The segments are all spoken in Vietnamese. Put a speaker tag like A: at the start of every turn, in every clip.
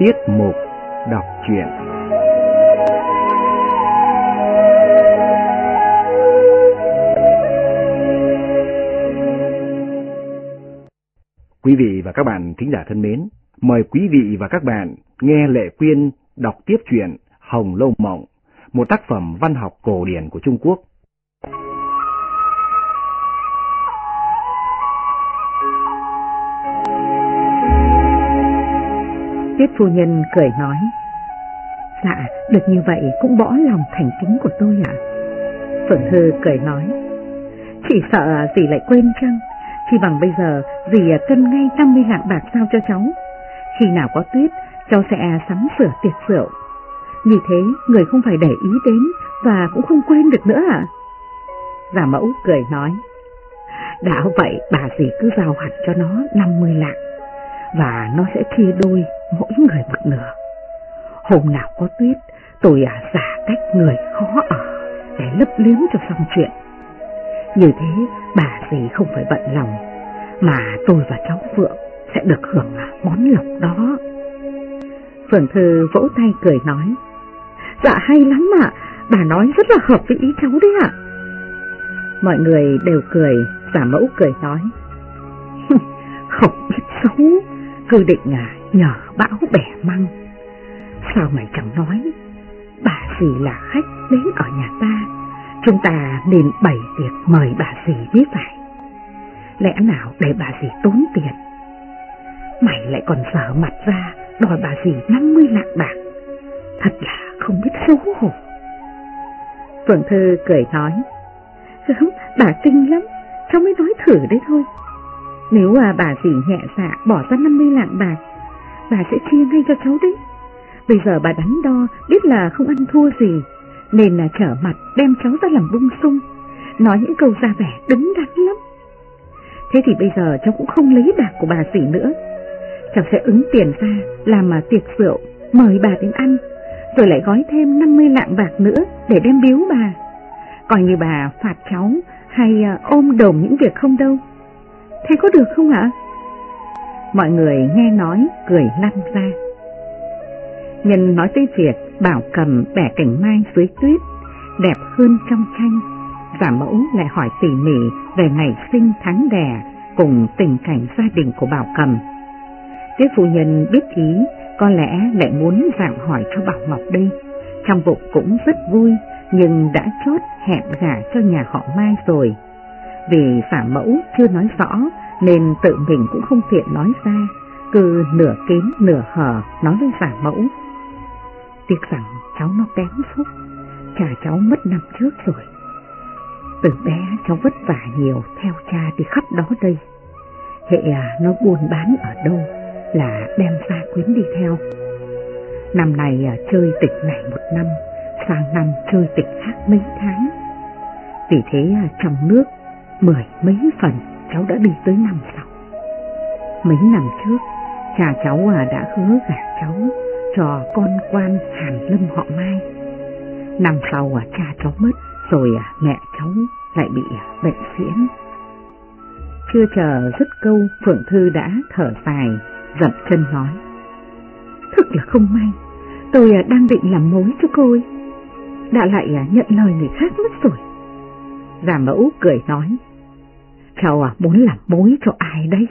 A: Tiết mục đọc truyện. Quý vị và các bạn thính giả thân mến, mời quý vị và các bạn nghe Lệ Quyên đọc tiếp truyện Hồng Lâu Mộng, một tác phẩm văn học cổ điển của Trung Quốc.
B: Tiết phu nhân cười nói: Dạ, được như vậy cũng bỏ lòng thành kính của tôi ạ. Phượng Thư cười nói: Chỉ sợ dì lại quên chăng? Chỉ bằng bây giờ dì cân ngay 50 lạng bạc giao cho cháu. Khi nào có tuyết, cháu sẽ sắm sửa tiệc rượu. Như thế người không phải để ý đến và cũng không quên được nữa ạ. Giả mẫu cười nói: Đã vậy bà dì cứ giao hẳn cho nó 50 lạng và nó sẽ chia đôi mỗi người một nửa. Hôm nào có tuyết, tôi giả cách người khó ở để lấp liếm cho xong chuyện. Như thế bà dì không phải bận lòng, mà tôi và cháu Phượng sẽ được hưởng món lộc đó. Phượng Thư vỗ tay cười nói: Dạ hay lắm ạ, bà nói rất là hợp với ý cháu đấy ạ. Mọi người đều cười. Giả mẫu cười nói: Không biết xấu, cứ định nhờ bão bẻ măng. Sao mày chẳng nói? Bà dì là khách đến ở nhà ta, chúng ta nên bày tiệc mời bà dì biết phải. Lẽ nào để bà dì tốn tiền? Mày lại còn dở mặt ra đòi bà dì 50 lạng bạc, thật là không biết xấu hổ. Phượng Thư cười nói: Bà kinh lắm, cháu mới nói thử đấy thôi. Nếu bà dì nhẹ dạ bỏ ra 50 lạng bạc, bà sẽ chia ngay cho cháu đấy. Bây giờ bà đắn đo biết là không ăn thua gì, nên là trở mặt đem cháu ra làm bung sung, nói những câu ra vẻ đứng đắn lắm. Thế thì bây giờ cháu cũng không lấy bạc của bà dì nữa, cháu sẽ ứng tiền ra làm tiệc rượu mời bà đến ăn, rồi lại gói thêm 50 lạng bạc nữa để đem biếu bà. Coi như bà phạt cháu hay ôm đồm những việc không đâu. Thế có được không ạ? Mọi người nghe nói cười lăn ra. Nhân nói tới việc Bảo Cầm bẻ cành mai dưới tuyết đẹp hơn trong tranh, Giả mẫu lại hỏi tỉ mỉ về ngày sinh tháng đẻ cùng tình cảnh gia đình của Bảo Cầm. Tiết phu nhân biết ý, có lẽ lại muốn dạm hỏi cho Bảo Ngọc đây, trong bụng cũng rất vui, nhưng đã chốt hẹn gả cho nhà họ Mai rồi. Vì Giả mẫu chưa nói rõ nên tự mình cũng không tiện nói ra, cứ nửa kín nửa hở nói với Giả mẫu: Tiếc rằng cháu nó kém phúc, cha cháu mất năm trước rồi. Từ bé cháu vất vả nhiều theo cha đi khắp đó đây. Hệ nó buôn bán ở đâu là đem gia quyến đi theo. Năm này chơi tịch này một năm, sang năm chơi tịch khác mấy tháng. Vì thế trong nước 10 mấy phần cháu đã đi tới năm sau. Mấy năm trước cha cháu đã hứa gả cháu cho con quan Hàn Lâm họ Mai. Năm sau cha cháu mất rồi, mẹ cháu lại bị bệnh xiễn. Chưa chờ dứt câu, Phượng Thư đã thở dài, dậm chân nói: Thực là không may, tôi đang định làm mối cho cô ấy, đã lại nhận lời người khác mất rồi. Giả mẫu cười nói: Cháu muốn làm mối cho ai đấy?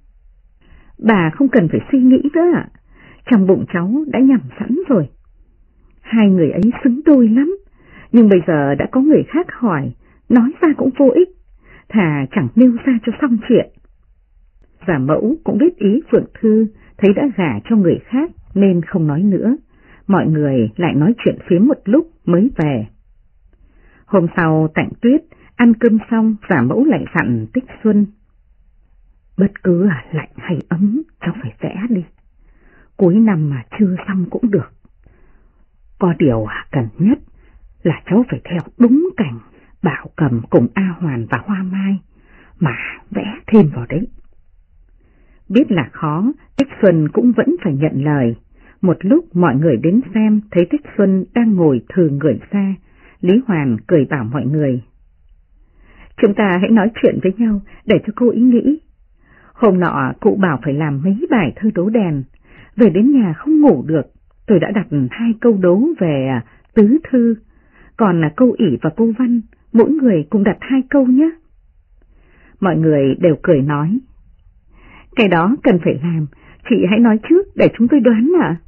B: Bà không cần phải suy nghĩ nữa ạ, trong bụng cháu đã nhẩm sẵn rồi. Hai người ấy xứng đôi lắm, nhưng bây giờ đã có người khác hỏi, nói ra cũng vô ích, thà chẳng nêu ra cho xong chuyện. Giả mẫu cũng biết ý Phượng Thư, thấy đã gả cho người khác nên không nói nữa. Mọi người lại nói chuyện phiếm một lúc mới về. Hôm sau tạnh tuyết, ăn cơm xong, Giả mẫu lại dặn Tích Xuân: Bất cứ lạnh hay ấm cháu phải vẽ đi, cuối năm mà chưa xong cũng được. Có điều cần nhất là cháu phải theo đúng cảnh Bảo Cầm cùng A Hoàn và Hoa Mai mà vẽ thêm vào đấy. Biết là khó, Tích Xuân cũng vẫn phải nhận lời. Một lúc mọi người đến xem thấy Tích Xuân đang ngồi thừ người ra, Lý Hoàn cười bảo mọi người: Chúng ta hãy nói chuyện với nhau để cho cô ý nghĩ. Hôm nọ cụ bảo phải làm mấy bài thơ đố đèn, Về đến nhà không ngủ được, tôi đã đặt 2 câu đố về tứ thư, còn câu ỷ và câu văn, mỗi người cùng đặt 2 câu nhé. Mọi người đều cười nói, cái đó cần phải làm, chị hãy nói trước để chúng tôi đoán ạ.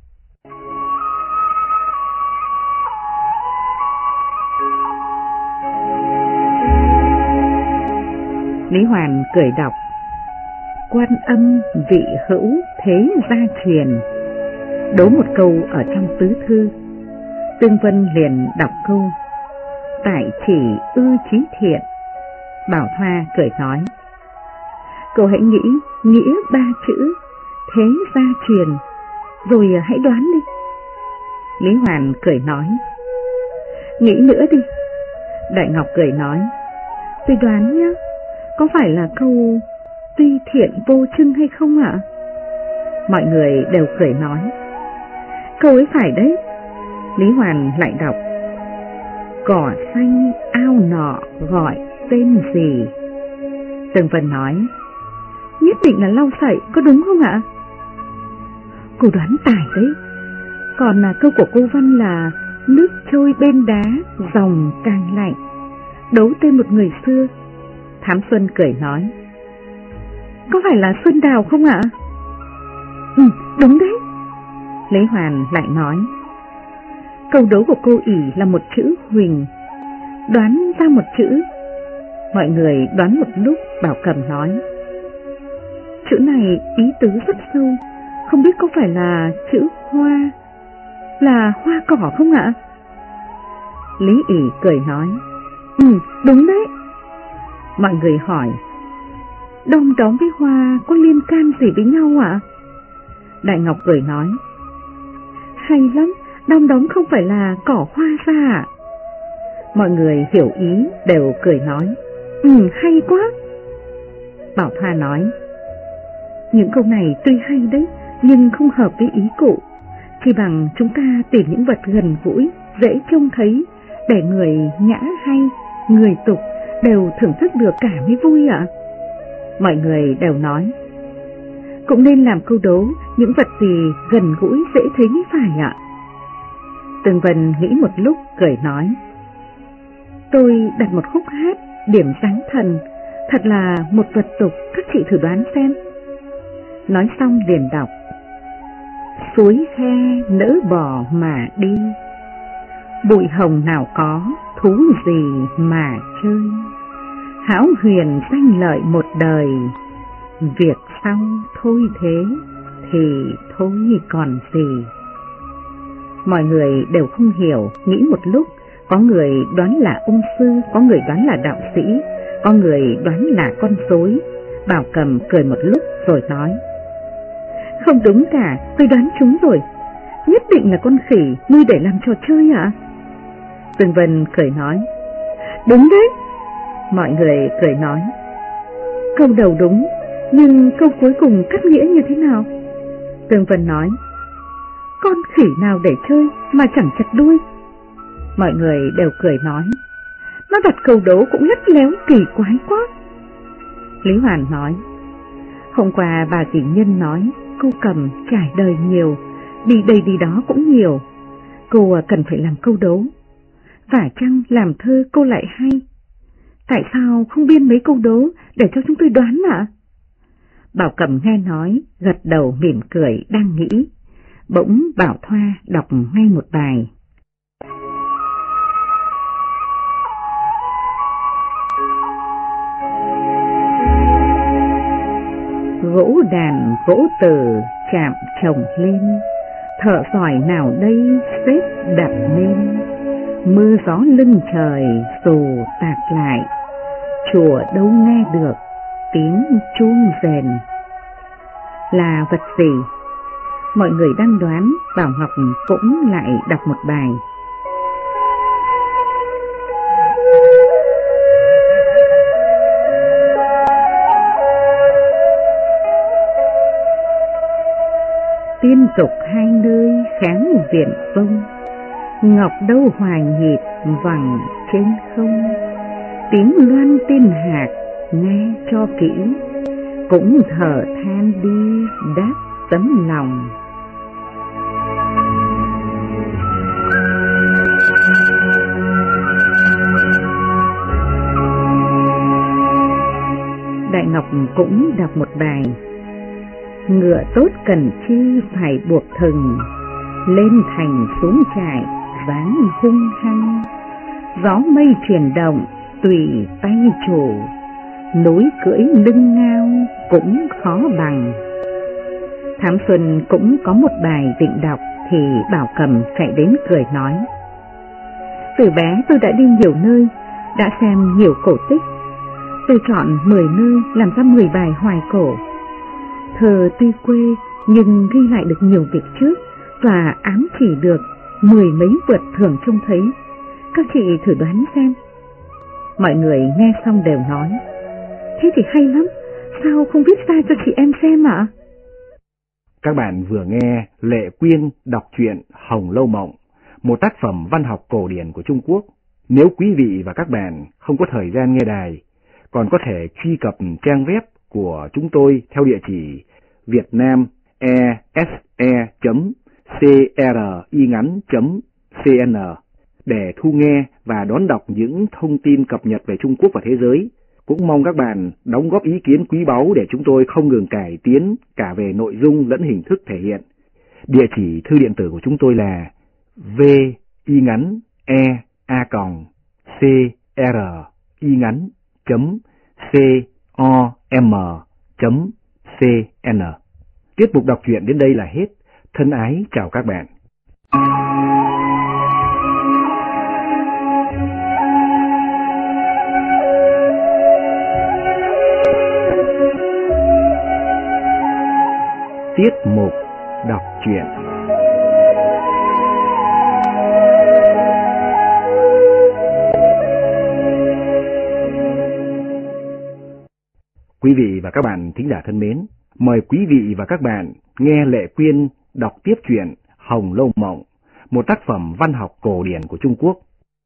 B: Lý Hoàn cười đọc, Quan âm vị hữu thế gia truyền, đố một câu ở trong tứ thư. Tương Vân liền đọc câu, tại chỉ ư chí thiện. Bảo Thoa cười nói, cậu hãy nghĩ nghĩa 3 chữ thế gia truyền, rồi hãy đoán đi. Lý Hoàn cười nói, nghĩ nữa đi. Đại Ngọc cười nói, tôi đoán nhé, có phải là câu tuy thiện vô trưng hay không ạ? Mọi người đều cười nói, câu ấy phải đấy. Lý Hoàn lại đọc, cỏ xanh ao nọ gọi tên gì? Tương Vân nói, nhất định là lau sậy, có đúng không ạ? Cô đoán tài đấy. Còn câu của cô Văn là nước trôi bên đá, dòng càng lạnh, đấu tên một người xưa. Thám Xuân cười nói, có phải là Xuân Đào không ạ? Đúng đấy. Lý Hoàn lại nói, câu đố của cô ỷ là một chữ huỳnh, đoán ra một chữ. Mọi người đoán một lúc. Bảo Cầm nói, chữ này ý tứ rất sâu, không biết có phải là chữ hoa, là hoa cỏ không ạ? Lý ỷ cười nói, đúng đấy. Mọi người hỏi, đom đóm với hoa có liên can gì với nhau ạ? Đại Ngọc cười nói, hay lắm, đom đóm không phải là cỏ hoa ra ạ? Mọi người hiểu ý đều cười nói, hay quá. Bảo Thoa nói, những câu này tuy hay đấy, nhưng không hợp với ý cụ, chỉ bằng chúng ta tìm những vật gần gũi, dễ trông thấy, để người nhã hay, người tục đều thưởng thức được cả mới vui ạ. Mọi người đều nói, cũng nên làm câu đố những vật gì gần gũi dễ thấy mới phải ạ. Tương Vân nghĩ một lúc cười nói, tôi đặt một khúc hát điểm dáng thần, thật là một vật tục, các chị thử đoán xem. Nói xong liền đọc, suối khe nỡ bỏ mà đi, bụi hồng nào có thú gì mà chơi, hão huyền danh lợi một đời, việc sau thôi thế thì thôi còn gì. Mọi người đều không hiểu, nghĩ một lúc, có người đoán là ung sư, có người đoán là đạo sĩ, có người đoán là con rối. Bảo Cầm cười một lúc rồi nói, không đúng cả, tôi đoán chúng rồi, nhất định là con khỉ nuôi để làm trò chơi ạ. Tương Vân cười nói, đúng đấy. Mọi người cười nói, câu đầu đúng, nhưng câu cuối cùng cắt nghĩa như thế nào? Tương Vân nói, con khỉ nào để chơi mà chẳng chặt đuôi? Mọi người đều cười nói, nó đặt câu đố cũng lắt léo kỳ quái quá. Lý Hoàn nói, hôm qua bà tỷ Nhân nói cô Cầm trải đời nhiều, đi đây đi đó cũng nhiều, cô cần phải làm câu đố. Phải chăng làm thơ cô lại hay? Tại sao không biên mấy câu đố để cho chúng tôi đoán ạ? Bảo Cầm nghe nói, gật đầu mỉm cười đang nghĩ. Bỗng Bảo Thoa đọc ngay một bài. Gỗ đàn gỗ từ chạm chồng lên, thợ giỏi nào đây xếp đặt nên, mưa gió lưng trời dù tạt lại, chùa đâu nghe được tiếng chuông rền. Là vật gì? Mọi người đang đoán, Bảo Ngọc cũng lại đọc một bài. Tiên tục hai nơi kháng viện vông, ngọc đâu hòa nhịp vẳng trên không. Tiếng loan tiên hạc nghe cho kỹ, cũng thở than đi đáp tấm lòng. Ngọc cũng đọc một bài: ngựa tốt cần chi phải buộc thừng, lên thành xuống trại dáng hung hăng, gió mây chuyển động tùy tay chủ, núi cưỡi lưng ngao cũng khó bằng. Thám Xuân cũng có một bài định đọc thì Bảo Cầm chạy đến cười nói: từ bé tôi đã đi nhiều nơi, đã xem nhiều cổ tích, tôi chọn 10 nơi làm ra 10 bài hoài cổ. Thơ tuy quê nhưng ghi lại được nhiều việc trước và ám chỉ được 10 mấy vượt thường trông thấy. Các chị thử đoán xem. Mọi người nghe xong đều nói: thế thì hay lắm, sao không viết ra cho chị em xem ạ?
A: Các bạn vừa nghe Lệ Quyên đọc truyện Hồng Lâu Mộng, một tác phẩm văn học cổ điển của Trung Quốc. Nếu quý vị và các bạn không có thời gian nghe đài, còn có thể truy cập trang web của chúng tôi theo địa chỉ vietnamese.cringắn.cn để thu nghe và đón đọc những thông tin cập nhật về Trung Quốc và thế giới. Cũng mong các bạn đóng góp ý kiến quý báu để chúng tôi không ngừng cải tiến cả về nội dung lẫn hình thức thể hiện. Địa chỉ thư điện tử của chúng tôi là vingắn.cringắn.com.cn. Tiết mục đọc truyện đến đây là hết. Thân ái chào các bạn. Tiết mục đọc truyện. Quý vị và các bạn thính giả thân mến, mời quý vị và các bạn nghe Lệ Quyên đọc tiếp truyện Hồng Lâu Mộng, một tác phẩm văn học cổ điển của Trung Quốc.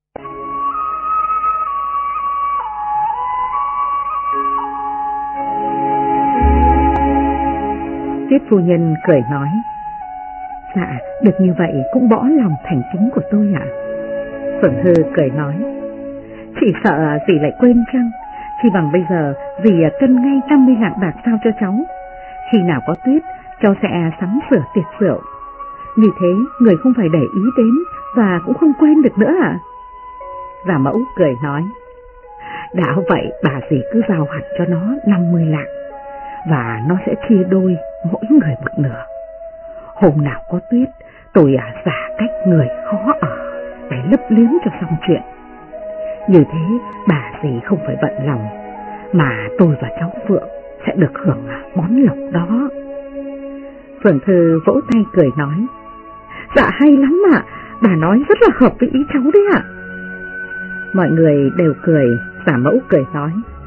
B: Tiết phu nhân cười nói: dạ, được như vậy cũng bỏ lòng thành kính của tôi ạ. Phượng Thư cười nói: chị sợ dì lại quên chăng? Thì bằng bây giờ dì cân ngay 50 lạng bạc giao cho cháu. Khi nào có tuyết, cháu sẽ sắm sửa tiệc rượu. Như thế người không phải để ý đến và cũng không quên được nữa ạ. Giả Mẫu cười nói: đã vậy bà dì cứ giao hẳn cho nó 50 lạng và nó sẽ chia đôi mỗi người một nửa. Hôm nào có tuyết, tôi giả cách người khó ở để lấp liếm cho xong chuyện. Như thế bà dì không phải bận lòng, mà tôi và cháu Phượng sẽ được hưởng món lộc đó. Phượng Thư vỗ tay cười nói: dạ hay lắm ạ, bà nói rất là hợp với ý cháu đấy ạ. Mọi người đều cười. Giả Mẫu cười nói: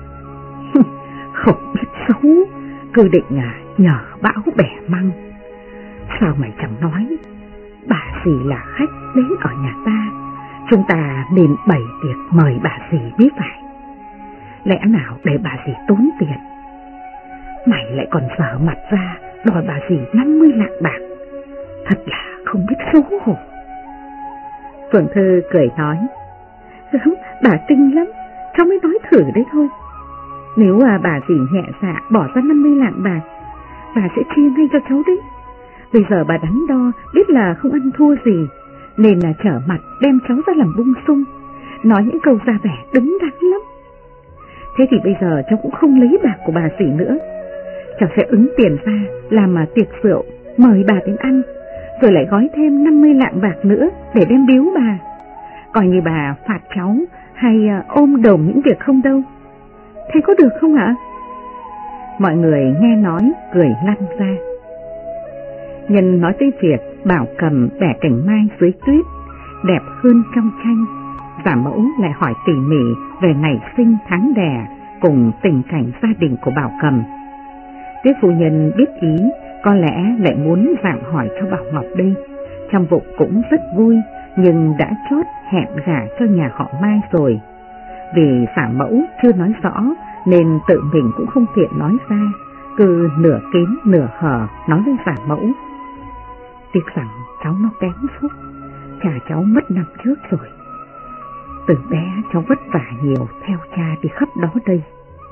B: không biết xấu, cứ định nhờ bão bẻ măng. Sao mày chẳng nói, bà dì là khách đến ở nhà ta, chúng ta nên bày tiệc mời bà dì biết phải. Lẽ nào để bà dì tốn tiền? Mày lại còn dở mặt ra đòi bà dì 50 lạng bạc, thật là không biết xấu hổ. Phượng Thư cười nói: bà tinh lắm, cháu mới nói thử đấy thôi. Nếu bà dì nhẹ dạ bỏ ra 50 lạng bạc, bà sẽ chia ngay cho cháu đấy. Bây giờ bà đắn đo biết là không ăn thua gì, nên là trở mặt đem cháu ra làm bung sung, nói những câu ra vẻ đứng đắn lắm. Thế thì bây giờ cháu cũng không lấy bạc của bà dì nữa, cháu sẽ ứng tiền ra làm tiệc rượu mời bà đến ăn, rồi lại gói thêm 50 lạng bạc nữa để đem biếu bà, coi như bà phạt cháu hay ôm đồm những việc không đâu. Thế có được không ạ? Mọi người nghe nói cười lăn ra. Nhân nói tới việc Bảo Cầm bẻ cành mai dưới tuyết đẹp hơn trong tranh, Giả Mẫu lại hỏi tỉ mỉ về ngày sinh tháng đẻ cùng tình cảnh gia đình của Bảo Cầm. Tiết phu nhân biết ý, có lẽ lại muốn dạm hỏi cho Bảo Ngọc đây, trong bụng cũng rất vui, nhưng đã chốt hẹn gả cho nhà họ Mai rồi. Vì Giả Mẫu chưa nói rõ nên tự mình cũng không tiện nói ra, cứ nửa kín nửa hở nói với Giả Mẫu: tiếc rằng cháu nó kém phúc, cha cháu mất năm trước rồi. Từ bé cháu vất vả nhiều theo cha đi khắp đó đây.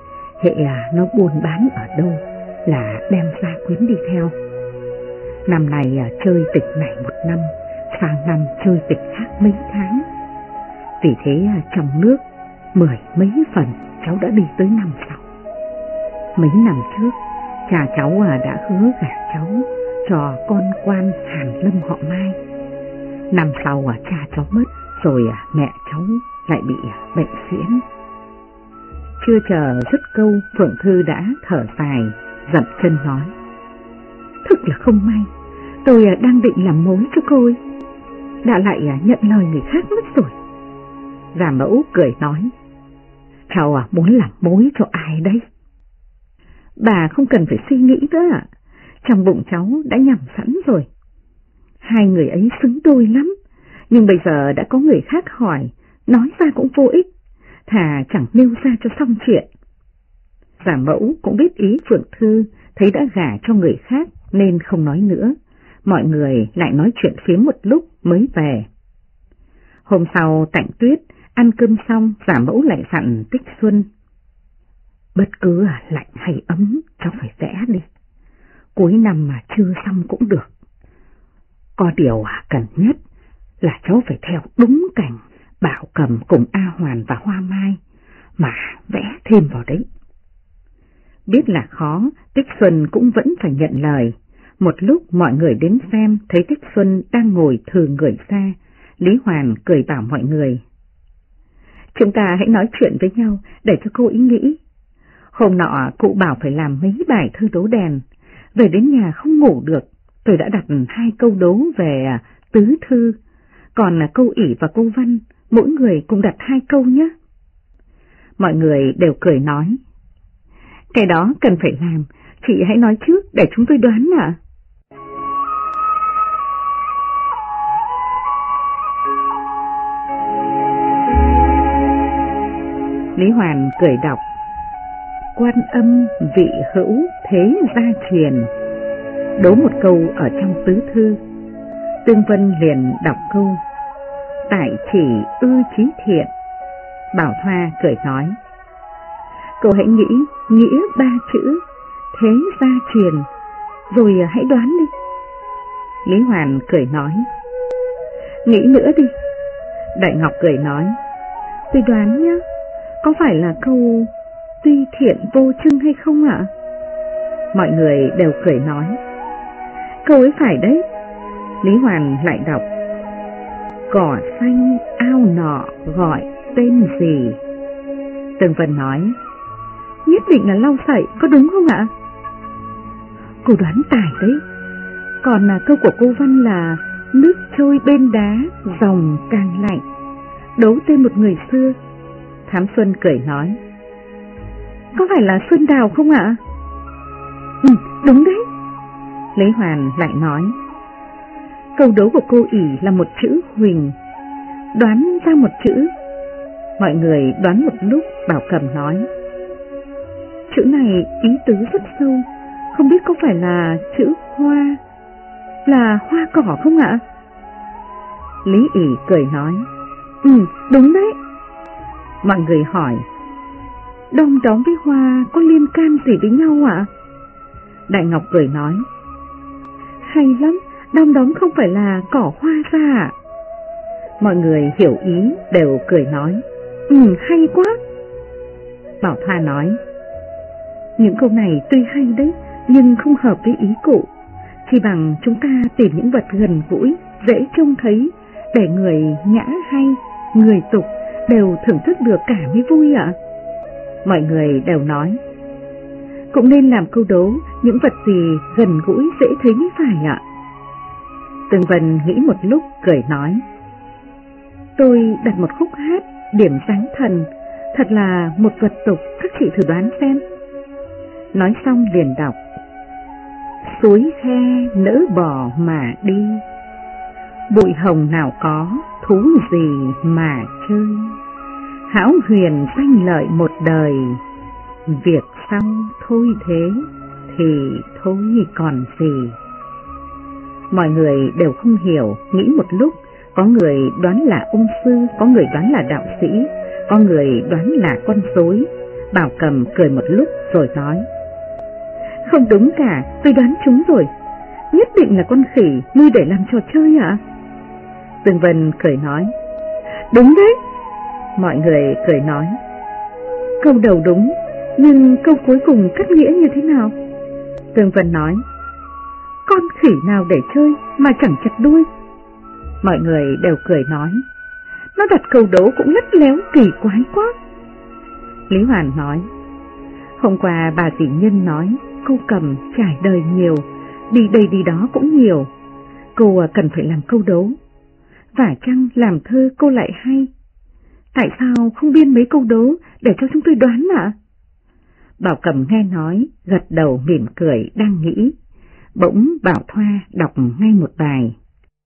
B: hệ nó buôn bán ở đâu là đem gia quyến đi theo. Năm này chơi tịch này một năm, sang năm chơi tịch khác mấy tháng. Vì thế trong nước 10 mấy phần cháu đã đi tới năm sau. Mấy năm trước cha cháu đã hứa gả cháu cho con quan Hàn Lâm họ Mai. Năm sau cha cháu mất rồi mẹ cháu lại bị bệnh suyễn. Chưa chờ dứt câu, Phượng Thư đã thở dài, dậm chân nói: Thực là không may, tôi đang định làm mối cho cô ấy, đã lại nhận lời người khác mất rồi. Già Mẫu cười nói: Cháu muốn làm mối cho ai đấy? Bà không cần phải suy nghĩ nữa ạ, trong bụng cháu đã nhẩm sẵn rồi. Hai người ấy xứng đôi lắm, nhưng bây giờ đã có người khác hỏi, nói ra cũng vô ích, thà chẳng nêu ra cho xong chuyện. Giả Mẫu cũng biết ý Phượng Thư, thấy đã gả cho người khác nên không nói nữa. Mọi người lại nói chuyện phiếm một lúc mới về. Hôm sau Tạnh Tuyết ăn cơm xong, Giả Mẫu lại dặn Tích Xuân: Bất cứ lạnh hay ấm cháu phải vẽ đi, cuối năm mà chưa xong cũng được. Có điều cần nhất là cháu phải theo đúng cảnh Bảo Cầm cùng A Hoàn và Hoa Mai mà vẽ thêm vào đấy. Biết là khó, Tích Xuân cũng vẫn phải nhận lời. Một lúc mọi người đến xem, thấy Tích Xuân đang ngồi thừ người ra, Lý Hoàn cười bảo mọi người: Chúng ta hãy nói chuyện với nhau để cho cô ý nghĩ. Hôm nọ cụ bảo phải làm mấy bài thơ đố đèn, về đến nhà không ngủ được, tôi đã đặt 2 câu đố về tứ thư, còn câu ỷ và câu văn, mỗi người cùng đặt 2 câu nhé. Mọi người đều cười nói: Cái đó cần phải làm, chị hãy nói trước để chúng tôi đoán ạ. Lý Hoàn cười đọc: Quan âm vị hữu thế gia truyền, đố một câu ở trong tứ thư. Tương Vân liền đọc câu: Tại chỉ ư chí thiện. Bảo Thoa cười nói: Cậu hãy nghĩ nghĩa 3 chữ thế gia truyền rồi hãy đoán đi. Lý Hoàn cười nói: Nghĩ nữa đi. Đại Ngọc cười nói: Tôi đoán nhé, có phải là câu tuy thiện vô chưng hay không ạ? Mọi người đều cười nói: Câu ấy phải đấy. Lý Hoàn lại đọc: Cỏ xanh ao nọ gọi tên gì? Tương Vân nói: Nhất định là lau sậy, có đúng không ạ? Cô đoán tài đấy. Còn câu của cô Văn là nước trôi bên đá, dòng càng lạnh, đố tên một người xưa. Thám Xuân cười nói: Có phải là Xuân Đào không ạ? Đúng đấy. Lý Hoàn lại nói: Câu đố của cô ỷ là một chữ Huỳnh, đoán ra một chữ. Mọi người đoán một lúc. Bảo Cầm nói: Chữ này ý tứ rất sâu, không biết có phải là chữ hoa, là hoa cỏ không ạ? Lý ỷ cười nói: Đúng đấy. Mọi người hỏi: Đom đóm với hoa có liên can gì với nhau ạ? Đại Ngọc cười nói: Hay lắm, đom đóm không phải là cỏ hoa ra ạ. Mọi người hiểu ý đều cười nói: Hay quá. Bảo Thoa nói: Những câu này tuy hay đấy, nhưng không hợp với ý cụ. Chỉ bằng chúng ta tìm những vật gần gũi, dễ trông thấy, để người nhã hay, người tục đều thưởng thức được cả mới vui ạ. Mọi người đều nói: Cũng nên làm câu đố những vật gì gần gũi dễ thấy mới phải ạ. Tương Vân nghĩ một lúc cười nói: Tôi đặt một khúc hát điểm dáng thần, thật là một vật tục, các chị thử đoán xem. Nói xong liền đọc: Suối khe nỡ bỏ mà đi, bụi hồng nào có thú gì mà chơi, hão huyền danh lợi một đời, việc sau thôi thế thì thôi còn gì. Mọi người đều không hiểu, nghĩ một lúc, có người đoán là ông sư, có người đoán là đạo sĩ, có người đoán là con rối, Bảo Cầm cười một lúc rồi nói: Không đúng cả, tôi đoán trúng rồi. Nhất định là con khỉ nuôi để làm trò chơi ạ. Dương Vân cười nói: Đúng đấy. Mọi người cười nói: Câu đầu đúng, nhưng câu cuối cùng cắt nghĩa như thế nào? Dương Vân nói: Con khỉ nào để chơi mà chẳng chặt đuôi. Mọi người đều cười nói: Nó đặt câu đố cũng lắt léo kỳ quái quá. Lý Hoàn nói: Hôm qua bà dĩ nhân nói cô Cầm trải đời nhiều, đi đây đi đó cũng nhiều, cô cần phải làm câu đố. Và chăng làm thơ cô lại hay, tại sao không biên mấy câu đố để cho chúng tôi đoán ạ? Bảo Cầm nghe nói, gật đầu mỉm cười đang nghĩ, bỗng Bảo Thoa đọc ngay một bài.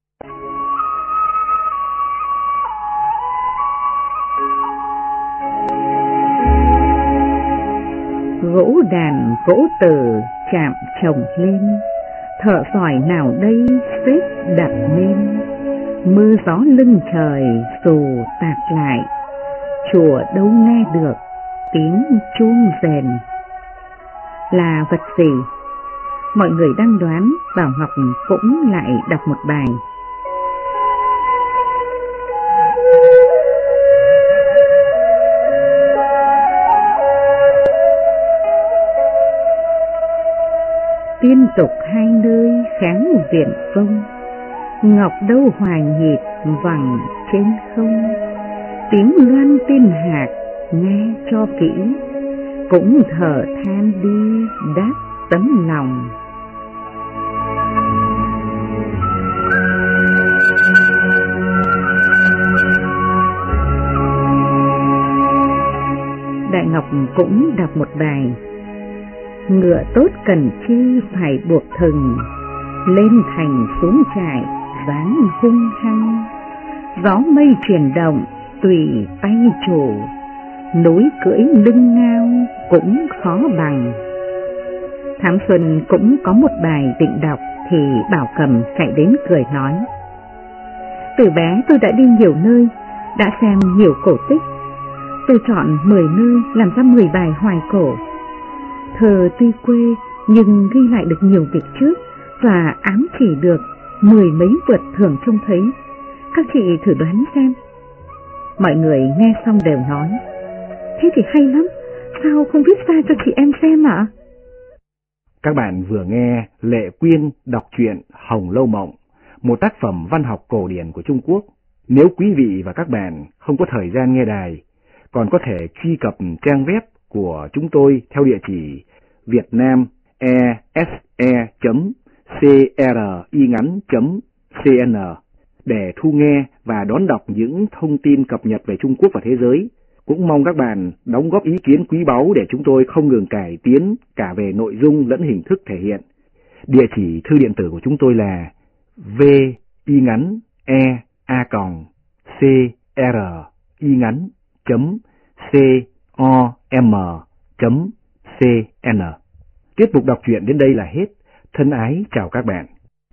B: Gỗ đàn gỗ từ chạm chồng lên, thợ giỏi nào đây xếp đặt nên. Mưa gió lưng trời dù tạt lại, chùa đâu nghe được tiếng chuông rèn. Là vật gì? Mọi người đang đoán, Bảo Ngọc cũng lại đọc một bài. Tiên tục hai nơi kháng viện vông, ngọc đâu hòa nhịp vẳng trên không. Tiếng loan tiên hạc nghe cho kỹ, cũng thở than đi đáp tấm lòng. Đại Ngọc cũng đọc một bài. Ngựa tốt cần chi phải buộc thừng, lên thành xuống trại ván hung hăng. Gió mây chuyển động tùy tay chủ, núi cưỡi lưng ngao cũng khó bằng. Thám Xuân cũng có một bài định đọc thì Bảo Cầm chạy đến cười nói: Từ bé tôi đã đi nhiều nơi, đã xem nhiều cổ tích. Tôi chọn 10 nơi làm ra 10 bài hoài cổ. Thơ tuy quê nhưng ghi lại được nhiều việc trước và ám chỉ được 10 mấy vượt thường trông thấy. Các chị thử đoán xem. Mọi người nghe xong đều nói: Thế thì hay lắm, sao không viết ra cho chị em xem ạ?
A: Các bạn vừa nghe Lệ Quyên đọc truyện Hồng Lâu Mộng, một tác phẩm văn học cổ điển của Trung Quốc. Nếu quý vị và các bạn không có thời gian nghe đài, còn có thể truy cập trang web của chúng tôi theo địa chỉ vietnamese.cringắn.cn để thu nghe và đón đọc những thông tin cập nhật về Trung Quốc và thế giới. Cũng mong các bạn đóng góp ý kiến quý báu để chúng tôi không ngừng cải tiến cả về nội dung lẫn hình thức thể hiện. Địa chỉ thư điện tử của chúng tôi là vingắn.cringắn.com.cn. Tiết mục đọc truyện đến đây là hết. Thân ái chào các bạn.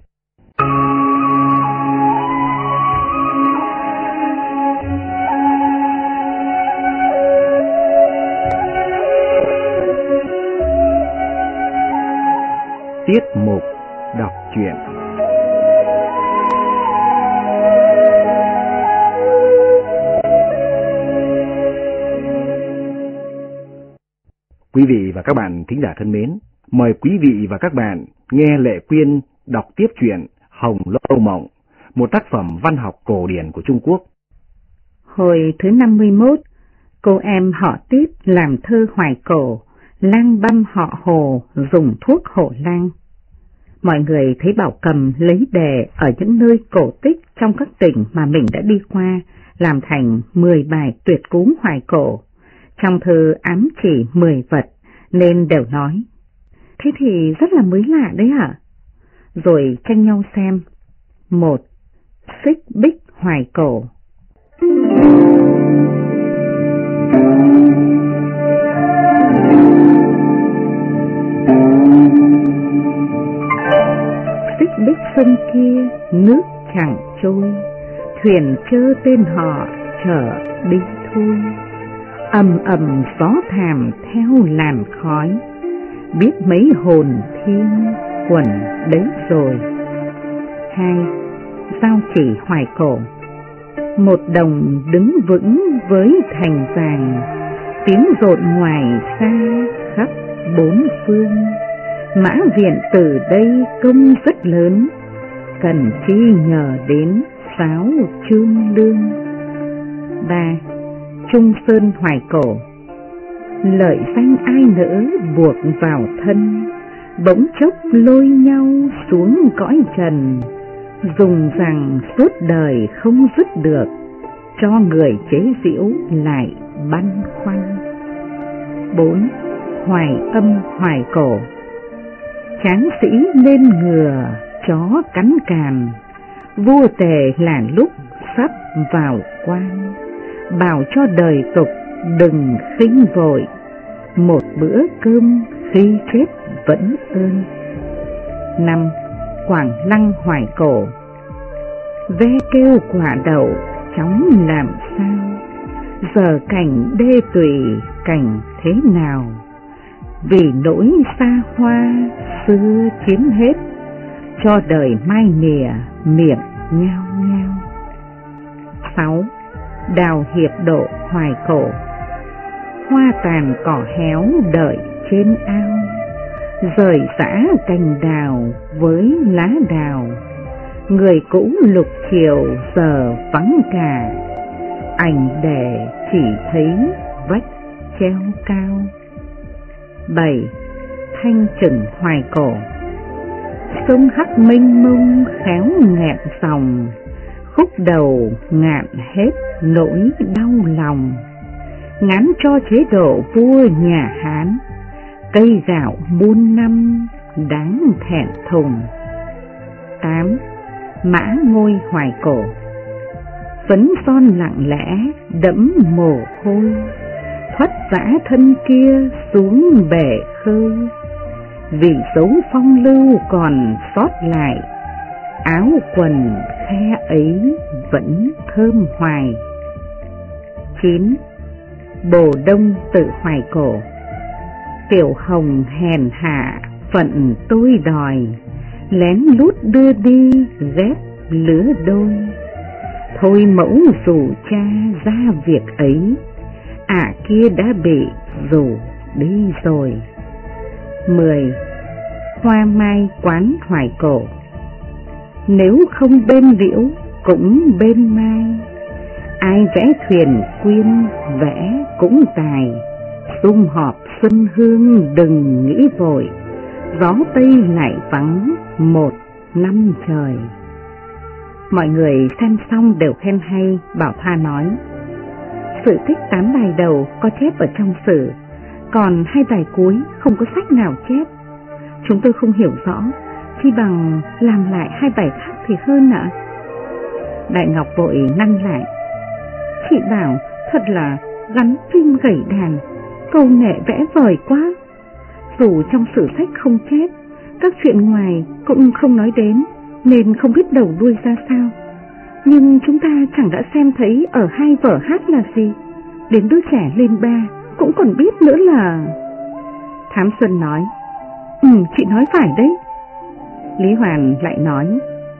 A: Tiết mục đọc truyện. Quý vị và các bạn thính giả thân mến, mời quý vị và các bạn nghe Lệ Quyên đọc tiếp truyện Hồng Lâu Mộng, một tác phẩm văn học cổ điển của Trung Quốc.
B: Hồi thứ 51, cô em họ Tiết làm thơ hoài cổ, lang băm họ Hồ dùng thuốc hổ lang. Mọi người thấy Bảo Cầm lấy đề ở những nơi cổ tích trong các tỉnh mà mình đã đi qua, làm thành 10 bài tuyệt cú hoài cổ. Trong thơ ám chỉ 10 vật nên đều nói: Thế thì rất là mới lạ đấy ạ. Rồi tranh nhau xem. 1. Xích bích hoài cổ. Xích bích sông kia nước chẳng trôi, thuyền chơ tên họ chở đi thôi. ầm ầm gió thàm theo làn khói, biết mấy hồn thiên quẩn đấy rồi. 2. Giao chỉ Hoài Cổ. Một đồng đứng vững với thành vàng, tiếng rộn ngoài xa khắp bốn phương. Mã Viện từ đây công rất lớn, cần chi nhờ đến Sáo Trương Lương. 3. Trung Sơn Hoài Cổ. Lợi danh ai nỡ buộc vào thân, bỗng chốc lôi nhau xuống cõi trần, dùng rằng suốt đời không dứt được, cho người chế giễu lại băn khoăn. 4. Hoài Âm Hoài Cổ. Tráng sĩ lên ngựa, chó cắn càn, vua Tề là lúc sắp vào quan, bảo cho đời tục đừng khinh vội, một bữa cơm khi chết vẫn ơn. 5. Quảng Lăng Hoài Cổ. Ve kêu quả đậu chóng làm sao, giờ cảnh đê tùy cảnh thế nào, vì nỗi xa hoa xưa chiếm hết, cho đời mai nìa miệng nhao nhao. 6. Đào Hiệp Độ Hoài Cổ. Hoa tàn cỏ héo đợi trên ao, rời rã cành đào với lá đào, người cũ lục chiều giờ vắng cả, ảnh để chỉ thấy vách treo cao. 7. Thanh Trừng Hoài Cổ. Sông Hắc mênh mông khéo nghẹn dòng, khúc đầu ngạn hết nỗi đau lòng, ngán cho chế độ vua nhà Hán, cây gạo muôn năm đáng thẹn thùng. 8. Mã Ngôi Hoài Cổ. Phấn son lặng lẽ đẫm mồ hôi, thoát dã thân kia xuống bể khơi, vì dấu phong lưu còn sót lại, áo quần khe ấy vẫn thơm hoài. 9. Bồ Đông Tự Hoài Cổ. Tiểu hồng hèn hạ phận tôi đòi, lén lút đưa đi ghép lứa đôi, thôi mẫu rủ cha ra việc ấy, kia đã bị rủ đi rồi. 10. Hoa mai quán Hoài Cổ. Nếu không bên liễu cũng bên mai, ai vẽ thuyền quyên vẽ cũng tài, sum họp xuân hương đừng nghĩ vội, gió tây lại vắng một năm trời. Mọi người xem xong đều khen hay. Bảo Thoa nói: Sử Thích 8 bài đầu có chép ở trong sử, còn 2 bài cuối không có sách nào chép. Chúng tôi không hiểu rõ, chi bằng làm lại 2 bài khác thì hơn ạ. Đại Ngọc vội ngăn lại: Chị bảo thật là gắn phim gảy đàn, câu nghệ vẽ vời quá. Dù trong sử sách không chép, các chuyện ngoài cũng không nói đến, nên không biết đầu đuôi ra sao. Nhưng chúng ta chẳng đã xem thấy ở 2 vở hát là gì, đến đứa trẻ lên 3 cũng còn biết nữa là... Thám Xuân nói: Chị nói phải đấy. Lý Hoàn lại nói: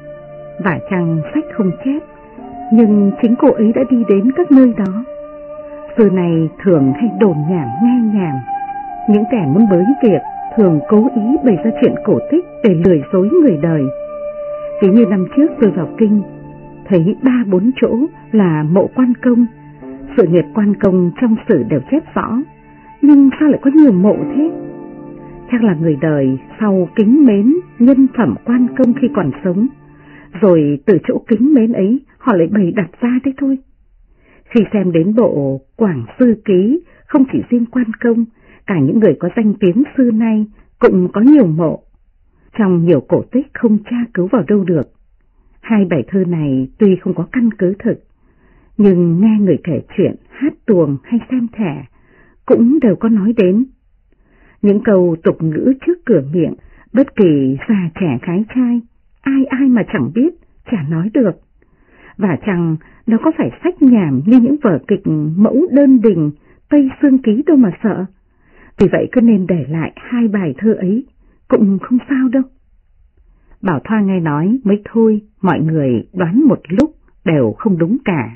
B: Vả chăng sách không chép, nhưng chính cô ấy đã đi đến các nơi đó. Giờ này thường hay đồn nhảm nghe nhảm, những kẻ muốn bới việc thường cố ý bày ra chuyện cổ tích để lừa dối người đời. Ví như năm trước tôi vào kinh, thấy 3-4 chỗ là mộ quan công. Sự nghiệp quan công trong sử đều chép rõ, nhưng sao lại có nhiều mộ thế? Chắc là người đời sau kính mến nhân phẩm quan công khi còn sống, rồi từ chỗ kính mến ấy họ lại bày đặt ra đấy thôi. Khi xem đến bộ Quảng Sư Ký, không chỉ riêng quan công, cả những người có danh tiếng xưa nay cũng có nhiều mộ. Trong nhiều cổ tích không tra cứu vào đâu được. 2 bài thơ này tuy không có căn cứ thực, nhưng nghe người kể chuyện, hát tuồng hay xem thẻ cũng đều có nói đến. Những câu tục ngữ trước cửa miệng, bất kỳ già trẻ gái trai, ai mà chẳng biết, chả nói được. Và chẳng nó có phải sách nhảm như những vở kịch mẫu đơn đình Tây Sương Ký đâu mà sợ. Vì vậy cứ nên để lại 2 bài thơ ấy, cũng không sao đâu. Bảo Thoa nghe nói mới thôi, mọi người đoán một lúc đều không đúng cả.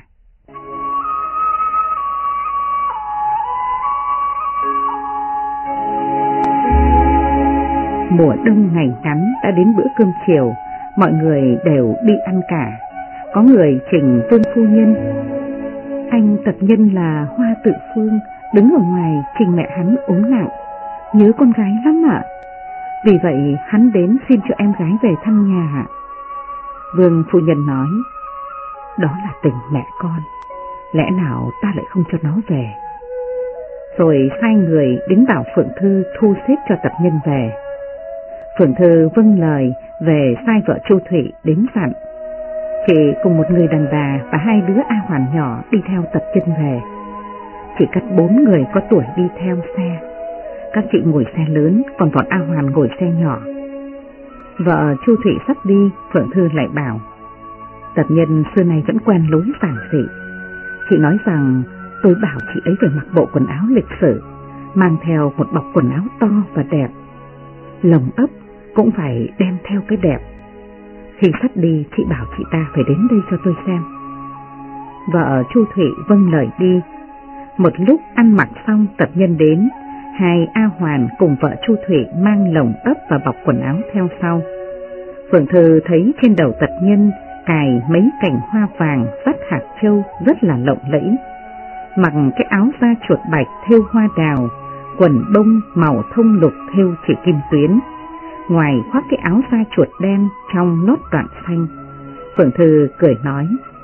B: Mùa đông ngày ngắn đã đến bữa cơm chiều, mọi người đều đi ăn cả. Có người trình Vương phu nhân. Anh tập nhân là Hoa Tự Phương, đứng ở ngoài trình mẹ hắn ốm nặng, nhớ con gái lắm ạ. Vì vậy hắn đến xin cho em gái về thăm nhà. Vương phu nhân nói, đó là tình mẹ con, lẽ nào ta lại không cho nó về. Rồi sai người đến bảo Phượng Thư thu xếp cho tập nhân về. Phượng Thư vâng lời về sai vợ Chu Thụy đến dặn. Chị cùng một người đàn bà và 2 đứa A Hoàn nhỏ đi theo tập chân về. Chỉ cắt 4 người có tuổi đi theo xe. Các chị ngồi xe lớn, còn bọn A Hoàn ngồi xe nhỏ. Vợ Chu Thụy sắp đi, Phượng Thư lại bảo, tập nhân xưa nay vẫn quen lối giản dị. Chị nói rằng tôi bảo chị ấy phải mặc bộ quần áo lịch sự, mang theo một bọc quần áo to và đẹp. Lồng ấp cũng phải đem theo cái đẹp. Khi sắp đi, chị bảo chị ta phải đến đây cho tôi xem. Vợ Chu Thụy vâng lời đi. Một lúc ăn mặc xong, tập nhân đến. 2 A Hoàn cùng vợ Chu Thụy mang lồng ấp và bọc quần áo theo sau. Phượng Thư thấy trên đầu tập nhân cài mấy cành hoa vàng vắt hạt châu rất là lộng lẫy. Mặc cái áo da chuột bạch thêu hoa đào, quần bông màu thông lục thêu chỉ kim tuyến. Ngoài khoác cái áo da chuột đen trong nốt đoạn xanh. Phượng Thư cười nói,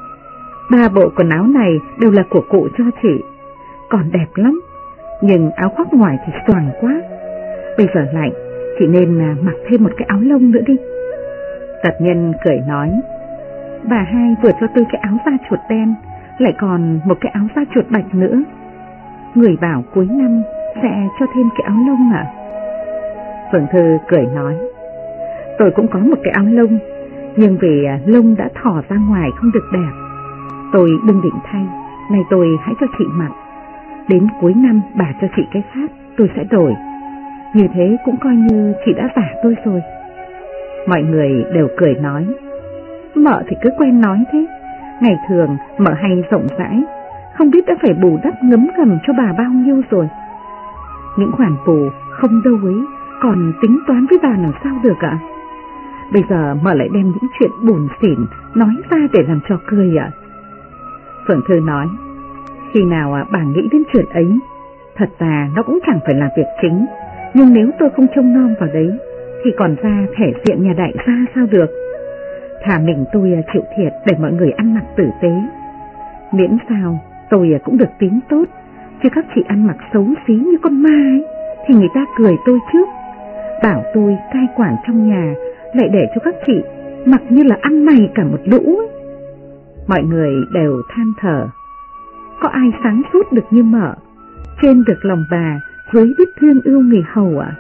B: 3 bộ quần áo này đều là của cụ cho chị, còn đẹp lắm, nhưng áo khoác ngoài thì xoàng quá. Bây giờ lạnh, chị nên mặc thêm một cái áo lông nữa đi. Tập nhân cười nói, bà hai vừa cho tôi cái áo da chuột đen, lại còn một cái áo da chuột bạch nữa. Người bảo cuối năm sẽ cho thêm cái áo lông ạ. Phượng Thư cười nói, tôi cũng có một cái áo lông, nhưng vì lông đã thò ra ngoài không được đẹp, tôi đừng định thay, này tôi hãy cho chị mặc. Đến cuối năm bà cho chị cái khác, tôi sẽ đổi. Như thế cũng coi như chị đã giả tôi rồi. Mọi người đều cười nói, mợ thì cứ quen nói thế. Ngày thường mợ hay rộng rãi, không biết đã phải bù đắp ngấm ngầm cho bà bao nhiêu rồi. Những khoản bù không đâu ấy, còn tính toán với bà làm sao được ạ? Bây giờ mợ lại đem những chuyện buồn xỉn nói ra để làm trò cười ạ. Phượng Thư nói, khi nào bà nghĩ đến chuyện ấy, thật ra nó cũng chẳng phải là việc chính, nhưng nếu tôi không trông nom vào đấy, thì còn ra thể diện nhà đại gia sao được. Thà mình tôi chịu thiệt để mọi người ăn mặc tử tế, miễn sao tôi cũng được tính tốt, chứ các chị ăn mặc xấu xí như con ma ấy, thì người ta cười tôi trước, bảo tôi cai quản trong nhà, lại để cho các chị mặc như là ăn mày cả một lũ ấy. Mọi người đều than thở, có ai sáng suốt được như mợ, trên được lòng bà, dưới biết thương ưu người hầu ạ.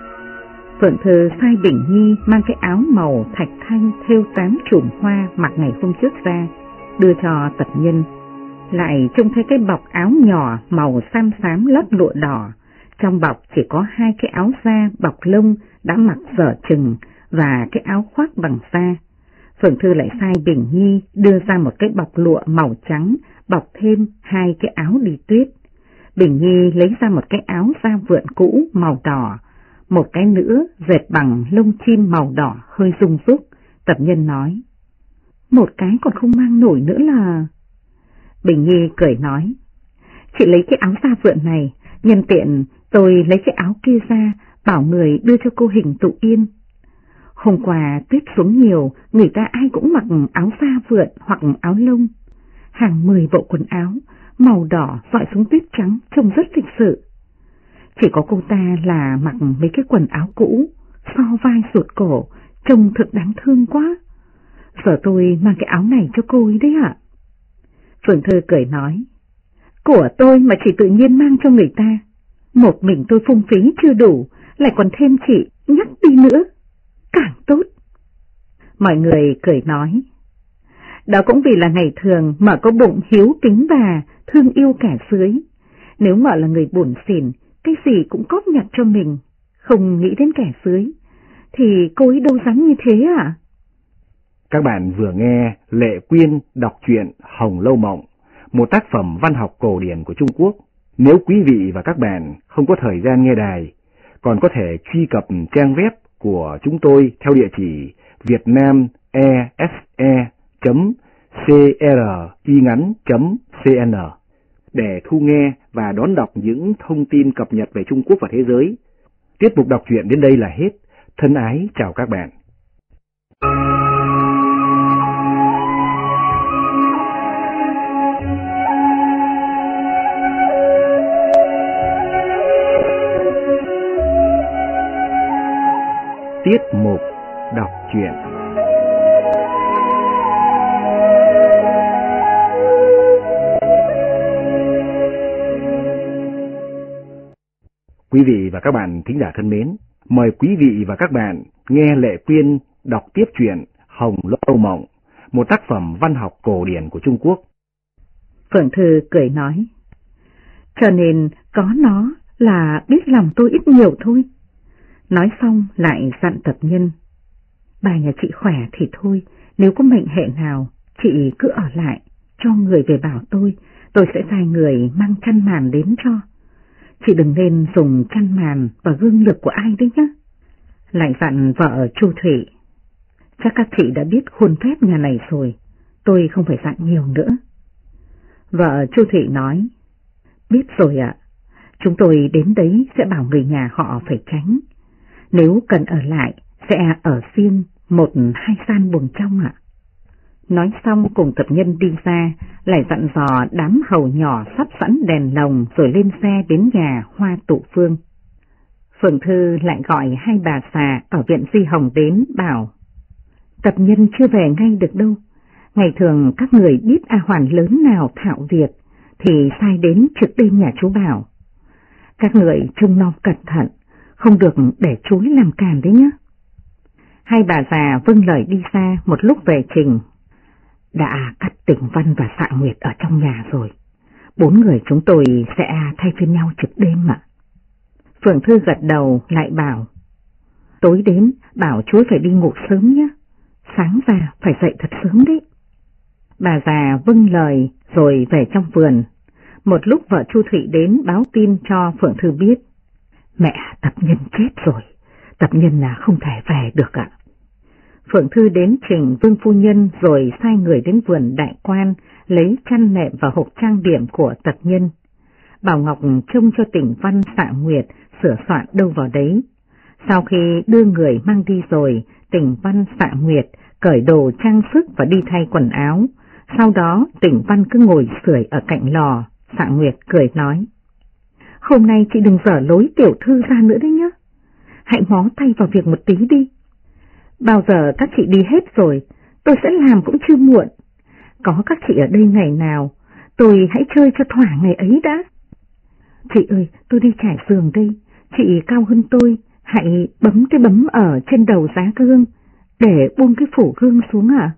B: Phượng Thư sai Bình Nhi mang cái áo màu thạch thanh thêu 8 chùm hoa mặc ngày hôm trước ra, đưa cho tập nhân. Lại trông thấy cái bọc áo nhỏ màu xám xám lót lụa đỏ, trong bọc chỉ có 2 cái áo da bọc lông đã mặc dở chừng và cái áo khoác bằng da. Phượng Thư lại sai Bình Nhi đưa ra một cái bọc lụa màu trắng bọc thêm 2 cái áo đi tuyết. Bình Nhi lấy ra một cái áo da vượn cũ màu đỏ, một cái nữa dệt bằng lông chim màu đỏ hơi rung rúc. Tập nhân nói, một cái còn không mang nổi nữa là... Bình Nhi cười nói, chị lấy cái áo da vượn này, nhân tiện tôi lấy cái áo kia ra, bảo người đưa cho cô Hình Tụ Yên. Hôm qua tuyết xuống nhiều, người ta ai cũng mặc áo da vượn hoặc áo lông. Hàng 10 bộ quần áo, màu đỏ dọi xuống tuyết trắng, trông rất lịch sự. Chỉ có cô ta là mặc mấy cái quần áo cũ, so vai ruột cổ, trông thực đáng thương quá. Giờ tôi mang cái áo này cho cô ấy đấy ạ. Phượng Thư cười nói, của tôi mà chỉ tự nhiên mang cho người ta, một mình tôi phung phí chưa đủ, lại còn thêm chị nhắc đi nữa, càng tốt. Mọi người cười nói, đó cũng vì là ngày thường mà có bụng hiếu kính bà, thương yêu cả dưới, Nếu mà là người buồn xỉn, cái gì cũng cóp nhặt cho mình, không nghĩ đến kẻ dưới, thì cô ấy đâu dám như thế à?
A: Các bạn vừa nghe Lệ Quyên đọc truyện Hồng Lâu Mộng, một tác phẩm văn học cổ điển của Trung Quốc. Nếu quý vị và các bạn không có thời gian nghe đài, còn có thể truy cập trang web của chúng tôi theo địa chỉ vietnamese.cringắn.cn để thu nghe và đón đọc những thông tin cập nhật về Trung Quốc và thế giới. Tiết mục đọc truyện đến đây là hết. Thân ái chào các bạn. Tiết mục đọc truyện. Quý vị và các bạn thính giả thân mến, mời quý vị và các bạn nghe Lệ Quyên đọc tiếp truyện Hồng Lâu Mộng, một tác phẩm văn học cổ điển của Trung Quốc.
B: Phượng Thư cười nói, cho nên có nó là biết lòng tôi ít nhiều thôi. Nói xong lại dặn tập nhân, bà nhà chị khỏe thì thôi, nếu có mệnh hệ nào, chị cứ ở lại, cho người về bảo tôi sẽ sai người mang chăn màn đến cho. Chị đừng nên dùng chăn màn và gương lực của ai đấy nhé. Lại dặn vợ Chu Thủy, chắc các chị đã biết khuôn phép nhà này rồi, tôi không phải dặn nhiều nữa. Vợ Chu Thủy nói, biết rồi ạ, chúng tôi đến đấy sẽ bảo người nhà họ phải tránh. Nếu cần ở lại, sẽ ở riêng 1-2 gian buồng trong ạ. Nói xong cùng tập nhân đi ra, lại dặn dò đám hầu nhỏ sắp sẵn đèn lồng rồi lên xe đến nhà Hoa Tụ Phương. Phượng Thư lại gọi hai bà già ở viện Di Hồng đến bảo, tập nhân chưa về ngay được đâu. Ngày thường các người biết A Hoàn lớn nào thạo việc thì sai đến trực đêm nhà chú Bảo. Các người trông nom cẩn thận, không được để chú làm càn đấy nhé. Hai bà già vâng lời đi ra. Một lúc về trình, đã cắt Tỉnh Văn và Xạ Nguyệt ở trong nhà rồi. 4 người chúng tôi sẽ thay phiên nhau trực đêm ạ. Phượng Thư gật đầu lại bảo, tối đến bảo chú phải đi ngủ sớm nhé, sáng ra phải dậy thật sớm đấy. Bà già vâng lời rồi về trong vườn. Một lúc vợ Chu Thụy đến báo tin cho Phượng Thư biết, mẹ tập nhân chết rồi, tập nhân là không thể về được ạ. Phượng Thư đến trình Vương phu nhân rồi sai người đến vườn đại quan lấy chăn nệm và hộp trang điểm của tập nhân. Bảo Ngọc trông cho Tỉnh Văn Xạ Nguyệt sửa soạn đâu vào đấy. Sau khi đưa người mang đi rồi, Tỉnh Văn Xạ Nguyệt cởi đồ trang sức và đi thay quần áo. Sau đó Tỉnh Văn cứ ngồi sưởi ở cạnh lò. Xạ Nguyệt cười nói, hôm nay chị đừng dở lối tiểu thư ra nữa đấy nhé. Hãy ngó tay vào việc một tí đi. Bao giờ các chị đi hết rồi, tôi sẽ làm cũng chưa muộn. Có các chị ở đây ngày nào, tôi hãy chơi cho thỏa ngày ấy đã. Chị ơi, tôi đi trải giường đây, chị cao hơn tôi, hãy bấm cái bấm ở trên đầu giá gương, để buông cái phủ gương xuống ạ.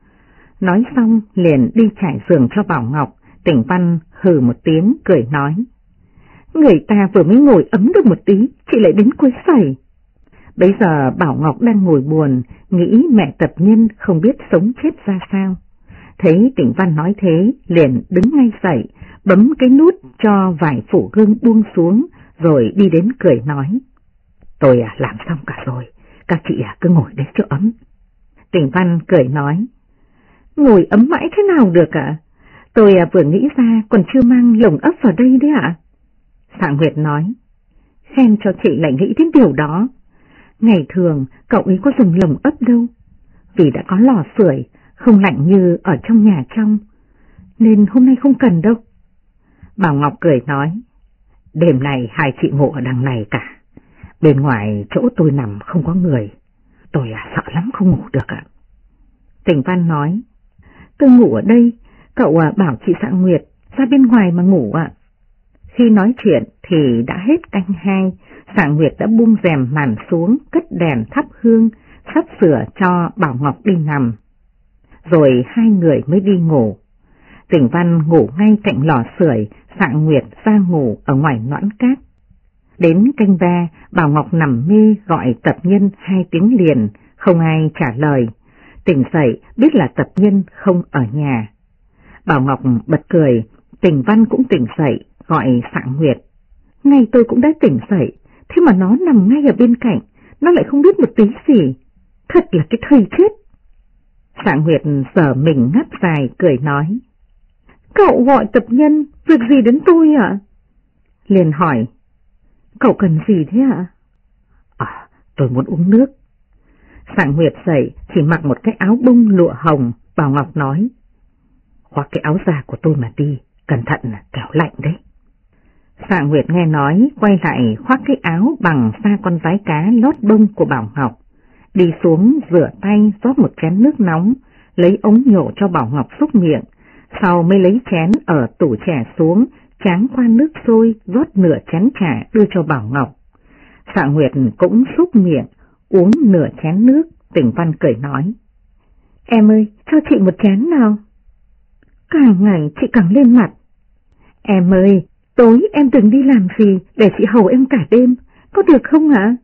B: Nói xong liền đi trải giường cho Bảo Ngọc. Tỉnh Văn hừ một tiếng cười nói, người ta vừa mới ngồi ấm được một tí, chị lại đến quấy rầy. Bây giờ Bảo Ngọc đang ngồi buồn, nghĩ mẹ tập nhân không biết sống chết ra sao. Thấy Tỉnh Văn nói thế, liền đứng ngay dậy, bấm cái nút cho vải phủ gương buông xuống, rồi đi đến cười nói, tôi làm xong cả rồi, các chị cứ ngồi đấy cho ấm. Tỉnh Văn cười nói, ngồi ấm mãi thế nào được ạ? Tôi vừa nghĩ ra còn chưa mang lồng ấp vào đây đấy ạ. Xạ Nguyệt nói, khen cho chị lại nghĩ đến điều đó. Ngày thường cậu ấy có dùng lồng ấp đâu, vì đã có lò sưởi, không lạnh như ở trong nhà trong, nên hôm nay không cần đâu. Bảo Ngọc cười nói, đêm này hai chị ngủ ở đằng này cả, bên ngoài chỗ tôi nằm không có người, tôi sợ lắm không ngủ được ạ. Tỉnh Văn nói, tôi ngủ ở đây, cậu bảo chị Xạ Nguyệt ra bên ngoài mà ngủ ạ. Khi nói chuyện thì đã hết canh 2, Xạ Nguyệt đã buông rèm màn xuống, cất đèn thắp hương, sắp sửa cho Bảo Ngọc đi nằm. Rồi hai người mới đi ngủ. Tỉnh Văn ngủ ngay cạnh lò sưởi, Sạng Nguyệt ra ngủ ở ngoài nõn cát. Đến canh ba, Bảo Ngọc nằm mê gọi Tập Nhân 2 tiếng liền, không ai trả lời. Tỉnh dậy biết là Tập Nhân không ở nhà. Bảo Ngọc bật cười, Tỉnh Văn cũng tỉnh dậy gọi Sạng Nguyệt. Ngay tôi cũng đã tỉnh dậy, thế mà nó nằm ngay ở bên cạnh, nó lại không biết một tí gì. Thật là cái thây chết. Sạng Nguyệt giở mình ngáp dài cười nói. Cậu gọi Tập Nhân, việc gì đến tôi ạ? Liền hỏi. Cậu cần gì thế ạ? Tôi muốn uống nước. Sạng Nguyệt dậy chỉ mặc một cái áo bông lụa hồng. Bảo Ngọc nói. Khoác cái áo da của tôi mà đi, cẩn thận là kẻo lạnh đấy. Sạng Nguyệt nghe nói, quay lại khoác cái áo bằng da con vái cá lót bông của Bảo Ngọc. Đi xuống rửa tay, rót một chén nước nóng, lấy ống nhổ cho Bảo Ngọc xúc miệng, sau mới lấy chén ở tủ trà xuống, tráng qua nước sôi, rót nửa chén trà đưa cho Bảo Ngọc. Sạng Nguyệt cũng xúc miệng, uống nửa chén nước. Tỉnh Văn cười nói. Em ơi, cho chị một chén nào. Càng ngày chị càng lên mặt. Em ơi, tối em đừng đi làm gì để chị hầu em cả đêm, có được không ạ?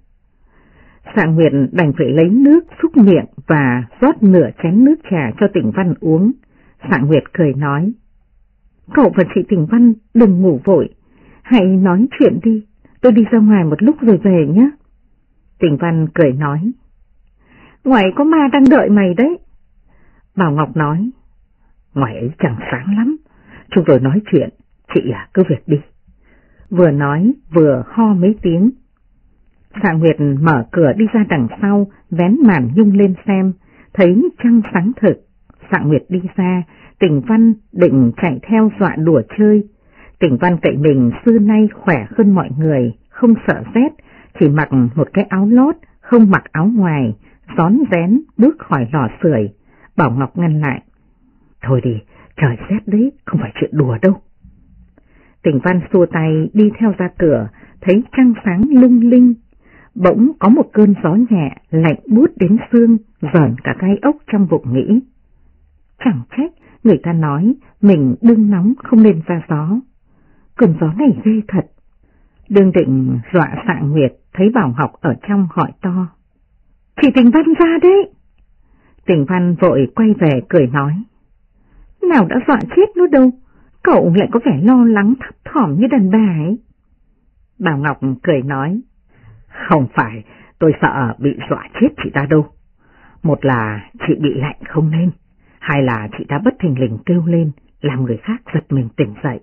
B: Sạng Nguyệt đành phải lấy nước xúc miệng và rót nửa chén nước trà cho Tỉnh Văn uống. Sạng Nguyệt cười nói. Cậu và chị Tỉnh Văn đừng ngủ vội, hãy nói chuyện đi, tôi đi ra ngoài một lúc rồi về nhé. Tỉnh Văn cười nói. Ngoài có ma đang đợi mày đấy. Bảo Ngọc nói. Ngoài ấy chẳng sáng lắm, chúng tôi nói chuyện, chị cứ việc đi. Vừa nói vừa ho mấy tiếng. Sạng Nguyệt mở cửa đi ra đằng sau, vén màn nhung lên xem, thấy trăng sáng thực. Sạng Nguyệt đi ra, Tỉnh Văn định chạy theo dọa đùa chơi. Tỉnh Văn cậy mình xưa nay khỏe hơn mọi người, không sợ rét, chỉ mặc một cái áo lót, không mặc áo ngoài, rón rén bước khỏi lò sưởi. Bảo Ngọc ngăn lại. Thôi đi, trời rét đấy, không phải chuyện đùa đâu. Tỉnh Văn xua tay đi theo ra cửa, thấy trăng sáng lung linh. Bỗng có một cơn gió nhẹ, lạnh buốt đến xương, rờn cả gai ốc trong bụng nghĩ. Chẳng trách người ta nói mình đương nóng không nên ra gió. Cơn gió này ghê thật. Đương định dọa Sạng Nguyệt, thấy Bảo Ngọc ở trong hỏi to. Chị Tỉnh Văn ra đấy. Tỉnh Văn vội quay về cười nói. Nào đã dọa chết nó đâu, cậu lại có vẻ lo lắng thấp thỏm như đàn bà ấy. Bảo Ngọc cười nói. Không phải, tôi sợ bị dọa chết chị ta đâu. Một là chị bị lạnh không nên, hai là chị ta bất thình lình kêu lên, làm người khác giật mình tỉnh dậy.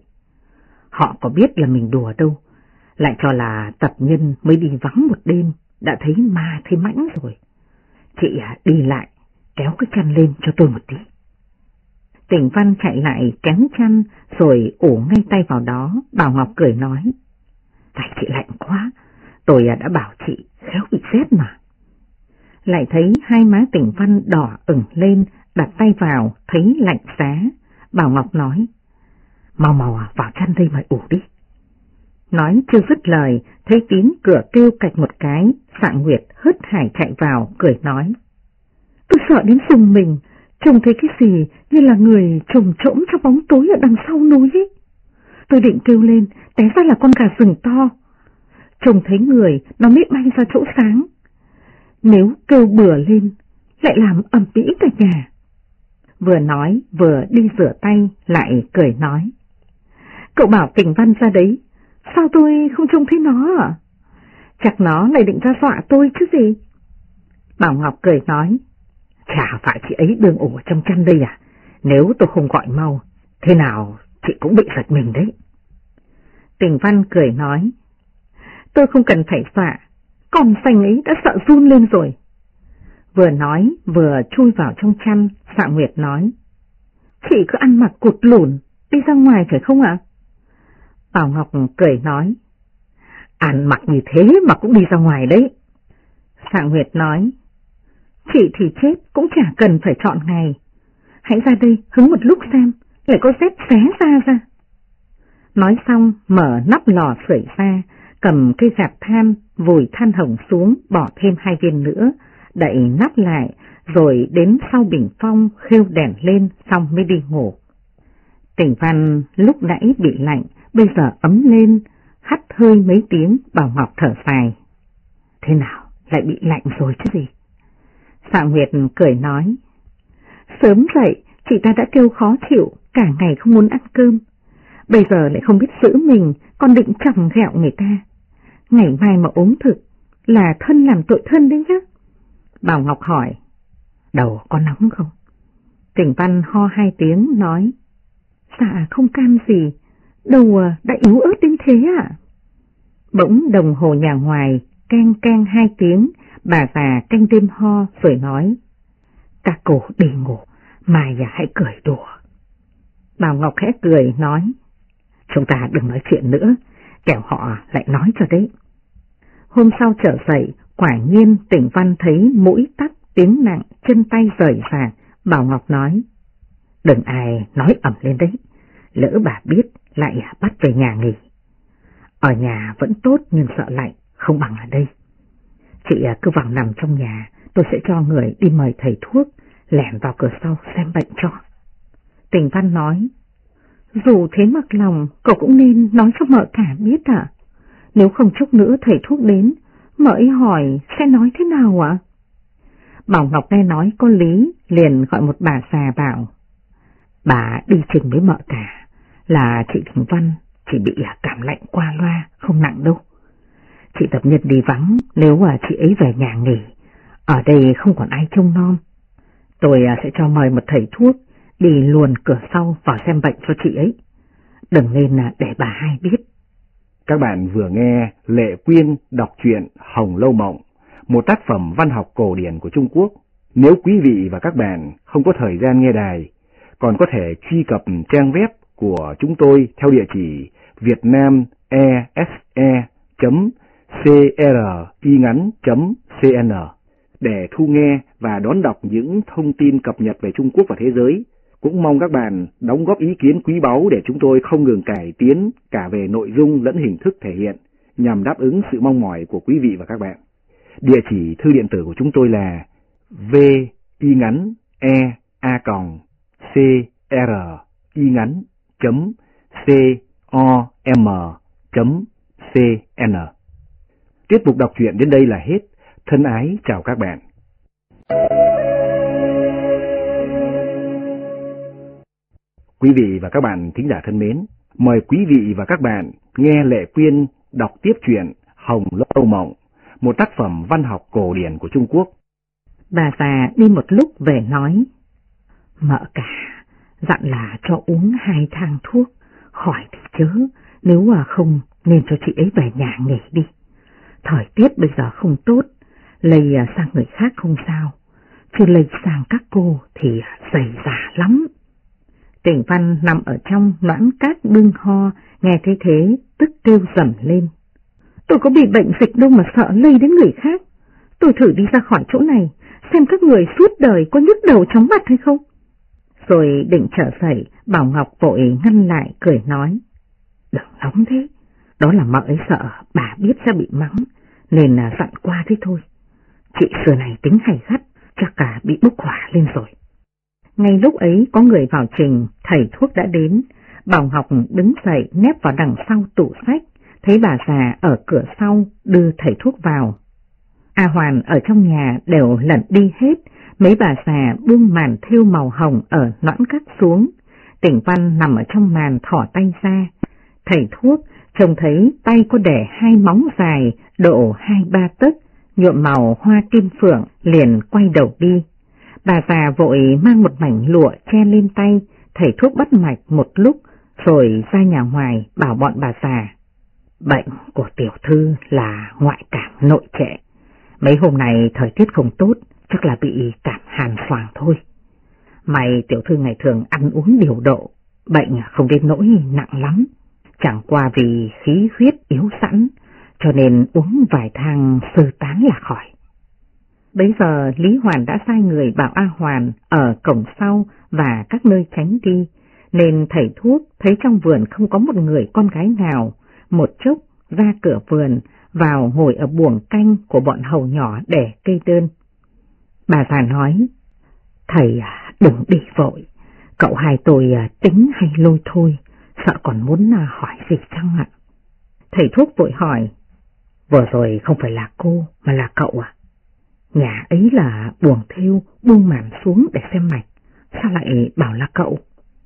B: Họ có biết là mình đùa đâu, lại cho là Tập Nhân mới đi vắng một đêm, đã thấy ma thấy mãnh rồi. Chị đi lại, kéo cái chăn lên cho tôi một tí. Tỉnh Văn chạy lại kéo chăn rồi ủ ngay tay vào đó. Bảo Ngọc cười nói. Tay chị lạnh quá, tôi đã bảo chị khéo bị rét mà. Lại thấy hai má Tỉnh Văn đỏ ửng lên, đặt tay vào thấy lạnh giá. Bảo Ngọc nói. Mau vào chăn đây mà ủ đi. Nói chưa dứt lời, thấy tiếng cửa kêu cạch một cái. Sạng Nguyệt hớt hải chạy vào cười nói. Tôi sợ đến rùng mình, trông thấy cái gì như là người trồm trỗng trong bóng tối ở đằng sau núi ấy. Tôi định kêu lên, té ra là con gà rừng to. Trông thấy người, nó mới bay ra chỗ sáng. Nếu kêu bừa lên, lại làm ầm ĩ cả nhà. Vừa nói, vừa đi rửa tay, lại cười nói. Cậu bảo Tỉnh Văn ra đấy, sao tôi không trông thấy nó à? Chắc nó lại định ra dọa tôi chứ gì. Bảo Ngọc cười nói. Chả phải chị ấy đương ủ trong chăn đây à? Nếu tôi không gọi mau, thế nào chị cũng bị giật mình đấy. Tỉnh Văn cười nói. Tôi không cần phải dọa, con xanh ấy đã sợ run lên rồi. Vừa nói vừa chui vào trong chăn. Sạng Nguyệt nói. Chị cứ ăn mặc cụt lủn, đi ra ngoài phải không ạ? Bảo Ngọc cười nói. Ăn mặc như thế mà cũng đi ra ngoài đấy. Sạng Nguyệt nói. Chị thì chết cũng chả cần phải chọn ngày. Hãy ra đây hứng một lúc xem, lại có rét xé ra. Nói xong mở nắp lò sưởi ra, cầm cây dạp than, vùi than hồng xuống, bỏ thêm 2 viên nữa, đậy nắp lại, rồi đến sau bình phong khêu đèn lên xong mới đi ngủ. Tỉnh Văn lúc nãy bị lạnh, bây giờ ấm lên, hắt hơi mấy tiếng. Bảo Ngọc thở dài. Thế nào, lại bị lạnh rồi chứ gì? Phạm Nguyệt cười nói. Sớm dậy, chị ta đã kêu khó chịu, cả ngày không muốn ăn cơm. Bây giờ lại không biết giữ mình, còn định chồng ghẹo người ta. Ngày mai mà ốm thực, là thân làm tội thân đấy nhá. Bảo Ngọc hỏi. Đầu có nóng không? Tỉnh Văn ho 2 tiếng nói. Dạ không cam gì, đầu đã yếu ớt đến thế à? Bỗng đồng hồ nhà ngoài keng keng 2 tiếng, bà già canh đêm ho rồi nói. Các cô đi ngủ, mai hãy cười đùa. Bảo Ngọc khẽ cười nói. Chúng ta đừng nói chuyện nữa, kẻo họ lại nói cho đấy. Hôm sau trở dậy, quả nhiên Tỉnh Văn thấy mũi tắc, tiếng nặng, chân tay rời rạc. Bảo Ngọc nói. Đừng ai nói ầm lên đấy, lỡ bà biết lại bắt về nhà nghỉ. Ở nhà vẫn tốt nhưng sợ lạnh, không bằng ở đây. Chị cứ vào nằm trong nhà, tôi sẽ cho người đi mời thầy thuốc, lẻn vào cửa sau xem bệnh cho. Tỉnh Văn nói. Dù thế mặc lòng, cậu cũng nên nói cho mợ cả biết ạ. Nếu không chốc nữa thầy thuốc đến, mợ ấy hỏi sẽ nói thế nào ạ? Bảo Ngọc nghe nói có lý, liền gọi một bà già bảo. Bà đi trình với mợ cả, là chị Tỉnh Văn chỉ bị cảm lạnh qua loa, không nặng đâu. Chị tập nhân đi vắng, nếu chị ấy về nhà nghỉ, ở đây không còn ai trông nom. Tôi sẽ cho mời một thầy thuốc đi luồn cửa sau vào xem bệnh cho chị ấy. Đừng nên để bà hai biết.
A: Các bạn vừa nghe Lệ Quyên đọc truyện Hồng Lâu Mộng, một tác phẩm văn học cổ điển của Trung Quốc. Nếu quý vị và các bạn không có thời gian nghe đài, còn có thể truy cập trang web của chúng tôi theo địa chỉ vietnamese.cringắn.cn để thu nghe và đón đọc những thông tin cập nhật về Trung Quốc và thế giới. Cũng mong các bạn đóng góp ý kiến quý báu để chúng tôi không ngừng cải tiến cả về nội dung lẫn hình thức thể hiện, nhằm đáp ứng sự mong mỏi của quý vị và các bạn. Địa chỉ thư điện tử của chúng tôi là vingắn.cringắn.com.cn. Tiết mục đọc truyện đến đây là hết. Thân ái chào các bạn. Quý vị và các bạn thính giả thân mến, mời quý vị và các bạn nghe Lệ Quyên đọc tiếp truyện Hồng Lâu Mộng, một tác phẩm văn học cổ điển của Trung Quốc.
B: Bà già đi một lúc về nói. Mợ cả dặn là cho uống 2 thang thuốc, khỏi thì chớ, nếu không nên cho chị ấy về nhà nghỉ đi. Thời tiết bây giờ không tốt, lây sang người khác không sao, chứ lây sang các cô thì dày dả lắm. Tỉnh Văn nằm ở trong loãng cát bưng ho, nghe thấy thế, tức kêu rầm lên. Tôi có bị bệnh dịch đâu mà sợ lây đến người khác. Tôi thử đi ra khỏi chỗ này, xem các người suốt đời có nhức đầu chóng mặt hay không. Rồi định trở dậy, Bảo Ngọc vội ngăn lại, cười nói. Đừng nóng thế, đó là mợ ấy sợ bà biết sẽ bị mắng, nên dặn qua thế thôi. Chị xưa này tính hay gắt, chắc cả bị bốc hỏa lên rồi. Ngay lúc ấy có người vào trình, thầy thuốc đã đến. Bảo Ngọc đứng dậy nép vào đằng sau tủ sách, thấy bà già ở cửa sau đưa thầy thuốc vào. A Hoàn ở trong nhà đều lẩn đi hết, mấy bà già buông màn thêu màu hồng ở loãng cát xuống. Tỉnh Văn nằm ở trong màn thỏ tay ra. Thầy thuốc trông thấy tay có để 2 móng dài độ 2-3 tấc, nhuộm màu hoa kim phượng, liền quay đầu đi. Bà già vội mang một mảnh lụa che lên tay, thầy thuốc bắt mạch một lúc, rồi ra nhà ngoài bảo bọn bà già. Bệnh của tiểu thư là ngoại cảm nội trệ. Mấy hôm này thời tiết không tốt, chắc là bị cảm hàn xoàng thôi. May tiểu thư ngày thường ăn uống điều độ, bệnh không đến nỗi nặng lắm. Chẳng qua vì khí huyết yếu sẵn, cho nên uống vài thang sơ tán là khỏi. Bấy giờ Lý Hoàn đã sai người bảo A Hoàn ở cổng sau và các nơi tránh đi, nên thầy thuốc thấy trong vườn không có một người con gái nào, một chốc ra cửa vườn, vào ngồi ở buồng canh của bọn hầu nhỏ để cây đơn. Bà già nói, thầy đừng đi vội, Cậu hai tôi tính hay lôi thôi, sợ còn muốn hỏi gì chăng ạ? Thầy thuốc vội hỏi, vừa rồi không phải là cô mà là cậu à? Nhà ấy là buồng thêu buông màn xuống để xem mạch, sao lại bảo là cậu?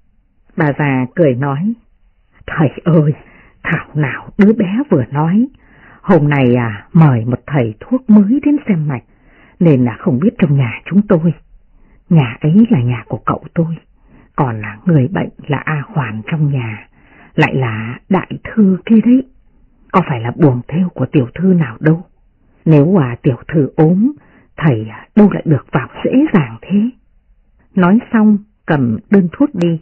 B: Bà già cười nói, thầy ơi, thảo nào đứa bé vừa nói, hôm nay mời một thầy thuốc mới đến xem mạch, nên là không biết trong nhà chúng tôi. Nhà ấy là nhà của cậu tôi, còn là người bệnh là A Hoàn trong nhà, lại là đại thư kia đấy, có phải là buồng thêu của tiểu thư nào đâu. Nếu tiểu thư ốm, thầy đâu lại được vào dễ dàng thế. Nói xong cầm đơn thuốc đi.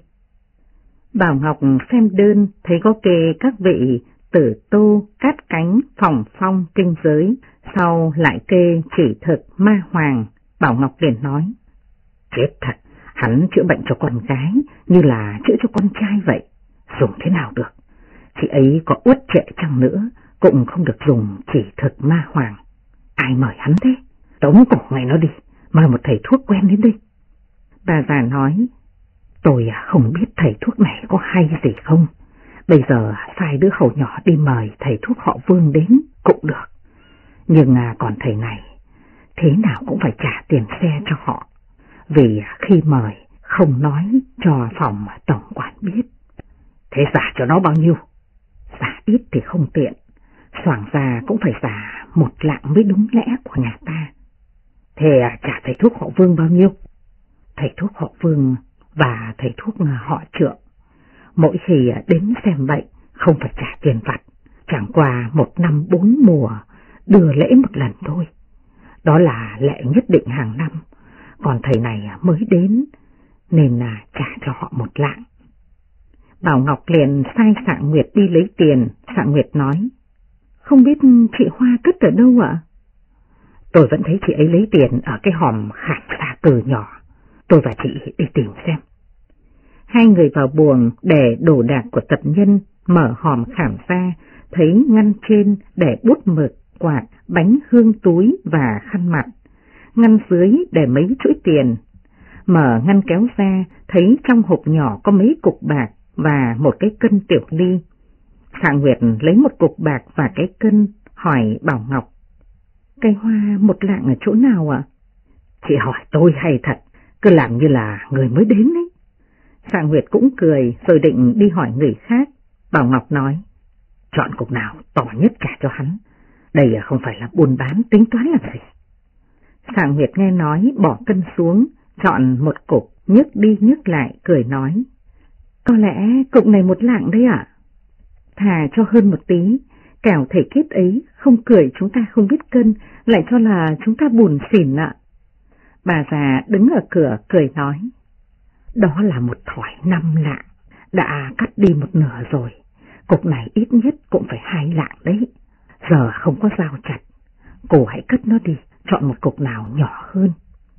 B: Bảo Ngọc xem đơn thấy có kê các vị Tử Tô, Cát Cánh, Phòng Phong, Kinh Giới, sau lại kê Chỉ Thực, Ma Hoàng. Bảo Ngọc liền nói, chết thật, hắn chữa bệnh cho con gái như là chữa cho con trai vậy, dùng thế nào được? Chị ấy có uất trệ chăng nữa cũng không được dùng Chỉ Thực, Ma Hoàng. Ai mời hắn thế? Tống cổ ngay nó đi, mời một thầy thuốc quen đến đây. Bà già nói, tôi không biết thầy thuốc này có hay gì không, bây giờ sai đứa hầu nhỏ đi mời thầy thuốc họ Vương đến cũng được, nhưng còn thầy này thế nào cũng phải trả tiền xe cho họ, vì khi mời không nói cho phòng tổng quản biết. Thế giả cho nó bao nhiêu? Giả ít thì không tiện, soảng ra cũng phải giả 1 lạng mới đúng lẽ của nhà ta. Thế trả thầy thuốc họ Vương bao nhiêu? Thầy thuốc họ Vương và thầy thuốc họ Trượng mỗi khi đến xem bệnh không phải trả tiền vặt, chẳng qua 1 năm 4 mùa đưa lễ một lần thôi, đó là lệ nhất định hàng năm. Còn thầy này mới đến nên là trả cho họ 1 lạng. Bảo Ngọc liền sai Sạng Nguyệt đi lấy tiền. Sạng Nguyệt nói, không biết chị Hoa cất ở đâu ạ? Tôi vẫn thấy chị ấy lấy tiền ở cái hòm khảm xa từ nhỏ, tôi và chị đi tìm xem. Hai người vào buồng để đồ đạc của tập nhân, mở hòm khảm ra, thấy ngăn trên để bút mực, quạt, bánh hương túi và khăn mặt, ngăn dưới để mấy chuỗi tiền. Mở ngăn kéo ra, thấy trong hộp nhỏ có mấy cục bạc và một cái cân tiểu ly. Sạng Nguyệt lấy một cục bạc và cái cân, hỏi Bảo Ngọc, cây hoa 1 lạng ở chỗ nào ạ? Chị hỏi tôi hay thật, cứ làm như là người mới đến ấy. Sạng Nguyệt cũng cười rồi định đi hỏi người khác. Bảo Ngọc nói, chọn cục nào to nhất trả cho hắn, đây không phải là buôn bán tính toán làm gì. Sạng Nguyệt nghe nói bỏ cân xuống, chọn một cục, nhấc đi nhấc lại, cười nói, có lẽ cục này 1 lạng đấy ạ. Thà cho hơn một tí, kẻo thầy kết ấy không cười chúng ta không biết cân, lại cho là chúng ta buồn xỉn ạ. Bà già đứng ở cửa cười nói, đó là một thỏi 5 lạng, đã cắt đi 1/2 rồi, cục này ít nhất cũng phải 2 lạng đấy, giờ không có dao chặt, cô hãy cất nó đi, chọn một cục nào nhỏ hơn.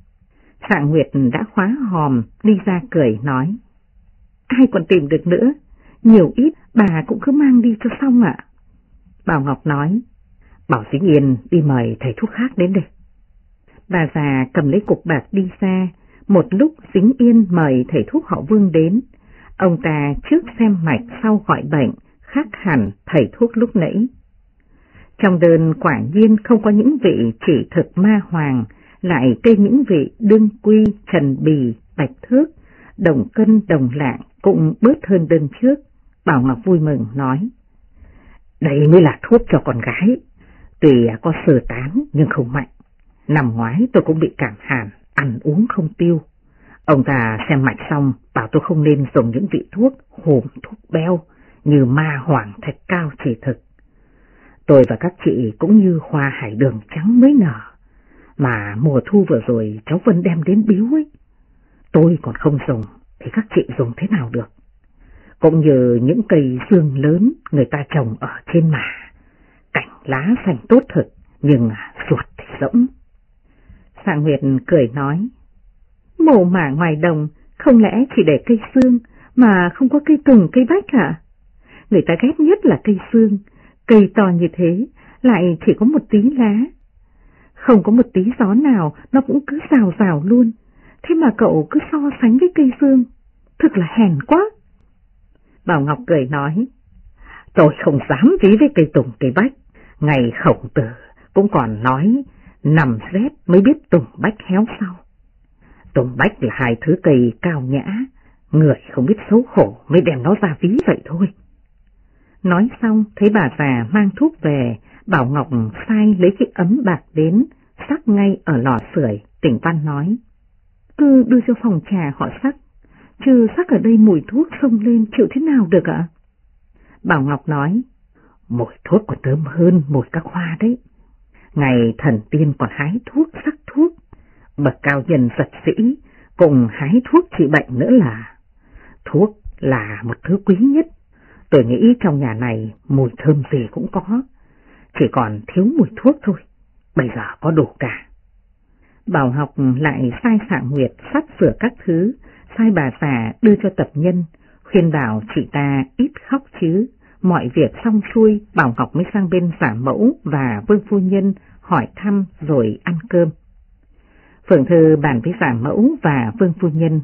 B: Sạng Nguyệt đã khóa hòm, đi ra cười nói, ai còn tìm được nữa, nhiều ít bà cũng cứ mang đi cho xong ạ. Bảo Ngọc nói, bảo Dính Yên đi mời thầy thuốc khác đến đây. Bà già cầm lấy cục bạc đi ra, một lúc Dính Yên mời thầy thuốc họ Vương đến. Ông ta trước xem mạch sau gọi bệnh, khác hẳn thầy thuốc lúc nãy. Trong đơn quả nhiên không có những vị Chỉ Thực, Ma Hoàng, lại kê những vị Đương Quy, Trần Bì, Bạch Thước, Đồng Cân, Đồng Lạng cũng bớt hơn đơn trước. Bảo Ngọc vui mừng nói, đây mới là thuốc cho con gái, tuy có sờ tán nhưng không mạnh. Năm ngoái tôi cũng bị cảm hàn, ăn uống không tiêu. Ông ta xem mạch xong bảo tôi không nên dùng những vị thuốc hồn thuốc beo như Ma Hoàng, Thạch Cao, Chỉ Thực. Tôi và các chị cũng như hoa hải đường trắng mới nở, mà mùa thu vừa rồi cháu Vân đem đến biếu ấy. Tôi còn không dùng thì các chị dùng thế nào được? Cũng như những cây xương lớn người ta trồng ở trên mả, cành lá xanh tốt thực nhưng ruột thì rỗng. Sạng Nguyệt cười nói, mồ mả ngoài đồng không lẽ chỉ để cây xương mà không có cây tùng cây bách hả? Người ta ghét nhất là cây xương, cây to như thế lại chỉ có một tí lá, không có một tí gió nào nó cũng cứ rào rào luôn, thế mà cậu cứ so sánh với cây xương. thực là hèn quá. Bảo Ngọc cười nói, tôi không dám ví với cây tùng cây bách, ngày Khổng Tử cũng còn nói nằm rét mới biết tùng bách héo sau. Tùng bách là hai thứ cây cao nhã, người không biết xấu hổ mới đem nó ra ví vậy thôi. Nói xong thấy bà già mang thuốc về, Bảo Ngọc sai lấy cái ấm bạc đến, sắc ngay ở lò sưởi. Tỉnh Văn nói, cứ đưa cho phòng trà họ sắc, chứ sắc ở đây mùi thuốc xông lên chịu thế nào được ạ? Bảo Ngọc nói, mùi thuốc còn thơm hơn mùi các hoa đấy. Ngày thần tiên còn hái thuốc sắc thuốc, bậc cao nhân giật sĩ cùng hái thuốc trị bệnh nữa là. Thuốc là một thứ quý nhất, tôi nghĩ trong nhà này mùi thơm gì cũng có, chỉ còn thiếu mùi thuốc thôi, bây giờ có đủ cả. Bảo Ngọc lại sai Phạm Nguyệt sắp sửa các thứ, sai bà già đưa cho tập nhân, khuyên bảo chị ta ít khóc chứ. Mọi việc xong xuôi, Bảo Ngọc mới sang bên Giả Mẫu và Vương phu nhân hỏi thăm rồi ăn cơm. Phượng Thư bàn với Giả Mẫu và Vương phu nhân,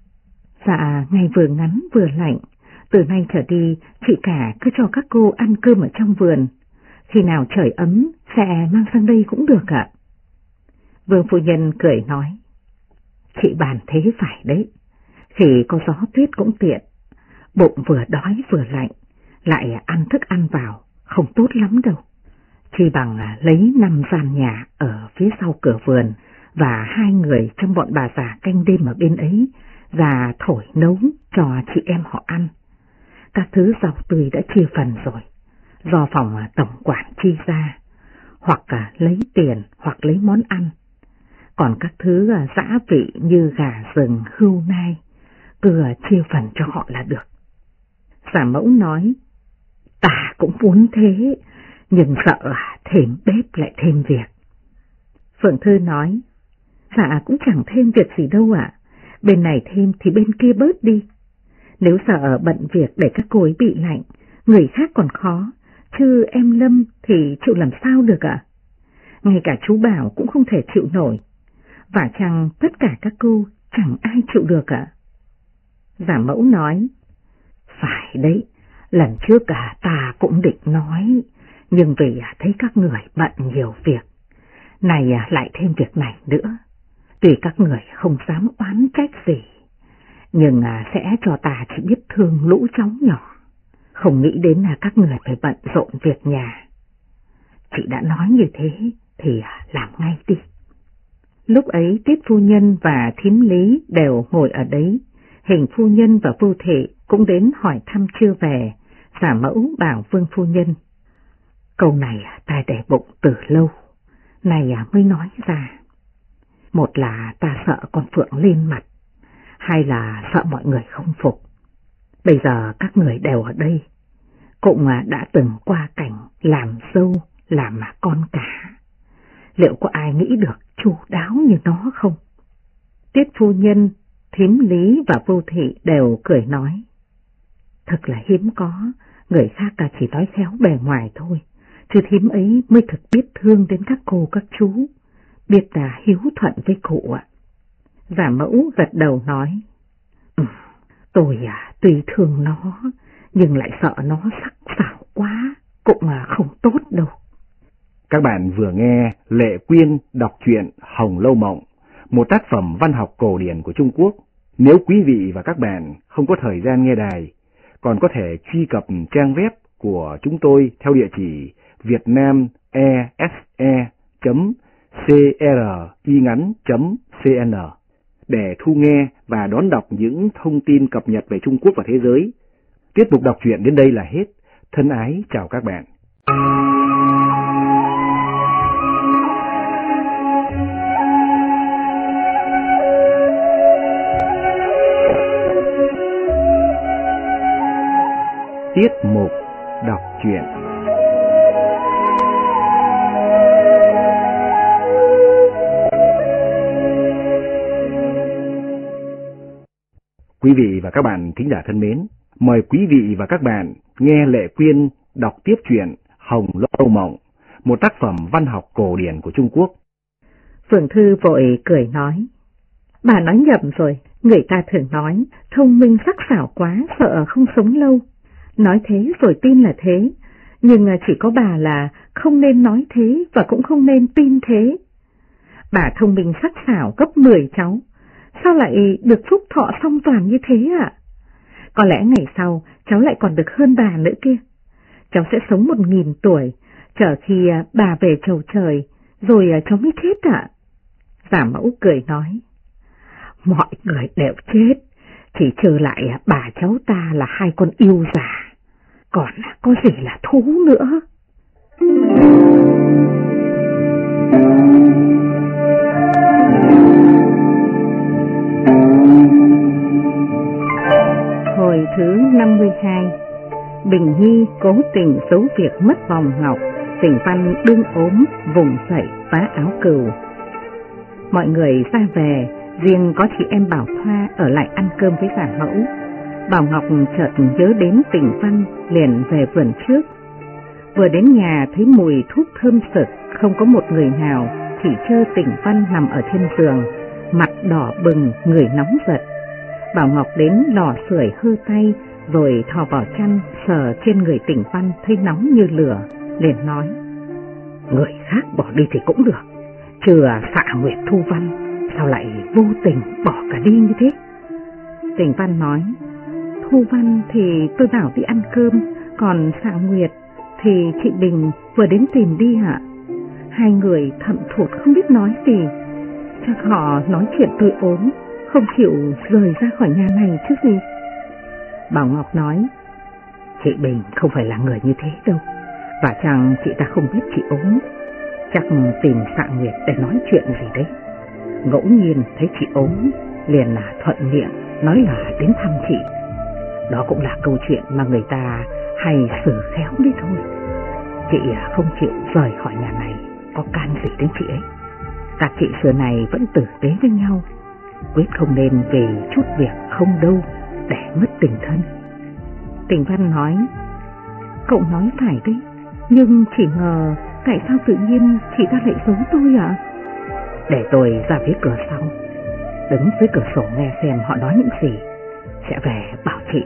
B: dạ ngày vừa ngắn vừa lạnh, từ nay trở đi chị cả cứ cho các cô ăn cơm ở trong vườn, khi nào trời ấm sẽ mang sang đây cũng được ạ. Vương phu nhân cười nói, chị bàn thế phải đấy, khi có gió tuyết cũng tiện, bụng vừa đói vừa lạnh, lại ăn thức ăn vào, không tốt lắm đâu. Chỉ bằng lấy 5 gian nhà ở phía sau cửa vườn và 2 người trong bọn bà già canh đêm ở bên ấy, và thổi nấu cho chị em họ ăn. Các thứ rau tươi đã chia phần rồi, do phòng tổng quản chi ra, hoặc lấy tiền hoặc lấy món ăn. Còn các thứ dã vị như gà rừng, hươu nai, cứ chia phần cho họ là được. Giả Mẫu nói, ta cũng muốn thế, nhưng sợ thêm bếp lại thêm việc. Phượng Thư nói, dạ cũng chẳng thêm việc gì đâu ạ, bên này thêm thì bên kia bớt đi. Nếu sợ bận việc để các cô ấy bị lạnh, người khác còn khó, chứ em Lâm thì chịu làm sao được ạ? Ngay cả chú Bảo cũng không thể chịu nổi, và chăng tất cả các cô chẳng ai chịu được ạ? Giả Mẫu nói, phải đấy, lần trước ta cũng định nói, nhưng vì thấy các người bận nhiều việc, này lại thêm việc này nữa. Tuy các người không dám oán trách gì, nhưng sẽ cho ta chỉ biết thương lũ cháu nhỏ, không nghĩ đến các người phải bận rộn việc nhà. Chị đã nói như thế thì làm ngay đi. Lúc ấy Tiết phu nhân và Thím Lý đều ngồi ở đấy, Hình phu nhân và Vô Thị cũng đến hỏi thăm chưa về. Giả Mẫu bảo Vương phu nhân, câu này ta để bụng từ lâu, này mới nói ra. Một là ta sợ con Phượng lên mặt, hai là sợ mọi người không phục. Bây giờ các người đều ở đây, cũng đã từng qua cảnh làm dâu, làm con cả. Liệu có ai nghĩ được chu đáo như nó không? Tiết phu nhân, Thím Lý và Vô Thị đều cười nói, thật là hiếm có, người khác chỉ nói khéo bề ngoài thôi, chứ thím ấy mới thực biết thương đến các cô các chú, biết hiếu thuận với cụ ạ. Giả Mẫu gật đầu nói, tôi tuy thương nó, nhưng lại sợ nó sắc sảo quá, cũng không tốt đâu.
A: Các bạn vừa nghe Lệ Quyên đọc truyện Hồng Lâu Mộng, một tác phẩm văn học cổ điển của Trung Quốc. Nếu quý vị và các bạn không có thời gian nghe đài, còn có thể truy cập trang web của chúng tôi theo địa chỉ vietnamese.cringắn.cn để thu nghe và đón đọc những thông tin cập nhật về Trung Quốc và thế giới. Tiết mục đọc truyện đến đây là hết. Thân ái chào các bạn. Tiết mục đọc truyện. Quý vị và các bạn thính giả thân mến, mời quý vị và các bạn nghe Lệ Quyên đọc tiếp truyện Hồng Lâu Mộng, một tác phẩm văn học cổ điển của Trung Quốc.
B: Phượng Thư vội cười nói, bà nói nhầm rồi, Người ta thường nói thông minh sắc sảo quá sợ không sống lâu. Nói thế rồi tin là thế, nhưng chỉ có bà là không nên nói thế và cũng không nên tin thế. Bà thông minh sắc sảo gấp 10 cháu, sao lại được phúc thọ song toàn như thế ạ? Có lẽ ngày sau cháu lại còn được hơn bà nữa kia. Cháu sẽ sống 1000 tuổi, chờ khi bà về chầu trời, rồi cháu mới chết ạ. Giả mẫu cười nói, mọi người đều chết, chỉ trừ lại bà cháu ta là 2 con yêu già, còn có gì là thú nữa. Hồi thứ 52, Bình Nhi cố tình giấu việc mất vòng ngọc, Tỉnh Văn đương ốm vùng dậy vá áo cừu. Mọi người ra về, riêng có chị em Bảo Thoa ở lại ăn cơm với giả mẫu. Bảo Ngọc chợt nhớ đến Tỉnh Văn, liền về vườn trước. Vừa đến nhà thấy mùi thuốc thơm sực, không có một người nào, chỉ trơ Tỉnh Văn nằm ở trên giường, mặt đỏ bừng, người nóng giật. Bảo Ngọc đến lò sưởi hơ tay, rồi thò vào chăn sờ trên người Tỉnh Văn thấy nóng như lửa, liền nói, người khác bỏ đi thì cũng được, trừ Xạ Nguyệt Thu Văn, sao lại vô tình bỏ cả đi như thế? Tỉnh Văn nói, Thu Văn thì tôi bảo đi ăn cơm, còn Xạ Nguyệt thì chị Bình vừa đến tìm đi ạ. 2 người thậm thụt không biết nói gì, chắc họ nói chuyện tôi ốm, không chịu rời ra khỏi nhà này chứ gì. Bảo Ngọc nói, chị Bình không phải là người như thế đâu, và chẳng chị ta không biết chị ốm, chắc tìm Xạ Nguyệt để nói chuyện gì đấy. Ngẫu nhiên thấy chị ốm, liền là thuận miệng nói là đến thăm chị. Đó cũng là câu chuyện mà người ta hay xử khéo đấy thôi. Chị không chịu rời khỏi nhà này, có can gì đến chị ấy. Các chị xưa này vẫn tử tế với nhau, quyết không nên vì chút việc không đâu để mất tình thân. Tỉnh Văn nói, cậu nói phải đấy, nhưng chỉ ngờ tại sao tự nhiên chị ta lại giấu tôi ạ? Để tôi ra phía cửa sau, đứng dưới cửa sổ nghe xem họ nói những gì, sẽ về bảo chị.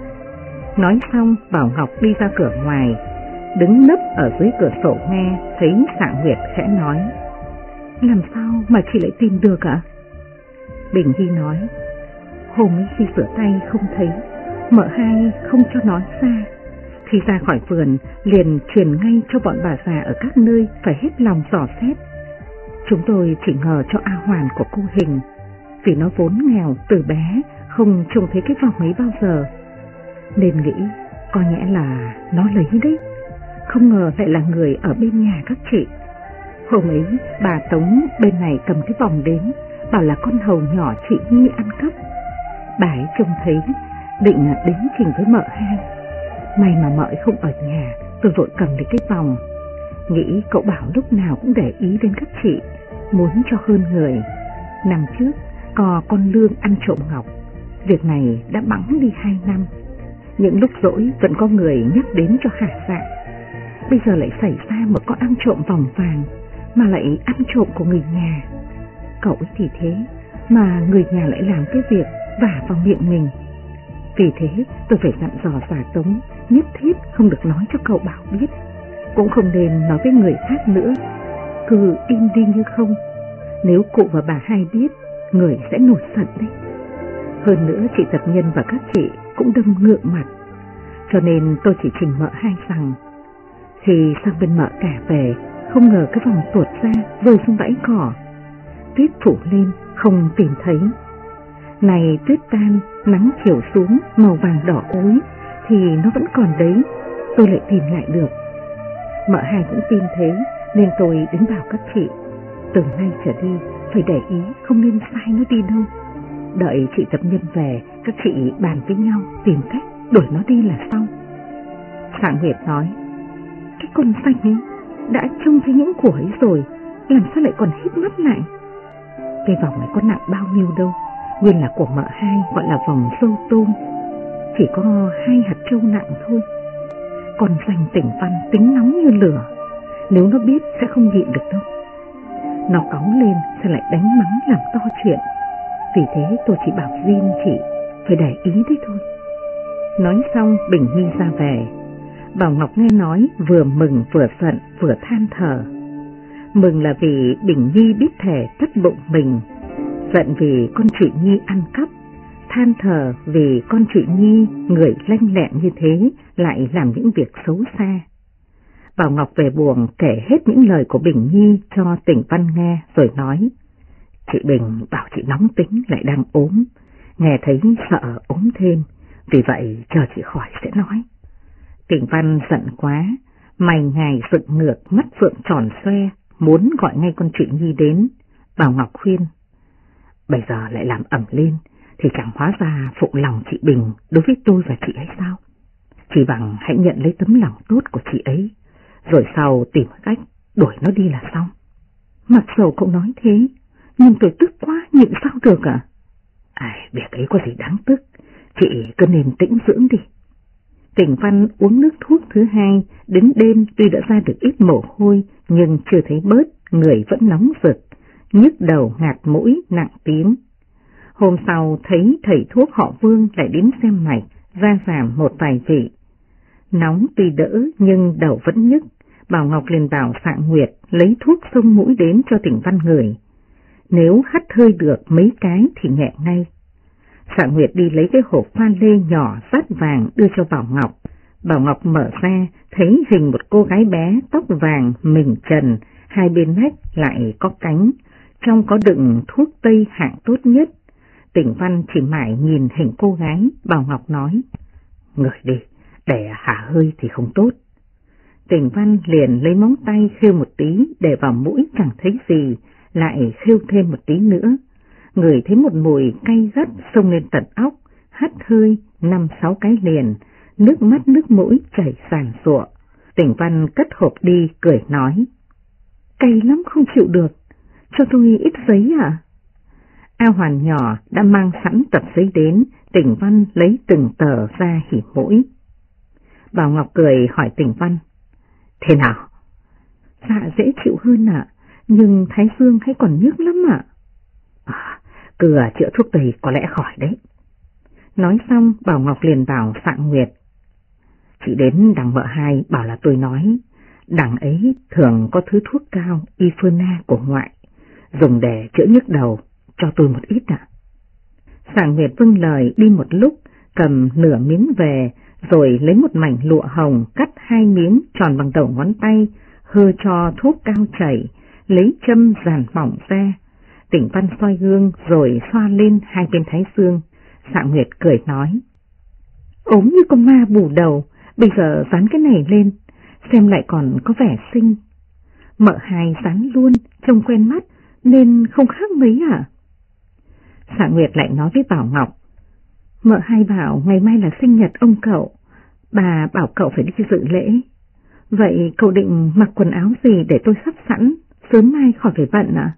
B: Nói xong Bảo Ngọc đi ra cửa ngoài, đứng nấp ở dưới cửa sổ nghe, thấy Xạ Nguyệt khẽ nói, làm sao mà chị lại tìm được ạ? Bình Nhi nói, hôm ấy khi rửa tay không thấy, mợ hai không cho nói ra, khi ra khỏi vườn liền truyền ngay cho bọn bà già ở các nơi phải hết lòng dò xét. Chúng tôi chỉ ngờ cho A Hoàn của cô Hình, vì nó vốn nghèo từ bé, không trông thấy cái vòng ấy bao giờ, nên nghĩ có nhẽ là nó lấy đấy, không ngờ lại là người ở bên nhà các chị. Hôm ấy bà Tống bên này cầm cái vòng đến, bảo là con hầu nhỏ chị Nhi ăn cắp. Bà ấy trông thấy, định đến trình với mợ hai. May mà mợ ấy không ở nhà, tôi vội cầm lấy cái vòng, nghĩ cậu Bảo lúc nào cũng để ý đến các chị, muốn cho hơn người. Năm trước có con Lương ăn trộm ngọc, việc này đã bẵng đi 2 năm. Những lúc rỗi vẫn có người nhắc đến cho hả dạ. Bây giờ lại xảy ra một con ăn trộm vòng vàng, mà lại ăn trộm của người nhà. Cậu ấy thì thế, mà người nhà lại làm cái việc vả vào miệng mình. Vì thế tôi phải dặn dò giả Tống, nhất thiết không được nói cho cậu Bảo biết, cũng không nên nói với người khác nữa, cứ im đi như không. Nếu cụ và bà hai biết, người sẽ nổi giận đấy. Hơn nữa chị Tập Nhân và các chị cũng đâm ngượng mặt, cho nên tôi chỉ trình mợ hai rằng, khi sang bên mợ cả về, không ngờ cái vòng tuột ra rơi xuống bãi cỏ, tuyết phủ lên không tìm thấy. Này tuyết tan, nắng chiều xuống màu vàng đỏ ối, thì nó vẫn còn đấy, tôi lại tìm lại được. Mợ hai cũng tin thế, nên tôi đến bảo các chị, từ nay trở đi phải để ý, không nên sai nó đi đâu. Đợi chị Tập Nhân về, các chị bàn với nhau tìm cách đuổi nó đi là xong. Xạ Nguyệt nói, cái con xanh ấy đã trông thấy những của ấy rồi, làm sao lại còn hít mắt lại? Cái vòng này có nặng bao nhiêu đâu, nguyên là của mợ hai, gọi là vòng sâu tôm, chỉ có 2 hạt trâu nặng thôi. Con xanh Tỉnh Văn tính nóng như lửa, nếu nó biết sẽ không nhịn được đâu. Nó cáu lên sẽ lại đánh mắng làm to chuyện. Vì thế tôi chỉ bảo Diên chị phải để ý đấy thôi. Nói xong Bình Nhi ra về. Bảo Ngọc nghe nói vừa mừng vừa giận vừa than thở. Mừng là vì Bình Nhi biết thể tất bụng mình, giận vì con chị Nhi ăn cắp, than thở vì con chị Nhi người lanh lẹ như thế lại làm những việc xấu xa. Bảo Ngọc về buồng kể hết những lời của Bình Nhi cho Tỉnh Văn nghe rồi nói: Chị Bình bảo chị nóng tính lại đang ốm, nghe thấy sợ ốm thêm, vì vậy chờ chị khỏi sẽ nói. Tỉnh Văn giận quá, mày ngài dựng ngược, mắt phượng tròn xoe, muốn gọi ngay con chị Nhi đến. Bảo Ngọc khuyên: Bây giờ lại làm ẩm lên thì chẳng hóa ra phụ lòng chị Bình đối với tôi và chị ấy sao? Chỉ bằng hãy nhận lấy tấm lòng tốt của chị ấy, rồi sau tìm cách đuổi nó đi là xong. Mặc dầu cậu nói thế, nhưng tôi tức quá, nhịn sao được à? Việc ấy có gì đáng tức, chị cứ nên tĩnh dưỡng đi. Tỉnh Văn uống nước thuốc thứ hai, đến đêm tuy đã ra được ít mồ hôi, nhưng chưa thấy bớt, người vẫn nóng rực, nhức đầu ngạt mũi nặng tím. Hôm sau thấy thầy thuốc họ Vương lại đến xem mạch, ra giảm một vài vị. Nóng tuy đỡ nhưng đầu vẫn nhức, Bảo Ngọc liền bảo Sạng Nguyệt lấy thuốc xông mũi đến cho Tỉnh Văn ngửi. Nếu hắt hơi được mấy cái thì nhẹ ngay. Sạng Nguyệt đi lấy cái hộp pha lê nhỏ sắt vàng đưa cho Bảo Ngọc. Bảo Ngọc mở ra thấy hình một cô gái bé tóc vàng mình trần, hai bên nách lại có cánh, trong có đựng thuốc tây hạng tốt nhất. Tỉnh Văn chỉ mải nhìn hình cô gái, Bảo Ngọc nói: Ngửi đi, để hả hơi thì không tốt. Tỉnh Văn liền lấy móng tay khêu một tí, để vào mũi chẳng thấy gì, lại khêu thêm một tí nữa. Ngửi thấy một mùi cay gắt xông lên tận óc, hắt hơi 5-6 cái liền, nước mắt nước mũi chảy ràn rụa. Tỉnh Văn cất hộp đi, cười nói: Cay lắm không chịu được, cho tôi ít giấy à? A Hoàn nhỏ đã mang sẵn tập giấy đến, Tỉnh Văn lấy từng tờ ra hỉ mũi. Bảo Ngọc cười hỏi Tỉnh Văn: Thế nào? Dạ dễ chịu hơn ạ, nhưng thái dương hay còn nhức lắm ạ. Cứ chữa thuốc tây có lẽ khỏi đấy. Nói xong Bảo Ngọc liền bảo Sạng Nguyệt: Chị đến đằng vợ hai bảo là tôi nói, đằng ấy thường có thứ thuốc cao Ifena của ngoại, dùng để chữa nhức đầu, cho tôi một ít ạ. Sạng Nguyệt vâng lời, đi một lúc, cầm nửa miếng về, rồi lấy một mảnh lụa hồng cắt 2 miếng tròn bằng đầu ngón tay, hơ cho thuốc cao chảy, lấy châm dàn mỏng ra. Tỉnh Văn soi gương rồi xoa lên hai bên thái dương. Sạng Nguyệt cười nói: Ốm như con ma bù đầu, bây giờ dán cái này lên, xem lại còn có vẻ xinh. Mợ hai dán luôn, trông quen mắt, nên không khác mấy à? Sạng Nguyệt lại nói với Bảo Ngọc: Mợ hai bảo ngày mai là sinh nhật ông cậu, bà bảo cậu phải đi dự lễ. Vậy cậu định mặc quần áo gì để tôi sắp sẵn, sớm mai khỏi phải bận ạ?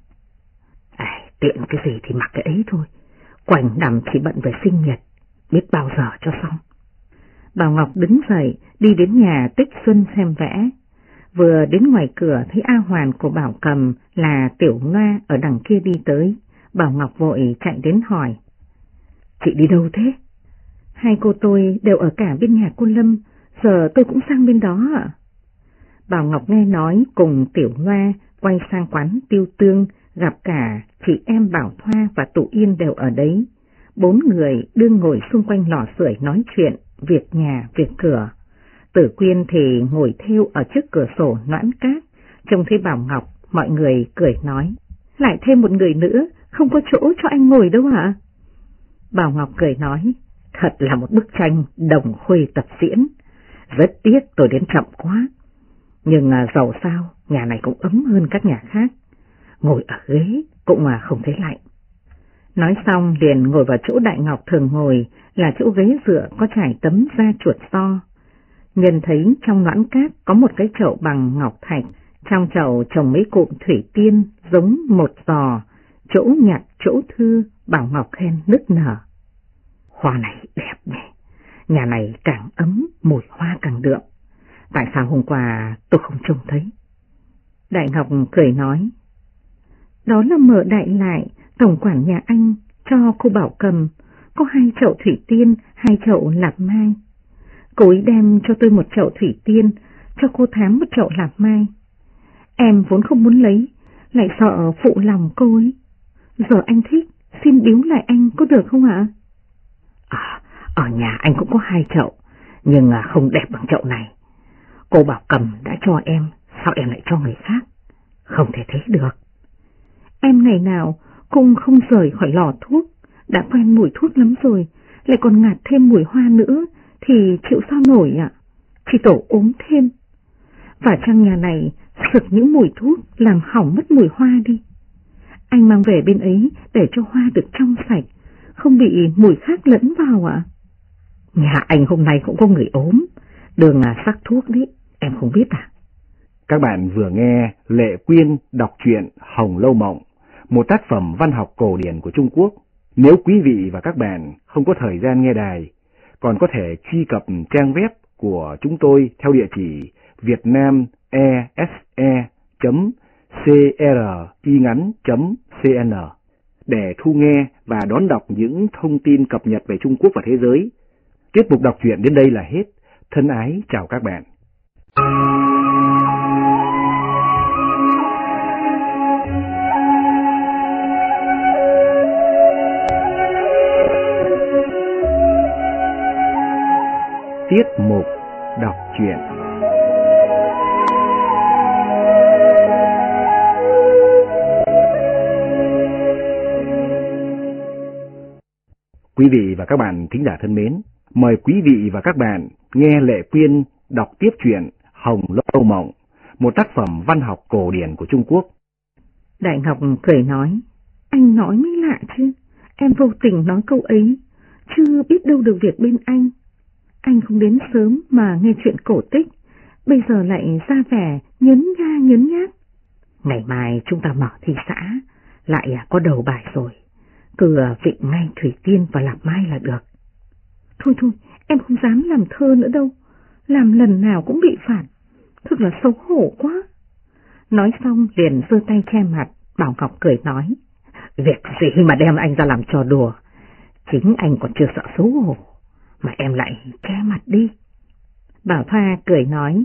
B: Tiện cái gì thì mặc cái ấy thôi, quanh năm chỉ bận về sinh nhật, biết bao giờ cho xong. Bảo Ngọc đứng dậy đi đến nhà Tích Xuân xem vẽ. Vừa đến ngoài cửa thấy A Hoàn của Bảo Cầm là Tiểu Loa ở đằng kia đi tới. Bảo Ngọc vội chạy đến hỏi: Chị đi đâu thế? Hai cô tôi đều ở cả bên nhà cô Lâm, giờ tôi cũng sang bên đó ạ. Bảo Ngọc nghe nói cùng Tiểu Loa quay sang quán Tiêu Tương, gặp cả chị em Bảo Thoa và Tụ Yên đều ở đấy. 4 người đương ngồi xung quanh lò sưởi nói chuyện, việc nhà, việc cửa. Tử Quyên thì ngồi thêu ở trước cửa sổ noãn cát, trông thấy Bảo Ngọc, mọi người cười nói: Lại thêm một người nữa, không có chỗ cho anh ngồi đâu hả? Bảo Ngọc cười nói: Thật là một bức tranh đồng khuê tập diễn, rất tiếc tôi đến chậm quá. Nhưng dầu sao, nhà này cũng ấm hơn các nhà khác, ngồi ở ghế cũng mà không thấy lạnh. Nói xong liền ngồi vào chỗ Đại Ngọc thường ngồi, là chỗ ghế dựa có trải tấm da chuột to. Nhân thấy trong noãn cát có một cái chậu bằng ngọc thạch, trong chậu trồng mấy cụm thủy tiên giống một giò, chỗ nhặt chỗ thư. Bảo Ngọc khen nức nở: Hoa này đẹp nhỉ, nhà này càng ấm mùi hoa càng đượm, tại sao hôm qua tôi không trông thấy? Đại Ngọc cười nói: Đó là Mợ Đại Lại, tổng quản nhà anh, cho cô Bảo Cầm có 2 chậu thủy tiên, 2 chậu lạp mai. Cô ấy đem cho tôi 1 chậu thủy tiên, cho cô Thám 1 chậu lạp mai. Em vốn không muốn lấy, lại sợ phụ lòng cô ấy. Giờ anh thích, xin biếu lại anh có được không ạ?
C: Ở nhà anh cũng có 2 chậu, nhưng không đẹp bằng chậu này. Cô Bảo Cầm đã cho em, sao em lại cho người khác? Không thể thế được.
B: Em ngày nào cũng không rời khỏi lò thuốc, đã quen mùi thuốc lắm rồi, lại còn ngạt thêm mùi hoa nữa thì chịu sao nổi ạ? Chỉ tổ ốm thêm. Và trong nhà này sực những mùi thuốc làm hỏng mất mùi hoa đi. Anh mang về bên ấy để cho hoa được trong sạch, không bị mùi khác lẫn vào ạ.
C: Nhà anh hôm nay cũng có người ốm, đường sắc thuốc đấy, em không biết à?
A: Các bạn vừa nghe Lệ Quyên đọc truyện Hồng Lâu Mộng, một tác phẩm văn học cổ điển của Trung Quốc. Nếu quý vị và các bạn không có thời gian nghe đài, còn có thể truy cập trang web của chúng tôi theo địa chỉ vietnamese.cringắn.cn để thu nghe và đón đọc những thông tin cập nhật về Trung Quốc và thế giới. Tiết mục đọc truyện đến đây là hết. Thân ái chào các bạn. Tiết mục đọc truyện. Quý vị và các bạn thính giả thân mến, mời quý vị và các bạn nghe Lệ Quyên đọc tiếp truyện Hồng Lâu Mộng, một tác phẩm văn học cổ điển của Trung Quốc.
B: Đại Ngọc cười nói, anh nói mới lạ chứ, em vô tình nói câu ấy, chưa biết đâu được việc bên anh. Anh không đến sớm mà nghe chuyện cổ tích, bây giờ lại ra vẻ nhấn nhát.
C: Ngày mai chúng ta mở thi xã, lại có đầu bài rồi, cứ vịnh ngay thủy tiên và lạp mai là được.
B: Thôi, em không dám làm thơ nữa đâu, làm lần nào cũng bị phạt, thực là xấu hổ quá. Nói xong liền giơ tay che mặt. Bảo Ngọc cười nói,
C: việc gì mà đem anh ra làm trò đùa, chính anh còn chưa sợ xấu hổ, mà em lại che mặt đi.
B: Bảo Thoa cười nói,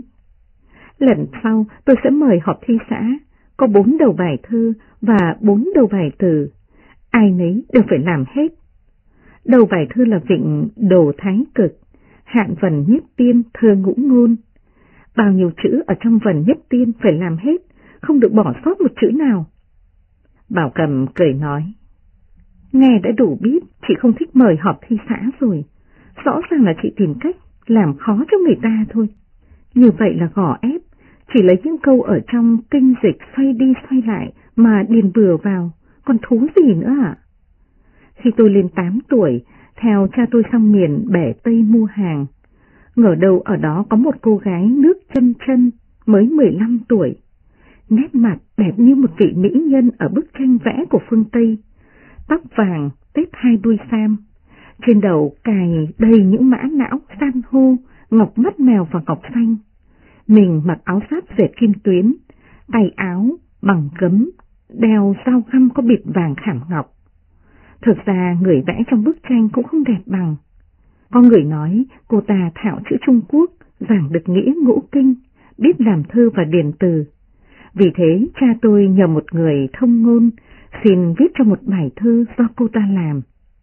B: lần sau tôi sẽ mời họp thi xã, có 4 đầu bài thơ và 4 đầu bài từ, ai nấy đều phải làm hết. Đầu bài thơ là vịnh Đồ Thái Cực, hạn vần nhất tiên thơ ngũ ngôn. Bao nhiêu chữ ở trong vần nhất tiên phải làm hết, không được bỏ sót một chữ nào. Bảo Cầm cười nói, nghe đã đủ biết chị không thích mời họp thi xã rồi, rõ ràng là chị tìm cách làm khó cho người ta thôi. Như vậy là gò ép, chỉ lấy những câu ở trong kinh dịch xoay đi xoay lại mà điền bừa vào, còn thú gì nữa ạ? Khi tôi lên 8 tuổi, theo cha tôi sang miền bẻ Tây mua hàng, ngờ đâu ở đó có một cô gái nước chân mới 15 tuổi, nét mặt đẹp như một vị mỹ nhân ở bức tranh vẽ của phương Tây, tóc vàng tết 2 đuôi sam, trên đầu cài đầy những mã não san hô, ngọc mắt mèo và ngọc xanh. Mình mặc áo giáp dệt kim tuyến, tay áo bằng gấm, đeo dao găm có bịt vàng khảm ngọc. Thực ra người vẽ trong bức tranh cũng không đẹp bằng. Có người nói cô ta thạo chữ Trung Quốc, giảng được nghĩa ngũ kinh, biết làm thơ và điển từ. Vì thế cha tôi nhờ một người thông ngôn xin viết cho một bài thơ do cô ta làm.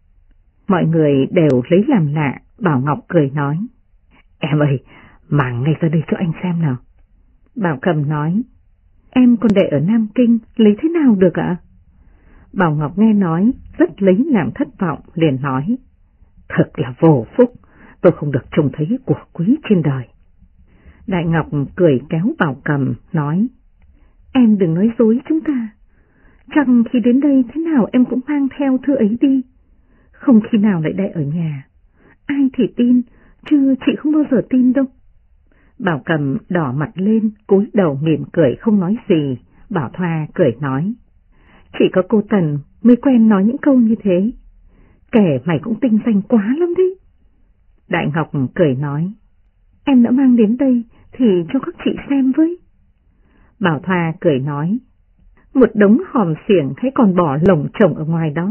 B: Mọi người đều lấy làm lạ. Bảo Ngọc cười nói, em ơi, mang ngay ra đây cho anh xem nào. Bảo Cầm nói, em còn để ở Nam Kinh, lấy thế nào được ạ? Bảo Ngọc nghe nói rất lấy làm thất vọng, liền nói, thật là vô phúc, tôi không được trông thấy của quý trên đời. Đại Ngọc cười kéo Bảo Cầm nói, em đừng nói dối chúng ta, chắc khi đến đây thế nào em cũng mang theo thư ấy đi, không khi nào lại để ở nhà. Ai thì tin, chứ chị không bao giờ tin đâu. Bảo Cầm đỏ mặt lên, cúi đầu mỉm cười không nói gì. Bảo Thoa cười nói, chỉ có cô Tần mới quen nói những câu như thế, kẻ mày cũng tinh danh quá lắm đấy. Đại Ngọc cười nói, em đã mang đến đây thì cho các chị xem với. Bảo Thoa cười nói, một đống hòm xiềng hãy còn bỏ lồng chồng ở ngoài đó,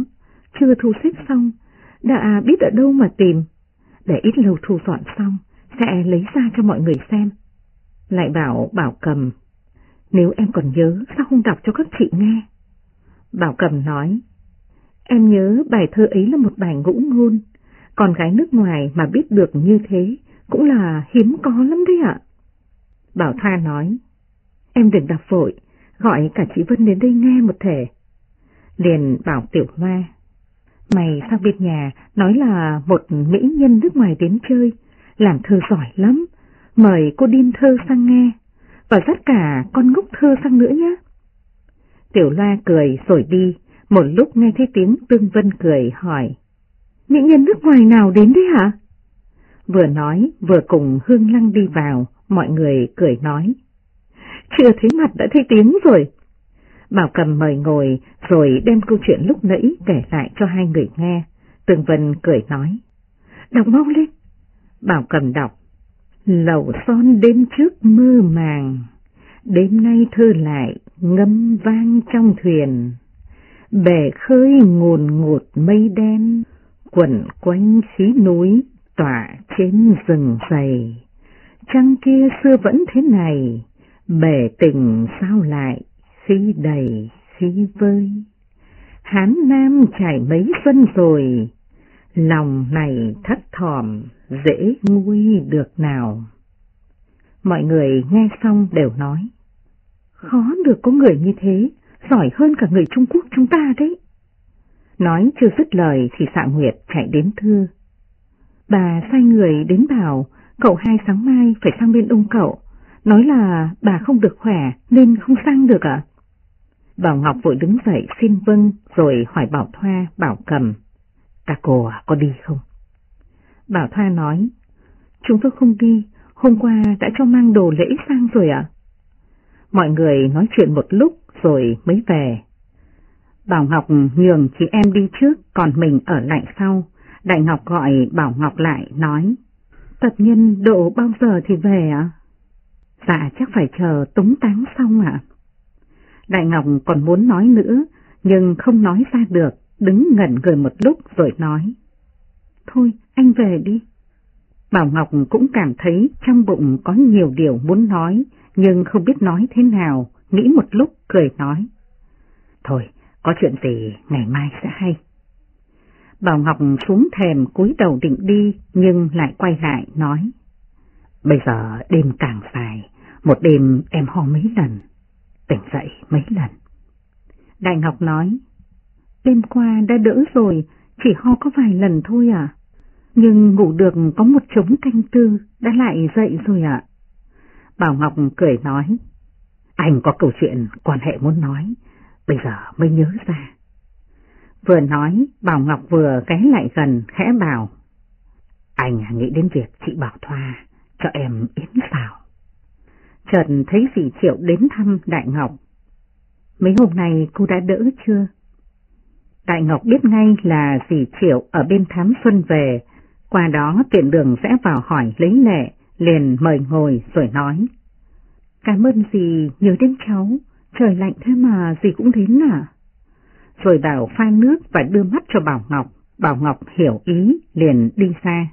B: chưa thu xếp xong, đã biết ở đâu mà tìm. Để ít lâu thu dọn xong, sẽ lấy ra cho mọi người xem. Lại bảo Bảo Cầm, nếu em còn nhớ sao không đọc cho các chị nghe? Bảo Cầm nói, em nhớ bài thơ ấy là một bài ngũ ngôn, con gái nước ngoài mà biết được như thế cũng là hiếm có lắm đấy ạ. Bảo Thoa nói, em đừng đọc vội, gọi cả chị Vân đến đây nghe một thể. Liền bảo Tiểu Hoa, mày sang bên nhà nói là một mỹ nhân nước ngoài đến chơi, làm thơ giỏi lắm, mời cô điên thơ sang nghe, và dắt cả con ngốc thơ sang nữa nhé. Tiểu Loa cười rồi đi, một lúc nghe thấy tiếng Tương Vân cười hỏi, mỹ nhân nước ngoài nào đến đấy hả? Vừa nói vừa cùng Hương Lăng đi vào, mọi người cười nói, chưa thấy mặt đã thấy tiếng rồi. Bảo Cầm mời ngồi rồi đem câu chuyện lúc nãy kể lại cho hai người nghe. Tương Vân cười nói, đọc mau lên. Bảo Cầm đọc, lầu son đêm trước mơ màng, đêm nay thơ lại ngâm vang trong thuyền, bể khơi ngùn ngụt mây đen, quẩn quanh khí núi tỏa trên rừng dày. Trăng kia xưa vẫn thế này, bể tình sao lại khi đầy khi vơi. Hán Nam trải mấy xuân rồi, lòng này thất thỏm dễ nguôi được nào. Mọi người nghe xong đều nói, khó được có người như thế, giỏi hơn cả người Trung Quốc chúng ta đấy. Nói chưa dứt lời thì Xạ Nguyệt chạy đến thưa, bà sai người đến bảo cậu hai sáng mai phải sang bên ông cậu, nói là bà không được khỏe nên không sang được ạ. Bảo Ngọc vội đứng dậy xin vâng rồi hỏi Bảo Thoa, Bảo Cầm, các cô có đi không? Bảo Thoa nói, chúng tôi không đi, hôm qua đã cho mang đồ lễ sang rồi ạ. Mọi người nói chuyện một lúc rồi mới về. Bảo Ngọc nhường chị em đi trước, còn mình ở lại sau. Đại Ngọc gọi Bảo Ngọc lại nói, tập nhân độ bao giờ thì về ạ? Dạ chắc phải chờ tống táng xong ạ. Đại Ngọc còn muốn nói nữa, nhưng không nói ra được, đứng ngẩn người một lúc rồi nói, thôi anh về đi. Bảo Ngọc cũng cảm thấy trong bụng có nhiều điều muốn nói, nhưng không biết nói thế nào, nghĩ một lúc cười nói, thôi có chuyện gì ngày mai sẽ hay. Bảo Ngọc xuống thềm cúi đầu định đi, nhưng lại quay lại nói, bây giờ đêm càng dài, một đêm em ho mấy lần, tỉnh dậy mấy lần. Đại Ngọc nói, đêm qua đã đỡ rồi, chỉ ho có vài lần thôi à, nhưng ngủ được có một trống canh tư đã lại dậy rồi ạ. Bảo Ngọc cười nói, anh có câu chuyện quan hệ muốn nói, bây giờ mới nhớ ra. Vừa nói, Bảo Ngọc vừa ghé lại gần khẽ bảo, anh nghĩ đến việc chị Bảo Thoa cho em yến xào. Chợt thấy dì Triệu đến thăm Đại Ngọc, mấy hôm nay cô đã đỡ chưa? Đại Ngọc biết ngay là dì Triệu ở bên Thám Xuân về, qua đó tiện đường rẽ vào hỏi lấy lệ, liền mời ngồi rồi nói, cảm ơn dì nhớ đến cháu, trời lạnh thế mà dì cũng đến à? Rồi bảo pha nước và đưa mắt cho Bảo Ngọc. Bảo Ngọc hiểu ý liền đi xa.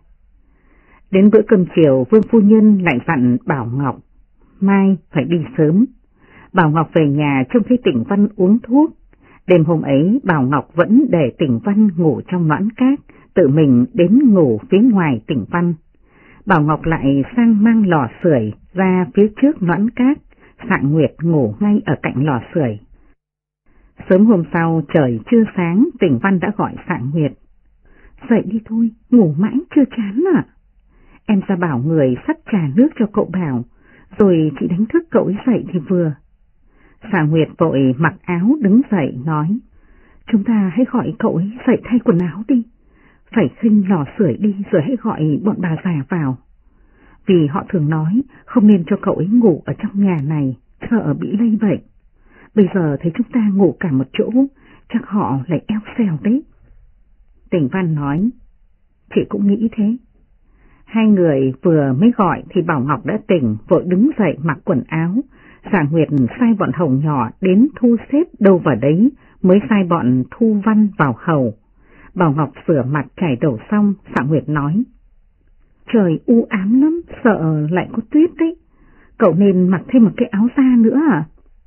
B: Đến bữa cơm chiều, Vương phu nhân lại dặn Bảo Ngọc mai phải đi sớm. Bảo Ngọc về nhà trông thấy Tỉnh Văn uống thuốc. Đêm hôm ấy Bảo Ngọc vẫn để Tỉnh Văn ngủ trong noãn cát, tự mình đến ngủ phía ngoài Tỉnh Văn. Bảo Ngọc lại sang mang lò sưởi ra phía trước noãn cát, Xạ Nguyệt ngủ ngay ở cạnh lò sưởi. Sớm hôm sau trời chưa sáng, Tỉnh Văn đã gọi Xạ Nguyệt, dậy đi thôi, ngủ mãi chưa chán à? Em ra bảo người sắt trà nước cho cậu Bảo, rồi chị đánh thức cậu ấy dậy thì vừa. Xạ Nguyệt vội mặc áo đứng dậy nói, chúng ta hãy gọi cậu ấy dậy thay quần áo đi, phải khinh lò sưởi đi rồi hãy gọi bọn bà già vào. Vì họ thường nói không nên cho cậu ấy ngủ ở trong nhà này, sợ bị lây bệnh. Bây giờ thấy chúng ta ngủ cả một chỗ, chắc họ lại eo xèo đấy. Tỉnh Văn nói, chị cũng nghĩ thế. Hai người vừa mới gọi thì Bảo Ngọc đã tỉnh, vội đứng dậy mặc quần áo. Xạ Nguyệt sai bọn Hồng nhỏ đến thu xếp đâu vào đấy, mới sai bọn Thu Văn vào hầu. Bảo Ngọc rửa mặt chải đầu xong, Xạ Nguyệt nói: Trời u ám lắm, sợ lại có tuyết đấy. Cậu nên mặc thêm một cái áo da nữa à?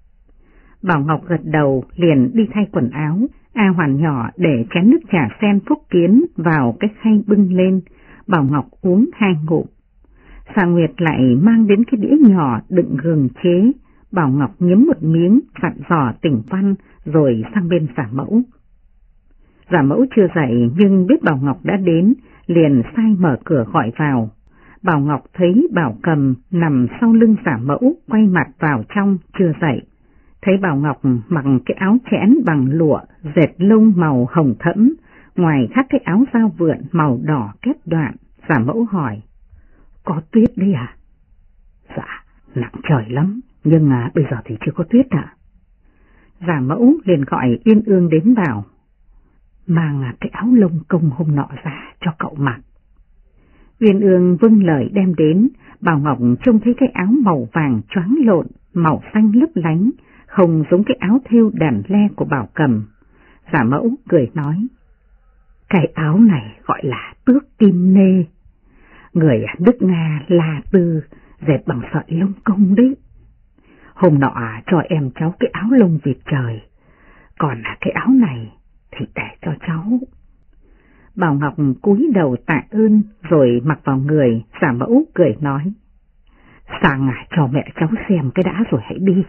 B: Bảo Ngọc gật đầu, liền đi thay quần áo. A Hoàn nhỏ để chén nước trà sen phúc kiến vào cái khay bưng lên. Bảo Ngọc uống 2 ngụm. Xạ Nguyệt lại mang đến cái đĩa nhỏ đựng gừng chế. Bảo Ngọc nhấm một miếng, dặn dò Tỉnh Văn, rồi sang bên giả mẫu. Giả mẫu chưa dậy nhưng biết Bảo Ngọc đã đến, liền sai mở cửa gọi vào. Bảo Ngọc thấy Bảo Cầm nằm sau lưng giả mẫu, quay mặt vào trong, chưa dậy. Thấy Bảo Ngọc mặc cái áo chẽn bằng lụa, dệt lông màu hồng thẫm, ngoài khác cái áo da vượn màu đỏ kép đoạn. Giả mẫu hỏi: Có tuyết đấy à? Dạ, nặng trời lắm, nhưng bây giờ thì chưa có tuyết ạ. Giả mẫu liền gọi Yên Ương đến bảo: Mang cái áo lông công hôm nọ ra cho cậu mặc. Uyên Ương vâng lời đem đến. Bảo Ngọc trông thấy cái áo màu vàng choáng lộn, màu xanh lấp lánh, không giống cái áo thêu đàn le của Bảo Cầm. Giả mẫu cười nói: Cái áo này gọi là tước kim nê, người nước Nga La Tư dệt bằng sợi lông công đấy. Hôm nọ cho em cháu cái áo lông vịt trời, còn cái áo này thì để cho cháu. Bảo Ngọc cúi đầu tạ ơn rồi mặc vào người. Giả mẫu cười nói: Sang cho mẹ cháu xem cái đã rồi hãy đi.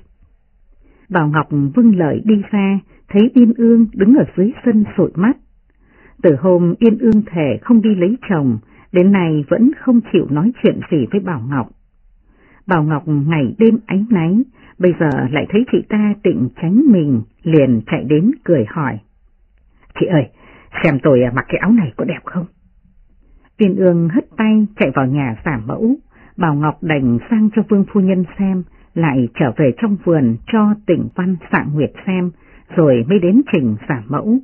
B: Bảo Ngọc vâng lời đi ra, thấy Yên Ương đứng ở dưới sân sụi mắt. Từ hôm Yên Ương thề không đi lấy chồng, đến nay vẫn không chịu nói chuyện gì với Bảo Ngọc. Bảo Ngọc ngày đêm áy náy, bây giờ lại thấy chị ta định tránh mình, liền chạy đến cười hỏi: Chị ơi, xem tôi mặc cái áo này có đẹp không? Yên Ương hất tay chạy vào nhà giả mẫu. Bảo Ngọc đành sang cho Vương phu nhân xem, lại trở về trong vườn cho Tỉnh Văn, Xạ Nguyệt xem, rồi mới đến trình giả mẫu.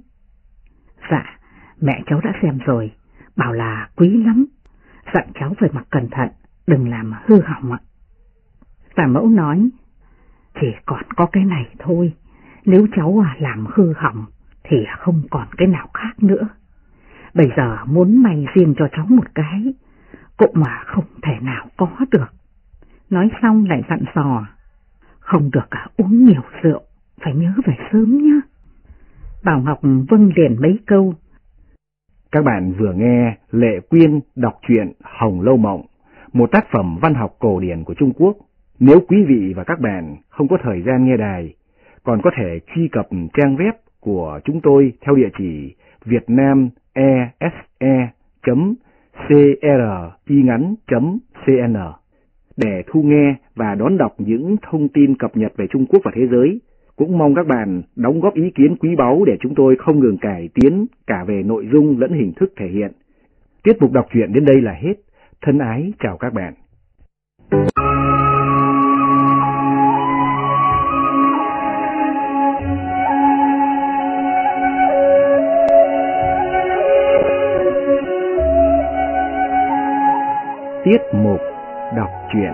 B: Dạ, mẹ cháu đã xem rồi, bảo là quý lắm, dặn cháu phải mặc cẩn thận, đừng làm hư hỏng ạ. Giả mẫu nói: Chỉ còn có cái này thôi, nếu cháu làm hư hỏng thì không còn cái nào khác nữa. Bây giờ muốn may riêng cho cháu một cái, cũng mà không thể nào có được. Nói xong lại dặn dò: Không được uống nhiều rượu, phải nhớ về sớm nhé. Bảo Ngọc vâng liền mấy câu.
A: Các bạn vừa nghe Lệ Quyên đọc truyện Hồng Lâu Mộng, một tác phẩm văn học cổ điển của Trung Quốc. Nếu quý vị và các bạn không có thời gian nghe đài, còn có thể truy cập trang web của chúng tôi theo địa chỉ vietnamese.cringắn.cn để thu nghe và đón đọc những thông tin cập nhật về Trung Quốc và thế giới. Cũng mong các bạn đóng góp ý kiến quý báu để chúng tôi không ngừng cải tiến cả về nội dung lẫn hình thức thể hiện. Tiết mục đọc truyện đến đây là hết. Thân ái chào các bạn. Tiết mục đọc truyện.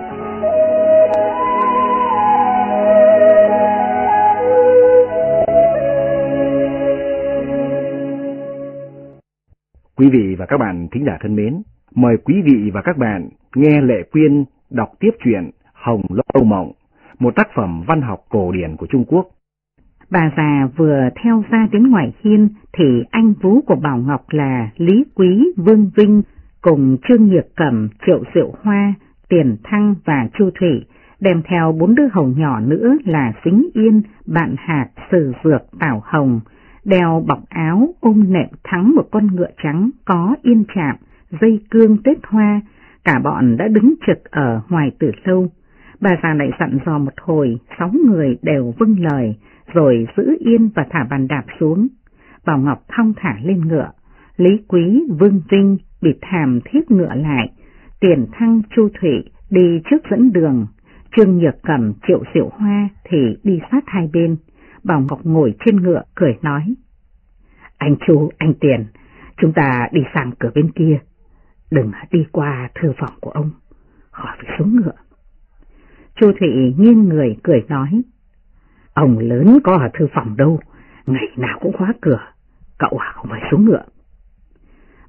A: Quý vị và các bạn thính giả thân mến, mời quý vị và các bạn nghe Lệ Quyên đọc tiếp truyện Hồng Lâu Mộng, một tác phẩm văn học cổ điển của Trung Quốc.
B: Bà già vừa theo ra đến ngoài hiên thì anh vú của Bảo Ngọc là Lý Quý, Vương Vinh cùng Trương Nhược Cẩm, Triệu Diệu Hoa, Tiền Thăng và Chu Thủy, đem theo 4 đứa hầu nhỏ nữa là Sính Yên, Bạn Hạt, Sử Dược, Tảo Hồng, đeo bọc áo ôm nệm thắng một con ngựa trắng có yên chạm, dây cương tết hoa. Cả bọn đã đứng trực ở ngoài từ lâu. Bà già lại dặn dò một hồi, 6 người đều vâng lời, rồi giữ yên và thả bàn đạp xuống. Bảo Ngọc thong thả lên ngựa, Lý Quý, Vương Vinh bịt hàm thiếp ngựa lại, Tiền Thăng, Chu Thủy đi trước dẫn đường, Trương Nhược Cẩm, Triệu Diệu Hoa thì đi sát hai bên. Bảo Ngọc ngồi trên ngựa cười nói: Anh Chu, anh Tiền, chúng ta đi sang cửa bên kia, đừng đi qua thư phòng của ông, khỏi phải xuống ngựa. Chu Thủy nghiêng người cười nói: Ông lớn có ở thư phòng đâu, ngày nào cũng khóa cửa, cậu không phải xuống ngựa,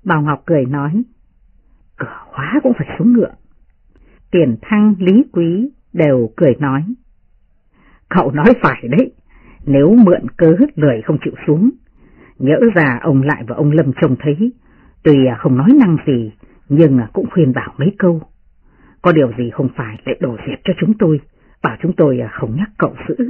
C: Bảo Ngọc cười nói, cửa khóa cũng phải xuống ngựa. Tiền Thăng, Lý Quý đều cười nói, cậu nói phải đấy, nếu mượn cớ lười không chịu xuống. Nhỡ ra ông Lại và ông Lâm trông thấy, tuy không nói năng gì, nhưng cũng khuyên bảo mấy câu. Có điều gì không phải lại đổ dẹp cho chúng tôi, bảo chúng tôi không nhắc cậu giữ.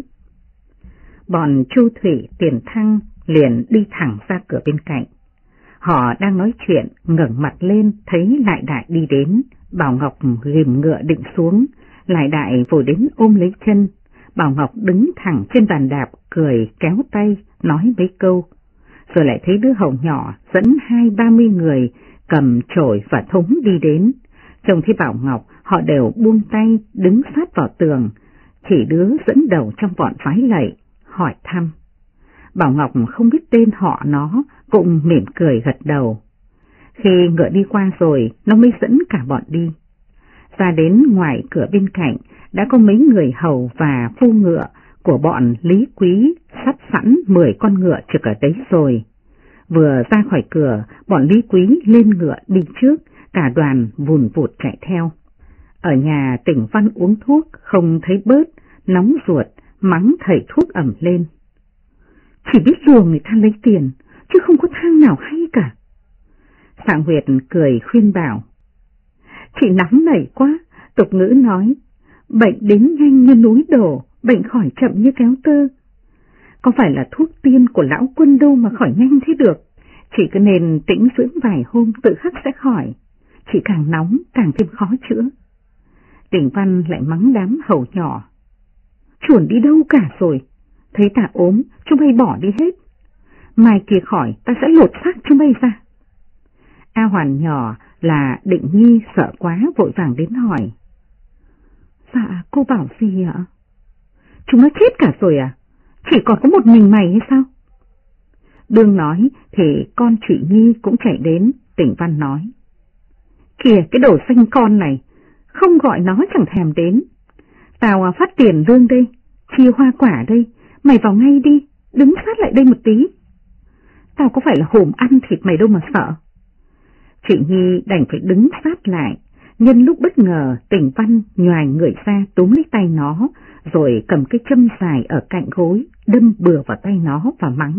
C: Bọn Chu Thủy, Tiền Thăng liền đi thẳng ra cửa bên cạnh. Họ đang nói chuyện, ngẩng mặt lên thấy Lại Đại đi đến. Bảo Ngọc ghìm ngựa định xuống, Lại Đại vội đến ôm lấy chân. Bảo Ngọc đứng thẳng trên bàn đạp, cười kéo tay, nói mấy câu. Rồi lại thấy đứa hầu nhỏ dẫn 20-30 người cầm chổi và thúng đi đến. Trông thấy Bảo Ngọc, họ đều buông tay, đứng sát vào tường. Chỉ đứa dẫn đầu trong bọn phái lạy, hỏi thăm. Bảo Ngọc không biết tên họ nó, cũng mỉm cười gật đầu. Khi ngựa đi qua rồi, nó mới dẫn cả bọn đi. Ra đến ngoài cửa bên cạnh, đã có mấy người hầu và phu ngựa của bọn Lý Quý sắp sẵn 10 con ngựa trực ở đấy rồi. Vừa ra khỏi cửa, bọn Lý Quý lên ngựa đi trước, cả đoàn vùn vụt chạy theo. Ở nhà Tỉnh Văn uống thuốc, không thấy bớt, nóng ruột, mắng thầy thuốc ẩm lên. Chỉ biết lừa người ta lấy tiền, chứ không có thang nào hay cả. Sạng Huyệt cười khuyên bảo. Chị nóng nảy quá, tục ngữ nói, bệnh đến nhanh như núi đổ, bệnh khỏi chậm như kéo tơ. Có phải là thuốc tiên của lão Quân đâu mà khỏi nhanh thế được. Chị cứ nên tĩnh dưỡng vài hôm tự khắc sẽ khỏi. Chị càng nóng càng thêm khó chữa. Tỉnh Văn lại mắng đám hầu nhỏ. Chuồn đi đâu cả rồi, thấy ta ốm chúng bay bỏ đi hết. Mai kia khỏi ta sẽ lột xác chúng bay ra. A Hoàn nhỏ là Định Nhi sợ quá vội vàng đến hỏi. Dạ cô bảo gì ạ? Chúng nó chết cả rồi à? Chỉ còn có một mình mày hay sao? Đương nói thì con Thủy Nhi cũng chạy đến. Tỉnh Văn nói. Kìa cái đồ xanh con này, không gọi nó chẳng thèm đến. Tao phát tiền lương đây, chia hoa quả đây, mày vào ngay đi, đứng sát lại đây một tí. Tao có phải là hổm ăn thịt mày đâu mà sợ. Chị Nhi đành phải đứng sát lại, nhân lúc bất ngờ Tỉnh Văn nhoài người ra túm lấy tay nó, rồi cầm cái châm dài ở cạnh gối, đâm bừa vào tay nó và mắng.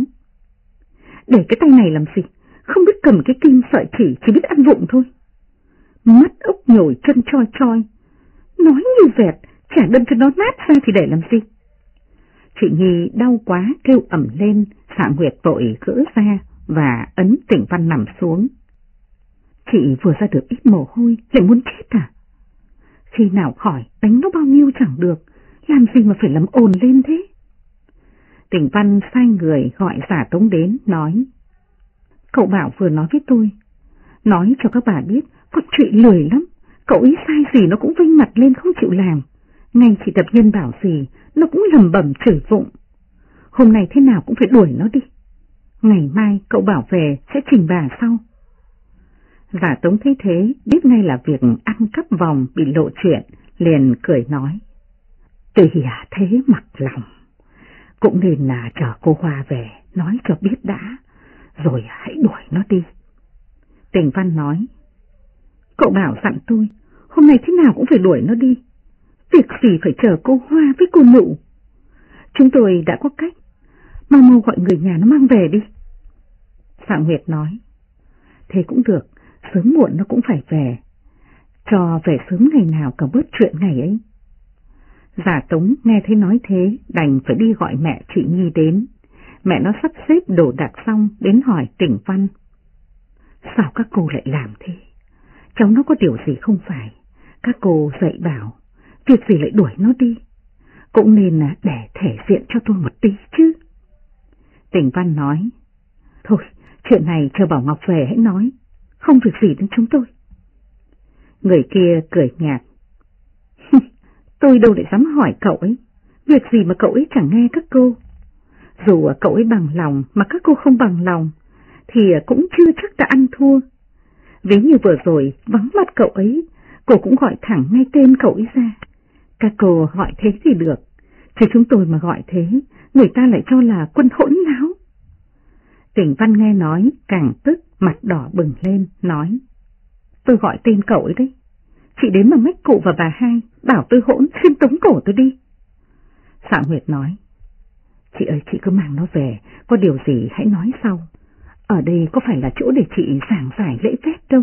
C: Để cái tay này làm gì, không biết cầm cái kim sợi chỉ biết ăn vụng thôi. Mắt ốc nhồi chân choi choi, nói như vẹt, chả đâm cho nó nát ra thì để làm gì. Chị Nhi đau quá kêu ẩm lên, Sạng Nguyệt vội gỡ ra và ấn Tỉnh Văn nằm xuống. Chị vừa ra được ít mồ hôi, lại muốn chết à? Khi nào khỏi, đánh nó bao nhiêu chẳng được, làm gì mà phải làm ồn lên thế? Tỉnh Văn sai người gọi Giả Tống đến, nói. Cậu Bảo vừa nói với tôi, nói cho các bà biết, con chuyện lười lắm, cậu ấy sai gì nó cũng vênh mặt lên không chịu làm. Ngay chị Tập Nhân bảo gì, nó cũng lầm bầm chửi vụng. Hôm nay thế nào cũng phải đuổi nó đi. Ngày mai cậu Bảo về sẽ trình bà sau. Giả Tống thấy thế, biết ngay là việc ăn cắp vòng bị lộ chuyện, liền cười nói. Tùy thế mặc lòng, cũng nên là chờ cô Hoa về, nói cho biết đã, rồi hãy đuổi nó đi. Tỉnh Văn nói. Cậu Bảo dặn tôi, hôm nay thế nào cũng phải đuổi nó đi. Việc gì phải chờ cô Hoa với cô Nụ. Chúng tôi đã có cách, mau gọi người nhà nó mang về đi. Sạng Nguyệt nói. Thế cũng được, sớm muộn nó cũng phải về. Cho về sớm ngày nào càng bớt chuyện ngày ấy. Giả Tống nghe thấy nói thế, đành phải đi gọi mẹ chị Nhi đến. Mẹ nó sắp xếp đồ đạc xong đến hỏi Tỉnh Văn. Sao các cô lại làm thế? Cháu nó có điều gì không phải? Các cô dạy bảo, việc gì lại đuổi nó đi? Cũng nên để thể diện cho tôi một tí chứ. Tỉnh Văn nói. Thôi, chuyện này chờ Bảo Ngọc về hãy nói, không việc gì đến chúng tôi. Người kia cười nhạt. Tôi đâu lại dám hỏi cậu ấy, việc gì mà cậu ấy chẳng nghe các cô. Dù cậu ấy bằng lòng mà các cô không bằng lòng, thì cũng chưa chắc đã ăn thua. Ví như vừa rồi vắng mặt cậu ấy, cô cũng gọi thẳng ngay tên cậu ấy ra. Các cô gọi thế thì được, chứ chúng tôi mà gọi thế, người ta lại cho là quân hỗn láo. Tỉnh Văn nghe nói càng tức, mặt đỏ bừng lên, nói: Tôi gọi tên cậu ấy đấy. Chị đến mà mách cụ và bà hai, bảo tôi hỗn xin tống cổ tôi đi. Sạng Nguyệt nói: Chị ơi, chị cứ mang nó về, có điều gì hãy nói sau. Ở đây có phải là chỗ để chị giảng giải lễ phép đâu.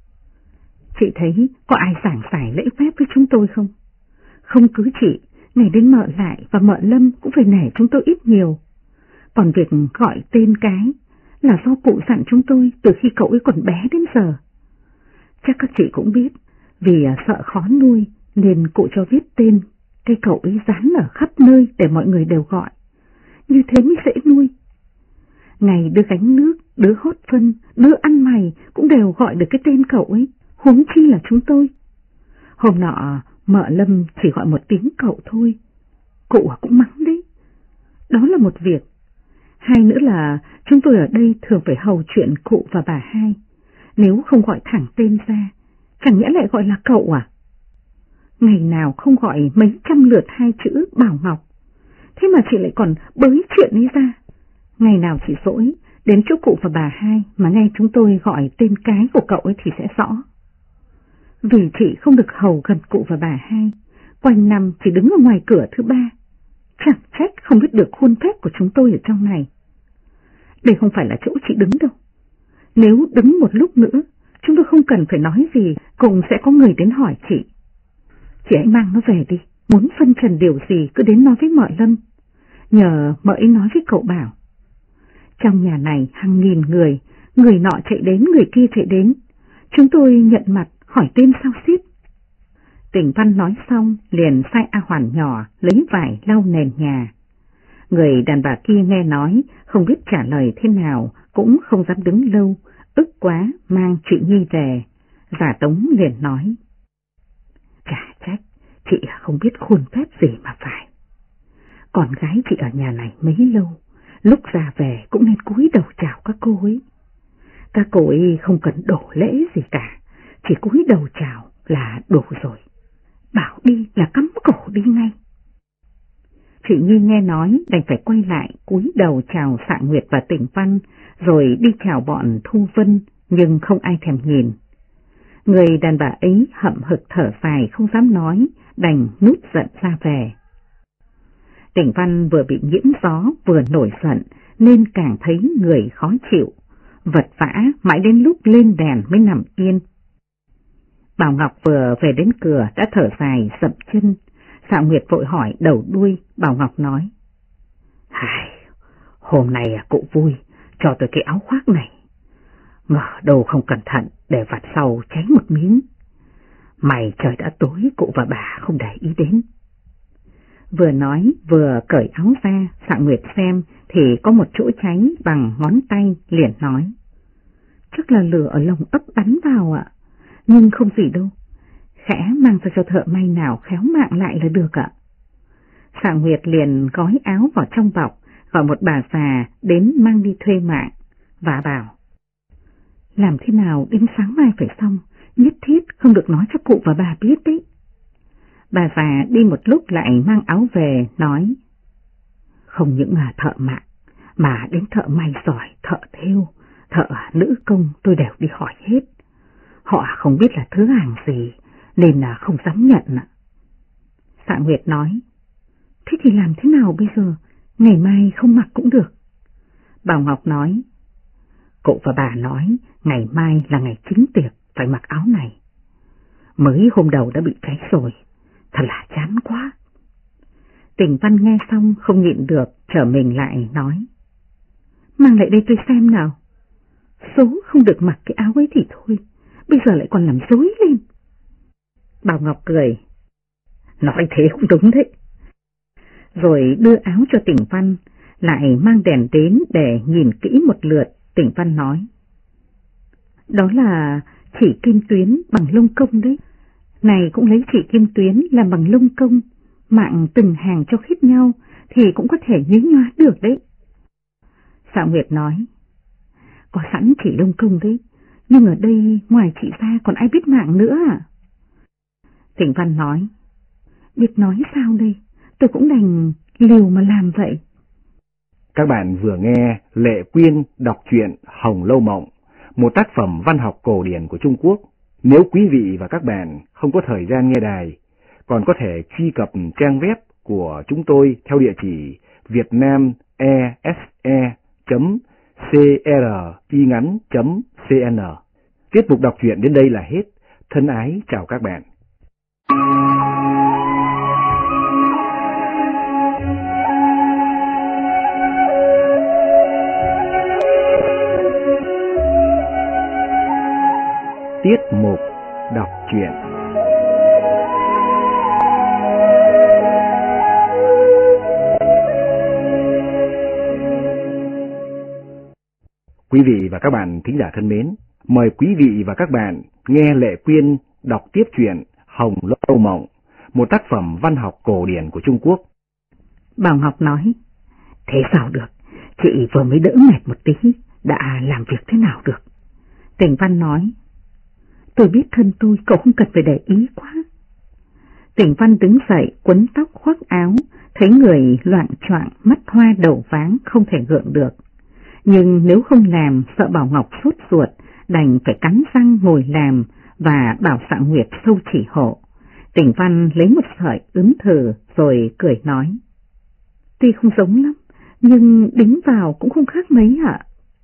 C: Chị thấy có ai giảng giải lễ phép với chúng tôi không? Không cứ chị, ngày đến Mợ Lại và Mợ Lâm cũng phải nể chúng tôi ít nhiều. Còn việc gọi tên cái là do cụ dặn chúng tôi từ khi cậu ấy còn bé đến giờ. Chắc các chị cũng biết, vì sợ khó nuôi nên cụ cho viết tên cây cậu ấy dán ở khắp nơi để mọi người đều gọi. Như thế mới dễ nuôi. Ngày đứa gánh nước, đứa hót phân, đứa ăn mày cũng đều gọi được cái tên cậu ấy, huống chi là chúng tôi. Hôm nọ Mợ Lâm chỉ gọi một tiếng cậu thôi, cụ cũng mắng đấy. Đó là một việc. Hai nữa là chúng tôi ở đây thường phải hầu chuyện cụ và bà hai. Nếu không gọi thẳng tên ra, chẳng nhẽ lại gọi là cậu à? Ngày nào không gọi mấy trăm lượt hai chữ Bảo Ngọc, thế mà chị lại còn bới chuyện ấy ra. Ngày nào chị dỗi đến chỗ cụ và bà hai mà nghe chúng tôi gọi tên cái của cậu ấy thì sẽ rõ. Vì chị không được hầu gần cụ và bà hai, quanh năm chỉ đứng ở ngoài cửa thứ ba, chẳng trách không biết được khuôn phép của chúng tôi ở trong này. Đây không phải là chỗ chị đứng đâu. Nếu đứng một lúc nữa, chúng tôi không cần phải nói gì, cũng sẽ có người đến hỏi chị. Chị hãy mang nó về đi, muốn phân trần điều gì cứ đến nói với Mợ Lâm, nhờ Mợ ấy nói với cậu Bảo. Trong nhà này hàng nghìn người, người nọ chạy đến, người kia chạy đến, chúng tôi nhận mặt hỏi tên sao xiết. Tỉnh Văn nói xong liền sai A Hoàn nhỏ lấy vải lau nền nhà. Người đàn bà kia nghe nói không biết trả lời thế nào, cũng không dám đứng lâu, ức quá mang chị Nhi về. Giả Tống liền nói: Chả trách, chị không biết khuôn phép gì mà phải. Con gái chị ở nhà này mấy lâu, lúc ra về cũng nên cúi đầu chào các cô ấy. Các cô ấy không cần đổ lễ gì cả, chỉ cúi đầu chào là đủ rồi. Bảo đi là cắm cổ đi ngay. Chị Nhi nghe nói đành phải quay lại cúi đầu chào Sạng Nguyệt và Tỉnh Văn, rồi đi chào bọn Thu Vân, nhưng không ai thèm nhìn. Người đàn bà ấy hậm hực thở dài không dám nói, đành nút giận ra về. Tỉnh Văn vừa bị nhiễm gió vừa nổi giận nên càng thấy người khó chịu, vật vã mãi đến lúc lên đèn mới nằm yên. Bảo Ngọc vừa về đến cửa đã thở dài dậm chân. Sạng Nguyệt vội hỏi đầu đuôi. Bảo Ngọc nói: Hôm nay cụ vui cho tôi cái áo khoác này, ngờ đâu không cẩn thận để vặt sau cháy một miếng. May trời đã tối, cụ và bà không để ý đến. Vừa nói vừa cởi áo ra. Sạng Nguyệt xem thì có một chỗ cháy bằng ngón tay, liền nói: Chắc là lửa ở lồng ấp bắn vào ạ. Nhưng không gì đâu, khẽ mang ra cho thợ may nào khéo mạng lại là được ạ. Sạng Nguyệt liền gói áo vào trong bọc, gọi một bà già đến mang đi thuê mạng, và bảo: Làm thế nào đến sáng mai phải xong, nhất thiết không được nói cho cụ và bà biết đấy. Bà già đi một lúc lại mang áo về, nói: Không những là thợ mạng, mà đến thợ may giỏi, thợ thêu, thợ nữ công tôi đều đi hỏi hết. Họ không biết là thứ hàng gì nên là không dám nhận ạ. Sạng Nguyệt nói: Thế thì làm thế nào bây giờ, ngày mai không mặc cũng được. Bảo Ngọc nói: Cụ và bà nói ngày mai là ngày chính tiệc, phải mặc áo này. Mới hôm đầu đã bị cháy rồi, thật là chán quá. Tỉnh Văn nghe xong không nhịn được, trở mình lại nói: Mang lại đây tôi xem nào. Số không được mặc cái áo ấy thì thôi, bây giờ lại còn làm rối lên. Bảo Ngọc cười: Nói thế cũng đúng đấy. Rồi đưa áo cho Tỉnh Văn, lại mang đèn đến để nhìn kỹ một lượt. Tỉnh Văn nói: Đó là chỉ kim tuyến bằng lông công đấy. Này cũng lấy chỉ kim tuyến làm bằng lông công, mạng từng hàng cho khít nhau thì cũng có thể nhí nhóa được đấy. Sạng Nguyệt nói: Có sẵn chỉ lông công đấy, nhưng ở đây ngoài chị ra còn ai biết mạng nữa à? Tỉnh Văn nói: Biết nói sao đây, tôi cũng đành liều mà làm vậy.
A: Các bạn vừa nghe Lệ Quyên đọc truyện Hồng Lâu Mộng, một tác phẩm văn học cổ điển của Trung Quốc. Nếu quý vị và các bạn không có thời gian nghe đài, còn có thể truy cập trang web của chúng tôi theo địa chỉ vietnamese.cringắn.cn. Tiết mục đọc truyện đến đây là hết. Thân ái chào các bạn. Tiết mục đọc truyện. Quý vị và các bạn thính giả thân mến, mời quý vị và các bạn nghe Lệ Quyên đọc tiếp truyện Hồng Lâu Mộng, một tác phẩm văn học cổ điển của Trung Quốc.
B: Bảo Ngọc nói, thế sao được, chị vừa mới đỡ mệt một tí, đã làm việc thế nào được? Tỉnh Văn nói, tôi biết thân tôi, cậu không cần phải để ý quá. Tỉnh Văn đứng dậy, quấn tóc khoác áo, thấy người loạng choạng, mắt hoa đầu váng, không thể gượng được. Nhưng nếu không làm, sợ Bảo Ngọc sốt ruột, đành phải cắn răng ngồi làm và bảo Xạ Nguyệt sâu chỉ hộ. Tỉnh Văn lấy một sợi ướm thử rồi cười nói, tuy không giống lắm, nhưng đính vào cũng không khác mấy ạ.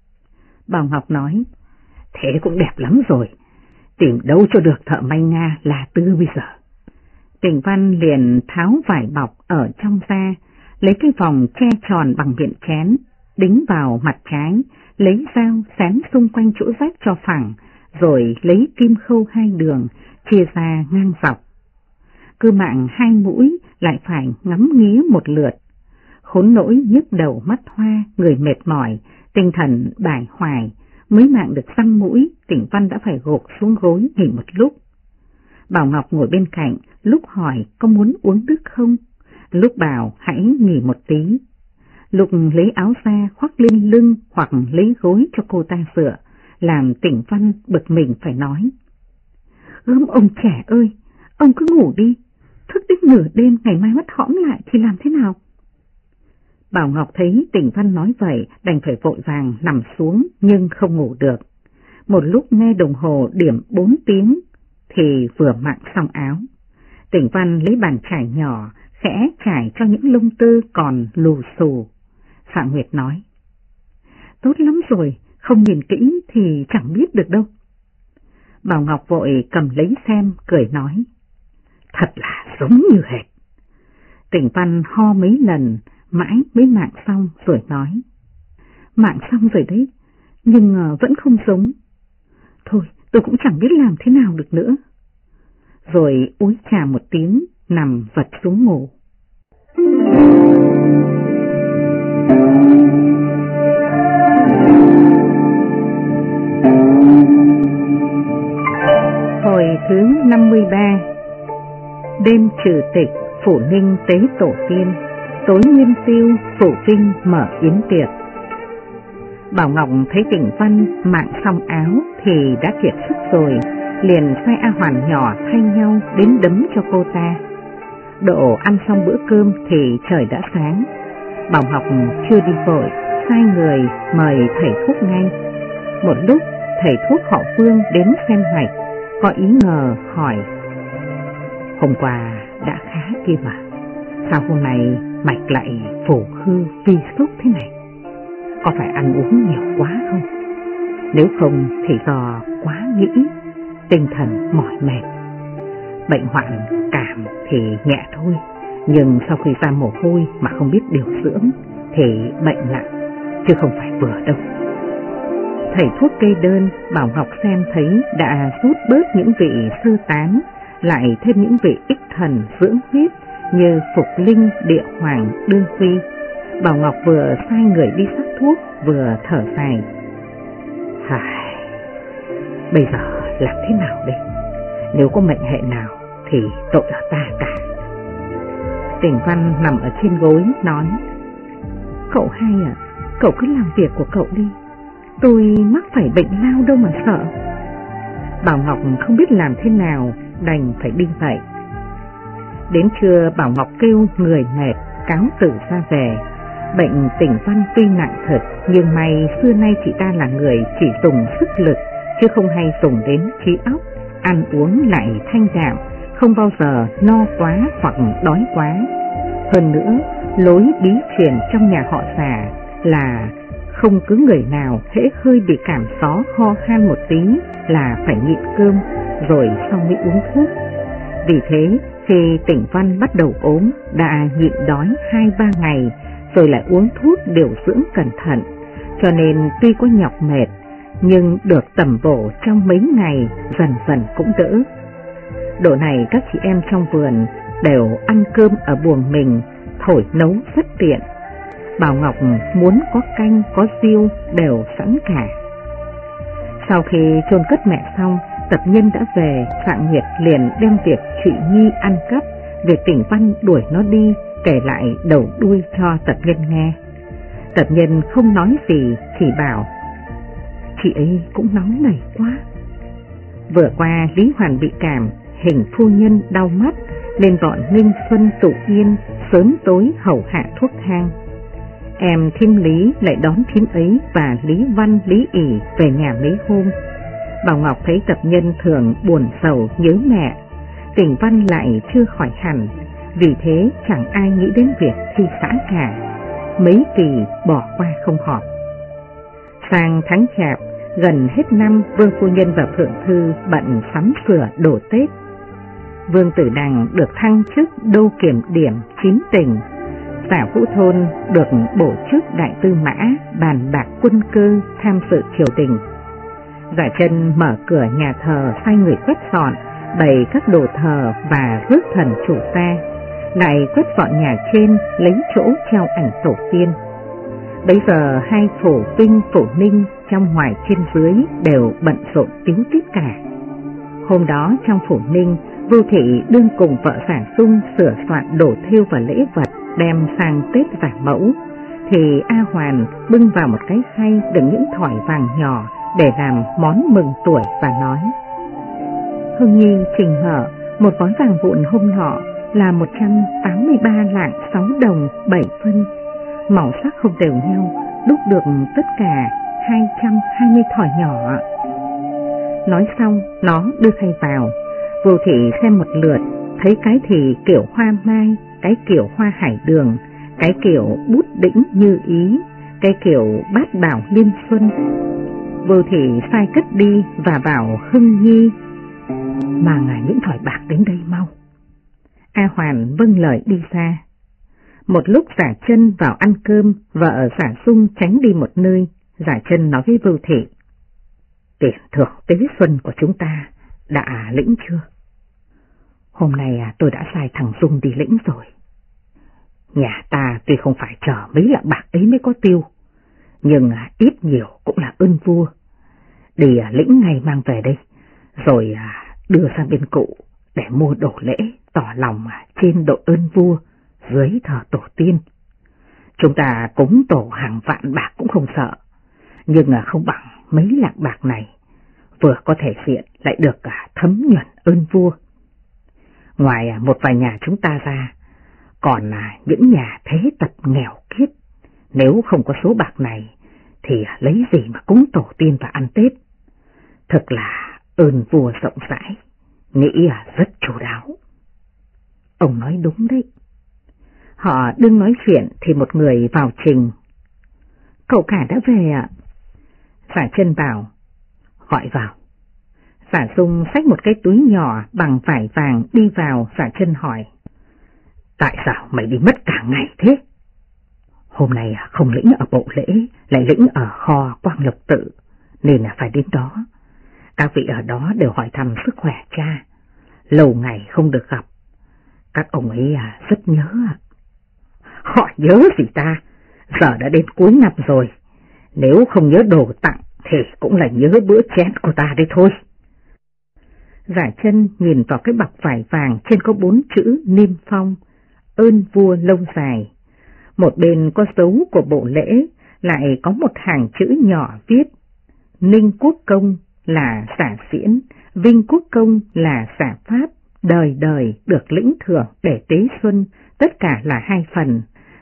B: Bảo Ngọc nói, thế cũng đẹp lắm rồi, tìm đâu cho được thợ may Nga là Tư bây giờ. Tỉnh Văn liền tháo vải bọc ở trong ra, lấy cái vòng che tròn bằng miệng chén, đính vào mặt trái, lấy dao xén xung quanh chỗ rách cho phẳng, rồi lấy kim khâu 2 đường, chia ra ngang dọc. Cứ mạng 2 mũi lại phải ngắm nghía một lượt. Khốn nỗi nhức đầu mắt hoa, người mệt mỏi, tinh thần bải hoài, mới mạng được răng mũi, Tỉnh Văn đã phải gục xuống gối nghỉ một lúc. Bảo Ngọc ngồi bên cạnh, lúc hỏi có muốn uống nước không, lúc bảo hãy nghỉ một tí. Lúc lấy áo ra khoác lên lưng hoặc lấy gối cho cô ta dựa, làm Tỉnh Văn bực mình phải nói, gớm ông trẻ ơi, ông cứ ngủ đi, thức đến nửa đêm ngày mai mắt hõm lại thì làm thế nào? Bảo Ngọc thấy Tỉnh Văn nói vậy, đành phải vội vàng nằm xuống nhưng không ngủ được. Một lúc nghe đồng hồ điểm 4 tiếng thì vừa mặc xong áo. Tỉnh Văn lấy bàn chải nhỏ, khẽ chải cho những lông tơ còn lù xù. Xạ Nguyệt nói, tốt lắm rồi, không nhìn kỹ thì chẳng biết được đâu. Bảo Ngọc vội cầm lấy xem, cười nói, thật là giống như hệt. Tỉnh Văn ho mấy lần, mãi mới mạng xong rồi nói, mạng xong rồi đấy, nhưng vẫn không giống. Thôi, tôi cũng chẳng biết làm thế nào được nữa. Rồi úi trà một tiếng, nằm vật xuống ngủ. Hồi thứ 53. Đêm trừ tịch, Phủ Ninh tế tổ tiên, tối Nguyên Tiêu, Phủ Vinh mở yến tiệc. Bảo Ngọc thấy Tỉnh Văn mạng xong áo thì đã kiệt sức rồi, liền sai A Hoàn nhỏ thay nhau đến đấm cho cô ta. Độ ăn xong bữa cơm thì trời đã sáng. Bảo Ngọc chưa đi vội, sai người mời thầy thuốc ngay. Một lúc thầy thuốc họ Vương đến xem mạch, có ý ngờ hỏi, hôm qua đã khá kia mà, sao hôm nay mạch lại phù hư vi sốt thế này? Có phải ăn uống nhiều quá không? Nếu không thì do quá nghĩ, tinh thần mỏi mệt. Bệnh hoạn cảm thì nhẹ thôi, nhưng sau khi ra mồ hôi mà không biết điều dưỡng thì bệnh nặng, chứ không phải vừa đâu. Thầy thuốc kê đơn, Bảo Ngọc xem thấy đã rút bớt những vị sơ tán, lại thêm những vị ích thần dưỡng huyết như Phục Linh, Địa Hoàng, Đương Huy. Bảo Ngọc vừa sai người đi sắc thuốc, vừa thở dài. Bây giờ làm thế nào đây? Nếu có mệnh hệ nào thì tội ở ta cả. Tỉnh Văn nằm ở trên gối nói, cậu hai à, cậu cứ làm việc của cậu đi, tôi mắc phải bệnh lao đâu mà sợ. Bảo Ngọc không biết làm thế nào, đành phải đi vậy. Đến trưa Bảo Ngọc kêu người mệt cáo từ ra về.
C: Bệnh Tỉnh Văn tuy nặng thật, nhưng may xưa nay chị ta là người chỉ dùng sức lực, chứ không hay dùng đến trí óc, ăn uống lại thanh đạm, không bao giờ no quá hoặc đói quá. Hơn nữa, lối bí truyền trong nhà họ Giả là không cứ người nào hễ hơi bị cảm gió ho khan một tí là phải nhịn cơm rồi sau mới uống thuốc. Vì thế, khi Tỉnh Văn bắt đầu ốm, đã nhịn đói 2-3 ngày, rồi lại uống thuốc điều dưỡng cẩn thận, cho nên tuy có nhọc mệt, nhưng được tẩm bổ trong mấy ngày dần dần cũng đỡ. Độ này các chị em trong vườn đều ăn cơm ở buồng mình, thổi nấu rất tiện. Bảo Ngọc muốn có canh, có riêu đều sẵn cả. Sau khi chôn cất mẹ xong, Tập Nhân đã về, Phạm Nguyệt liền đem việc chị Nhi ăn cắp, việc Tỉnh Văn đuổi nó đi, kể lại đầu đuôi cho Tập Nhân nghe. Tập Nhân không nói gì, chỉ bảo chị ấy cũng nóng nảy quá. Vừa qua Lý Hoàn bị cảm, Hình phu nhân đau mắt, nên gọi Ninh Xuân Tụ Yên sớm tối hầu hạ thuốc thang. Em thím Lý lại đón thím ấy và Lý Văn, Lý ỉ về nhà mấy hôm. Bảo Ngọc thấy Tập Nhân thường buồn sầu nhớ mẹ, Tỉnh Văn lại chưa khỏi hẳn, vì thế chẳng ai nghĩ đến việc thi xã cả. Mấy kỳ bỏ qua không họp. Sang tháng Chạp, gần hết năm, Vương phu nhân và Phượng Thư bận sắm sửa đồ Tết. Vương Tử Đằng được thăng chức đô kiểm điểm 9 tỉnh, Giả Vũ Thôn được bổ chức đại tư mã, bàn bạc quân cơ, tham sự triều đình. Giả Chân mở cửa nhà thờ, sai người quét dọn, bày các đồ thờ và rước thần chủ ta, lại quét dọn nhà trên, lấy chỗ treo ảnh tổ tiên. Bấy giờ hai phủ Vinh, phủ Ninh trong ngoài trên dưới đều bận rộn tíu tít cả. Hôm đó trong phủ Ninh, Vưu Thị đương cùng vợ Giả Sung sửa soạn đồ thêu và lễ vật đem sang Tết giả mẫu, thì A Hoàn bưng vào một cái khay đựng những thỏi vàng nhỏ để làm món mừng tuổi và nói: Hương Nhi trình hở, một gói vàng vụn hôm nọ là 183 lạng 6 đồng 7 phân, màu sắc không đều nhau, đúc được tất cả 220 thỏi nhỏ. Nói xong, nó đưa khay vào. Vô Thị xem một lượt, thấy cái thì kiểu hoa mai, cái kiểu hoa hải đường, cái kiểu bút đĩnh như ý, cái kiểu bát bảo liên xuân. Vô Thị sai cất đi và bảo Hưng Nhi mang những thỏi bạc đến đây mau. A Hoàn vâng lời đi ra. Một lúc Giả Chân vào ăn cơm, vợ Giả Sung tránh đi một nơi. Giả Chân nói với Vô Thị: Tiền thưởng tế xuân của chúng ta đã lĩnh chưa? Hôm nay tôi đã sai thằng Dung đi lĩnh rồi. Nhà ta tuy không phải chờ mấy lạng bạc ấy mới có tiêu, nhưng ít nhiều cũng là ơn vua. Đi lĩnh ngay mang về đây, rồi đưa sang bên cụ để mua đồ lễ tỏ lòng trên độ ơn vua dưới thờ tổ tiên. Chúng ta cúng tổ hàng vạn bạc cũng không sợ, nhưng không bằng mấy lạng bạc này, vừa có thể hiện lại được thấm nhuần ơn vua. Ngoài một vài nhà chúng ta ra, còn những nhà thế tập nghèo kiết, nếu không có số bạc này thì lấy gì mà cúng tổ tiên và ăn Tết. Thật là ơn vua rộng rãi, nghĩ rất chu đáo. Ông nói đúng đấy. Họ đừng nói chuyện thì một người vào trình: Cậu cả đã về ạ. Giả Chân bảo: Gọi vào. Giả Dung xách một cái túi nhỏ bằng vải vàng đi vào. Giả Chân hỏi: Tại sao mày đi mất cả ngày thế? Hôm nay không lĩnh ở bộ lễ, lại lĩnh ở kho Quang Lộc Tự, nên phải đến đó. Các vị ở đó đều hỏi thăm sức khỏe cha, lâu ngày không được gặp. Các ông ấy rất nhớ. Họ nhớ gì ta? Giờ đã đến cuối năm rồi, nếu không nhớ đồ tặng thì cũng là nhớ bữa chén của ta đây thôi. Giả Chân nhìn vào cái bọc vải vàng, trên có 4 chữ niêm phong: ơn vua lâu dài. Một bên có dấu của bộ lễ, lại có một hàng chữ nhỏ viết: Ninh Quốc Công là giả diễn, Vinh Quốc Công là giả pháp, đời đời được lĩnh thưởng để tế xuân, tất cả là 2 phần.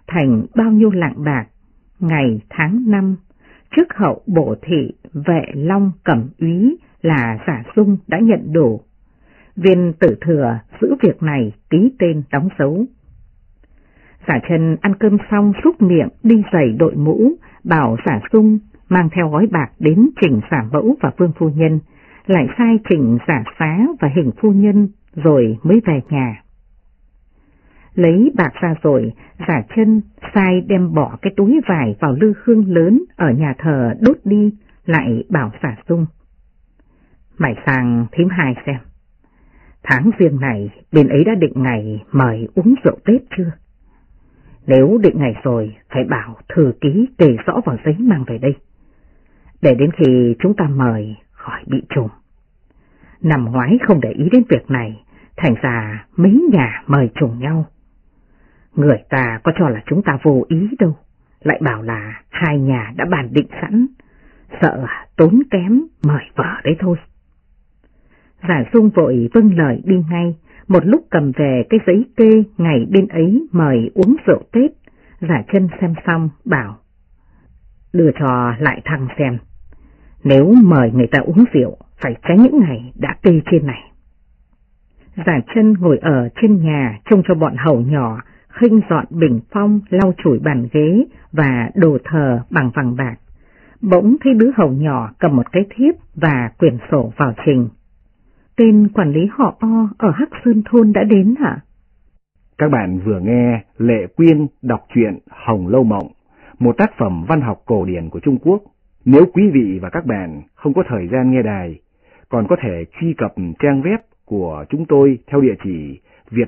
C: thành bao nhiêu lạng bạc, ngày tháng năm, trước hậu bổ thị vệ long cẩm úy là Giả Sung đã nhận đủ. Viên Tử Thừa giữ việc này ký tên đóng dấu. Giả Chân ăn cơm xong xúc miệng đi giày đội mũ, bảo Giả Sung mang theo gói bạc đến Trình Giả Mẫu và Vương Phu Nhân, lại sai Trình Giả Xá và Hình Phu Nhân rồi mới về nhà. Lấy bạc ra rồi, Giả Chân sai đem bỏ cái túi vải vào lư hương lớn ở nhà thờ đốt đi, lại bảo Giả Sung: mày sang thím hai xem, tháng riêng này bên ấy đã định ngày mời uống rượu Tết chưa? Nếu định ngày rồi, phải bảo thư ký kê rõ vào giấy mang về đây, để đến khi chúng ta mời khỏi bị trùng. Năm ngoái không để ý đến việc này, thành ra mấy nhà mời trùng nhau. Người ta có cho là chúng ta vô ý đâu, lại bảo là hai nhà đã bàn định sẵn, sợ tốn kém mời vợ đấy thôi. Giả Sung vội vâng lời đi ngay, một lúc cầm về cái giấy kê ngày bên ấy mời uống rượu Tết. Giả Chân xem xong bảo: đưa cho lại thằng xem, nếu mời người ta uống rượu phải tránh những ngày đã kê trên này. Giả Chân ngồi ở trên nhà trông cho bọn hầu nhỏ khinh dọn bình phong, lau chùi bàn ghế và đồ thờ bằng vàng bạc. Bỗng thấy đứa hầu nhỏ cầm một cái thiếp và quyển sổ vào trình: tên quản lý họ O ở Hắc Sơn Thôn đã đến hả?
A: Các bạn vừa nghe Lệ Quyên đọc truyện Hồng Lâu Mộng, một tác phẩm văn học cổ điển của Trung Quốc. Nếu quý vị và các bạn không có thời gian nghe đài, còn có thể truy cập trang web của chúng tôi theo địa chỉ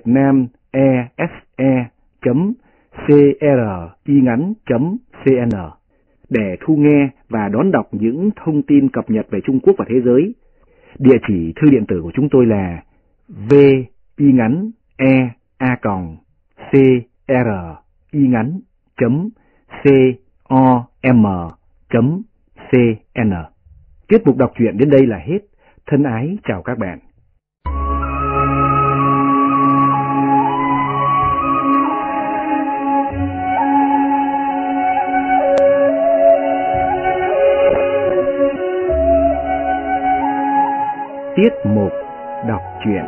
A: vietnamese.cringắn.cn để thu nghe và đón đọc những thông tin cập nhật về Trung Quốc và thế giới. Địa chỉ thư điện tử của chúng tôi là vingắn.cringắn.com.cn. Tiết mục đọc truyện đến đây là hết. Thân ái chào các bạn. Tiết mục đọc truyện.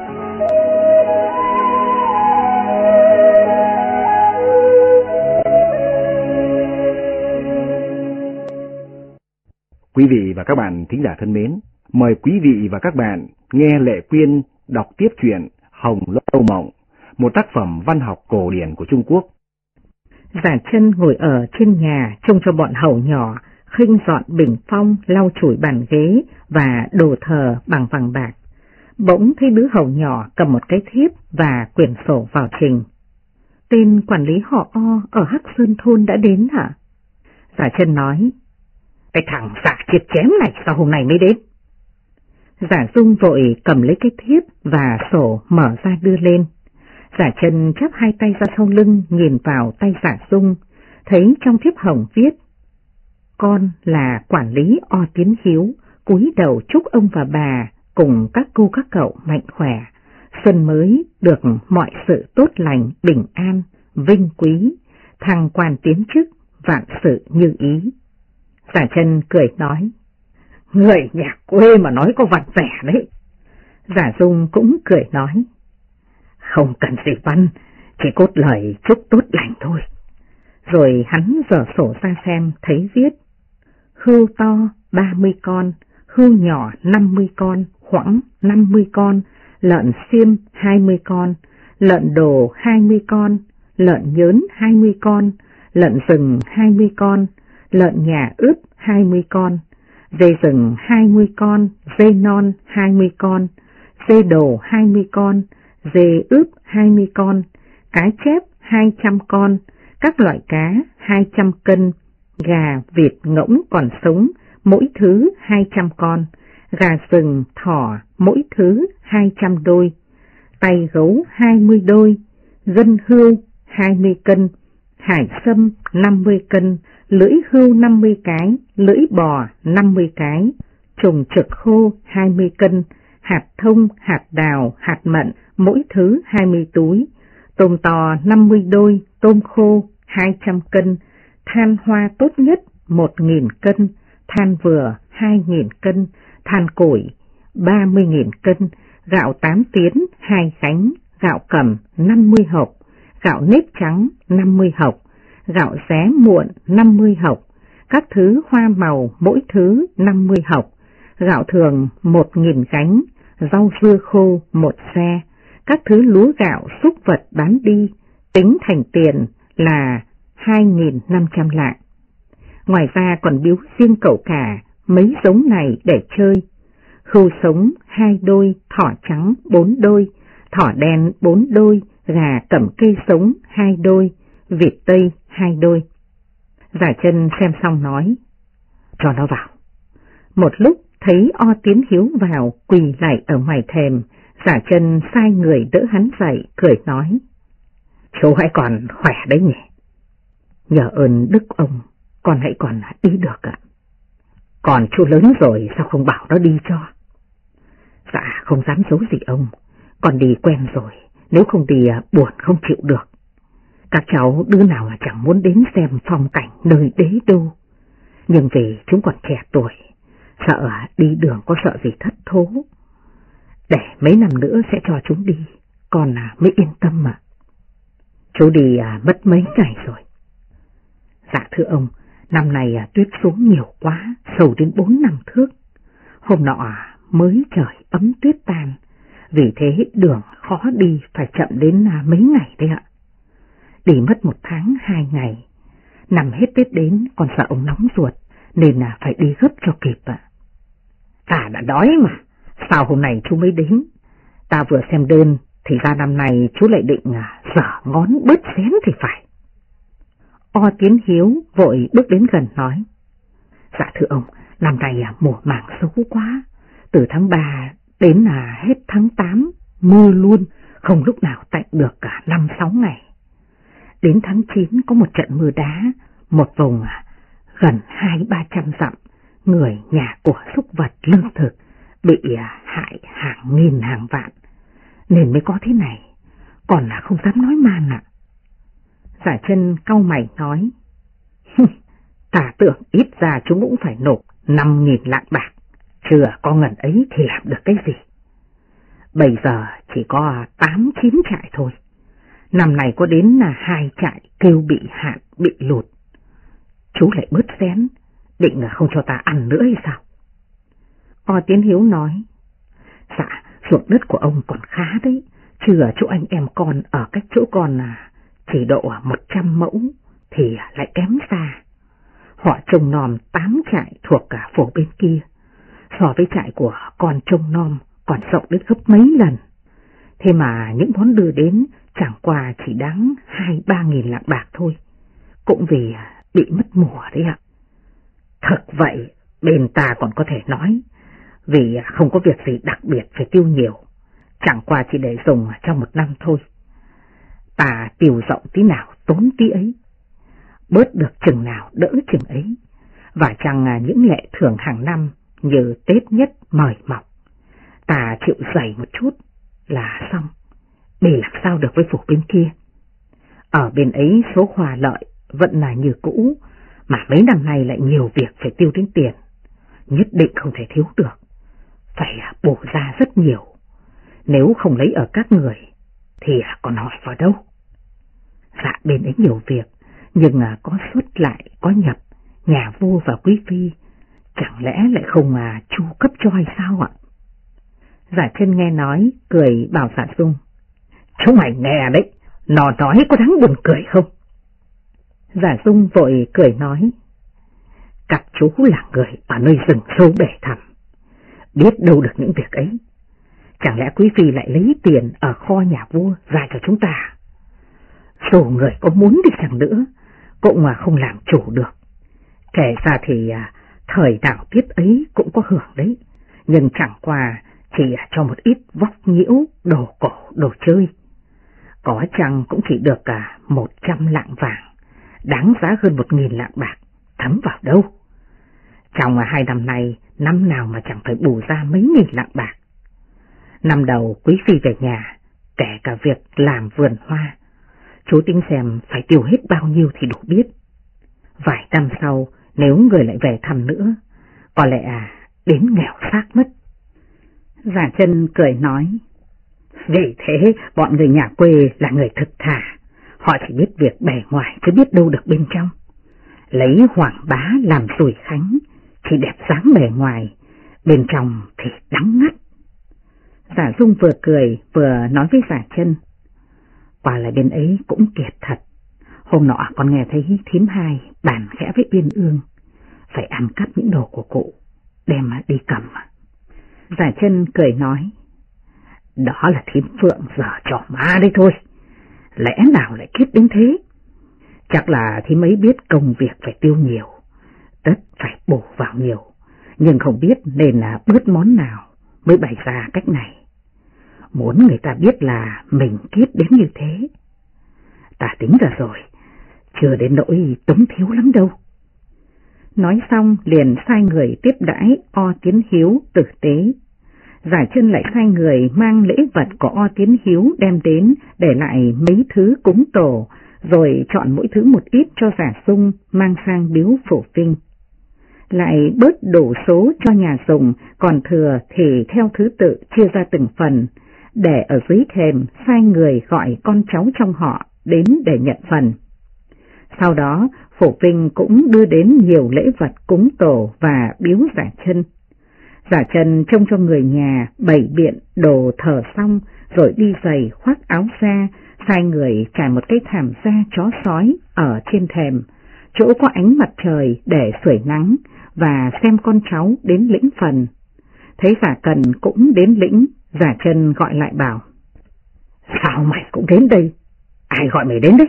A: Quý vị và các bạn thính giả thân mến, mời quý vị và các bạn nghe Lệ Quyên đọc tiếp truyện Hồng Lâu Mộng, một tác phẩm văn học cổ điển của Trung Quốc.
C: Giả Chân ngồi ở trên nhà trông cho bọn hầu nhỏ khinh dọn bình phong, lau chùi bàn ghế và đồ thờ bằng vàng bạc. Bỗng thấy đứa hầu nhỏ cầm một cái thiếp và quyển sổ vào trình: tên quản lý họ O ở Hắc Sơn Thôn đã đến hả? Giả Chân nói: cái thằng giả chết chém này sao hôm nay mới đến? Giả Dung vội cầm lấy cái thiếp và sổ mở ra đưa lên. Giả Chân chắp hai tay ra sau lưng nhìn vào tay Giả Dung, thấy trong thiếp hồng viết: con là quản lý O Tiến Hiếu, cúi đầu chúc ông và bà cùng các cô các cậu mạnh khỏe, xuân mới được mọi sự tốt lành, bình an, vinh quý, thăng quan tiến chức, vạn sự như ý. Giả Chân cười nói: người nhà quê mà nói có văn vẻ đấy. Giả Dung cũng cười nói: không cần gì văn, chỉ cốt lời chúc tốt lành thôi. Rồi hắn giở sổ ra xem, thấy viết: hươu to 30 con, hươu nhỏ 50 con, hoãng 50 con, lợn xiêm 20 con, lợn đồ 20 con, lợn nhớn 20 con, lợn rừng 20 con, lợn nhà ướp 20 con, dê rừng 20 con, dê non 20 con, dê đồ 20 con, dê ướp 20 con, cá chép 200 con, các loại cá 200 cân, gà, vịt, ngỗng còn sống, mỗi thứ 200 con, gà rừng, thỏ, mỗi thứ 200 đôi, tay gấu 20 đôi, gân hươu 20 cân, hải sâm 50 cân, lưỡi hươu 50 cái, lưỡi bò 50 cái, trùng trực khô 20 cân, hạt thông, hạt đào, hạt mận, mỗi thứ 20 túi, tôm to 50 đôi, tôm khô 200 cân, than hoa tốt nhất 1.000 cân, than vừa 2.000 cân, than củi 30.000 cân, gạo 8 tiến 2 gánh, gạo cẩm 50 hộp, gạo nếp trắng 50 hộp, gạo xé muộn 50 hộp, các thứ hoa màu mỗi thứ 50 hộp, gạo thường 1.000 gánh, rau dưa khô 1 xe, các thứ lúa gạo súc vật bán đi, tính thành tiền là 2.500 lạng. Ngoài ra còn biếu riêng cậu cả mấy giống này để chơi: khưu sống 2 đôi, thỏ trắng 4 đôi, thỏ đen 4 đôi, gà cẩm cây sống 2 đôi, vịt tây 2 đôi. Giả Chân xem xong nói: cho nó vào. Một lúc thấy O Tiến Hiếu vào quỳ lại ở ngoài thềm, Giả Chân sai người đỡ hắn dậy, cười nói: chú hãy còn khỏe đấy nhỉ? Nhờ ơn đức ông, con hãy còn đi được ạ. Còn chú lớn rồi sao không bảo nó đi cho? Dạ không dám giấu gì ông, con đi quen rồi, nếu không đi buồn không chịu được. Các cháu đứa nào mà chẳng muốn đến xem phong cảnh nơi đế đô, nhưng vì chúng còn trẻ tuổi, sợ đi đường có sợ gì thất thố. Để mấy năm nữa sẽ cho chúng đi, con mới yên tâm mà. Chú đi mất mấy ngày rồi. Dạ thưa ông, năm này tuyết xuống nhiều quá, sâu đến 4 năm thước. Hôm nọ mới trời ấm tuyết tan, vì thế đường khó đi, phải chậm đến mấy ngày đấy ạ. Đi mất 1 tháng 2 ngày, nằm hết Tết đến còn sợ ông nóng ruột, nên phải đi gấp cho kịp ạ. Ta đã đói mà, sao hôm nay chú mới đến? Ta vừa xem đơn thì ra năm nay chú lại định giở ngón bớt xén thì phải. O Tiến Hiếu vội bước đến gần nói: dạ thưa ông, năm nay mùa màng xấu quá, từ tháng 3 đến hết tháng 8 mưa luôn, không lúc nào tạnh được cả 5-6 ngày. Đến tháng 9 có một trận mưa đá, một vùng gần 200-300 dặm, người nhà của súc vật lương thực bị hại hàng nghìn hàng vạn, nên mới có thế này, còn không dám nói man ạ. Giả Chân cau mày nói: ta tưởng ít ra chúng cũng phải nộp 5.000 lạng bạc, chưa có ngần ấy thì làm được cái gì. Bây giờ chỉ có 8-9 trại thôi, năm này có đến 2 trại kêu bị hạn, bị lụt. Chú lại bớt xén, định không cho ta ăn nữa hay sao? O Tiến Hiếu nói: dạ, ruộng đất của ông còn khá đấy, chứ chỗ anh em con ở cách chỗ con chỉ độ 100 mẫu thì lại kém xa. Họ trồng nòm 8 trại thuộc cả phố bên kia, so với trại của con trồng nòm còn rộng đến gấp mấy lần. Thế mà những món đưa đến chẳng qua chỉ đáng 2-3 nghìn lạng bạc thôi, cũng vì bị mất mùa đấy ạ. Thật vậy, bên ta còn có thể nói, vì không có việc gì đặc biệt phải tiêu nhiều, chẳng qua chỉ để dùng trong 1 năm thôi. Ta tiêu rộng tí nào tốn tí ấy, bớt được chừng nào đỡ chừng ấy, và chẳng những lệ thường hàng năm như Tết nhất mời mọc, ta chịu dày một chút là xong. Để làm sao được với phủ bên kia? Ở bên ấy số hòa lợi vẫn là như cũ, mà mấy năm nay lại nhiều việc phải tiêu đến tiền, nhất định không thể thiếu được, phải bổ ra rất nhiều. Nếu không lấy ở các người thì còn hỏi vào đâu? Dạ bên ấy nhiều việc, nhưng có xuất lại có nhập, nhà vua và quý phi, chẳng lẽ lại không chu cấp cho hay sao ạ? Giả Chân nghe nói, cười bảo Giả Dung: chúng mày nghe đấy, nó nói có đáng buồn cười không? Giả Dung vội cười nói: các chú là người ở nơi rừng sâu bể thẳm, biết đâu được những việc ấy. Chẳng lẽ quý phi lại lấy tiền ở kho nhà vua ra cho chúng ta? Dù người có muốn đi chăng nữa, cũng không làm chủ được. Kể ra thì thời nào tiết ấy cũng có hưởng đấy, nhưng chẳng qua chỉ cho một ít vóc nhiễu, đồ cổ, đồ chơi. Có chăng cũng chỉ được 100 lạng vàng, đáng giá hơn 1.000 lạng bạc, thấm vào đâu. Trong 2 năm nay, năm nào mà chẳng phải bù ra mấy nghìn lạng bạc. Năm đầu quý phi về nhà, kể cả việc làm vườn hoa, Chú tính xem phải tiêu hết bao nhiêu thì đủ biết. Vài năm sau, nếu người lại về thăm nữa, có lẽ đến nghèo xác mất. Giả Chân cười nói, vì thế bọn người nhà quê là người thực thà, họ chỉ biết việc bề ngoài chứ biết đâu được bên trong. Lấy Hoàng Bá làm rủi khánh, chỉ đẹp dáng bề ngoài, bên trong thì đắng ngắt. Giả Dung vừa cười vừa nói với Giả Chân, quả là bên ấy cũng kiệt thật. Hôm nọ con nghe thấy thím hai bàn khẽ với Uyên Ương, phải ăn cắp những đồ của cụ, đem đi cầm. Giả Chân cười nói, đó là thím Phượng giờ trò ma đấy thôi, lẽ nào lại kiết đến thế? Chắc là thím ấy biết công việc phải tiêu nhiều, tất phải bổ vào nhiều, nhưng không biết nên là bớt món nào mới bày ra cách này. Muốn người ta biết là mình kiết đến như thế. Ta tính ra rồi, chưa đến nỗi túng thiếu lắm đâu. Nói xong liền sai người tiếp đãi O Tiến Hiếu tử tế. Giả Chân lại sai người mang lễ vật của O Tiến Hiếu đem đến, để lại mấy thứ cúng tổ, rồi chọn mỗi thứ một ít cho Giả Dung mang sang biếu Phổ Vinh. Lại bớt đủ số cho nhà dùng, còn thừa thì theo thứ tự chia ra từng phần, để ở dưới thềm sai người gọi con cháu trong họ đến để nhận phần. Sau đó Phổ Vinh cũng đưa đến nhiều lễ vật cúng tổ và biếu Giả Chân. Giả Chân trông cho người nhà bày biện đồ thờ xong, rồi đi giày khoác áo ra, sai người trải một cái thảm da chó sói ở trên thềm, chỗ có ánh mặt trời để sưởi nắng, và xem con cháu đến lĩnh phần. Thấy Giả Cần cũng đến lĩnh, Giả Chân gọi lại bảo, sao mày cũng đến đây? Ai gọi mày đến đấy?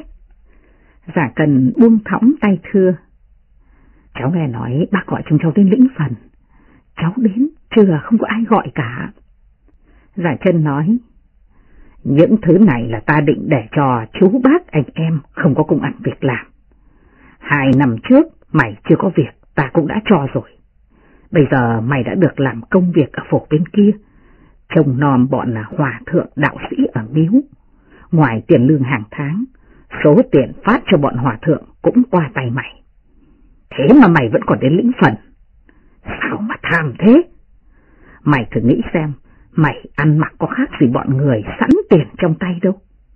C: Giả Cần buông thõng tay thưa, cháu nghe nói bác gọi chúng cháu đến lĩnh phần, cháu đến chưa không có ai gọi cả. Giả Chân nói, những thứ này là ta định để cho chú bác anh em không có công ăn việc làm. 2 năm trước mày chưa có việc ta cũng đã cho rồi. Bây giờ mày đã được làm công việc ở phủ bên kia, trông nom bọn là hòa thượng đạo sĩ ở miếu. Ngoài tiền lương hàng tháng, số tiền phát cho bọn hòa thượng cũng qua tay mày. Thế mà mày vẫn còn đến lĩnh phần. Sao mà tham thế? Mày thử nghĩ xem, mày ăn mặc có khác gì bọn người sẵn tiền trong tay đâu.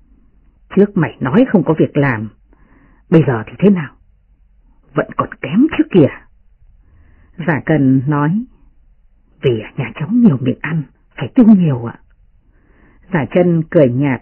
C: Trước mày nói không có việc làm, bây giờ thì thế nào? Vẫn còn kém trước kìa. Giả Cần nói, vì nhà cháu nhiều miệng ăn, phải tiêu nhiều ạ. Giả Chân cười nhạt,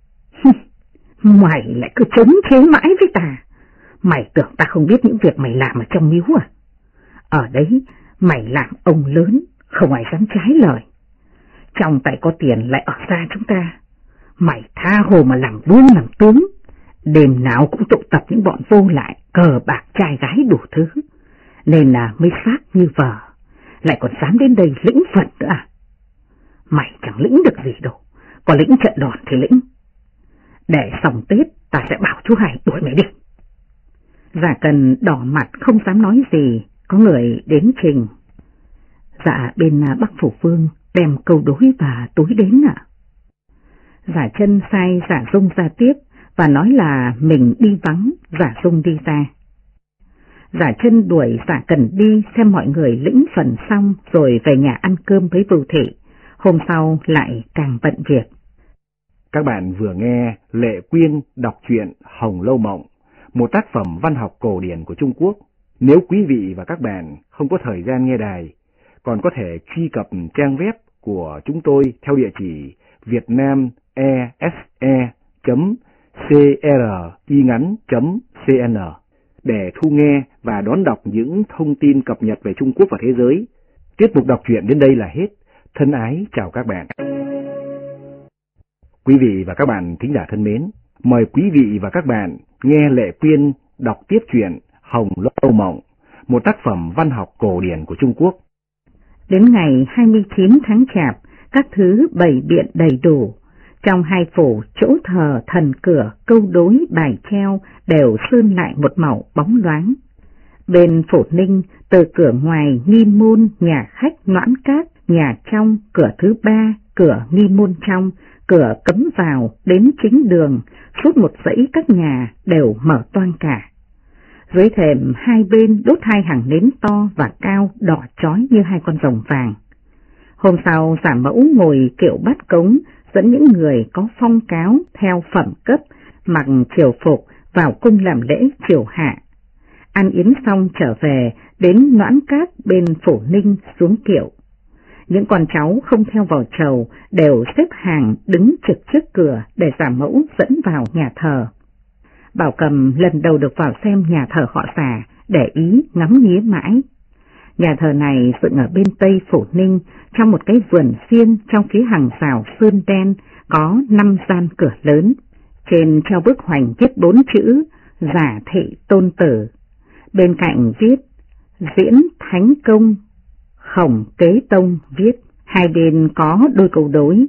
C: mày lại cứ chống chế mãi với ta. Mày tưởng ta không biết những việc mày làm ở trong miếu à? Ở đấy mày làm ông lớn, không ai dám trái lời. Trong tay có tiền lại ở xa chúng ta, mày tha hồ mà làm buôn làm tướng, đêm nào cũng tụ tập những bọn vô lại, cờ bạc trai gái đủ thứ, nên là mới xác như vợ, lại còn dám đến đây lĩnh phận nữa à? Mày chẳng lĩnh được gì đâu, có lĩnh trận đòn thì lĩnh. Để xong Tết ta sẽ bảo chú Hải đuổi mày đi. Giả Cần đỏ mặt không dám nói gì, có người đến trình. Dạ bên Bắc Phủ Vương đem câu đối và túi đến ạ. Giả Chân sai Giả Dung ra tiếp và nói là mình đi vắng, Giả Dung đi ra. Giả Chân đuổi Giả Cần đi xem mọi người lĩnh phần xong rồi về nhà ăn cơm với Vưu Thị. Hôm sau lại càng bận việc.
A: Các bạn vừa nghe Lệ Quyên đọc truyện Hồng Lâu Mộng, một tác phẩm văn học cổ điển của Trung Quốc. Nếu quý vị và các bạn không có thời gian nghe đài, còn có thể truy cập trang web của chúng tôi theo địa chỉ vietnamese.cringắn.cn để thu nghe và đón đọc những thông tin cập nhật về Trung Quốc và thế giới. Tiết mục đọc truyện đến đây là hết. Thân ái chào các bạn. Quý vị và các bạn thính giả thân mến, mời quý vị và các bạn nghe Lệ Quyên đọc tiếp truyện Hồng Lâu Mộng, một tác phẩm văn học cổ điển của Trung Quốc.
C: Đến ngày 29 tháng Chạp, các thứ bày biện đầy đủ. Trong hai phủ, chỗ thờ, thần cửa, câu đối, bài treo đều sơn lại một màu bóng loáng. Bên phủ Ninh, từ cửa ngoài nghi môn, nhà khách Noãn Cát, nhà trong, cửa thứ 3, cửa nghi môn trong, cửa cấm vào đến chính đường, suốt một dãy các nhà đều mở toang cả. Dưới thềm hai bên đốt hai hàng nến to và cao đỏ chói như hai con rồng vàng. Hôm sau giả mẫu ngồi kiệu bát cống dẫn những người có phong cáo theo phẩm cấp mặc triều phục vào cung làm lễ triều hạ. Ăn yến xong trở về đến Noãn Cát bên Phủ Ninh xuống kiệu. Những con cháu không theo vào chầu đều xếp hàng đứng trực trước cửa để giả mẫu dẫn vào nhà thờ. Bảo Cầm lần đầu được vào xem nhà thờ họ Giả, để ý ngắm nghía mãi. Nhà thờ này dựng ở bên tây Phủ Ninh, trong một cái vườn xiên trong phía hàng rào sơn đen, có 5 gian cửa lớn. Trên treo bức hoành viết 4 chữ Giả Thị Tôn Tử, bên cạnh viết Diễn Thánh Công, Khổng Kế Tông viết. Hai bên có đôi câu đối: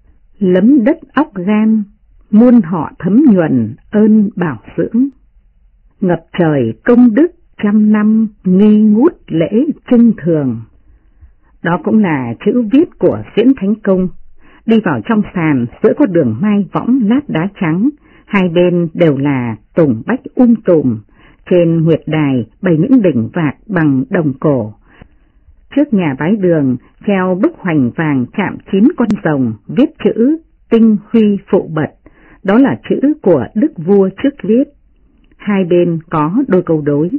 C: lấm đất óc gan, muôn họ thấm nhuần ơn bảo dưỡng, ngập trời công đức trăm năm nghi ngút lễ trưng thường. Đó cũng là chữ viết của Diễn Thánh Công. Đi vào trong sàn, giữa có đường mai võng lát đá trắng, hai bên đều là tùng bách tùm, trên nguyệt đài bày những đỉnh vạc bằng đồng cổ. Trước nhà bái đường treo bức hoành vàng chạm 9 con rồng viết chữ Tinh Huy Phụ Bật, đó là chữ của đức vua trước viết. Hai bên có đôi câu đối: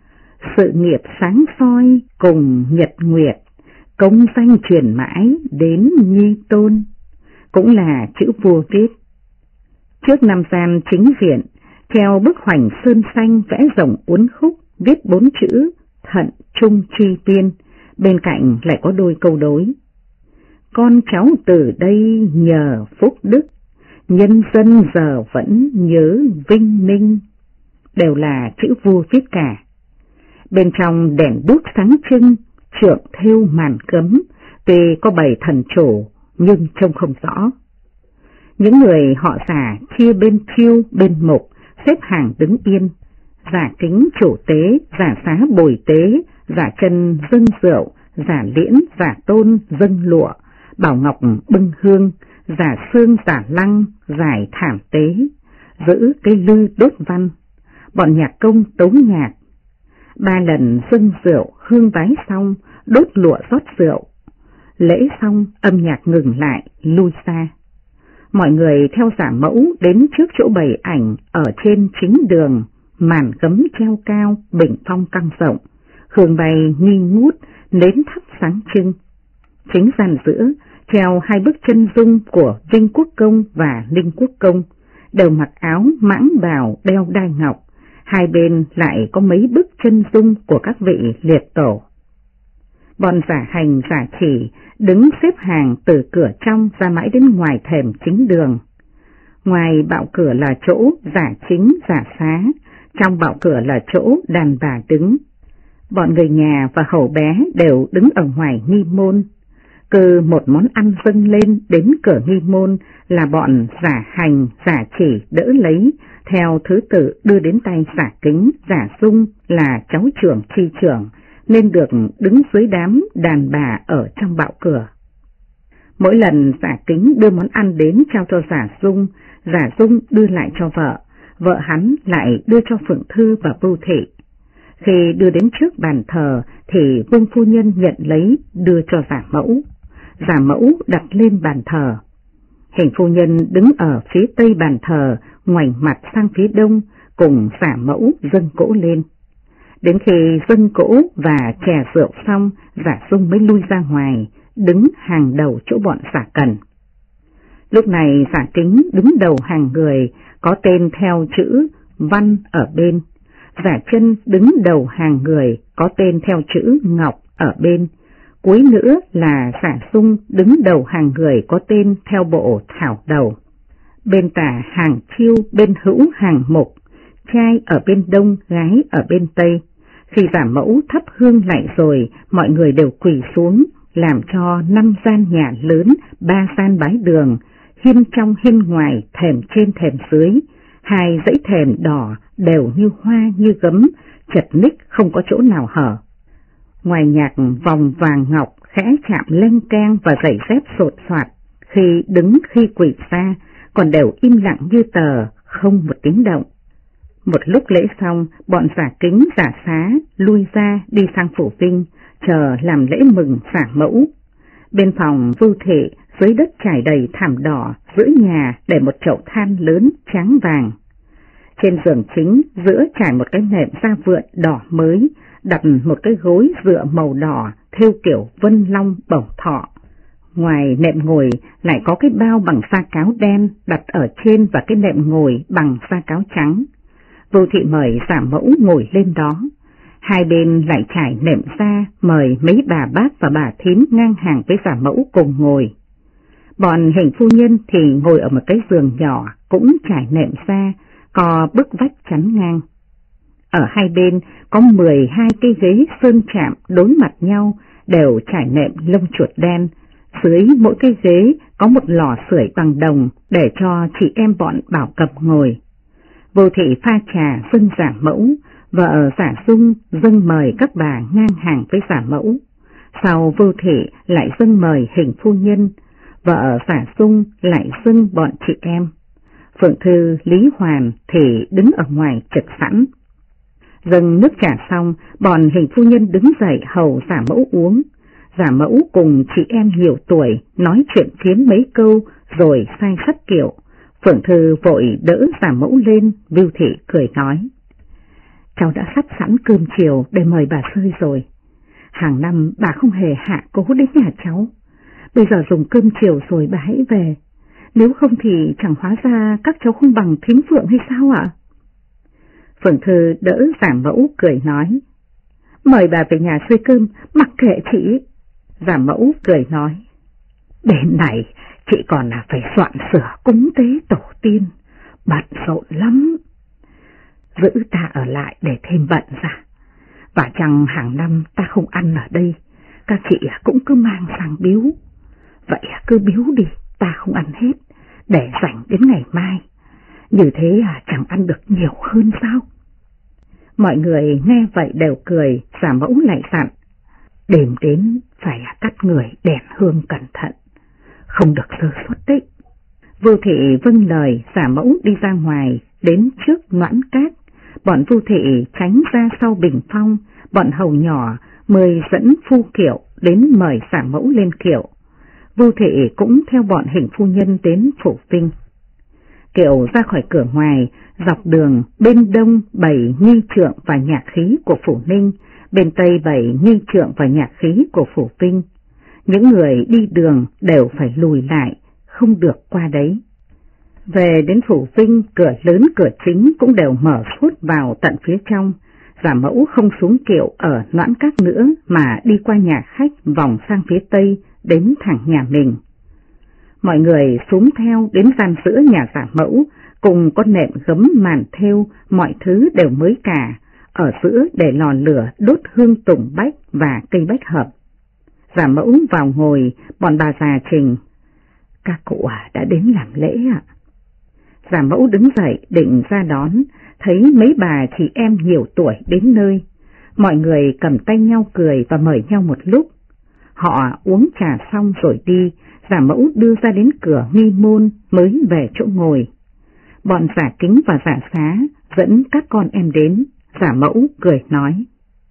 C: sự nghiệp sáng soi cùng nhật nguyệt, công danh truyền mãi đến nhi tôn, cũng là chữ vua viết. Trước năm gian chính viện treo bức hoành sơn xanh vẽ rồng uốn khúc viết 4 chữ Thận Trung Truy Tiên, bên cạnh lại có đôi câu đối: con cháu từ đây nhờ phúc đức, nhân dân giờ vẫn nhớ vinh ninh, đều là chữ vua viết cả. Bên trong đèn đuốc sáng trưng, trượng thêu màn cấm, tuy có bày thần chủ nhưng trông không rõ. Những người họ Giả chia bên thiêu bên mục, xếp hàng đứng yên. Giả Kính chủ tế, Giả Xá bồi tế, Giả Chân dâng rượu, Giả Liễn, Giả Tôn dâng lụa, Bảo Ngọc bưng hương, Giả Sương, Giả Lăng giải thảm tế, giữ cây lư đốt văn. Bọn nhạc công tấu nhạc. 3 lần dâng rượu hương vái xong, đốt lụa rót rượu. Lễ xong âm nhạc ngừng lại, lui xa. Mọi người theo giả mẫu đến trước chỗ bày ảnh ở trên chính đường, màn gấm treo cao, bình phong căng rộng, hương bay nghi ngút, nến thắp sáng trưng. Chính gian giữa treo 2 bức chân dung của Vinh Quốc Công và Ninh Quốc Công, đều mặc áo mãng bào đeo đai ngọc. Hai bên lại có mấy bức chân dung của các vị liệt tổ. Bọn giả hành giả chỉ đứng xếp hàng từ cửa trong ra mãi đến ngoài thềm chính đường. Ngoài bạo cửa là chỗ giả chính giả xá, trong bạo cửa là chỗ đàn bà đứng. Bọn người nhà và hầu bé đều đứng ở ngoài nghi môn. Cứ một món ăn dâng lên đến cửa nghi môn là bọn giả hành giả chỉ đỡ lấy, theo thứ tự đưa đến tay giả Kính, giả Dung là cháu trưởng tri trưởng, nên được đứng dưới đám đàn bà ở trong bạo cửa. Mỗi lần giả Kính đưa món ăn đến trao cho giả Dung đưa lại cho vợ hắn lại đưa cho Phượng Thư và Bưu Thị. Khi đưa đến trước bàn thờ thì Vương phu nhân nhận lấy đưa cho giả mẫu đặt lên bàn thờ. Hình phu nhân đứng ở phía tây bàn thờ, ngoảnh mặt sang phía đông, cùng giả mẫu dâng cỗ lên. Đến khi dâng cỗ và chè rượu xong, giả Dung mới lui ra ngoài, đứng hàng đầu chỗ bọn giả Cần. Lúc này giả Kính đứng đầu hàng người, có tên theo chữ Văn ở bên. Giả Chân đứng đầu hàng người, có tên theo chữ Ngọc ở bên. Cuối nữa là giả Dung đứng đầu hàng người, có tên theo bộ thảo đầu. Bên tả hàng chiêu, bên hữu hàng mục, trai ở bên đông, gái ở bên tây. Khi giả mẫu thắp hương lại rồi, mọi người đều quỳ xuống, làm cho 5 gian nhà lớn, 3 gian bái đường, hiên trong hiên ngoài, thềm trên thềm dưới, 2 dãy thềm đỏ đều như hoa như gấm, chật ních không có chỗ nào hở. Ngoài nhạc vòng vàng ngọc khẽ chạm leng keng và giày dép sột soạt, khi đứng khi quỳ ra, còn đều im lặng như tờ, không một tiếng động. Một lúc lễ xong, bọn giả kính giả xá lui ra đi sang phủ Vinh, chờ làm lễ mừng xả mẫu. Bên phòng Vưu Thị, dưới đất trải đầy thảm đỏ, giữa nhà để một chậu than lớn trắng vàng. Trên giường chính, giữa trải một cái nệm da vượn đỏ mới, đặt một cái gối dựa màu đỏ thêu kiểu vân long bổng thọ. Ngoài nệm ngồi lại có cái bao bằng sa cáo đen đặt ở trên và cái nệm ngồi bằng sa cáo trắng. Vưu Thị mời giả mẫu ngồi lên đó. Hai bên lại trải nệm ra mời mấy bà bác và bà thím ngang hàng với giả mẫu cùng ngồi. Bọn hình phu nhân thì ngồi ở một cái giường nhỏ cũng trải nệm ra, có bức vách chắn ngang. Ở hai bên có 12 cái ghế sơn chạm đối mặt nhau, đều trải nệm lông chuột đen. Dưới mỗi cái ghế có một lò sưởi bằng đồng để cho chị em bọn Bảo Cập ngồi. Vô Thị pha trà dâng giả mẫu, vợ giả Dung dâng mời các bà ngang hàng với giả mẫu. Sau Vô Thị lại dâng mời hình phu nhân, vợ giả Dung lại dâng bọn chị em. Phượng Thư, Lý Hoàn thì đứng ở ngoài trực sẵn. Dâng nước trà xong, bọn hình phu nhân đứng dậy hầu giả mẫu uống. Giả mẫu cùng chị em nhiều tuổi nói chuyện phiếm mấy câu rồi sai sắt kiệu. Phượng Thư vội đỡ giả mẫu lên, Vưu Thị cười nói: cháu đã sắp sẵn cơm chiều để mời bà Sơi rồi. Hàng năm bà không hề hạ cố đến nhà cháu. Bây giờ dùng cơm chiều rồi bà hãy về. Nếu không thì chẳng hóa ra các cháu không bằng thím Phượng hay sao ạ? Phượng Thư đỡ giả mẫu cười nói: mời bà về nhà xơi cơm, mặc kệ chị. Giả mẫu cười nói: đến này chị còn là phải soạn sửa cúng tế tổ tiên, bận rộn lắm. Giữ ta ở lại để thêm bận ra. Và chẳng hàng năm ta không ăn ở đây, các chị cũng cứ mang sang biếu. Vậy cứ biếu đi, ta không ăn hết, để dành đến ngày mai. Như thế chẳng ăn được nhiều hơn sao? Mọi người nghe vậy đều cười, giả mẫu lại dặn: đêm đến phải cắt người đèn hương cẩn thận, không được sơ suất đấy. Vưu Thị vâng lời, giả mẫu đi ra ngoài, đến trước Noãn Cát. Bọn Vưu Thị tránh ra sau bình phong, bọn hầu nhỏ mời dẫn phu kiệu đến mời giả mẫu lên kiệu. Vưu Thị cũng theo bọn hình phu nhân đến phủ Vinh. Kiệu ra khỏi cửa ngoài, dọc đường bên đông bày nghi trượng và nhạc khí của phủ Ninh, bên tây bày nghi trượng và nhạc khí của phủ Vinh. Những người đi đường đều phải lùi lại, không được qua đấy. Về đến phủ Vinh, cửa lớn cửa chính cũng đều mở suốt vào tận phía trong. Giả mẫu không xuống kiệu ở Noãn Cát nữa mà đi qua nhà khách vòng sang phía tây đến thẳng nhà mình. Mọi người xuống theo đến gian giữa nhà giả mẫu, cùng con nệm gấm màn thêu, mọi thứ đều mới cả, ở giữa để lò lửa đốt hương tùng bách và cây bách hợp. Giả mẫu vào ngồi, bọn bà già trình: các cụ đã đến làm lễ ạ. Giả mẫu đứng dậy định ra đón, thấy mấy bà chị em nhiều tuổi đến nơi. Mọi người cầm tay nhau cười và mời nhau một lúc. Họ uống trà xong rồi đi, giả mẫu đưa ra đến cửa nghi môn mới về chỗ ngồi. Bọn giả kính và giả xá dẫn các con em đến, giả mẫu cười nói: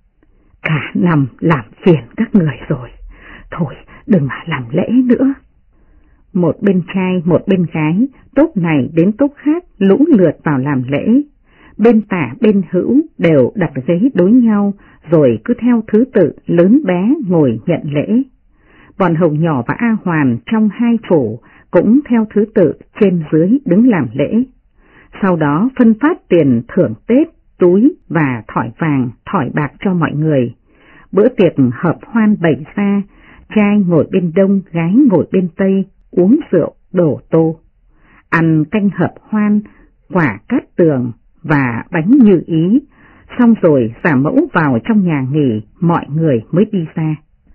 C: cả năm làm phiền các người rồi, thôi đừng làm lễ nữa. Một bên trai một bên gái, tốp này đến tốp khác lũ lượt vào làm lễ. Bên tả bên hữu đều đặt ghế đối nhau, rồi cứ theo thứ tự lớn bé ngồi nhận lễ. Bọn hầu nhỏ và A Hoàn trong hai phủ cũng theo thứ tự trên dưới đứng làm lễ. Sau đó phân phát tiền thưởng Tết, túi và thỏi vàng, thỏi bạc cho mọi người. Bữa tiệc hợp hoan bày ra, trai ngồi bên đông, gái ngồi bên tây, uống rượu, đổ tô. Ăn canh hợp hoan, quả cát tường và bánh như ý, xong rồi giả mẫu vào trong nhà nghỉ, mọi người mới đi ra.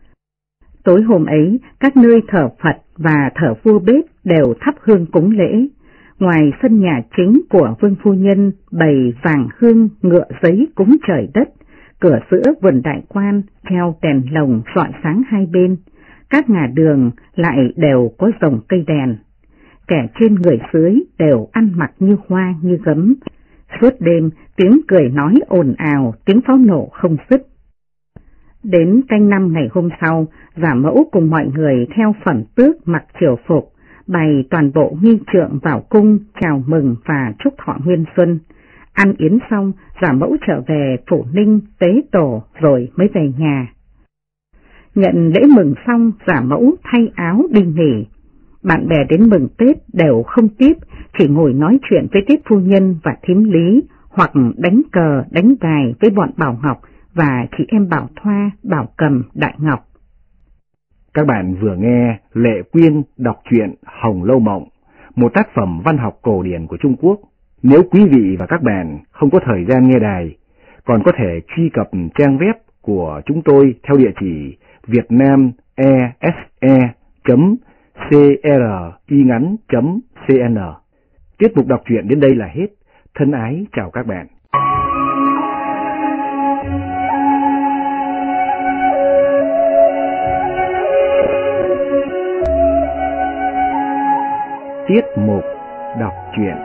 C: Tối hôm ấy, các nơi thờ Phật và thờ vua bếp đều thắp hương cúng lễ. Ngoài sân nhà chính của vương phu nhân bày vàng hương ngựa giấy cúng trời đất, cửa giữa vườn đại quan treo đèn lồng rọi sáng hai bên. Các ngả đường lại đều có rồng cây đèn, kẻ trên người dưới đều ăn mặc như hoa như gấm. Suốt đêm tiếng cười nói ồn ào, tiếng pháo nổ không dứt. Đến canh năm ngày hôm sau, Giả Mẫu cùng mọi người theo phẩm tước mặc triều phục, bày toàn bộ nghi trượng vào cung chào mừng và chúc thọ nguyên xuân. Ăn yến xong, Giả Mẫu trở về Phủ Ninh tế tổ rồi mới về nhà. Nhận lễ mừng xong, Giả Mẫu thay áo đi nghỉ. Bạn bè đến mừng Tết đều không tiếp, chỉ ngồi nói chuyện với Tiết phu nhân và thím Lý, hoặc đánh cờ, đánh gài với bọn Bảo Ngọc và chị em Bảo Thoa, Bảo Cầm, Đại Ngọc.
A: Các bạn vừa nghe Lệ Quyên đọc truyện Hồng Lâu Mộng, một tác phẩm văn học cổ điển của Trung Quốc. Nếu quý vị và các bạn không có thời gian nghe đài, còn có thể truy cập trang web của chúng tôi theo địa chỉ vietnamese.cringắn.cn. Tiết mục đọc truyện đến đây là hết. Thân ái chào các bạn. Tiết mục đọc truyện.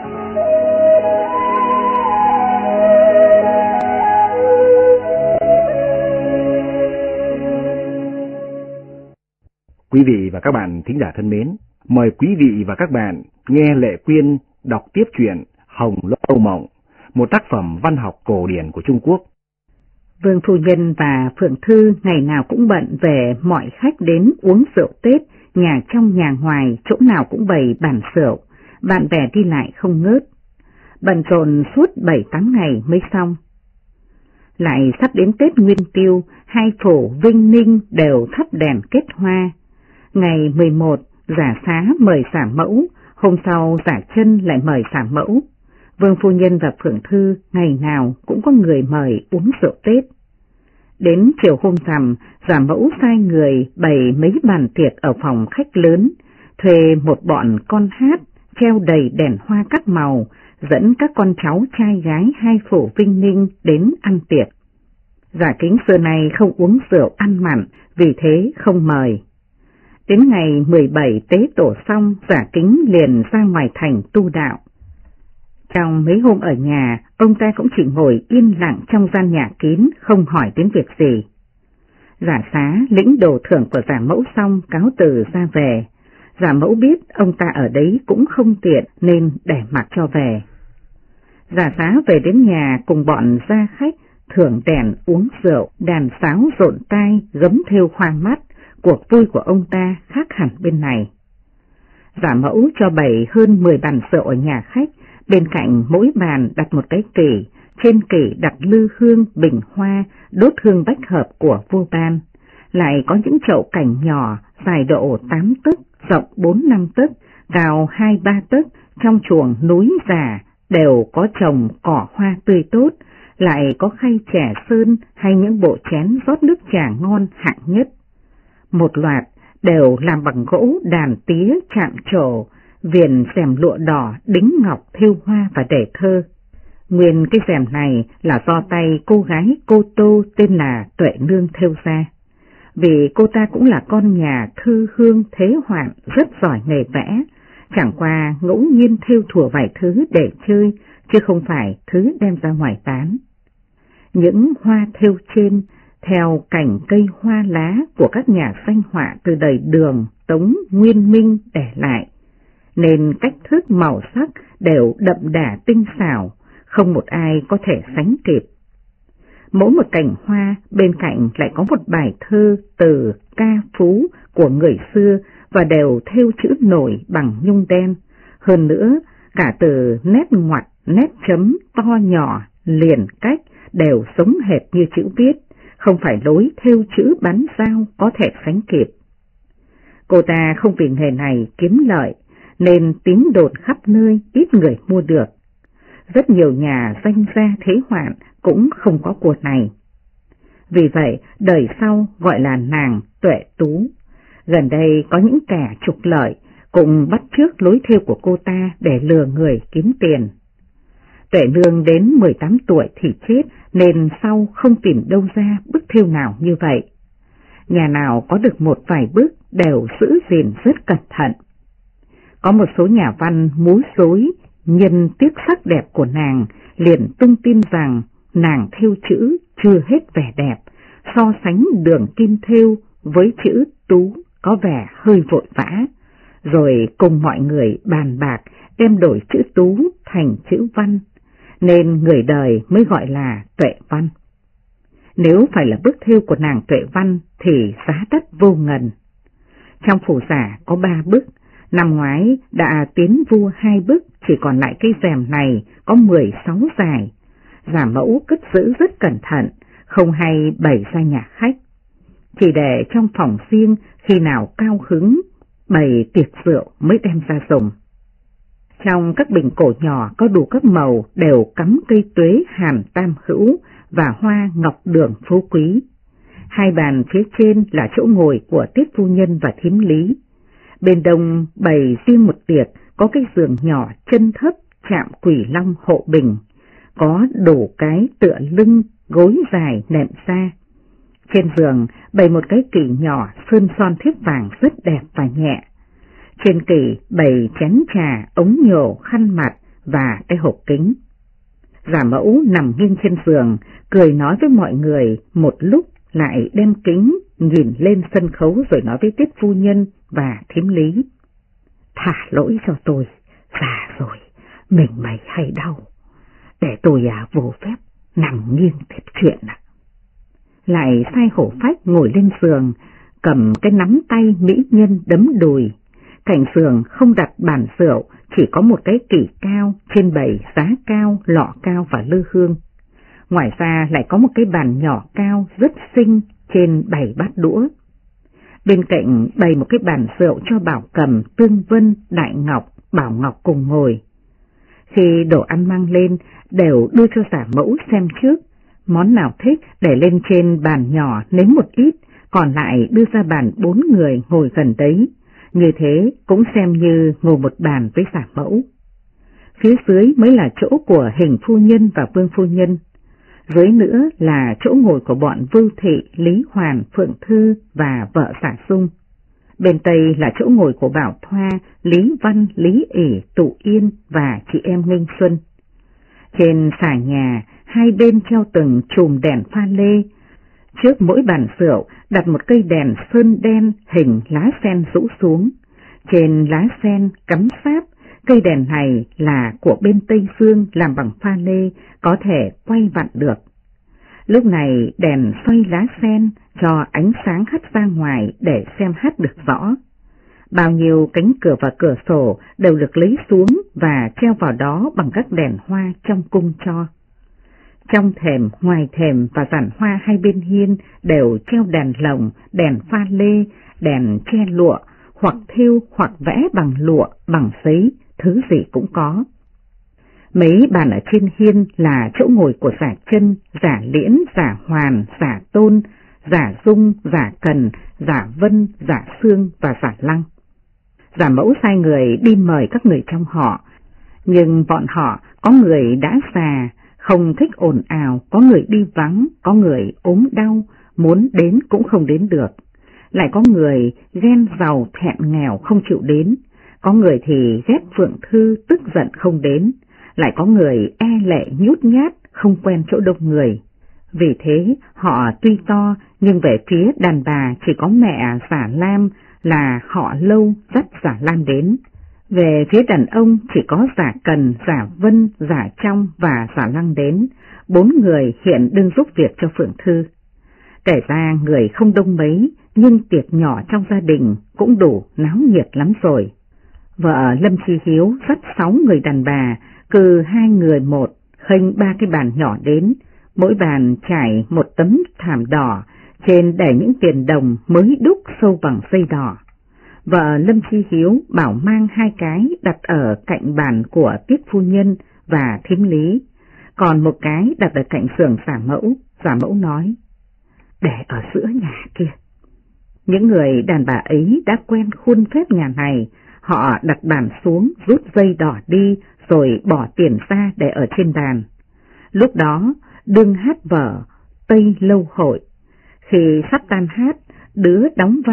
A: Quý vị và các bạn thính giả thân mến, mời quý vị và các bạn nghe Lệ Quyên đọc tiếp truyện Hồng Lâu Mộng, một tác phẩm văn học cổ điển của Trung Quốc.
C: Vương phu nhân và Phượng Thư ngày nào cũng bận về mọi khách đến uống rượu Tết, nhà trong nhà ngoài chỗ nào cũng bày bàn rượu, bạn bè đi lại không ngớt. Bận rộn suốt 7-8 ngày mới xong. Lại sắp đến Tết Nguyên Tiêu, hai phủ Vinh Ninh đều thắp đèn kết hoa. Ngày 11, Giả Xá mời Giả Mẫu, hôm sau Giả Chân lại mời Giả Mẫu. Vương phu nhân và Phượng Thư ngày nào cũng có người mời uống rượu Tết. Đến chiều hôm rằm, Giả Mẫu sai người bày mấy bàn tiệc ở phòng khách lớn, thuê một bọn con hát, treo đầy đèn hoa các màu, dẫn các con cháu trai gái hai phủ Vinh Ninh đến ăn tiệc. Giả Kính xưa nay không uống rượu ăn mặn, vì thế không mời. Đến ngày 17 tế tổ xong, Giả Kính liền ra ngoài thành tu đạo. Trong mấy hôm ở nhà, ông ta cũng chỉ ngồi yên lặng trong gian nhà kín, không hỏi đến việc gì. Giả Xá lĩnh đồ thưởng của Giả Mẫu xong cáo từ ra về. Giả Mẫu biết ông ta ở đấy cũng không tiện nên để mặc cho về. Giả Xá về đến nhà cùng bọn gia khách, thưởng đèn uống rượu, đàn sáo rộn tai, gấm thêu hoa mắt, cuộc vui của ông ta khác hẳn bên này. Giả Mẫu cho bày hơn 10 bàn rượu ở nhà khách, bên cạnh mỗi bàn đặt một cái kỷ, trên kỷ đặt lư hương, bình hoa, đốt hương bách hợp của vua ban. Lại có những chậu cảnh nhỏ, dài độ 8 tấc, rộng 4-5 tấc, cao 2-3 tấc, trong chuồng núi già đều có trồng cỏ hoa tươi tốt, lại có khay chè sơn hay những bộ chén rót nước trà ngon hạng nhất. Một loạt đều làm bằng gỗ đàn tía chạm trổ, viền rèm lụa đỏ đính ngọc thêu hoa và đề thơ. Nguyên cái rèm này là do tay cô gái Cô Tô tên là Tuệ Nương thêu ra. Vì cô ta cũng là con nhà thư hương thế hoạn, rất giỏi nghề vẽ, chẳng qua ngẫu nhiên thêu thủa vài thứ để chơi, chứ không phải thứ đem ra ngoài bán. Những hoa thêu trên theo cảnh cây hoa lá của các nhà danh họa từ đời Đường, Tống, Nguyên, Minh để lại, nên cách thức màu sắc đều đậm đà tinh xảo, không một ai có thể sánh kịp. Mỗi một cành hoa bên cạnh lại có một bài thơ từ ca phú của người xưa và đều thêu chữ nổi bằng nhung đen. Hơn nữa, cả từ nét ngoặt, nét chấm, to nhỏ, liền cách đều giống hệt như chữ viết, không phải lối thêu chữ bắn dao có thể sánh kịp. Cô ta không vì nghề này kiếm lợi, nên tiếng đồn khắp nơi ít người mua được. Rất nhiều nhà danh gia thế hoạn cũng không có của này. Vì vậy, đời sau gọi là nàng Tuệ Tú. Gần đây có những kẻ trục lợi, cũng bắt chước lối thêu của cô ta để lừa người kiếm tiền. Tuệ Nương đến 18 tuổi thì chết, nên sau không tìm đâu ra bức thêu nào như vậy. Nhà nào có được một vài bức đều giữ gìn rất cẩn thận. Có một số nhà văn múa rối nhân tiếc sắc đẹp của nàng liền tung tin rằng nàng thêu chữ chưa hết vẻ đẹp, so sánh đường kim thêu với chữ Tú có vẻ hơi vội vã, rồi cùng mọi người bàn bạc đem đổi chữ Tú thành chữ Văn, nên người đời mới gọi là Tuệ Văn. Nếu phải là bức thêu của nàng Tuệ Văn thì giá đắt vô ngần. Trong phủ giả có 3 bức, năm ngoái đã tiến vua 2 bức, chỉ còn lại cái rèm này có 16 dài. Giả mẫu cất giữ rất cẩn thận, không hay bày ra nhà khách. Chỉ để trong phòng riêng khi nào cao hứng, bày tiệc rượu mới đem ra dùng. Trong các bình cổ nhỏ có đủ các màu đều cắm cây tuế hàn tam hữu và hoa ngọc đường phú quý. 2 bàn phía trên là chỗ ngồi của tiết phu nhân và thím lý. Bên đông bày riêng một tiệc có cái giường nhỏ chân thấp chạm quỷ long hộ bình, có đủ cái tựa lưng, gối dài nệm da. Trên giường bày một cái kỷ nhỏ sơn son thiếp vàng rất đẹp và nhẹ. Trên kỷ bày chén trà, ống nhổ, khăn mặt và cái hộp kính. Giả mẫu nằm nghiêng trên giường, cười nói với mọi người một lúc, lại đem kính nhìn lên sân khấu rồi nói với tiết phu nhân và thím lý. Thả lỗi cho tôi, già rồi, mình mày hay đau, để tôi vô phép nằm nghiêng tiếp chuyện ạ. Lại sai hổ phách ngồi lên giường, cầm cái nắm tay mỹ nhân đấm đùi. Cạnh giường không đặt bàn rượu, chỉ có một cái kỷ cao, trên bày giá cao, lọ cao và lư hương. Ngoài ra lại có một cái bàn nhỏ cao rất xinh, trên bày bát đũa. Bên cạnh bày một cái bàn rượu cho Bảo Cầm, Tương Vân, Đại Ngọc, Bảo Ngọc cùng ngồi. Khi đồ ăn mang lên đều đưa cho giả mẫu xem trước, món nào thích để lên trên bàn nhỏ nếm một ít, còn lại đưa ra bàn 4 người ngồi gần đấy. Như thế cũng xem như ngồi một bàn với giả mẫu. Phía dưới mới là chỗ của Hình phu nhân và Vương phu nhân. Dưới nữa là chỗ ngồi của bọn Vưu Thị, Lý Hoàn, Phượng Thư và vợ Giả Sung. Bên tây là chỗ ngồi của Bảo Thoa, Lý Văn, Lý ỉ, Tụ Yên và chị em Nghinh Xuân. Trên xà nhà, hai bên treo từng chùm đèn pha lê. Trước mỗi bàn rượu đặt một cây đèn sơn đen hình lá sen rũ xuống. Trên lá sen cắm sáp, cây đèn này là của bên Tây Phương làm bằng pha lê, có thể quay vặn được. Lúc này đèn xoay lá sen cho ánh sáng hắt ra ngoài để xem hát được rõ. Bao nhiêu cánh cửa và cửa sổ đều được lấy xuống và treo vào đó bằng các đèn hoa trong cung cho. Trong thềm, ngoài thềm và giàn hoa hai bên hiên đều treo đèn lồng, đèn pha lê, đèn che lụa, hoặc thêu hoặc vẽ bằng lụa, bằng giấy, thứ gì cũng có. Mấy bàn ở trên hiên là chỗ ngồi của Giả Chân, Giả Liễn, Giả Hoàn, Giả Tôn, Giả Dung, Giả Cần, Giả Vân, Giả Sương và Giả Lăng. Giả Mẫu sai người đi mời các người trong họ, nhưng bọn họ có người đã già, không thích ồn ào, có người đi vắng, có người ốm đau, muốn đến cũng không đến được. Lại có người ghen giàu thẹn nghèo không chịu đến, có người thì ghét Phượng Thư tức giận không đến, lại có người e lệ nhút nhát không quen chỗ đông người. Vì thế họ tuy to nhưng về phía đàn bà chỉ có mẹ Giả Lam là họ Lâu dắt Giả Lam đến. Về phía đàn ông chỉ có Giả Cần, Giả Vân, Giả Trong và Giả Lăng đến, 4 người hiện đương giúp việc cho Phượng Thư. Kể ra người không đông mấy, nhưng tiệc nhỏ trong gia đình cũng đủ náo nhiệt lắm rồi. Vợ Lâm Chi Hiếu dắt 6 người đàn bà, cừ 2 người một, khênh 3 cái bàn nhỏ đến, mỗi bàn trải một tấm thảm đỏ, trên để những tiền đồng mới đúc sâu bằng dây đỏ. Vợ Lâm Chi Hiếu bảo mang 2 cái đặt ở cạnh bàn của Tiết phu nhân và thím Lý, còn một cái đặt ở cạnh xưởng Giả Mẫu. Giả Mẫu nói, để ở giữa nhà kia. Những người đàn bà ấy đã quen khuôn phép nhà này, họ đặt bàn xuống, rút dây đỏ đi, rồi bỏ tiền ra để ở trên bàn. Lúc đó, đương hát vở Tây Lâu Hội. Khi sắp tan hát, đứa đóng vai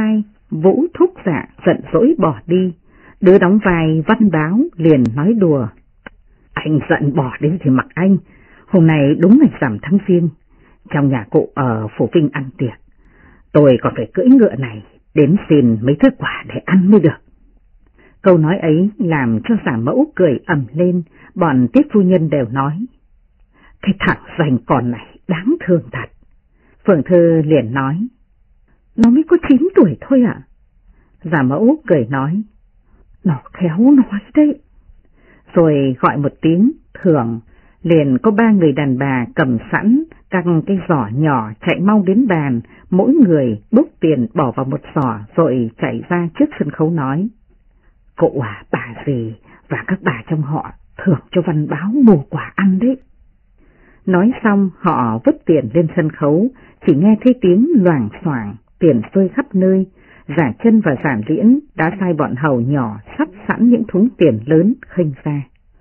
C: Vũ thúc Dạ giận dỗi bỏ đi, đứa đóng vai Văn Báo liền nói đùa. Anh giận bỏ đi thì mặc anh, hôm nay đúng ngày rằm tháng Giêng, trong nhà cụ ở Phủ Vinh ăn tiệc, tôi còn phải cưỡi ngựa này đến xin mấy thứ quả để ăn mới được. Câu nói ấy làm cho Giả Mẫu cười ầm lên, bọn Tiết phu nhân đều nói. Cái thằng danh con này đáng thương thật. Phượng Thư liền nói. Nó mới có 9 tuổi thôi ạ. Giả Mẫu cười nói. Nó khéo nói đấy. Rồi gọi một tiếng thường, liền có 3 người đàn bà cầm sẵn các cái giỏ nhỏ chạy mau đến bàn, mỗi người bốc tiền bỏ vào một giỏ rồi chạy ra trước sân khấu nói. Cụ à, bà dì và các bà trong họ thưởng cho Văn Báo mua quả ăn đấy. Nói xong họ vứt tiền lên sân khấu, chỉ nghe thấy tiếng loảng xoảng, tiền rơi khắp nơi. Giả Chân và Giả Liễn đã sai bọn hầu nhỏ sắp sẵn những thúng tiền lớn khênh ra.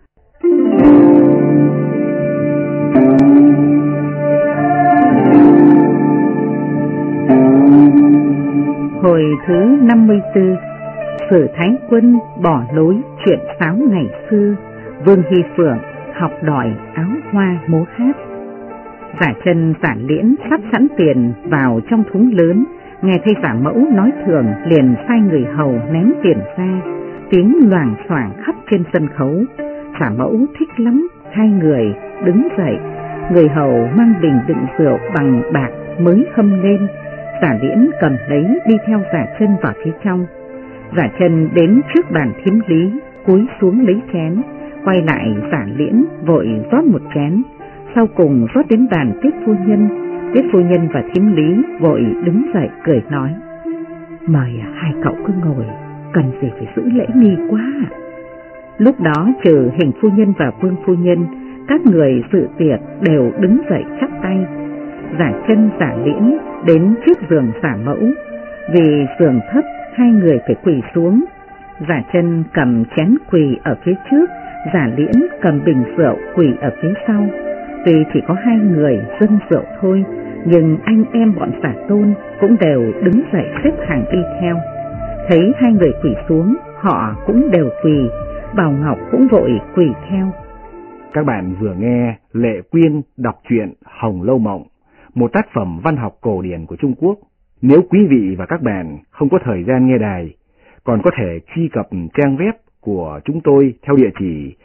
C: Hồi thứ 54, Sử Thái Quân bỏ lối chuyện sáo ngày xưa, Vương Hy Phượng học đòi áo hoa múa hát. Giả Chân Giả Liễn sắp sẵn tiền vào trong thúng lớn, nghe thấy Giả Mẫu nói thường liền sai người hầu ném tiền ra, tiếng loảng xoảng khắp trên sân khấu. Giả Mẫu thích lắm, hai người đứng dậy, người hầu mang bình đựng rượu bằng bạc mới hâm lên. Giả Liễn cầm lấy đi theo Giả Chân vào phía trong. Giả Chân đến trước bàn thím lý, cúi xuống lấy chén, quay lại Giả Liễn vội rót một chén, sau cùng rót đến bàn Tiết phu nhân. Tiết phu nhân và thím lý vội đứng dậy cười nói. Mời hai cậu cứ ngồi, cần gì phải giữ lễ nghi quá. Lúc đó trừ Hình phu nhân và Vương phu nhân, các người dự tiệc đều đứng dậy chắp tay. Giả Chân Giả Liễn đến trước giường Giả Mẫu, vì giường thấp hai người phải quỳ xuống. Giả Chân cầm chén quỳ ở phía trước, Giả Liễn cầm bình rượu quỳ ở phía sau. Tuy chỉ có hai người dâng rượu thôi, nhưng anh em bọn Giả Tôn cũng đều đứng dậy xếp hàng đi theo. Thấy hai người quỳ xuống, họ cũng đều quỳ, Bảo Ngọc cũng vội quỳ theo.
A: Các bạn vừa nghe Lệ Quyên đọc truyện Hồng Lâu Mộng, một tác phẩm văn học cổ điển của Trung Quốc. Nếu quý vị và các bạn không có thời gian nghe đài, còn có thể truy cập trang web của chúng tôi theo địa chỉ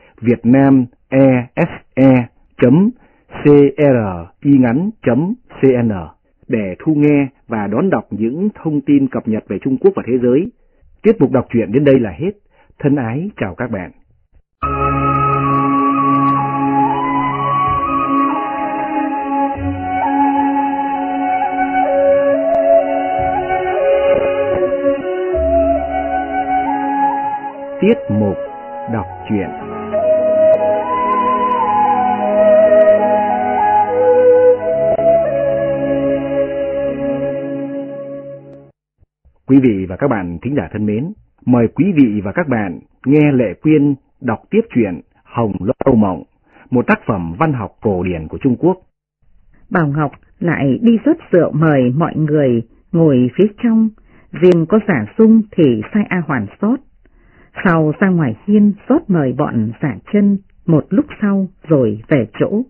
A: vietnamese.cringắn.cn để thu nghe và đón đọc những thông tin cập nhật về Trung Quốc và thế giới. Tiết mục đọc truyện đến đây là hết. Thân ái chào các bạn. Tiết mục đọc truyện. Quý vị và các bạn thính giả thân mến, mời quý vị và các bạn nghe Lệ Quyên đọc tiếp truyện Hồng Lâu Mộng, một tác phẩm văn học cổ điển của Trung Quốc.
C: Bảo Ngọc lại đi rót rượu mời mọi người ngồi phía trong, riêng có Giả Sung thì sai A Hoàn rót. Sau ra ngoài hiên rót mời bọn Giả Chân, một lúc sau rồi về chỗ.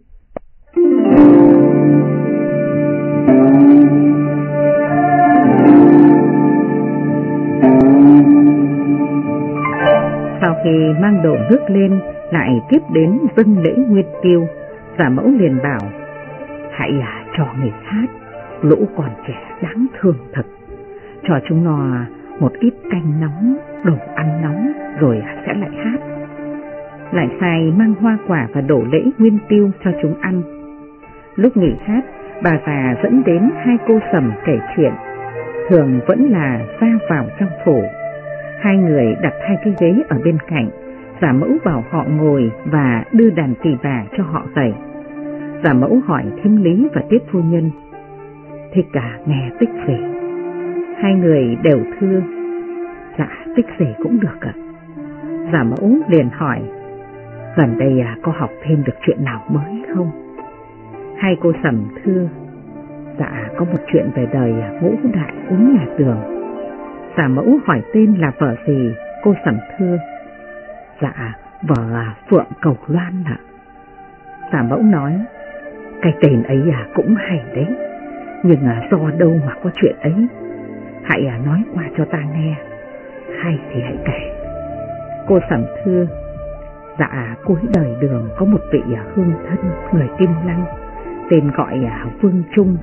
C: Sau khi mang đồ nước lên, lại tiếp đến dâng lễ nguyên tiêu. Giả Mẫu liền bảo, hãy cho người hát, lũ còn trẻ đáng thương thật, cho chúng nó một ít canh nóng, đồ ăn nóng rồi sẽ lại hát. Lại sai mang hoa quả và đổ lễ nguyên tiêu cho chúng ăn. Lúc nghỉ hát, bà già dẫn đến hai cô sầm kể chuyện, thường vẫn là ra vào trong phủ. Hai người đặt hai cái ghế ở bên cạnh, Giả Mẫu bảo họ ngồi và đưa đàn tỳ bà cho họ gảy. Giả Mẫu hỏi thím lý và Tiết phu nhân, thích cả nghe tích gì? Hai người đều thưa, dạ tích gì cũng được ạ. Giả Mẫu liền hỏi, gần đây có học thêm được chuyện nào mới không? Hai cô sầm thưa, dạ có một chuyện về đời Ngũ Đại Uống Nhà Tường. Giả Mẫu hỏi tên là vợ gì? Cô Sẩm thưa: Dạ, vợ Phượng Cầu Loan ạ. Giả Mẫu nói: Cái tên ấy cũng hay đấy, nhưng do đâu mà có chuyện ấy? Hãy nói qua cho ta nghe, hay thì hãy kể. Cô Sẩm thưa: Dạ, cuối đời Đường có một vị hương thân người Kim Lăng, tên gọi Vương Trung,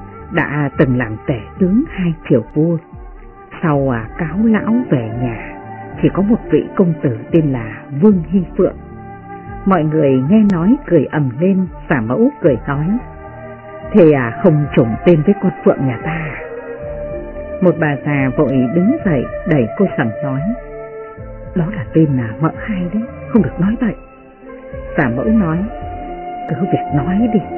C: đã từng làm tể tướng 2 triều vua. Sau cáo lão về nhà, chỉ có một vị công tử tên là Vương Hy Phượng. Mọi người nghe nói cười ầm lên. Giả Mẫu cười nói: Thế không trùng tên với con Phượng nhà ta? Một bà già vội đứng dậy đẩy cô Sẩm nói: Đó là tên mợ hai đấy, không được nói vậy. Giả Mẫu nói: Cứ việc nói đi.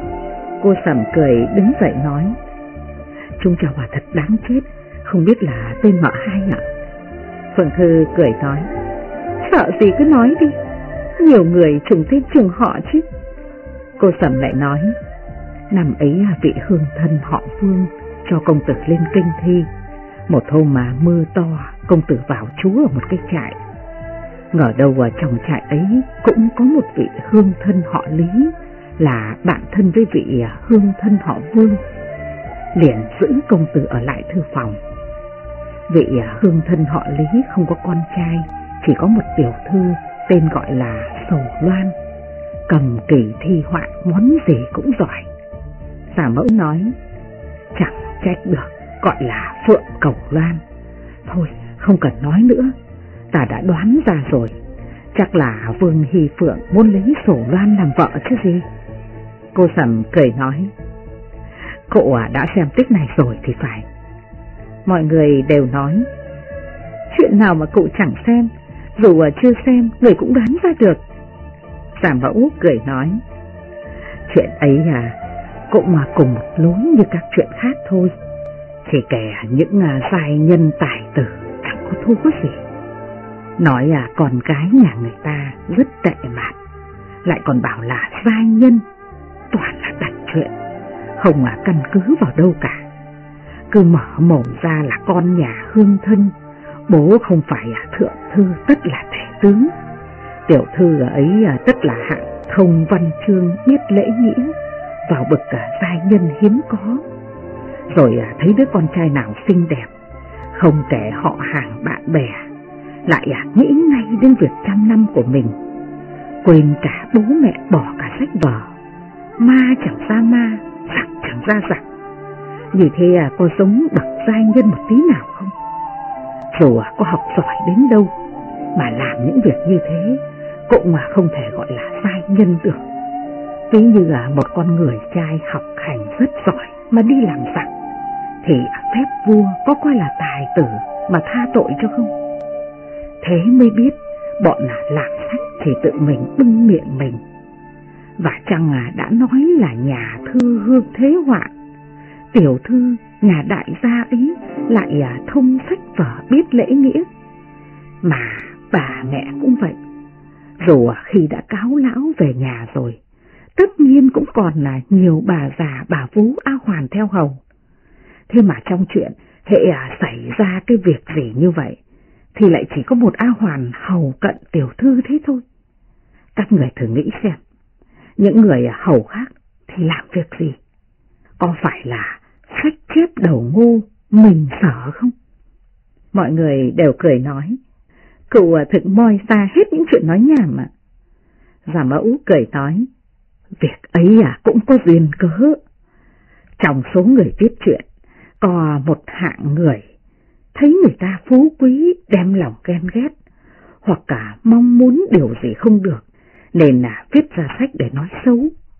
C: Cô Sẩm cười đứng dậy nói: Chúng cháu thật đáng chết, không biết là tên mợ hai ạ. Phượng Thư cười nói: Sợ gì cứ nói đi, nhiều người trùng tên trùng họ chứ. Cô Sẩm lại nói: Năm ấy vị hương thân họ Vương cho công tử lên kinh thi. Một hôm mà mưa to, công tử vào trú ở một cái trại. Ngờ đâu trong trại ấy cũng có một vị hương thân họ Lý, là bạn thân với vị hương thân họ Vương. Liền giữ công tử ở lại thư phòng. Vị hương thân họ Lý không có con trai, chỉ có một tiểu thư tên gọi là Sầu Loan, cầm kỳ thi họa món gì cũng giỏi. Giả Mẫu nói: Chẳng trách được, gọi là Phượng Cầu Loan. Thôi không cần nói nữa, ta đã đoán ra rồi, chắc là Vương Hy Phượng muốn lấy Sầu Loan làm vợ chứ gì. Cô Sẩm cười nói: Cậu đã xem tích này rồi thì phải. Mọi người đều nói: Chuyện nào mà cậu chẳng xem, dù chưa xem người cũng đoán ra được. Giả Mẫu cười nói: Chuyện ấy cũng cùng một lối như các chuyện khác thôi, chỉ kể những giai nhân tài tử chẳng có thú gì. Nói con cái nhà người ta rất tệ mạt, lại còn bảo là giai nhân, toàn là đặt chuyện, không căn cứ vào đâu cả. Cứ mở mồm ra là con nhà hương thân, bố không phải thượng thư tất là tể tướng, tiểu thư ấy tất là hạng thông văn chương biết lễ nghĩa, vào bậc giai nhân hiếm có. Rồi thấy đứa con trai nào xinh đẹp, không kể họ hàng bạn bè, lại nghĩ ngay đến việc trăm năm của mình, quên cả bố mẹ, bỏ cả sách vở, ma chẳng ra ma, giặc chẳng ra giặc. Như thế có giống bậc giai nhân một tí nào không? Dù có học giỏi đến đâu mà làm những việc như thế cũng không thể gọi là giai nhân được. Ví như là một con người trai học hành rất giỏi mà đi làm giặc, thì phép vua có coi là tài tử mà tha tội cho không? Thế mới biết bọn làm sách thì tự mình bưng miệng mình. Và chăng đã nói là nhà thư hương thế họa, tiểu thư nhà đại gia ấy lại thông sách vở biết lễ nghĩa. Mà bà mẹ cũng vậy, dù khi đã cáo lão về nhà rồi, tất nhiên cũng còn là nhiều bà già bà vú A Hoàn theo hầu. Thế mà trong chuyện hệ xảy ra cái việc gì như vậy thì lại chỉ có một A Hoàn hầu cận tiểu thư thế thôi. Các người thử nghĩ xem, những người hầu khác thì làm việc gì? Có phải là sách chép đầu ngu mình sợ không? Mọi người đều cười nói: Cậu thực moi xa hết những chuyện nói nhảm ạ. Giả Mẫu cười nói: Việc ấy cũng có duyên cớ. Trong số người viết chuyện, có một hạng người thấy người ta phú quý đem lòng ghen ghét, hoặc cả mong muốn điều gì không được, nên là viết ra sách để nói xấu.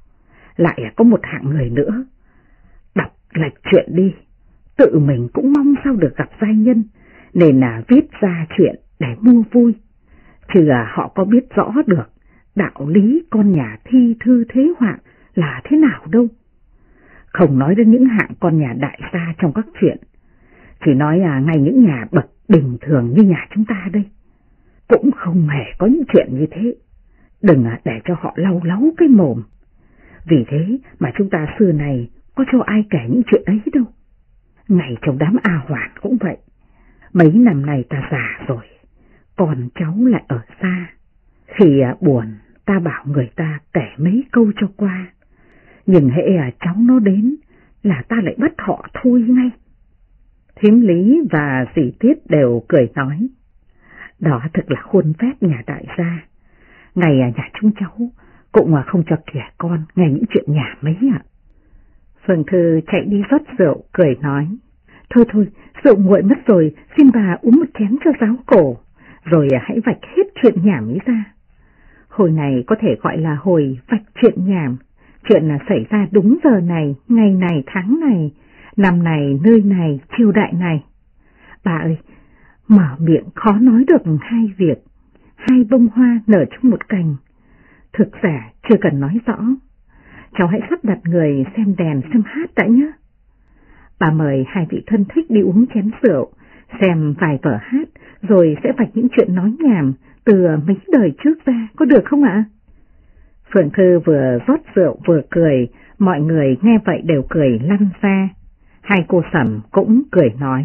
C: Lại có một hạng người nữa, đọc lệch chuyện đi, tự mình cũng mong sao được gặp giai nhân, nên là viết ra chuyện để mua vui, chứ họ có biết rõ được đạo lý con nhà thi thư thế họa là thế nào đâu. Không nói đến những hạng con nhà đại gia trong các chuyện, chỉ nói ngay những nhà bậc bình thường như nhà chúng ta đây, cũng không hề có những chuyện như thế. Đừng để cho họ lau lấu cái mồm. Vì thế mà chúng ta xưa này có cho ai kể những chuyện ấy đâu. Ngày trong đám A Hoàn cũng vậy,
B: Mấy năm nay ta già rồi, con cháu lại ở xa. Khi buồn ta bảo người ta kể mấy câu cho qua, nhưng hễ cháu nó đến là ta lại bắt họ thôi ngay. Thím Lý và dì Tiết đều cười nói, đó thực là khuôn phép nhà đại gia. Ngày nhà chúng cháu cũng không cho kẻ con nghe những chuyện nhà mấy ạ. Phượng Thư chạy đi rót rượu, cười nói, thôi thôi, rượu nguội mất rồi, xin bà uống một chén cho ráo cổ, rồi hãy vạch hết chuyện nhảm ấy ra. Hồi này có thể gọi là hồi vạch chuyện nhảm, chuyện là xảy ra đúng giờ này, ngày này, tháng này, năm này, nơi này, triều đại này. Bà ơi, mở miệng khó nói được hai việc, hai bông hoa nở trong một cành. Thực giả chưa cần nói rõ, cháu hãy sắp đặt người xem đèn xem hát đã nhé. Bà mời hai vị thân thích đi uống chén rượu, xem vài vở hát, rồi sẽ vạch những chuyện nói nhảm từ mấy đời trước ra, có được không ạ? Phượng Thư vừa rót rượu vừa cười, mọi người nghe vậy đều cười lăn ra. Hai cô Sẩm cũng cười nói,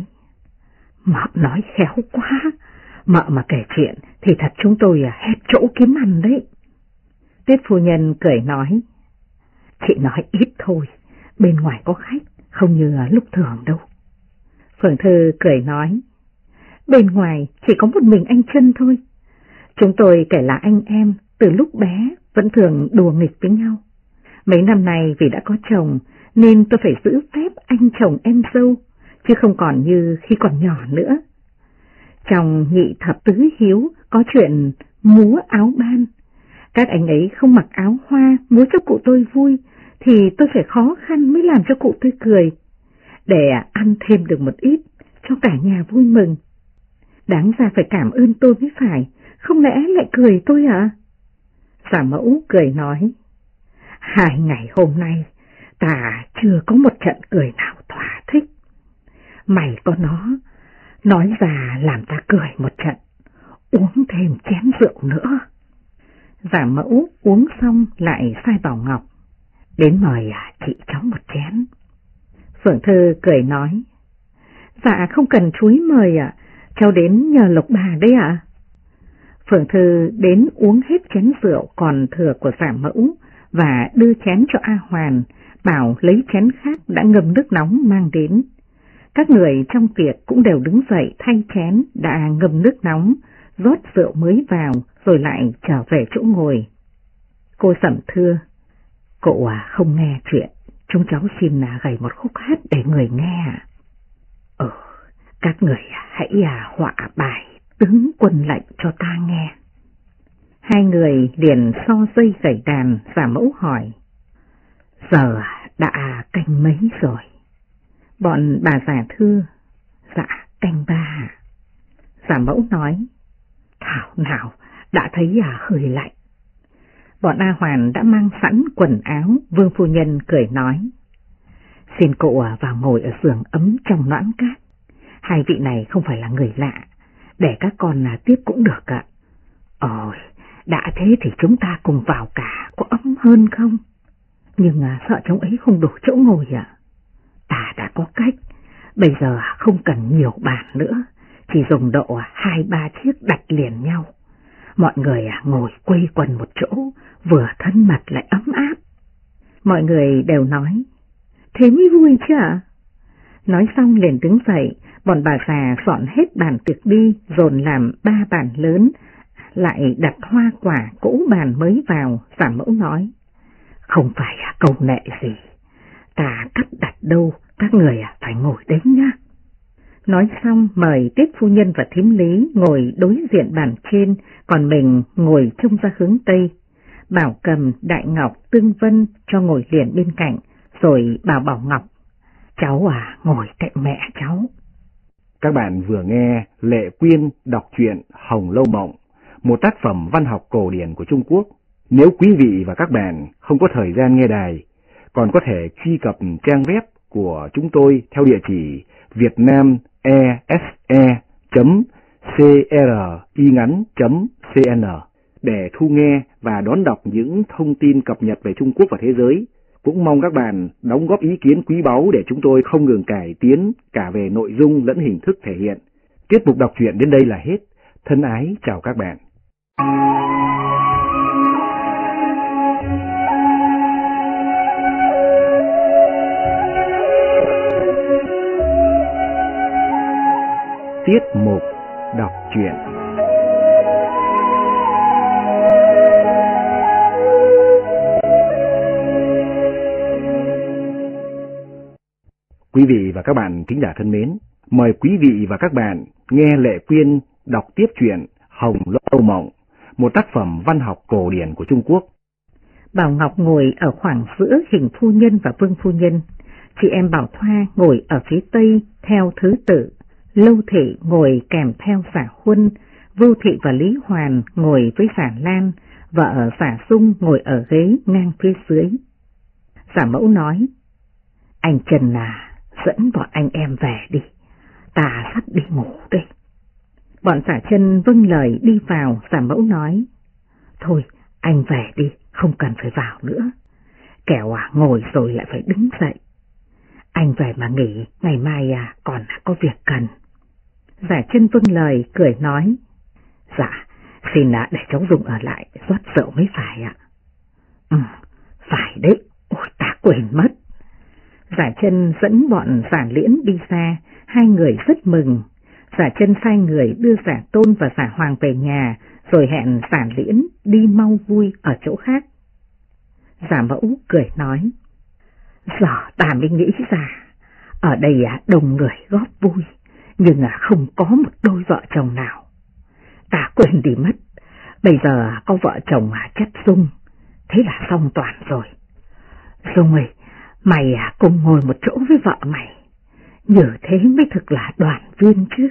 B: mợ nói khéo quá, mợ mà kể chuyện thì thật chúng tôi hết chỗ kiếm ăn đấy. Tiết phu nhân cười nói, chị nói ít thôi, bên ngoài có khách, không như lúc thường đâu. Phượng Thư cười nói, bên ngoài chỉ có một mình anh Trân thôi. Chúng tôi kể là anh em, từ lúc bé vẫn thường đùa nghịch với nhau. Mấy năm nay vì đã có chồng nên tôi phải giữ phép anh chồng em dâu, chứ không còn như khi còn nhỏ nữa. Trong nhị thập tứ hiếu có chuyện múa áo ban. Các anh ấy không mặc áo hoa múa cho cụ tôi vui, thì tôi phải khó khăn mới làm cho cụ tôi cười, để ăn thêm được một ít cho cả nhà vui mừng. Đáng ra phải cảm ơn tôi mới phải, không lẽ lại cười tôi à? Giả Mẫu cười nói, 2 ngày hôm nay ta chưa có một trận cười nào thỏa thích. Mày có nó, nói ra làm ta cười một trận, uống thêm chén rượu nữa. Giả Mẫu uống xong lại sai Bảo Ngọc, đến mời chị cháu một chén. Phượng Thư cười nói, dạ không cần chúi mời ạ, cháu đến nhờ Lộc bà đấy ạ. Phượng Thư đến uống hết chén rượu còn thừa của Giả Mẫu và đưa chén cho A Hoàn, bảo lấy chén khác đã ngâm nước nóng mang đến. Các người trong tiệc cũng đều đứng dậy thay chén đã ngâm nước nóng, rót rượu mới vào rồi lại trở về chỗ ngồi. Cô Sẩm thưa, cậu không nghe chuyện, chúng cháu xin gảy một khúc hát để người nghe. Các người hãy họa bài tướng quân lệnh cho ta nghe. Hai người liền so dây gảy đàn. Giả Mẫu hỏi, giờ đã canh mấy rồi? Bọn bà già thưa, dạ canh 3. Giả Mẫu nói, thảo nào đã thấy hơi lạnh. Bọn A Hoàn đã mang sẵn quần áo. Vương phu nhân cười nói, xin cậu vào ngồi ở giường ấm trong noãn cát. Hai vị này không phải là người lạ, để các con tiếp cũng được ạ. Ôi, đã thế thì chúng ta cùng vào cả, có ấm hơn không? Nhưng sợ cháu ấy không đủ chỗ ngồi ạ. Ta đã có cách, bây giờ không cần nhiều bàn nữa, chỉ dùng độ 2-3 chiếc đặt liền nhau. Mọi người ngồi quây quần một chỗ, vừa thân mật lại ấm áp. Mọi người đều nói, thế mới vui chứ ạ? Nói xong liền đứng dậy, bọn bà già dọn hết bàn tiệc đi, dồn làm 3 bàn lớn, lại đặt hoa quả cỗ bàn mới vào. Giả Mẫu nói, không phải cầu nệ gì, ta cắt đặt đâu, các người phải ngồi đấy nhá. Nói xong mời Tiết phu nhân và thím Lý ngồi đối diện bàn trên, còn mình ngồi trông ra hướng Tây. Bảo Cầm, Đại Ngọc, Tương Vân cho ngồi liền bên cạnh, rồi bảo Bảo Ngọc, cháu ngồi cạnh mẹ cháu.
A: Các bạn vừa nghe Lệ Quyên đọc truyện Hồng Lâu Mộng, một tác phẩm văn học cổ điển của Trung Quốc. Nếu quý vị và các bạn không có thời gian nghe đài, còn có thể truy cập trang web của chúng tôi theo địa chỉ vietnamese.cringắn.cn để thu nghe và đón đọc những thông tin cập nhật về Trung Quốc và thế giới. Cũng mong các bạn đóng góp ý kiến quý báu để chúng tôi không ngừng cải tiến cả về nội dung lẫn hình thức thể hiện. Tiết mục đọc truyện đến đây là hết. Thân ái chào các bạn. Tiết mục đọc truyện. Quý vị và các bạn thính giả thân mến, mời quý vị và các bạn nghe Lệ Quyên đọc tiếp truyện Hồng Lâu Mộng, một tác phẩm văn học cổ điển của Trung Quốc.
C: Bảo Ngọc ngồi ở khoảng giữa Hình phu nhân và Vương phu nhân. Chị em Bảo Thoa ngồi ở phía tây theo thứ tự. Lâu Thị ngồi kèm theo Giả Huân, Vưu Thị và Lý Hoàn ngồi với Giả Lan, vợ Giả Dung ngồi ở ghế ngang phía dưới. Giả Mẫu nói: "Anh Trần à, dẫn bọn anh em về đi, ta sắp đi ngủ đây." Bọn Giả Chân vâng lời đi vào. Giả Mẫu nói: "Thôi, anh về đi, không cần phải vào nữa. Kẻo ngồi rồi lại phải đứng dậy. Anh về mà nghỉ, ngày mai còn có việc cần." Giả Chân vâng lời cười nói: "Dạ, xin để cháu Dung ở lại rót rượu mới phải ạ." Phải đấy, ôi ta quên mất." Giả Chân dẫn bọn Giả Liễn đi ra, hai người rất mừng. Giả Chân sai người đưa Giả Tôn và Giả Hoàng về nhà, rồi hẹn Giả Liễn đi mau vui ở chỗ khác. Giả Mẫu cười nói: "Giờ ta mới nghĩ ra, ở đây đông người góp vui, nhưng không có một đôi vợ chồng nào. Ta quên đi mất, bây giờ có vợ chồng chất Dung, thế là xong toàn rồi. Dung ơi, mày cùng ngồi một chỗ với vợ mày, như thế mới thực là đoàn viên chứ."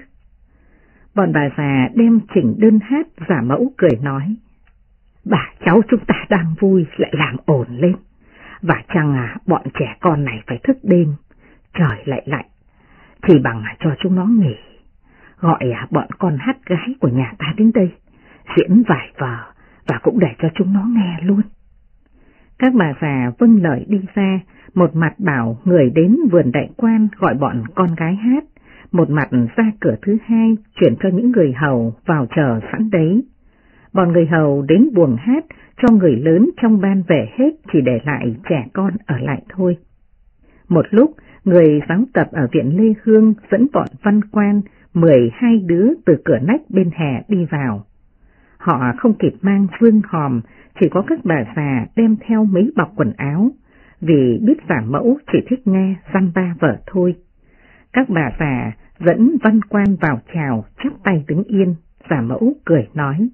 C: Bọn bà già đem chỉnh đơn hát. Giả Mẫu cười nói: "Bà cháu chúng ta đang vui lại làm ồn lên, và chăng bọn trẻ con này phải thức đêm, trời lại lạnh, chỉ bằng cho chúng nó nghỉ, gọi bọn con hát gái của nhà ta đến đây, diễn vài vở và cũng để cho chúng nó nghe luôn." Các bà già vâng lời đi ra, một mặt bảo người đến vườn đại quan gọi bọn con gái hát, một mặt ra cửa thứ hai chuyển cho những người hầu vào chờ sẵn đấy. Bọn người hầu đến buồng hát cho người lớn trong ban về hết, chỉ để lại trẻ con ở lại thôi. Một lúc, người giáo tập ở viện Lê Hương dẫn bọn văn quan 12 đứa từ cửa nách bên hè đi vào. Họ không kịp mang vương hòm, chỉ có các bà già đem theo mấy bọc quần áo, vì biết Giả Mẫu chỉ thích nghe dăm ba vở thôi. Các bà già dẫn văn quan vào chào, chắp tay đứng yên. Giả Mẫu cười nói: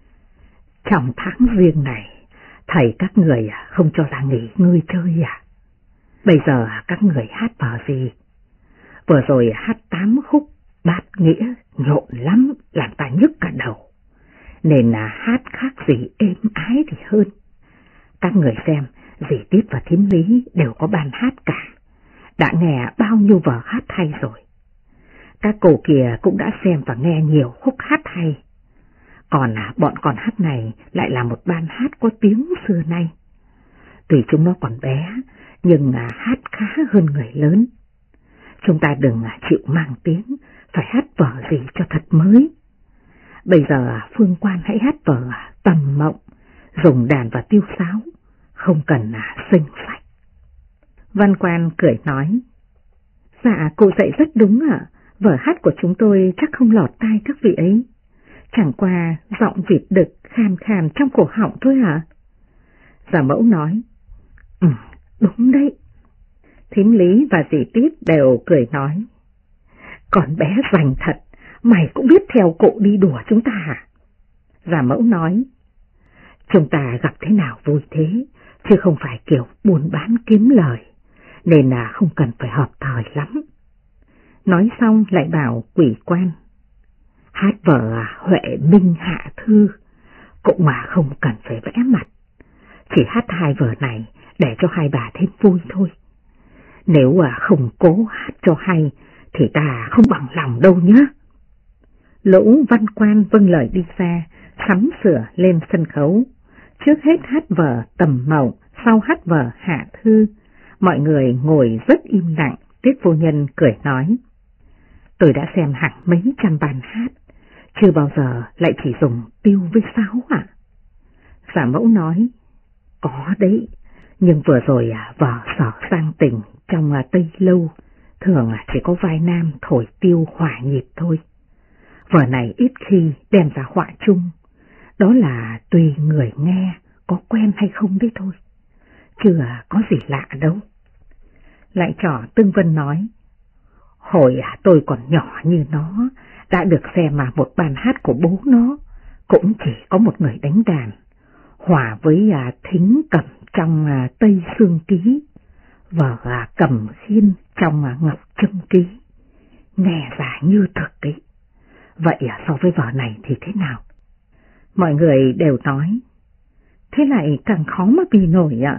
C: "Trong tháng riêng này, thầy các người không cho là nghỉ ngơi chơi à? Bây giờ các người hát vở gì? Vừa rồi hát 8 khúc bát nghĩa nhộn lắm, làm ta nhức cả đầu, nên hát khác gì êm ái thì hơn. Các người xem, dì Tiếp và Thím Lý đều có ban hát cả, đã nghe bao nhiêu vở hát hay rồi. Các cô kia cũng đã xem và nghe nhiều khúc hát hay. Còn bọn con hát này lại là một ban hát có tiếng xưa nay. Tuy chúng nó còn bé, nhưng hát khá hơn người lớn. Chúng ta đừng chịu mang tiếng, phải hát vở gì cho thật mới. Bây giờ Phương Quan hãy hát vở Tầm Mộng, dùng đàn và tiêu sáo, không cần xinh phách." Văn Quan cười nói: "Dạ, cô dạy rất đúng ạ. Vở hát của chúng tôi chắc không lọt tai các vị ấy. Chẳng qua giọng vịt đực khàn khàn trong cổ họng thôi ạ." Giả Mẫu nói: "Đúng đấy." Thím Lý và dì Tiếp đều cười nói: "Con bé rành thật, mày cũng biết theo cụ đi đùa chúng ta hả?" Giả Mẫu nói: "Chúng ta gặp thế nào vui thế, chứ không phải kiểu buôn bán kiếm lời, nên không cần phải hợp thời lắm." Nói xong lại bảo Quỷ Quan: "Hát vở Huệ Minh Hạ Thư cũng không cần phải vẽ mặt, chỉ hát hai vở này để cho hai bà thêm vui thôi. Nếu không cố hát cho hay thì ta không bằng lòng đâu nhé." Lũ văn quan vâng lời đi ra, sắm sửa lên sân khấu. Trước hết hát vở Tầm Mộng, sau hát vở Hạ Thư. Mọi người ngồi rất im lặng. Tiết phu nhân cười nói:
B: Tôi đã xem hàng mấy trăm bàn hát, chưa bao giờ lại chỉ dùng tiêu với sáo ạ. Giả Mẫu nói, có đấy, nhưng vừa rồi vở Sở Giang Tình trong Tây Lâu thường chỉ có vai nam thổi tiêu hòa nhịp thôi. Vở này ít khi đem ra họa chung, đó là tùy người nghe có quen hay không đấy thôi, chứ có gì lạ đâu. Lại trò Tương Vân nói, hồi tôi còn nhỏ như nó, đã được xem một bài hát của bố nó, cũng chỉ có một người đánh đàn, hòa với thính cầm trong Tây Sương Ký, vở cầm khiên trong Ngọc Trâm Ký, nghe giả như thực ấy. Vậy so với vở này thì thế nào? Mọi người đều nói, thế lại càng khó mà bì nổi ạ.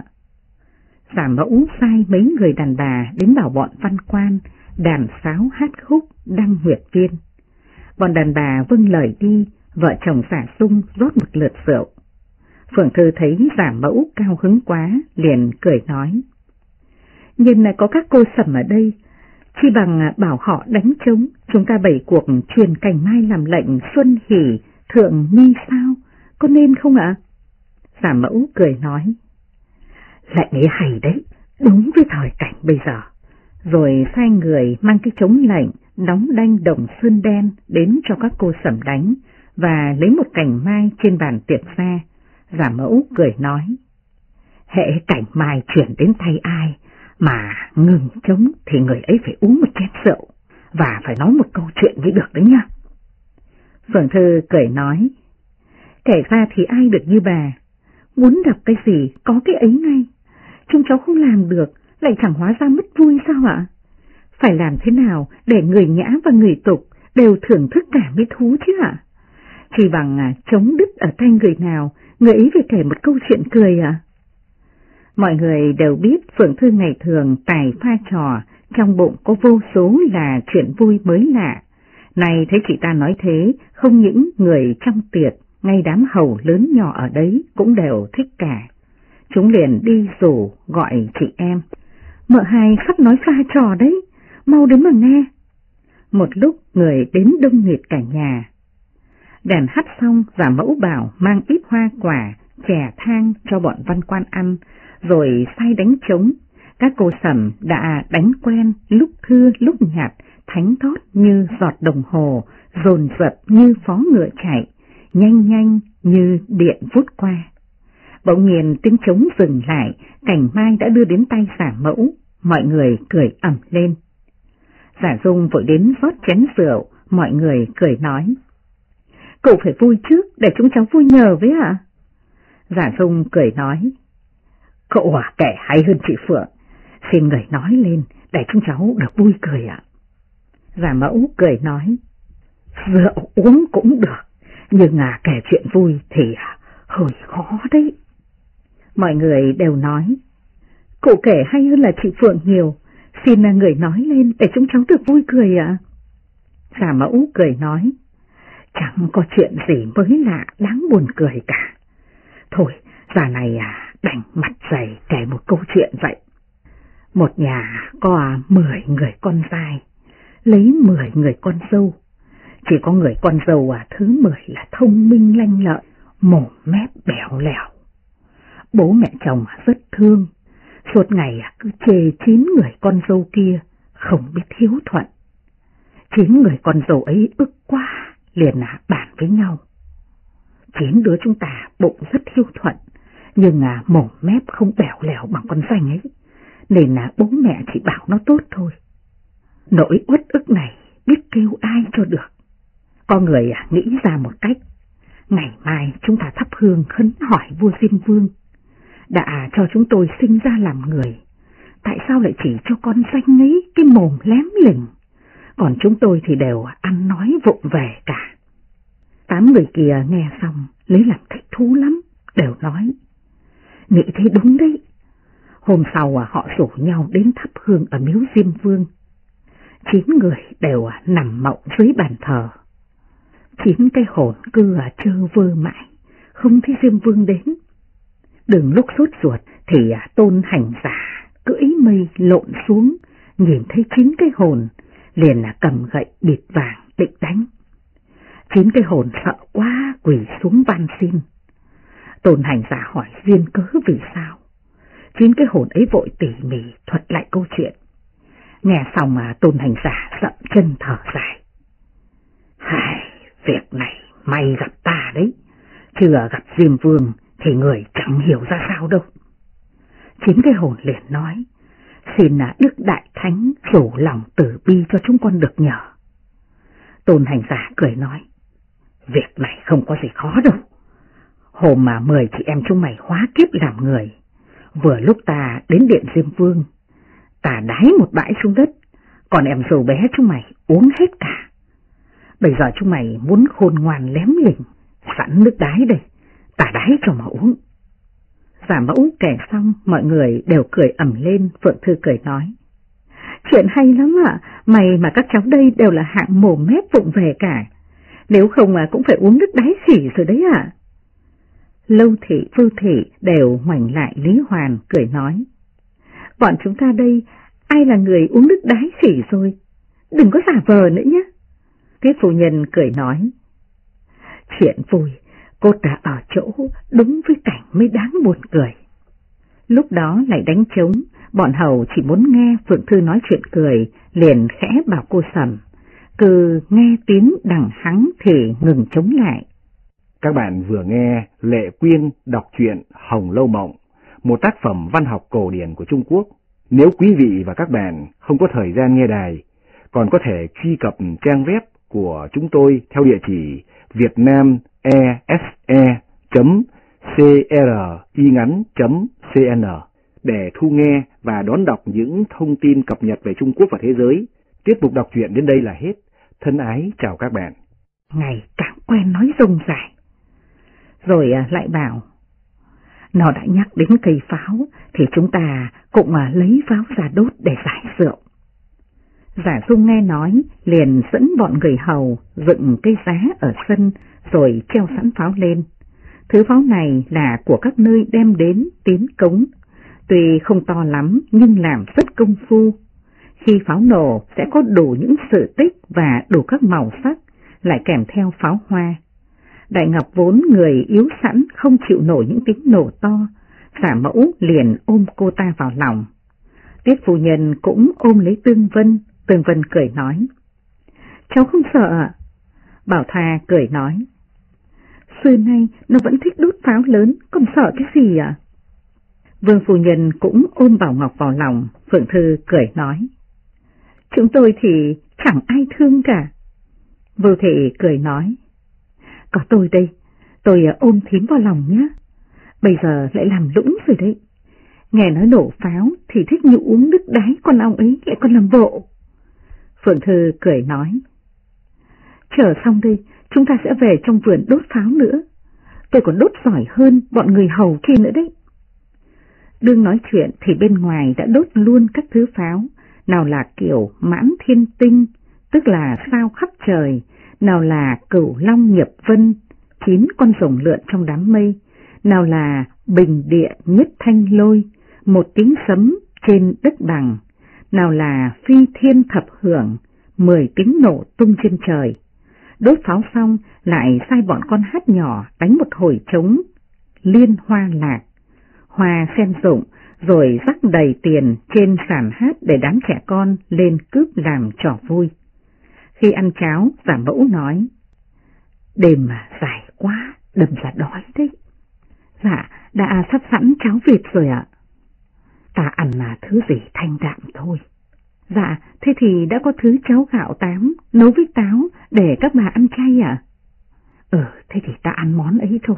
B: Giả Mẫu sai mấy người đàn bà đến bảo bọn văn quan đàn sáo hát khúc đăng huyệt viên. Bọn đàn bà vâng lời đi, vợ chồng Giả Sung rót một lượt rượu. Phượng Thư thấy Giả Mẫu cao hứng quá, liền cười nói, nhưng là có các cô sẩm ở đây, chi bằng bảo họ đánh trống, chúng ta bày cuộc truyền Cảnh Mai làm lệnh xuân hỷ thượng ni sao, có nên không ạ? Giả Mẫu cười nói, lệnh ấy hay đấy, đúng với thời cảnh bây giờ. Rồi sai người mang cái trống lệnh đóng đanh đồng sơn đen đến cho các cô sẩm đánh, và lấy một cành mai trên bàn tiệc ra. Giả Mẫu cười nói, hễ cành mai chuyển đến tay ai mà ngừng trống thì người ấy phải uống một chén rượu và phải nói một câu chuyện mới được đấy nha. Phượng Thư cười nói, kể ra thì ai được như bà, muốn đọc cái gì có cái ấy ngay, chúng cháu không làm được lại chẳng hóa ra mất vui sao ạ? Phải làm thế nào để người nhã và người tục đều thưởng thức cả mới thú chứ ạ? Chỉ bằng trống đứt ở tay người nào, người ấy phải kể một câu chuyện cười ạ. Mọi người đều biết Phượng Thư ngày thường tài pha trò, trong bụng có vô số là chuyện vui mới lạ. Này thấy chị ta nói thế, không những người trong tiệc, ngay đám hầu lớn nhỏ ở đấy cũng đều thích cả. Chúng liền đi rủ gọi chị em, mợ hai sắp nói pha trò đấy, mau đến mà nghe. Một lúc người đến đông nghịt cả nhà. Đàn hát xong, Giả Mẫu bảo mang ít hoa quả, chè thang cho bọn văn quan ăn, rồi sai đánh trống. Các cô sẩm đã đánh quen, lúc thưa lúc nhạt, thánh thót như giọt đồng hồ, dồn dập như phó ngựa chạy, nhanh nhanh như điện vút qua. Bỗng nhiên tiếng trống dừng lại, cành mai đã đưa đến tay Giả Mẫu, mọi người cười ầm lên. Giả Dung vội đến rót chén rượu, mọi người cười nói, cậu phải vui trước để chúng cháu vui nhờ với ạ. Giả Dung cười nói, cậu kể hay hơn chị Phượng, xin người nói lên để chúng cháu được vui cười ạ. Giả Mẫu cười nói, rượu uống cũng được, nhưng kể chuyện vui thì hơi khó đấy. Mọi người đều nói, cụ kể hay hơn là chị Phượng nhiều, xin người nói lên để chúng cháu được vui cười ạ. Giả Mẫu cười nói, chẳng có chuyện gì mới lạ đáng buồn cười cả. Thôi, già này đành mặt dày kể một câu chuyện vậy. Một nhà có 10 người con trai, lấy 10 người con dâu. Chỉ có người con dâu thứ 10 là thông minh lanh lợi, mồm mép bẻo lẻo. Bố mẹ chồng rất thương, suốt ngày cứ chê 9 người con dâu kia không biết hiếu thuận. 9 người con dâu ấy ức quá, liền bàn với nhau. 9 đứa chúng ta bụng rất hiếu thuận, nhưng mồm mép không bẻo lẻo bằng con danh ấy, nên bố mẹ chỉ bảo nó tốt thôi. Nỗi uất ức này biết kêu ai cho được. Có người nghĩ ra một cách, ngày mai chúng ta thắp hương khấn hỏi vua Diêm Vương, đã cho chúng tôi sinh ra làm người, tại sao lại chỉ cho con danh ấy cái mồm lém lỉnh, còn chúng tôi thì đều ăn nói vụng về cả. 8 người kia nghe xong lấy làm thích thú lắm, đều nói, nghĩ thế đúng đấy. Hôm sau họ rủ nhau đến thắp hương ở miếu Diêm Vương. 9 người đều nằm mộng dưới bàn thờ. 9 cái hồn cứ trơ vơ mãi, không thấy Diêm Vương đến. Đừng lúc sốt ruột thì tôn hành giả cưỡi mây lộn xuống, nhìn thấy 9 cái hồn, liền cầm gậy bịt vàng định đánh. 9 cái hồn sợ quá quỳ xuống van xin. Tôn hành giả hỏi duyên cớ vì sao. 9 cái hồn ấy vội tỉ mỉ thuật lại câu chuyện. Nghe xong mà Tôn hành giả dậm chân thở dài. Hai, việc này may gặp ta đấy, chưa gặp Diêm Vương thì người chẳng hiểu ra sao đâu. 9 cái hồn liền nói, xin Đức Đại Thánh rủ lòng từ bi cho chúng con được nhờ. Tôn hành giả cười nói, việc này không có gì khó đâu. Hôm mà 10 chị em chúng mày hóa kiếp làm người, vừa lúc ta đến điện Diêm Vương, ta đái một bãi xuống đất, còn em dâu bé chúng mày uống hết cả. Bây giờ chúng mày muốn khôn ngoan lém lỉnh, sẵn nước đái đây, ta đái cho mà uống. Giả Mẫu kể xong, mọi người đều cười ầm lên. Phượng Thư cười nói, chuyện hay lắm ạ, mày mà các cháu đây đều là hạng mồm mép vụng về cả, nếu không mà cũng phải uống nước đái khỉ rồi đấy ạ. Lâu Thị, Vưu Thị đều ngoảnh lại Lý Hoàn cười nói, bọn chúng ta đây ai là người uống nước đái khỉ rồi, đừng có giả vờ nữa nhé. Tiết phu nhân cười nói, chuyện vui cốt đã ở chỗ đúng với cảnh mới đáng buồn cười. Lúc đó lại đánh trống, bọn hầu chỉ muốn nghe Phượng Thư nói chuyện cười, liền khẽ bảo cô Sầm, cứ nghe tiếng đằng hắng thì ngừng trống lại.
A: Các bạn vừa nghe Lệ Quyên đọc truyện Hồng Lâu Mộng, một tác phẩm văn học cổ điển của Trung Quốc. Nếu quý vị và các bạn không có thời gian nghe đài, còn có thể truy cập trang web của chúng tôi theo địa chỉ vietnamese.cringắn.cn để thu nghe và đón đọc những thông tin cập nhật về Trung Quốc và thế giới. Tiết mục đọc truyện đến đây là hết. Thân ái chào các bạn.
B: Ngày càng quen nói rông dài. Rồi lại bảo, nó đã nhắc đến cây pháo thì chúng ta cũng lấy pháo ra đốt để giải rượu. Giả Dung nghe nói liền dẫn bọn người hầu dựng cây giá ở sân rồi treo sẵn pháo lên. Thứ pháo này là của các nơi đem đến tiến cống, tuy không to lắm nhưng làm rất công phu. Khi pháo nổ sẽ có đủ những sự tích và đủ các màu sắc, lại kèm theo pháo hoa. Đại Ngọc vốn người yếu sẵn không chịu nổi những tiếng nổ to, Giả Mẫu liền ôm cô ta vào lòng. Tiết phu nhân cũng ôm lấy Tương Vân. Tương Vân cười nói, cháu không sợ ạ. Bảo Tha cười nói, xưa nay nó vẫn thích đốt pháo lớn, còn sợ cái gì ạ? Vương phu nhân cũng ôm Bảo Ngọc vào lòng. Phượng Thư cười nói, chúng tôi thì chẳng ai thương cả. Vưu Thị cười nói, có tôi đây, tôi ôm thím vào lòng nhé. Bây giờ lại làm lũng rồi đấy. Nghe nói nổ pháo thì thích như uống nước đái, con ong ấy lại còn làm bộ. Phượng Thư cười nói, chờ xong đây, chúng ta sẽ về trong vườn đốt pháo nữa. Tôi còn đốt giỏi hơn bọn người hầu kia nữa đấy. Đương nói chuyện thì bên ngoài đã đốt luôn các thứ pháo, nào là kiểu Mãn Thiên Tinh, tức là sao khắp trời, nào là Cửu Long Nghiệp Vân, 9 con rồng lượn trong đám mây, nào là Bình Địa Nhất Thanh Lôi, 1 tiếng sấm trên đất bằng, nào là Phi Thiên Thập Hưởng, 10 tiếng nổ tung trên trời. Đốt pháo xong lại sai bọn con hát nhỏ đánh một hồi trống liên hoa lạc, hoa sen rụng, rồi rắc đầy tiền trên sàn hát để đám trẻ con lên cướp làm trò vui. Khi ăn cháo, Giả Mẫu nói, đêm mà dài quá, đâm ra đói đấy. Dạ, đã sắp sẵn cháo vịt rồi ạ. Ta ăn là thứ gì thanh đạm thôi. Dạ, thế thì đã có thứ cháo gạo tám nấu với táo để các bà ăn chay ạ? Thế thì ta ăn món ấy thôi.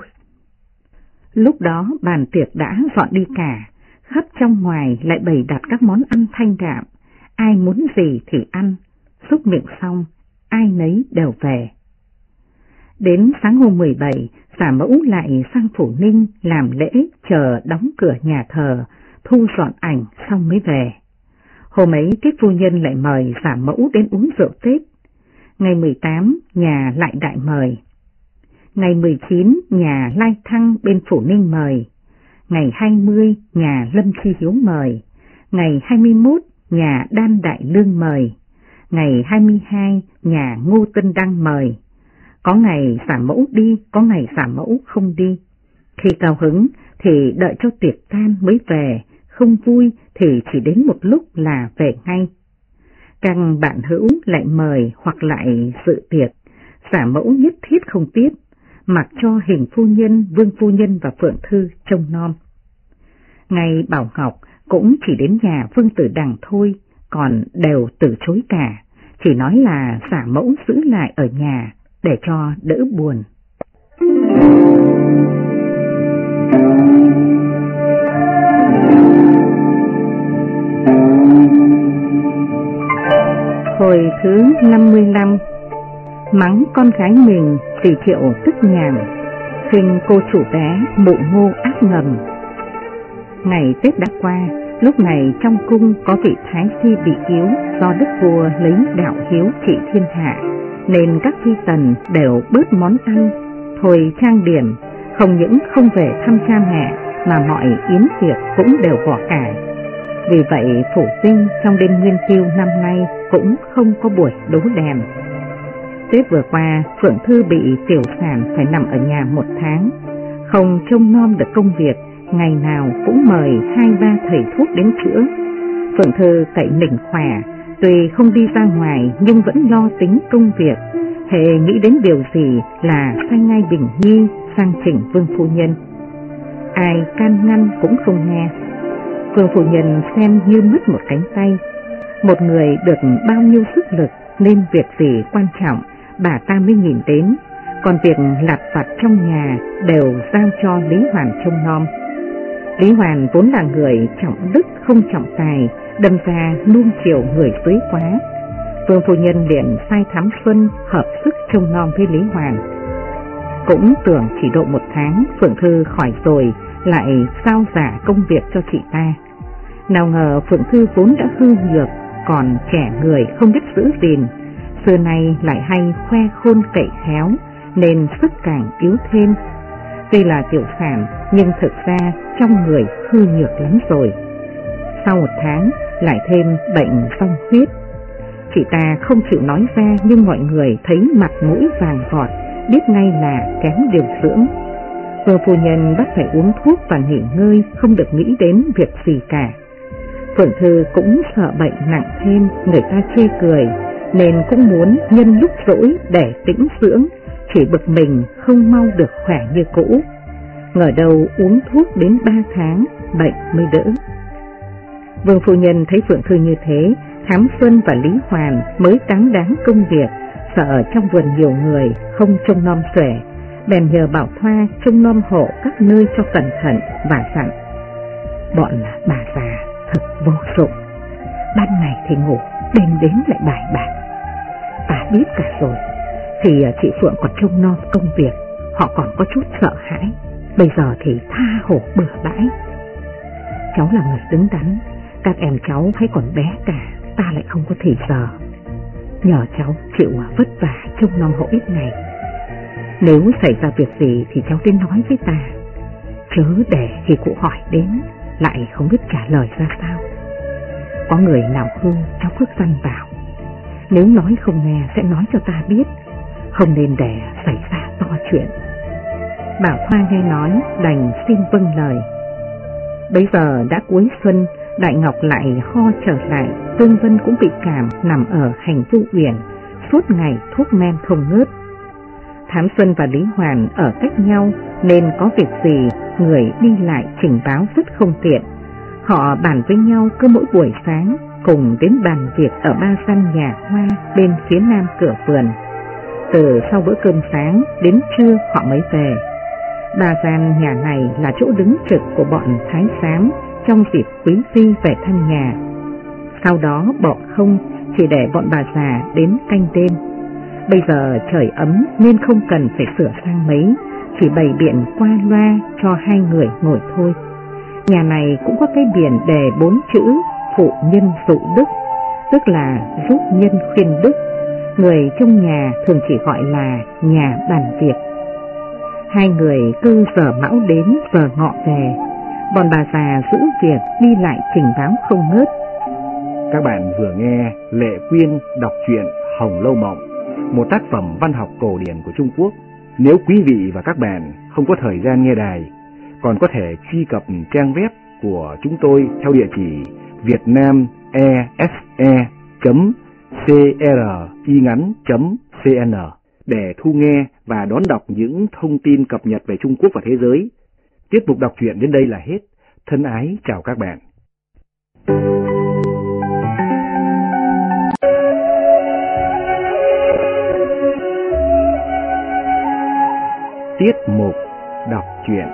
B: Lúc đó bàn tiệc đã dọn đi cả, khắp trong ngoài lại bày đặt các món ăn thanh đạm, ai muốn gì thì ăn, xúc miệng xong, ai nấy đều về. Đến sáng hôm 17, Giả Mẫu lại sang Phủ Ninh làm lễ chờ đóng cửa nhà thờ, thu dọn ảnh xong mới về. Hôm ấy Tiết phu nhân lại mời Giả Mẫu đến uống rượu Tết. Ngày 18 nhà lại đại mời. Ngày 19 nhà Lai Thăng bên Phủ Ninh mời. Ngày 20 nhà Lâm Chi Hiếu mời. Ngày 21 nhà Đan Đại Lương mời.
C: Ngày 22 nhà Ngô Tân Đăng mời, có ngày xả mẫu đi, có ngày xả mẫu không đi. Khi cao hứng thì đợi cho tiệc tan mới về, không vui thì chỉ đến một lúc là về ngay. Các bạn hữu lại mời hoặc lại dự tiệc, xả mẫu nhất thiết không tiếp, mặc cho Hình phu nhân, Vương phu nhân và Phượng Thư trông nom. Ngày Bảo Ngọc cũng chỉ đến nhà Vương Tử Đằng thôi, còn đều từ chối cả, chỉ nói là xả mẫu giữ lại ở nhà để cho đỡ buồn. Hồi thứ 55, mắng con gái mình vì Thiệu tức nhàm, khinh cô chủ bé Mụ Ngô ác ngầm. Ngày Tết đã qua, lúc này trong cung có vị thái phi bị yếu do đức vua lấy đạo hiếu trị thiên hạ, nên các phi tần đều bớt món ăn, thôi trang điểm, không những không về thăm cha mẹ mà mọi yến tiệc cũng đều bỏ cả. Vì vậy Phủ Dinh trong đêm Nguyên Tiêu năm nay cũng không có buổi đố đèn. Tết vừa qua, Phượng Thư bị tiểu sản phải nằm ở nhà 1 tháng, không trông nom được công việc, ngày nào cũng mời 2-3 thầy thuốc đến chữa. Phượng Thư cậy mình khỏe, tuy không đi ra ngoài nhưng vẫn lo tính công việc, hễ nghĩ đến điều gì là sai ngay Bình Nhi sang chỉnh Vương phu nhân. Ai can ngăn cũng không nghe. Vương phu nhân xem như mất một cánh tay. Một người được bao nhiêu sức lực nên việc gì quan trọng bà ta mới nhìn đến, còn việc lặt vặt trong nhà đều giao cho Lý Hoàn trông nom. Lý Hoàn vốn là người trọng đức không trọng tài, đâm ra nuông chiều người dưới quá. Vương phu nhân liền sai Thám Xuân hợp sức trông nom với Lý Hoàn. Cũng tưởng chỉ độ 1 tháng Phượng Thư khỏi rồi, lại sao giả công việc cho chị ta. Nào ngờ Phượng Thư vốn đã hư nhược, còn trẻ người không biết giữ gìn, xưa nay lại hay khoe khôn cậy khéo nên sức càng yếu thêm. Tuy là tiểu sản nhưng thực ra trong người hư nhược lắm rồi. Sau 1 tháng lại thêm bệnh phong huyết. Chị ta không chịu nói ra nhưng mọi người thấy mặt mũi vàng vọt, biết ngay là kém điều dưỡng. Vương phu nhân bắt phải uống thuốc và nghỉ ngơi, không được nghĩ đến việc gì cả. Phượng Thư cũng sợ bệnh nặng thêm người ta chê cười, nên cũng muốn nhân lúc rỗi để tĩnh dưỡng, chỉ bực mình không mau được khỏe như cũ. Ngờ đâu uống thuốc đến 3 tháng bệnh mới đỡ. Vương phu nhân thấy Phượng Thư như thế, Thám Xuân và Lý Hoàn mới đáng công việc, sợ trong vườn nhiều người không trông nom xuể, bèn nhờ Bảo Thoa trông nom hộ các nơi cho cẩn thận và dặn: bọn bà già thật vô dụng, ban ngày thì ngủ, đêm đến lại bài bạc. Ta biết cả rồi, thì chị Phượng còn trông nom công việc, họ còn có chút sợ hãi, bây giờ thì tha hồ bừa bãi. Cháu là người đứng đắn, các em cháu hay còn bé cả, ta lại không có thì giờ. Nhờ cháu chịu vất vả trông nom hộ ít ngày. Nếu xảy ra việc gì thì cháu đến nói với ta, chớ để khi cụ hỏi đến lại không biết trả lời ra sao. Có người nào hư cháu cứ dằn vào, nếu nói không nghe sẽ nói cho ta biết, không nên để xảy ra to chuyện. Bảo Thoa nghe nói đành xin vâng lời. Bây giờ đã cuối xuân, Đại Ngọc lại ho trở lại, Tương Vân cũng bị cảm nằm ở hành Vu Uyển, suốt ngày thuốc men không ngớt. Thám Xuân và Lý Hoàn ở cách nhau nên có việc gì người đi lại trình báo rất không tiện. Họ bàn với nhau cứ mỗi buổi sáng cùng đến bàn việc ở 3 gian nhà hoa bên phía nam cửa vườn. Từ sau bữa cơm sáng đến trưa họ mới về. 3 gian nhà này là chỗ đứng trực của bọn Thái Giám trong dịp quý phi về thăm nhà. Sau đó bọn không chỉ để bọn bà già đến canh đêm. Bây giờ trời ấm nên không cần phải sửa sang mấy, chỉ bày biện qua loa cho 2 người ngồi thôi. Nhà này cũng có cái biển đề 4 chữ phụ nhân dụ đức, tức là giúp nhân khuyên đức. Người trong nhà thường chỉ gọi là nhà bàn việc. 2 người cứ giờ mão đến giờ ngọ về, bọn bà già giữ việc đi lại trình báo không ngớt.
A: Các bạn vừa nghe Lệ Quyên đọc truyện Hồng Lâu Mộng, một tác phẩm văn học cổ điển của Trung Quốc. Nếu quý vị và các bạn không có thời gian nghe đài, còn có thể truy cập trang web của chúng tôi theo địa chỉ vietnamese.cringắn.cn để thu nghe và đón đọc những thông tin cập nhật về Trung Quốc và thế giới. Tiết mục đọc truyện đến đây là hết. Thân ái chào các bạn. Tiết mục đọc truyện.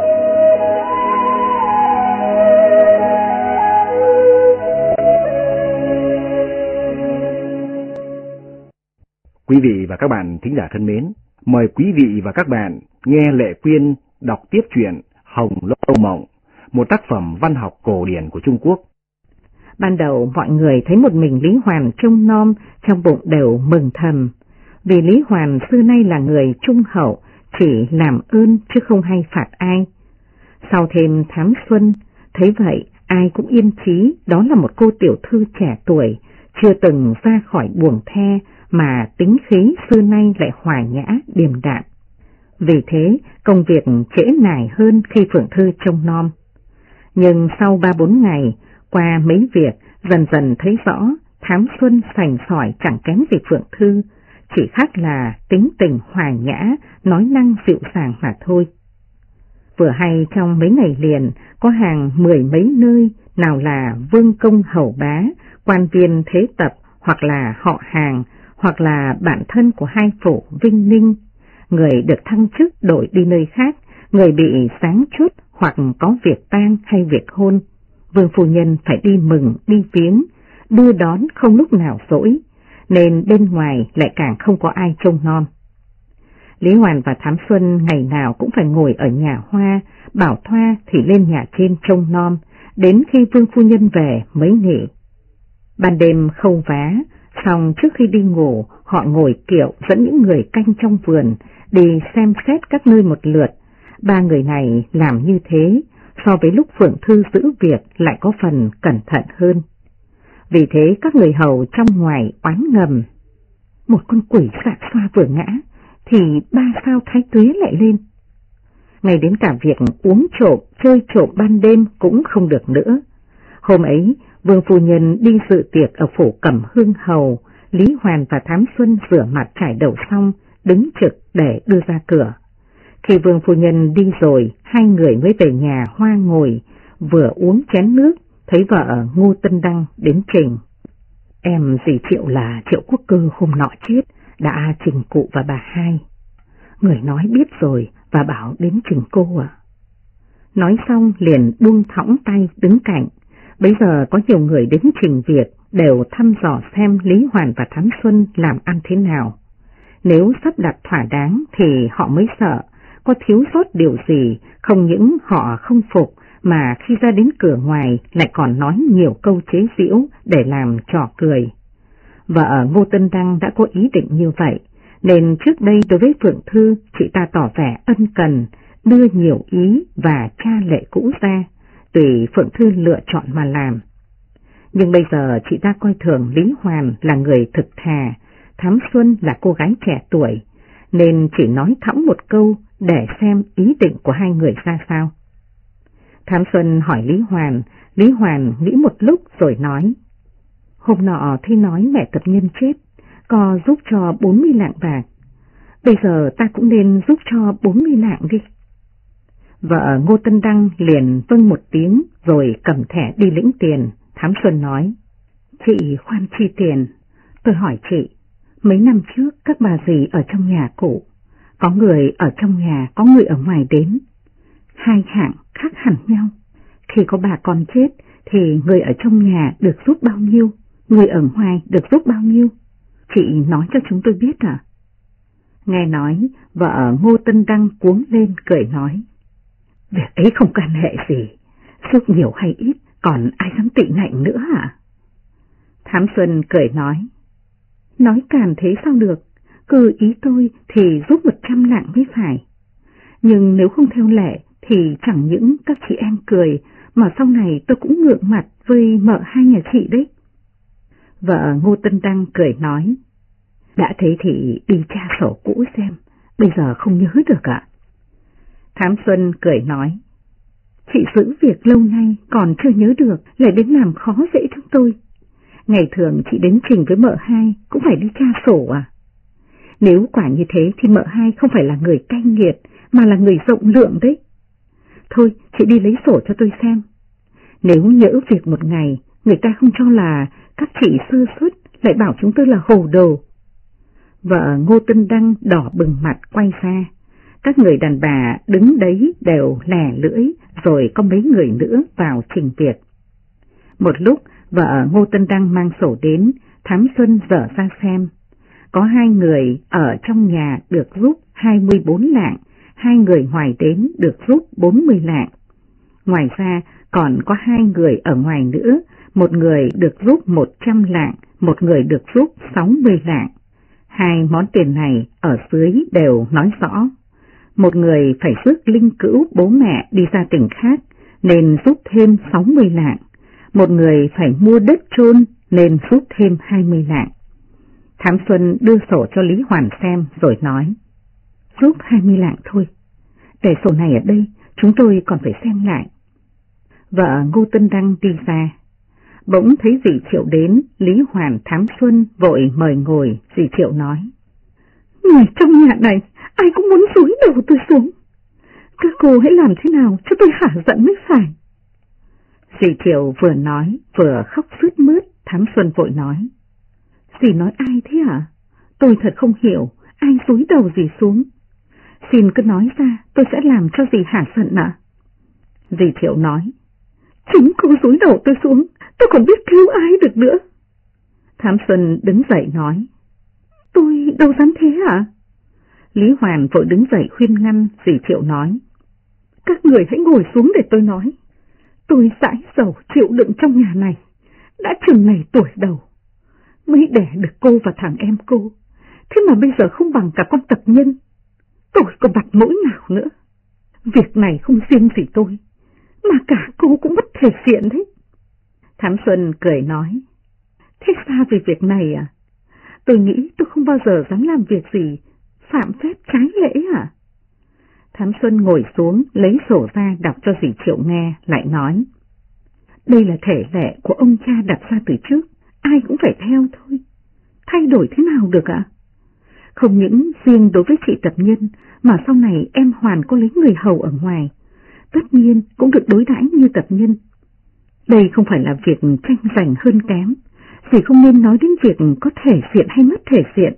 A: Quý vị và các bạn thính giả thân mến, mời quý vị và các bạn nghe Lệ Quyên đọc tiếp truyện Hồng Lâu Mộng, một tác phẩm văn học cổ điển của Trung Quốc.
C: Ban đầu mọi người thấy một mình Lý Hoàn trông nom, trong bụng đều mừng thầm, vì Lý Hoàn xưa nay là người trung hậu, chỉ làm ơn chứ không hay phạt ai. Sau thêm Thám Xuân, thấy vậy ai cũng yên chí, đó là một cô tiểu thư trẻ tuổi, chưa từng ra khỏi buồng the mà tính khí xưa nay lại hòa nhã điềm đạm. Vì thế công việc trễ nải hơn khi Phượng Thư trông nom. Nhưng sau 3-4 ngày, qua mấy việc, dần dần thấy rõ Thám Xuân sành sỏi chẳng kém gì Phượng Thư, chỉ khác là tính tình hòa nhã, nói năng dịu dàng mà thôi. Vừa hay trong mấy ngày liền, có hàng 10 mấy nơi, nào là vương công hầu bá, quan viên thế tập, hoặc là họ hàng, hoặc là bạn thân của hai phủ Vinh Ninh. Người được thăng chức đổi đi nơi khác, người bị sáng chút hoặc có việc tang hay việc hôn. Vương phu nhân phải đi mừng, đi viếng, đưa đón không lúc nào rỗi, nên bên ngoài lại càng không có ai trông nom. Lý Hoàn và Thám Xuân ngày nào cũng phải ngồi ở nhà Hoa, Bảo Thoa thì lên nhà trên trông nom, đến khi Vương phu nhân về mới nghỉ. Ban đêm không vá, xong trước khi đi ngủ họ ngồi kiệu dẫn những người canh trong vườn đi xem xét các nơi một lượt. 3 người này làm như thế, so với lúc Phượng Thư giữ việc lại có phần cẩn thận hơn. Vì thế các người hầu trong ngoài oán ngầm, một con quỷ xạ xoa vừa ngã, thì 3 sao thái tuế lại lên. Ngay đến cả việc uống trộm, chơi trộm ban đêm cũng không được nữa. Hôm ấy, Vương phu nhân đi dự tiệc ở phủ Cẩm Hương hầu, Lý Hoàn và Thám Xuân rửa mặt trải đầu xong, đứng trực để đưa ra cửa. Khi Vương phu nhân đi rồi, 2 người mới về nhà Hoa ngồi, vừa uống chén nước, thấy vợ Ngô Tân Đăng đến trình. Em dì Triệu là Triệu Quốc Cơ hôm nọ chết, đã trình cụ và bà hai. Người nói biết rồi và bảo đến trình cô à. Nói xong liền buông thõng tay đứng cạnh. Bây giờ có nhiều người đến trình việc đều thăm dò xem Lý Hoàn và Thám Xuân làm ăn thế nào. Nếu sắp đặt thỏa đáng thì họ mới sợ, có thiếu sót điều gì, không những họ không phục mà khi ra đến cửa ngoài lại còn nói nhiều câu chế giễu để làm trò cười. Vợ Ngô Tân Đăng đã có ý định như vậy, nên trước đây đối với Phượng Thư chị ta tỏ vẻ ân cần, đưa nhiều ý và tra lệ cũ ra, tùy Phượng Thư lựa chọn mà làm. Nhưng bây giờ chị ta coi thường Lý Hoàn là người thực thà, Thám Xuân là cô gái trẻ tuổi, nên chỉ nói thõng một câu để xem ý định của 2 người ra sao. Thám Xuân hỏi Lý Hoàn nghĩ một lúc rồi nói, hôm nọ thấy nói mẹ tập nhân chết, có giúp cho 40 lạng bạc, bây giờ ta cũng nên giúp cho 40 lạng đi. Vợ Ngô Tân Đăng liền vâng một tiếng rồi cầm thẻ đi lĩnh tiền. Thám Xuân nói, chị khoan chi tiền, tôi hỏi chị, mấy năm trước các bà dì ở trong nhà cụ, có người ở trong nhà, có người ở ngoài đến, 2 hạng khác hẳn nhau. Khi có bà con chết thì người ở trong nhà được giúp bao nhiêu, người ở ngoài được giúp bao nhiêu? Chị nói cho chúng tôi biết à? Nghe nói, vợ Ngô Tân Đăng cuống lên cười nói, việc ấy không can hệ gì, giúp nhiều hay ít, còn ai dám tị nạnh nữa hả? Thám Xuân cười nói càn thế sao được, cứ ý tôi thì giúp 100 lạng mới phải. Nhưng nếu không theo lệ thì chẳng những các chị em cười, mà sau này tôi cũng ngượng mặt với mợ hai nhà chị đấy. Vợ Ngô Tân Đăng cười nói, đã thế thì đi tra sổ cũ xem, bây giờ không nhớ được ạ. Thám Xuân cười nói, chị giữ việc lâu nay còn chưa nhớ được, lại đến làm khó dễ chúng tôi. Ngày thường chị đến trình với mợ hai cũng phải đi tra sổ à? Nếu quả như thế thì mợ hai không phải là người cay nghiệt mà là người rộng lượng đấy. Thôi chị đi lấy sổ cho tôi xem. Nếu nhỡ việc một ngày người ta không cho là các chị sơ suất, lại bảo chúng tôi là hồ đồ. Vợ Ngô Tân Đăng đỏ bừng mặt quay ra. Các người đàn bà đứng đấy đều lè lưỡi, rồi có mấy người nữa vào trình việc. Một lúc vợ Ngô Tân Đăng mang sổ đến, Thám Xuân dở ra xem. Có 2 người ở trong nhà được giúp 24 lạng, 2 người ngoài đến được giúp 40 lạng. Ngoài ra còn có 2 người ở ngoài nữa, một người được giúp 100 lạng, một người được giúp 60 lạng. 2 món tiền này ở dưới đều nói rõ. Một người phải rước linh cữu bố mẹ đi ra tỉnh khác nên giúp thêm 60 lạng, một người phải mua đất chôn nên giúp thêm 20 lạng. Thám Xuân đưa sổ cho Lý Hoàn xem rồi nói, giúp 20 lạng thôi, để sổ này ở đây, chúng tôi còn phải xem lại. Vợ Ngô Tân Đăng đi ra, bỗng thấy dì Triệu đến, Lý Hoàn Thám Xuân vội mời ngồi. Dì Triệu nói, người trong nhà này ai cũng muốn xúi đầu tôi xuống, các cô hãy làm thế nào cho tôi hả giận mới phải. Dì Triệu vừa nói vừa khóc sướt mướt. Thám Xuân vội nói, dì nói ai thế hả? Tôi thật không hiểu ai xúi đầu dì xuống. Xin cứ nói ra, tôi sẽ làm cho dì hả giận ạ. Dì Triệu nói, chính cô xúi đầu tôi xuống, tôi còn biết cứu ai được nữa. Thám Xuân đứng dậy nói, tôi đâu dám thế hả? Lý Hoàn vội đứng dậy khuyên ngăn. Dì Triệu nói, các người hãy ngồi xuống để tôi nói. Tôi dãi dầu chịu đựng trong nhà này, đã chừng này tuổi đầu, mới đẻ được cô và thằng em cô, thế mà bây giờ không bằng cả con tập nhân. Tôi có mặt mũi nào nữa? Việc này không riêng gì tôi, mà cả cô cũng mất thể diện đấy. Thám Xuân cười nói, thế ra về việc này à? Tôi nghĩ tôi không bao giờ dám làm việc gì phạm phép trái lễ à? Thám Xuân ngồi xuống lấy sổ ra đọc cho dì Triệu nghe, lại nói, đây là thể lệ của ông cha đặt ra từ trước, ai cũng phải theo thôi, thay đổi thế nào được ạ? Không những riêng đối với chị tập nhân, mà sau này em Hoàn có lấy người hầu ở ngoài, tất nhiên cũng được đối đãi như tập nhân. Đây không phải là việc tranh giành hơn kém, dì không nên nói đến việc có thể diện hay mất thể diện.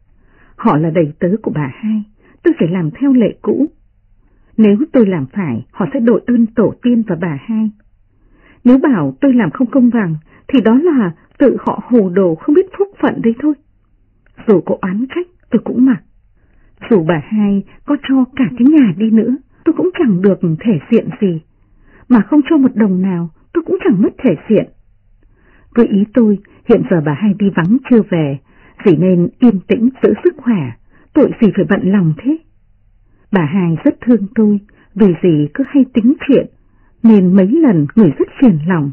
C: Họ là đầy tớ của bà hai, tôi phải làm theo lệ cũ. Nếu tôi làm phải, họ sẽ đội ơn tổ tiên và bà hai. Nếu bảo tôi làm không công bằng, thì đó là tự họ hồ đồ không biết phúc phận đấy thôi. Dù có oán trách, tôi cũng mặc. Dù bà hai có cho cả cái nhà đi nữa, tôi cũng chẳng được thể diện gì. Mà không cho một đồng nào, tôi cũng chẳng mất thể diện. Với ý tôi, hiện giờ bà hai đi vắng chưa về, dì nên yên tĩnh giữ sức khỏe, tội gì phải bận lòng thế. Bà hai rất thương tôi, vì dì cứ hay tính chuyện, nên mấy lần người rất phiền lòng.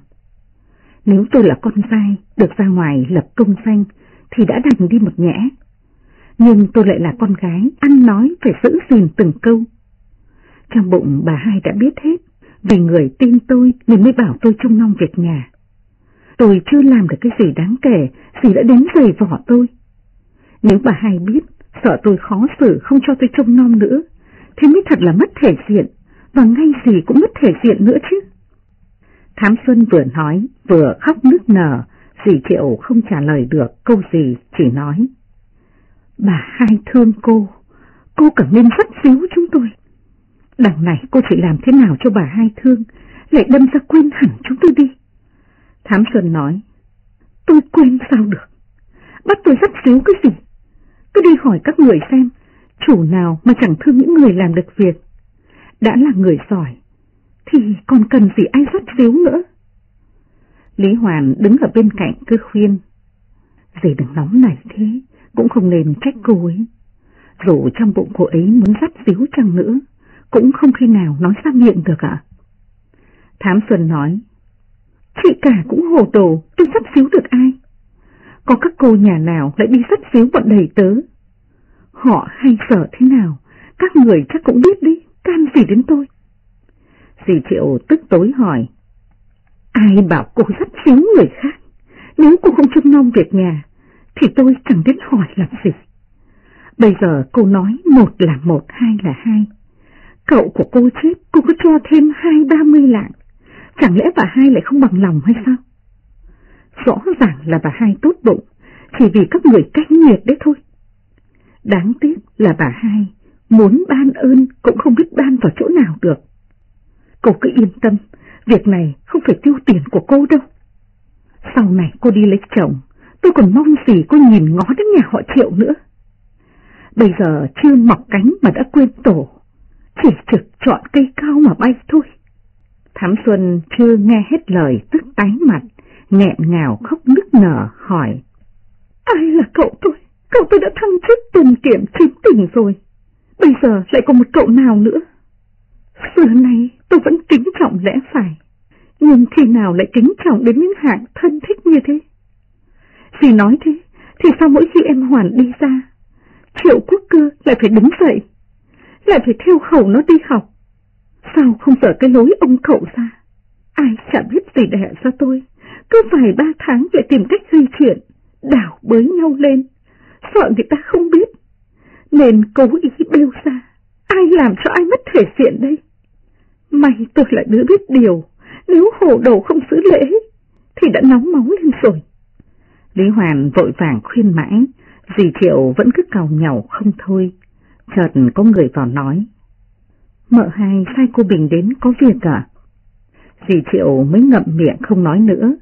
C: Nếu tôi là con trai, được ra ngoài lập công danh, thì đã đành đi một nhẽ. Nhưng tôi lại là con gái, ăn nói phải giữ gìn từng câu. Trong bụng bà hai đã biết hết, vì người tin tôi nên mới bảo tôi trông nom việc nhà. Tôi chưa làm được cái gì đáng kể, dì đã đến giày vỏ tôi. Nếu bà hai biết, sợ tôi khó xử không cho tôi trông nom nữa, thế mới thật là mất thể diện, và ngay dì cũng mất thể diện nữa chứ. Thám Xuân vừa nói, vừa khóc nức nở. Dì Triệu không trả lời được câu gì, chỉ nói, bà hai thương cô càng nên rất xíu chúng tôi. Đằng này cô chỉ làm thế nào cho bà hai thương, lại đâm ra quên hẳn chúng tôi đi. Thám Xuân nói, tôi quên sao được, bắt tôi rất xíu cái gì? Cứ đi hỏi các người xem, chủ nào mà chẳng thương những người làm được việc. Đã là người giỏi, thì còn cần gì ai rất xíu nữa. Lý Hoàn đứng ở bên cạnh cứ khuyên, dì đừng nóng nảy thế, cũng không nên trách cô ấy. Dù trong bụng cô ấy muốn dắt xíu chăng nữa, cũng không khi nào nói ra miệng được ạ. Thám Xuân nói, chị cả cũng hồ đồ, tôi dắt xíu được ai?
B: có các cô nhà nào lại đi dắt xíu bọn đầy tớ. Họ hay sợ thế nào, các người chắc cũng biết đi, can gì đến tôi.
C: Dì Triệu tức tối hỏi.
B: Ai bảo cô dắt xíu người khác, nếu cô không trông nom việc nhà, thì tôi chẳng đến hỏi làm gì. Bây giờ cô nói 1 là 1, 2 là 2. Cậu của cô chết, cô cứ cho thêm 20-30 lạng. Chẳng lẽ bà Hai lại không bằng lòng hay sao? Rõ ràng là bà Hai tốt bụng, chỉ vì các người canh nghiệt đấy thôi. Đáng tiếc là bà Hai muốn ban ơn cũng không biết ban vào chỗ nào được. Cô cứ yên tâm, việc này không phải tiêu tiền của cô đâu. Sau này cô đi lấy chồng, tôi còn mong gì cô nhìn ngó đến nhà họ Triệu nữa. Bây giờ chưa mọc cánh mà đã quên tổ, chỉ trực chọn cây cao mà bay thôi.
C: Thám Xuân chưa nghe hết lời tức tái mặt, nghẹn ngào khóc nức nở hỏi.
B: Ai là cậu tôi? Cậu tôi đã thăng chức tuần kiểm 9 tỉnh rồi, bây giờ lại còn một cậu nào nữa? Xưa nay tôi vẫn kính trọng lẽ phải, nhưng khi nào lại kính trọng đến những hạng thân thích như thế? Vì nói thế, thì sao mỗi khi em Hoàn đi ra, Triệu Quốc Cơ lại phải đứng dậy, lại phải theo hầu nó đi học? Sao không dở cái lối ông cậu ra? Ai chả biết gì đẻ ra tôi, cứ vài 3 tháng lại tìm cách gây chuyện, đảo bới nhau lên, sợ người ta không biết, nên cố ý bêu ra. Ai làm cho ai mất thể diện đây? May tôi là đứa biết điều, nếu hồ đồ không giữ lễ thì đã nóng máu lên rồi.
C: Lý Hoàn vội vàng khuyên mãi, dì Triệu vẫn cứ càu nhàu không thôi. Chợt có người vào nói. Mợ Hai sai cô Bình đến có việc à? Dì Triệu mới ngậm miệng không nói nữa.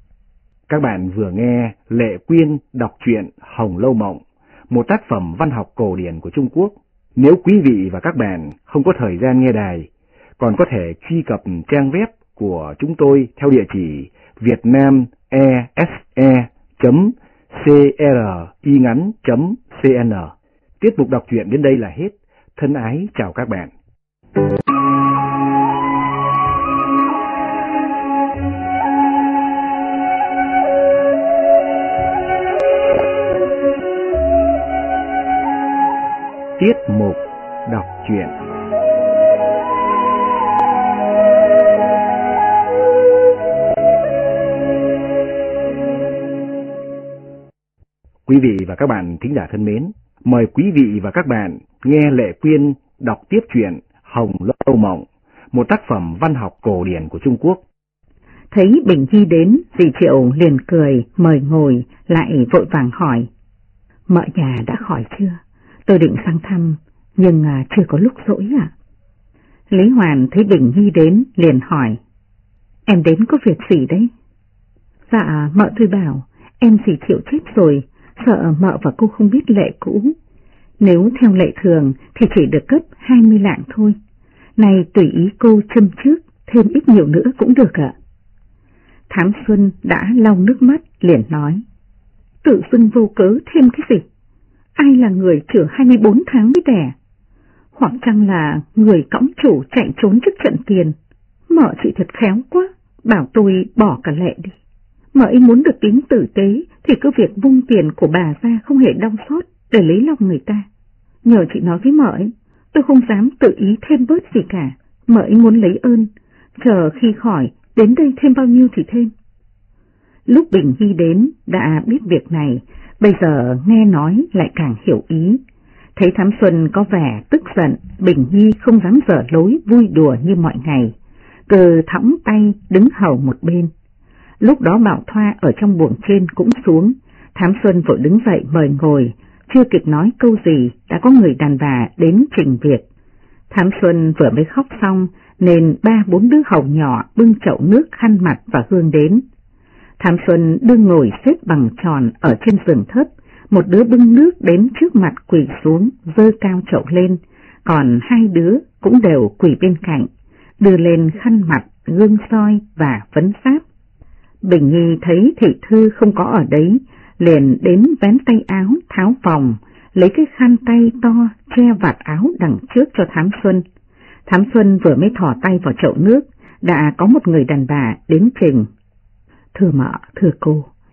A: Các bạn vừa nghe Lệ Quyên đọc truyện Hồng Lâu Mộng, một tác phẩm văn học cổ điển của Trung Quốc. Nếu quý vị và các bạn không có thời gian nghe đài, còn có thể truy cập trang web của chúng tôi theo địa chỉ vietnamese.cringắn.cn. Tiết mục đọc truyện đến đây là hết. Thân ái chào các bạn. Tiết mục đọc truyện. Quý vị và các bạn thính giả thân mến, mời quý vị và các bạn nghe Lệ Quyên đọc tiếp truyện Hồng Lâu Mộng, một tác phẩm văn học cổ điển của Trung Quốc.
C: Thấy Bình Nhi đến, dì Triệu liền cười mời ngồi, lại vội vàng hỏi. Mợ nhà đã khỏi chưa? Tôi định sang thăm, nhưng chưa có lúc rỗi ạ. Lý Hoàn thấy Bình Nhi đến liền hỏi. Em đến có việc gì đấy? Dạ, mợ tôi bảo em dì Triệu chết rồi, sợ mợ và cô không biết lệ cũ. Nếu theo lệ thường thì chỉ được cấp 20 lạng thôi. Này tùy ý cô châm trước, thêm ít nhiều nữa cũng được ạ. Thám Xuân đã lau nước mắt liền nói. Tự dưng vô cớ thêm cái gì? Ai là người chữa 24 tháng mới đẻ? Hoặc chăng là người cõng chủ chạy trốn trước trận tiền? Mợ chị thật khéo quá, bảo tôi bỏ cả lệ đi. Mợ ấy muốn được tính tử tế thì cứ việc vung tiền của bà ra không hề đau xót để lấy lòng người ta. Nhờ chị nói với mợ ấy, tôi không dám tự ý thêm bớt gì cả. Mợ ấy muốn lấy ơn, chờ khi khỏi đến đây thêm bao nhiêu thì thêm. Lúc Bình Nhi đến đã biết việc này, bây giờ nghe nói lại càng hiểu ý. Thấy Thám Xuân có vẻ tức giận, Bình Nhi không dám dở lối vui đùa như mọi ngày, cứ thõng tay đứng hầu một bên. Lúc đó Bảo Thoa ở trong buồng trên cũng xuống, Thám Xuân vội đứng dậy mời ngồi, chưa kịp nói câu gì đã có người đàn bà đến trình việc. Thám Xuân vừa mới khóc xong nên 3-4 đứa hầu nhỏ bưng chậu nước, khăn mặt và hương đến. Thám Xuân đương ngồi xếp bằng tròn ở trên giường thấp, một đứa bưng nước đến trước mặt quỳ xuống, giơ cao chậu lên, còn 2 đứa cũng đều quỳ bên cạnh, đưa lên khăn mặt, gương soi và vấn sáp. Bình Nhi thấy thị thư không có ở đấy, liền đến vén tay áo, tháo vòng, lấy cái khăn tay to che vạt áo đằng trước cho Thám Xuân. Thám Xuân vừa mới thò tay vào chậu nước, đã có một người đàn bà đến trình. Thưa mợ, thưa cô,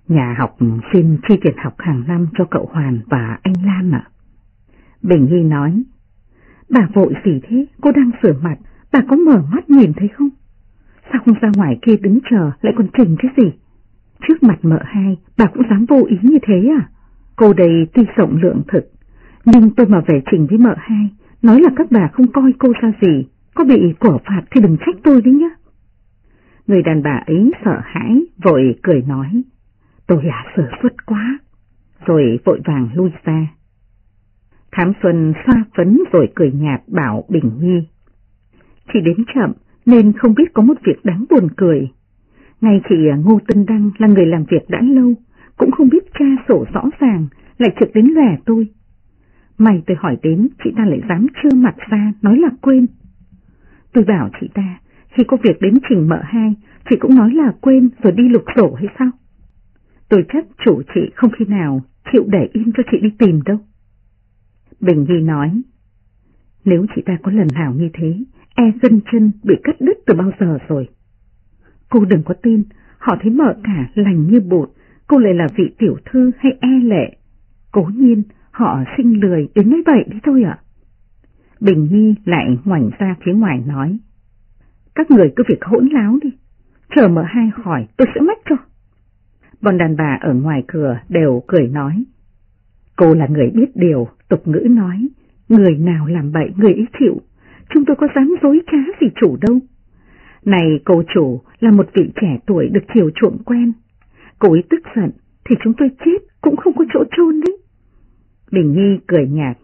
C: Nhà học xin chi tiền học hàng năm cho cậu Hoàn và anh Lan ạ. Bình Nhi nói, bà vội gì thế, cô đang rửa mặt, bà có mở mắt nhìn thấy không? Sao không ra ngoài kia đứng chờ lại còn trình thế gì? Trước mặt mợ hai, bà cũng dám vô ý như thế à? Cô đây tuy rộng lượng thực, nhưng tôi mà về trình với mợ hai, nói là các bà không coi cô ra gì, có bị quả phạt thì đừng trách tôi đấy nhá. Người đàn bà ấy sợ hãi, vội cười nói, tôi sơ suất quá, rồi vội vàng lui ra. Thám Xuân xoa phấn rồi cười nhạt bảo Bình Nhi, chị đến chậm nên không biết có một việc đáng buồn cười. Ngay chị Ngô Tân Đăng là người làm việc đã lâu, cũng không biết tra sổ rõ ràng, lại trực đến lẻ tôi. May tôi hỏi đến, chị ta lại dám trơ mặt ra, nói là quên. Tôi bảo chị ta, khi có việc đến trình mợ hai, chị cũng nói là quên rồi đi lục sổ hay sao? Tôi chắc chủ chị không khi nào chịu để yên cho chị đi tìm đâu. Bình Nhi nói, nếu chị ta có lần nào như thế, gân chân bị cắt đứt từ bao giờ rồi. Cô đừng có tin, họ thấy mợ cả lành như bột, cô lại là vị tiểu thư hay lệ. Cố nhiên họ sinh lười đến nói vậy đấy thôi ạ. Bình Nhi lại ngoảnh ra phía ngoài nói, các người cứ việc hỗn láo đi, chờ mợ hai hỏi tôi sẽ mách cho. Bọn đàn bà ở ngoài cửa đều cười nói, cô là người biết điều, tục ngữ nói, người nào làm bậy người ấy chịu, chúng tôi có dám dối trá gì chủ đâu. Này cô chủ là một vị trẻ tuổi được chiều chuộng quen, cô ấy tức giận thì chúng tôi chết cũng không có chỗ chôn đấy. Bình Nhi cười nhạt,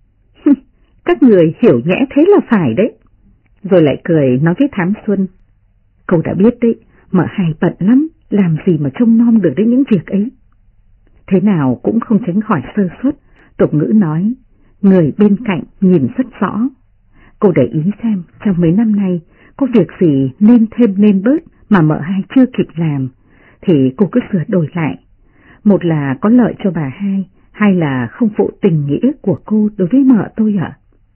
C: các người hiểu nhẽ thế là phải đấy. Rồi lại cười nói với Thám Xuân, cô đã biết đấy, mợ hai bận lắm, làm gì mà trông nom được đến những việc ấy. Thế nào cũng không tránh khỏi sơ suất, tục ngữ nói, người bên cạnh nhìn rất rõ. Cô để ý xem trong mấy năm nay có việc gì nên thêm nên bớt mà mợ hai chưa kịp làm, thì cô cứ sửa đổi lại. Một là có lợi cho bà hai là không phụ tình nghĩa của cô đối với mợ tôi ạ.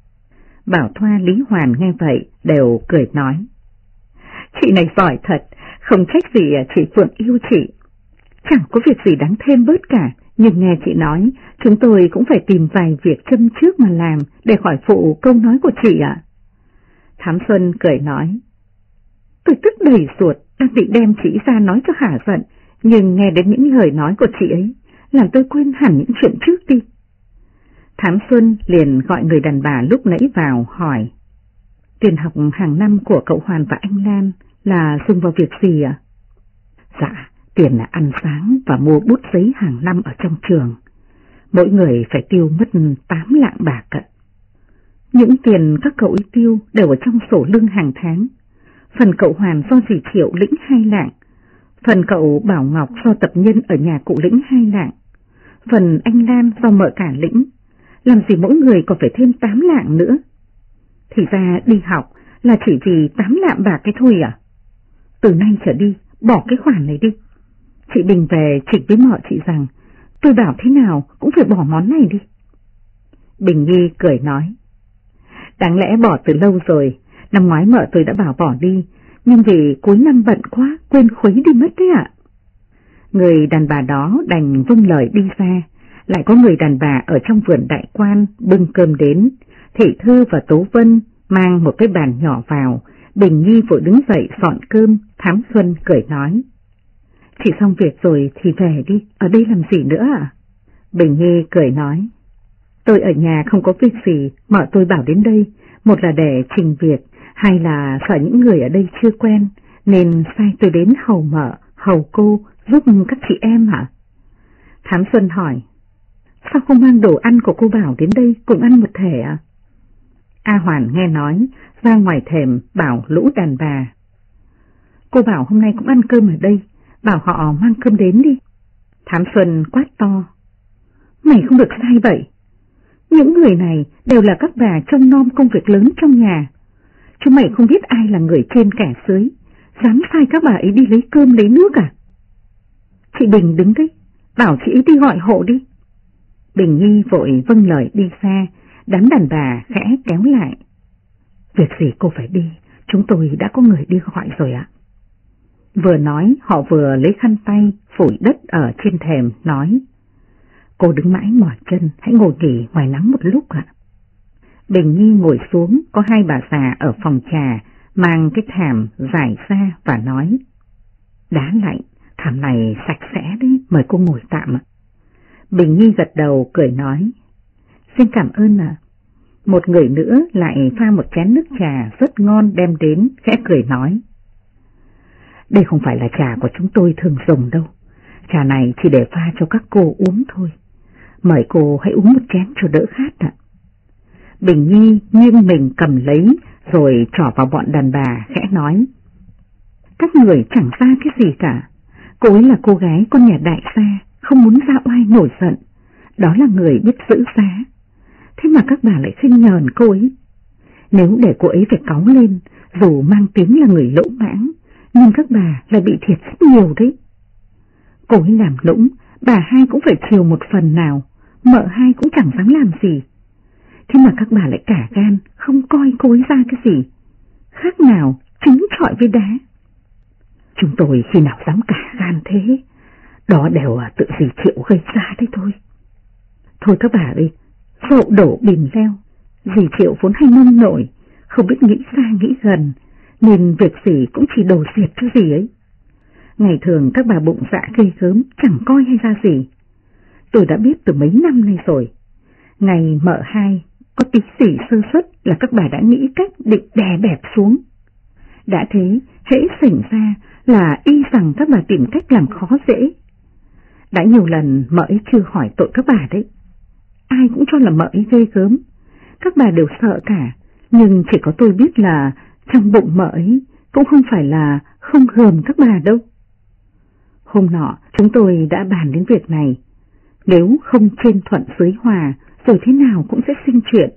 C: Bảo Thoa, Lý Hoàn nghe vậy đều cười nói, chị này giỏi thật, không trách gì chị Phượng yêu chị. Chẳng có việc gì đáng thêm bớt cả, nhưng nghe chị nói, chúng tôi cũng phải tìm vài việc châm trước mà làm để khỏi phụ câu nói của chị ạ. Thám Xuân cười nói, tôi tức đầy ruột, đang định đem chị ra nói cho hả giận, nhưng nghe đến những lời nói của chị ấy, làm tôi quên hẳn những chuyện trước đi. Thám Xuân liền gọi người đàn bà lúc nãy vào hỏi, tiền học hàng năm của cậu Hoàn và anh Lan là dùng vào việc gì ạ? Dạ, tiền là ăn sáng và mua bút giấy hàng năm ở trong trường. Mỗi người phải tiêu mất 8 lạng bạc ạ. Những tiền các cậu ấy tiêu đều ở trong sổ lương hàng tháng. Phần cậu Hoàn do dì Triệu lĩnh 2 lạng, phần cậu Bảo Ngọc do tập nhân ở nhà cụ lĩnh 2 lạng, phần anh Lan do mợ cả lĩnh. Làm gì mỗi người còn phải thêm 8 lạng nữa? Thì ra đi học là chỉ vì 8 lạng bạc cái thôi à? Từ nay trở đi, bỏ cái khoản này đi. Chị Bình về chỉnh với mợ chị rằng, tôi bảo thế nào cũng phải bỏ món này đi. Bình Nhi cười nói, đáng lẽ bỏ từ lâu rồi, năm ngoái mợ tôi đã bảo bỏ đi, nhưng vì cuối năm bận quá, quên khuấy đi mất đấy ạ. Người đàn bà đó đành vâng lời đi ra. Lại có người đàn bà ở trong vườn đại quan bưng cơm đến, Thị Thư và Tố Vân mang một cái bàn nhỏ vào. Bình Nhi vội đứng dậy dọn cơm. Thám Xuân cười nói, chỉ xong việc rồi thì về đi, ở đây làm gì nữa à? Bình Nhi cười nói, tôi ở nhà không có việc gì, mợ tôi bảo đến đây, một là để trình việc, hai là sợ những người ở đây chưa quen, nên sai tôi đến hầu mợ, hầu cô, giúp các chị em hả? Thám Xuân hỏi, sao không mang đồ ăn của cô Bảo đến đây cùng ăn một thể à? A Hoàn nghe nói, ra ngoài thềm bảo lũ đàn bà, cô Bảo hôm nay cũng ăn cơm ở đây, bảo họ mang cơm đến đi. Thám Xuân quát to, mày không được sai vậy. Những người này đều là các bà trông nom công việc lớn trong nhà. Chúng mày không biết ai là người trên kẻ dưới, dám sai các bà ấy đi lấy cơm lấy nước à? Chị Bình đứng đấy, bảo chị ấy đi gọi hộ đi. Bình Nhi vội vâng lời đi xa, đám đàn bà khẽ kéo lại. Việc gì cô phải đi, chúng tôi đã có người đi gọi rồi ạ. Vừa nói họ vừa lấy khăn tay phủi đất ở trên thềm nói: Cô đứng mãi mỏi chân, hãy ngồi nghỉ ngoài nắng một lúc ạ. Bình Nhi ngồi xuống, có hai bà già ở phòng trà mang cái thảm giải ra và nói: Đá lạnh, thảm này sạch sẽ đấy, mời cô ngồi tạm ạ. Bình Nhi gật đầu cười nói: Xin cảm ơn ạ. Một người nữa lại pha một chén nước trà rất ngon đem đến, khẽ cười nói: Đây không phải là trà của chúng tôi thường dùng đâu, trà này chỉ để pha cho các cô uống thôi. Mời cô hãy uống một chén cho đỡ khát ạ. Bình Nhi nghiêng mình cầm lấy rồi trỏ vào bọn đàn bà khẽ nói: Các người chẳng ra cái gì cả. Cô ấy là cô gái con nhà đại gia, không muốn ra oai nổi giận, đó là người biết giữ giá. Thế mà các bà lại khinh nhờn cô ấy. Nếu để cô ấy phải cáu lên, dù mang tiếng là người lỗ mãng, nhưng các bà lại bị thiệt rất nhiều đấy. Cô ấy làm nũng, bà hai cũng phải chiều một phần nào, mợ hai cũng chẳng dám làm gì. Thế mà các bà lại cả gan, không coi cô ấy ra cái gì, khác nào trứng trọi với đá. Chúng tôi khi nào dám cả gan thế, đó đều là tự dì Triệu gây ra đấy thôi. Thôi các bà ơi, dậu đổ bìm leo, dì Triệu vốn hay nông nổi, không biết nghĩ xa nghĩ gần, nên việc gì cũng chỉ đổ diệt cho dì ấy. Ngày thường các bà bụng dạ ghê gớm, chẳng coi hay ra gì. Tôi đã biết từ mấy năm nay rồi. Ngày mợ hai có tí gì sơ suất là các bà đã nghĩ cách định đè bẹp xuống. Đã thế, hễ xảy ra là y rằng các bà tìm cách làm khó dễ. Đã nhiều lần mợ ấy chưa hỏi tội các bà đấy. Ai cũng cho là mợ ấy ghê gớm, các bà đều sợ cả, nhưng chỉ có tôi biết là trong bụng mợ ấy cũng không phải là không gờm các bà đâu. Hôm nọ chúng tôi đã bàn đến việc này, nếu không trên thuận dưới hòa rồi thế nào cũng sẽ sinh chuyện.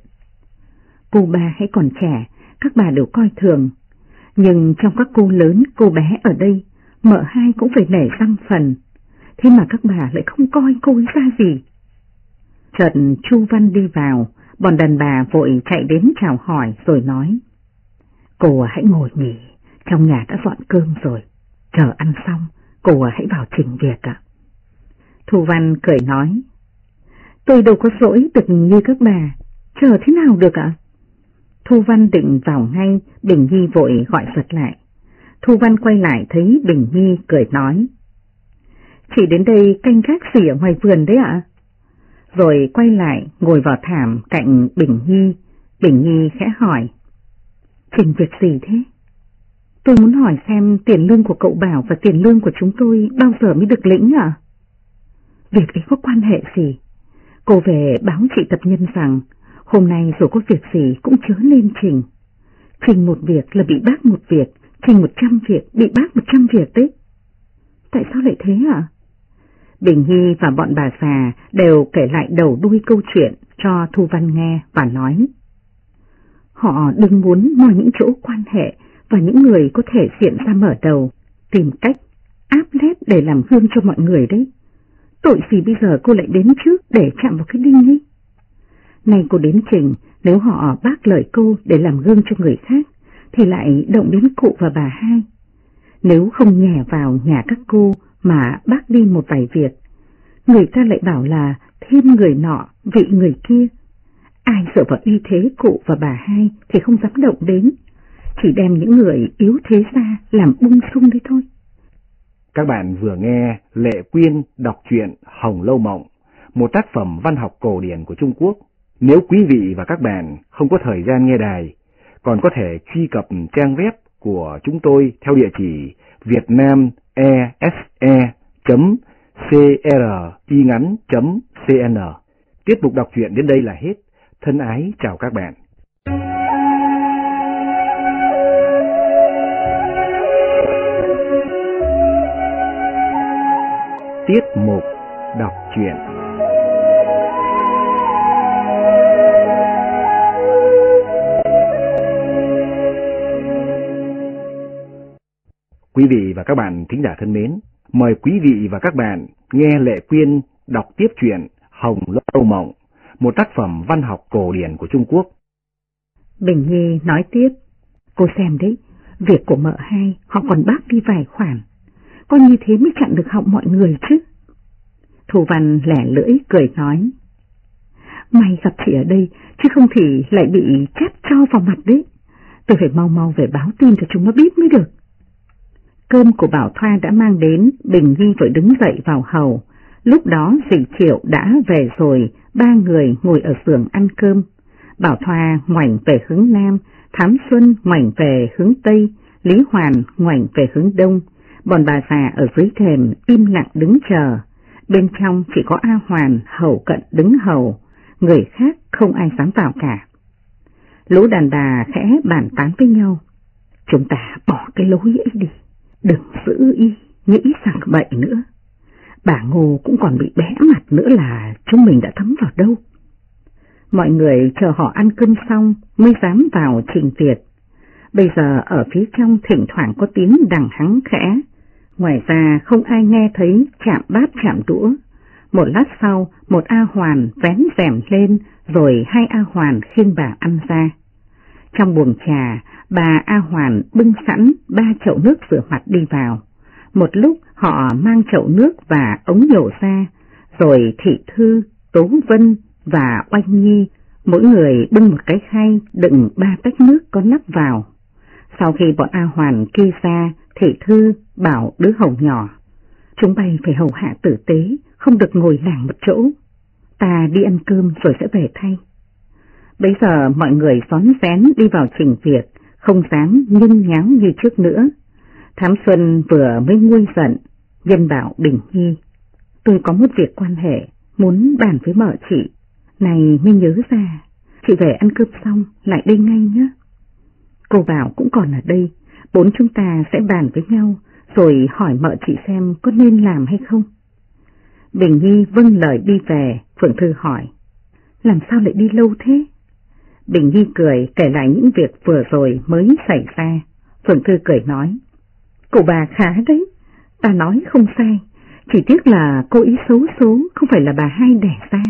C: Cô ba hãy còn trẻ, các bà đều coi thường, nhưng trong các cô lớn cô bé ở đây, mợ hai cũng phải nể răng phần, thế mà các bà lại không coi cô ấy ra gì. Chợt Chu Văn đi vào, bọn đàn bà vội chạy đến chào hỏi rồi nói: Cô hãy ngồi nghỉ, trong nhà đã dọn cơm rồi, chờ ăn xong cô hãy vào trình việc ạ. Thu Văn cười nói: Tôi đâu có dỗi được như các bà, chờ thế nào được ạ? Thu Văn định vào ngay, Bình Nhi vội gọi giật lại. Thu Văn quay lại thấy Bình Nhi cười nói: Chị đến đây canh gác gì ở ngoài vườn đấy ạ? Rồi quay lại ngồi vào thảm cạnh Bình Nhi. Bình Nhi khẽ hỏi: Trình việc gì thế? Tôi muốn hỏi xem tiền lương của cậu Bảo và tiền lương của chúng tôi bao giờ mới được lĩnh ạ? Việc ấy có quan hệ gì? Cô về báo chị tập nhân rằng hôm nay dù có việc gì cũng chớ nên trình. Trình một việc là bị bác một việc, trình 100 việc bị bác 100 việc đấy. Tại sao lại thế ạ? Bình Nhi và bọn bà già đều kể lại đầu đuôi câu chuyện cho Thu Văn nghe và nói: Họ đừng muốn moi những chỗ quan hệ và những người có thể diện ra mở đầu, tìm cách áp lép để làm gương cho mọi người đấy. Tội gì bây giờ cô lại đến trước để chạm vào cái đinh ấy. Nay cô đến trình, nếu họ bác lời cô để làm gương cho người khác, thì lại động đến cụ và bà hai. Nếu không nhè vào nhà các cô mà bác đi một vài việc, người ta lại bảo là thêm người nọ, vị người kia. Ai sợ vào uy thế cụ và bà hai thì không dám động đến, chỉ đem những người yếu thế ra làm bung sung đấy thôi.
A: Các bạn vừa nghe Lệ Quyên đọc truyện Hồng Lâu Mộng, một tác phẩm văn học cổ điển của Trung Quốc. Nếu quý vị và các bạn không có thời gian nghe đài, còn có thể truy cập trang web của chúng tôi theo địa chỉ vietnamese.cringắn.cn. Tiết mục đọc truyện đến đây là hết. Thân ái chào các bạn. Tiết mục đọc truyện. Quý vị và các bạn thính giả thân mến, mời quý vị và các bạn nghe Lệ Quyên đọc tiếp truyện Hồng Lâu Mộng, một tác phẩm văn học cổ điển của Trung Quốc.
C: Bình Nhi nói tiếp: Cô xem đấy, việc của mợ hai họ còn bác đi vài khoản,
B: có như thế mới chặn được họng mọi người chứ.
C: Thu Văn lẻ lưỡi cười nói,
B: may gặp chị ở đây, chứ không thì lại bị chát cho vào mặt đấy. Tôi phải mau mau về báo tin cho chúng nó biết mới được.
C: Cơm của Bảo Thoa đã mang đến, Bình Nhi vội đứng dậy vào hầu. Lúc đó Dì Triệu đã về rồi, ba người ngồi ở giường ăn cơm. Bảo Thoa ngoảnh về hướng Nam, Thám Xuân ngoảnh về hướng Tây, Lý Hoàn ngoảnh về hướng Đông. Bọn bà già ở dưới thềm im lặng đứng chờ. Bên trong chỉ có A Hoàn hầu cận đứng hầu, người khác không ai dám vào cả. Lũ đàn bà khẽ bàn tán với nhau.
B: Chúng ta bỏ cái lối ấy đi, đừng giữ ý, nghĩ rằng bậy nữa. Bà Ngô cũng còn bị bẽ mặt nữa là chúng mình đã thấm vào đâu.
C: Mọi người chờ họ ăn cơm xong mới dám vào trình tiệc. Bây giờ ở phía trong thỉnh thoảng có tiếng đằng hắng khẽ, ngoài ra không ai nghe thấy chạm bát chạm đũa. Một lát sau, một A Hoàn vén rèm lên, rồi hai A Hoàn khiêng bà ăn ra. Trong buồng trà, bà A Hoàn bưng sẵn 3 chậu nước rửa mặt đi vào. Một lúc họ mang chậu nước và ống nhổ ra, rồi Thị Thư, Tố Vân và Oanh Nhi, mỗi người bưng một cái khay đựng 3 tách nước có nắp vào. Sau khi bọn A Hoàn kia ra, Thị Thư bảo đứa hầu nhỏ, chúng bay phải hầu hạ tử tế, không được ngồi làng một chỗ. Ta đi ăn cơm rồi sẽ về thay. Bây giờ mọi người xón xén đi vào trình việc, không dám nhưng nháo như trước nữa. Thám Xuân vừa mới nguôi giận, nhân bảo Bình Nhi, tôi có một việc quan hệ, muốn bàn với mợ chị, này mới nhớ ra, chị về ăn cơm xong lại đây ngay nhé. Cô Bảo cũng còn ở đây, bốn chúng ta sẽ bàn với nhau, rồi hỏi mợ chị xem có nên làm hay không. Bình Nhi vâng lời đi về. Phượng Thư hỏi, làm sao lại đi lâu thế? Bình Nhi cười kể lại những việc vừa rồi mới xảy ra. Phượng Thư cười nói, cụ bà khá đấy, ta nói không sai, chỉ tiếc là cô ý xấu số, không phải là bà hai đẻ ra.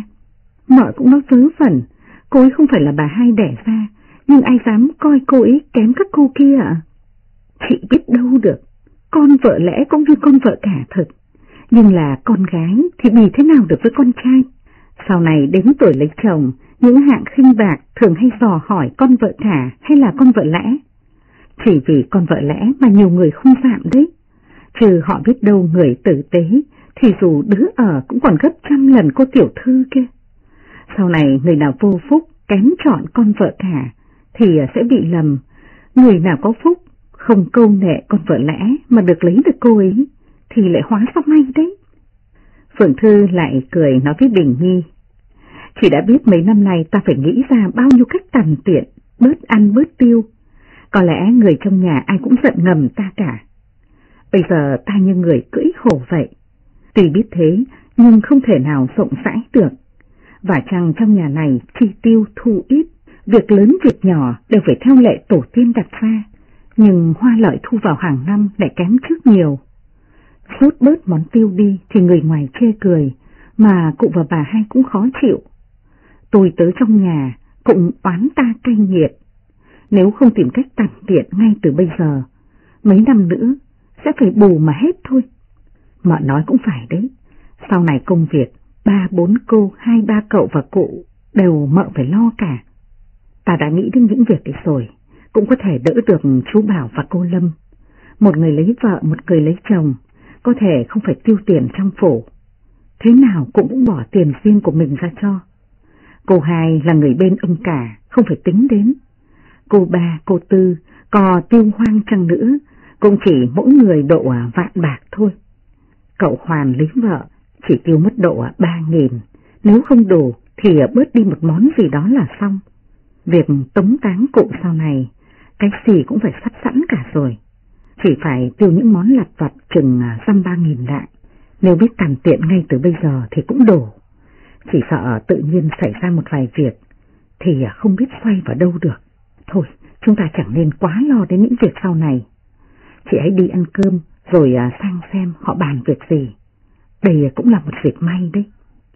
C: Mợ cũng nói vớ vẩn, cô ấy không phải là bà hai đẻ ra, nhưng ai dám coi cô ấy kém các cô kia ạ? Chị biết đâu được, con vợ lẽ cũng như con vợ cả thật, nhưng là con gái thì bì thế nào được với con trai. Sau này đến tuổi lấy chồng, những hạng khinh bạc thường hay dò hỏi con vợ cả hay là con vợ lẽ. Chỉ vì con vợ lẽ mà nhiều người không phạm đấy, trừ họ biết đâu người tử tế thì dù đứa ở cũng còn gấp trăm lần cô tiểu thư kia. Sau này người nào vô phúc kém chọn con vợ cả thì sẽ bị lầm, người nào có phúc không câu nệ con vợ lẽ mà được lấy được cô ấy thì lại hóa ra may đấy. Phượng Thư lại cười nói với Bình Nhi, chị đã biết mấy năm nay ta phải nghĩ ra bao nhiêu cách tằn tiện, bớt ăn bớt tiêu. Có lẽ người trong nhà ai cũng giận ngầm ta cả. Bây giờ ta như người cưỡi hổ vậy. Tuy biết thế nhưng không thể nào rộng rãi được. Và chăng trong nhà này chi tiêu thu ít, việc lớn việc nhỏ đều phải theo lệ tổ tiên đặt ra, nhưng hoa lợi thu vào hàng năm lại kém trước nhiều. Rút bớt món tiêu đi thì người ngoài chê cười, mà cụ và bà hai cũng khó chịu. Tôi tới trong nhà cũng oán ta cay nghiệt. Nếu không tìm cách tản tiện ngay từ bây giờ, mấy năm nữa sẽ phải bù mà hết thôi. Mợ nói cũng phải đấy, sau này công việc 3-4 cô, 2-3 cậu và cụ đều mợ phải lo cả. Ta đã nghĩ đến những việc ấy rồi, cũng có thể đỡ được chú Bảo và cô Lâm. Một người lấy vợ, một người lấy chồng, có thể không phải tiêu tiền trong phủ, thế nào cũng bỏ tiền riêng của mình ra cho. Cô hai là người bên ông cả, không phải tính đến. Cô ba, cô tư, có tiêu hoang chăng nữa, cũng chỉ mỗi người độ vạn bạc thôi. Cậu Hoàn lấy vợ chỉ tiêu mất độ 3.000, nếu không đủ thì bớt đi một món gì đó là xong. Việc tống táng cụ sau này, cái gì cũng phải sắp sẵn cả rồi. Chỉ phải tiêu những món lặt vặt chừng 3.000 lạng. Nếu biết tàn tiện ngay từ bây giờ thì cũng đủ. Chỉ sợ tự nhiên xảy ra một vài việc thì không biết xoay vào đâu được. Thôi, chúng ta chẳng nên quá lo đến những việc sau này. Chị hãy đi ăn cơm rồi sang xem họ bàn việc gì. Đây cũng là một việc may đấy.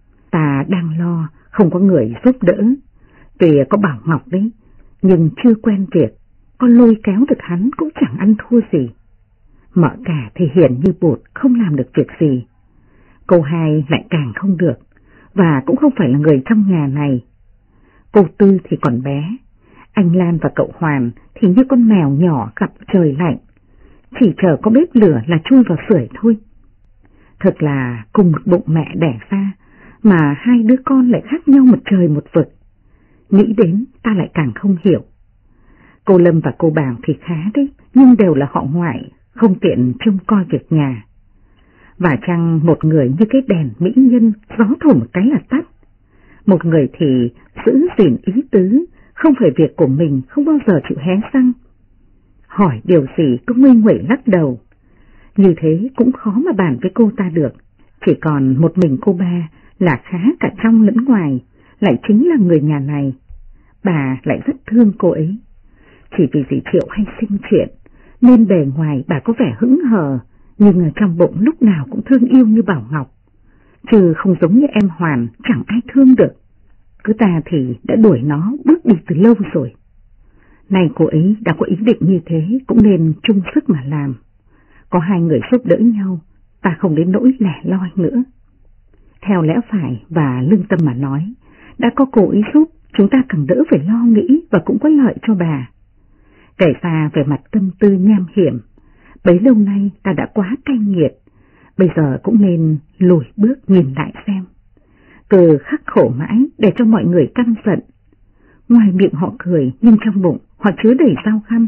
C: Ta đang lo không có người giúp đỡ. Tuy có Bảo Ngọc đấy, nhưng chưa quen việc, có lôi kéo được hắn cũng chẳng ăn thua gì.
B: Mợ cả thì hiền như bột, không làm được việc gì. Cô hai lại càng không được, và cũng không phải là người trong nhà này. Cô Tư thì còn bé, anh Lan và cậu Hoàn thì như con mèo nhỏ gặp trời lạnh, chỉ chờ có bếp lửa là chui vào sưởi thôi. Thật là cùng một bụng mẹ đẻ ra, mà hai đứa con lại khác nhau một trời một vực. Nghĩ đến ta lại càng không hiểu. Cô Lâm và cô Bảo thì khá đấy, nhưng đều là họ ngoại, không tiện trông coi việc nhà. Và chăng một người như cái đèn mỹ nhân, gió thổi một cái là tắt. Một người thì giữ gìn ý tứ, không phải việc của mình, không bao giờ chịu hé răng. Hỏi điều gì cũng nguy nguẩy lắc đầu. Như thế cũng khó mà bàn với cô ta được. Chỉ còn một mình cô ba là khá cả trong lẫn ngoài, lại chính là người nhà này. Bà lại rất thương cô ấy. Chỉ vì dì Triệu hay sinh chuyện, nên bề ngoài bà có vẻ hững hờ, nhưng trong bụng lúc nào cũng thương yêu như Bảo Ngọc. Chứ không giống như em Hoàn, chẳng ai thương được. Cứ ta thì đã đuổi nó bước đi từ lâu rồi. Này cô ấy đã có ý định như thế, cũng nên chung sức mà làm. Có hai người giúp đỡ nhau, ta không đến nỗi lẻ loi nữa. Theo lẽ phải và lương tâm mà nói, đã có cô ấy giúp, chúng ta càng đỡ phải lo nghĩ và cũng có lợi cho bà. Kể ra về mặt tâm tư nham hiểm, bấy lâu nay ta đã quá cay nghiệt, bây giờ cũng nên lùi bước nhìn lại xem. Cứ khắc khổ mãi để cho mọi người căm giận. Ngoài miệng họ cười nhưng trong bụng họ chứa đầy dao găm.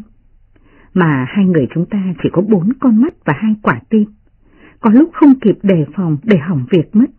B: Mà hai người chúng ta chỉ có 4 con mắt và 2 quả tim, có lúc không kịp đề phòng để hỏng việc mất.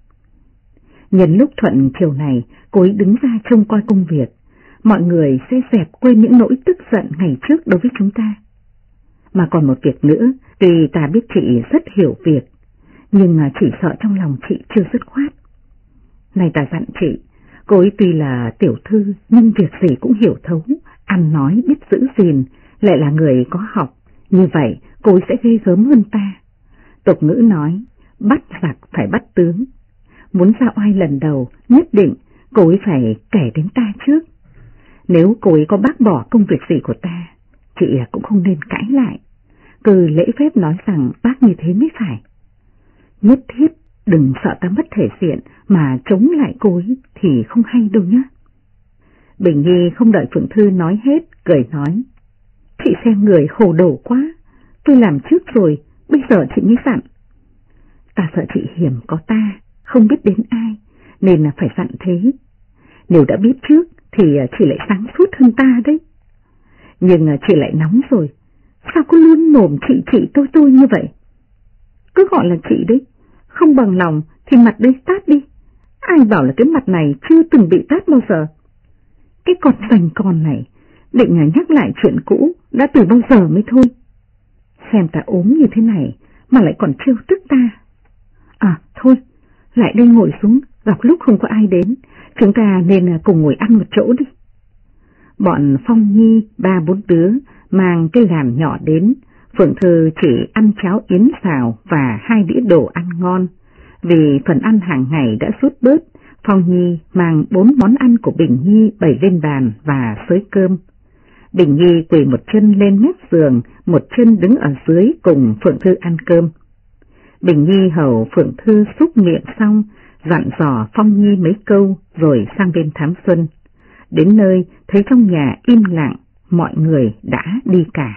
B: Nhân lúc thuận chiều này, cô ấy đứng ra trông coi công việc, mọi người sẽ dẹp quên những nỗi tức giận ngày trước đối với chúng ta. Mà còn một việc nữa, tuy ta biết chị rất hiểu việc, nhưng chỉ sợ trong lòng chị chưa dứt khoát. Này ta dặn chị, cô ấy tuy là tiểu thư nhưng việc gì cũng hiểu thấu, ăn nói biết giữ gìn, lại là người có học, như vậy cô ấy sẽ ghê gớm hơn ta. Tục ngữ nói, bắt giặc phải bắt tướng. Muốn ra oai lần đầu, nhất định cô ấy phải kể đến ta trước. Nếu cô ấy có bác bỏ công việc gì của ta, chị cũng không nên cãi lại. Cứ lễ phép nói rằng bác như thế mới phải. Nhất thiết đừng sợ ta mất thể diện mà chống lại cô ấy thì không hay đâu nhé. Bình Nhi không đợi Phượng Thư nói hết, cười nói. Chị xem người hồ đồ quá, tôi làm trước rồi, bây giờ chị mới dặn. Ta sợ chị hiểm có ta, không biết đến ai, nên là phải dặn thế. Nếu đã biết trước thì chị lại sáng suốt hơn ta đấy. Nhưng chị lại nóng rồi, sao cứ luôn mồm chị tôi như vậy? Cứ gọi là chị đấy, không bằng lòng thì mặt đây tát đi. Ai bảo là cái mặt này chưa từng bị tát bao giờ. Cái con sành con này, định nhắc lại chuyện cũ đã từ bao giờ mới thôi. Xem ta ốm như thế này mà lại còn trêu tức ta. À thôi, lại đây ngồi xuống, gặp lúc không có ai đến, chúng ta nên cùng ngồi ăn một chỗ đi. Bọn Phong Nhi 3-4 đứa mang cái làm nhỏ đến, Phượng Thư chỉ ăn cháo yến xào và 2 đĩa đồ ăn ngon. Vì phần ăn hàng ngày đã sút bớt, Phong Nhi mang 4 món ăn của Bình Nhi bày lên bàn và xới cơm. Bình Nhi quỳ một chân lên mép giường, một chân đứng ở dưới cùng Phượng Thư ăn cơm. Bình Nhi hầu Phượng Thư xúc miệng xong, dặn dò Phong Nhi mấy câu rồi sang bên Thám Xuân. Đến nơi thấy trong nhà im lặng, mọi người đã đi cả.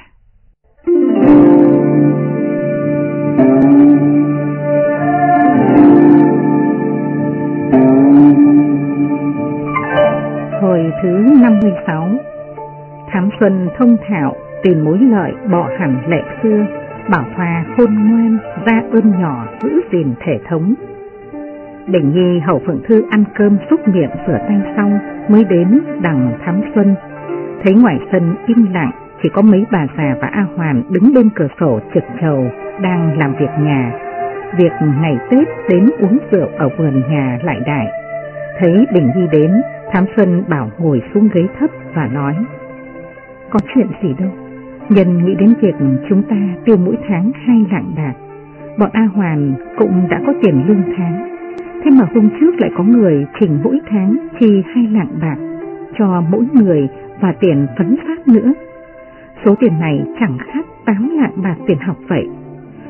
C: Hồi thứ 56. Thám Xuân thông thạo tìm mối lợi bỏ hẳn lệ xưa, bảo Thoa khôn ngoan ra ơn nhỏ giữ gìn thể thống. Bình Nhi hầu Phượng Thư ăn cơm xúc miệng rửa tay xong mới đến đằng Thám Xuân. Thấy ngoài sân im lặng, chỉ có mấy bà già và A Hoàn đứng bên cửa sổ trực trầu đang làm việc nhà. Việc ngày Tết đến uống rượu ở vườn nhà lại đại. Thấy Bình Nhi đến, Thám Xuân bảo ngồi xuống ghế thấp và nói: Có chuyện gì đâu, nhân nghĩ đến việc chúng ta tiêu mỗi tháng 2 lạng bạc. Bọn A Hoàn cũng đã có tiền lương tháng, thế mà hôm trước lại có người trình mỗi tháng chi 2 lạng bạc cho mỗi người và tiền phấn phát nữa. Số tiền này chẳng khác 8 lạng bạc tiền học vậy.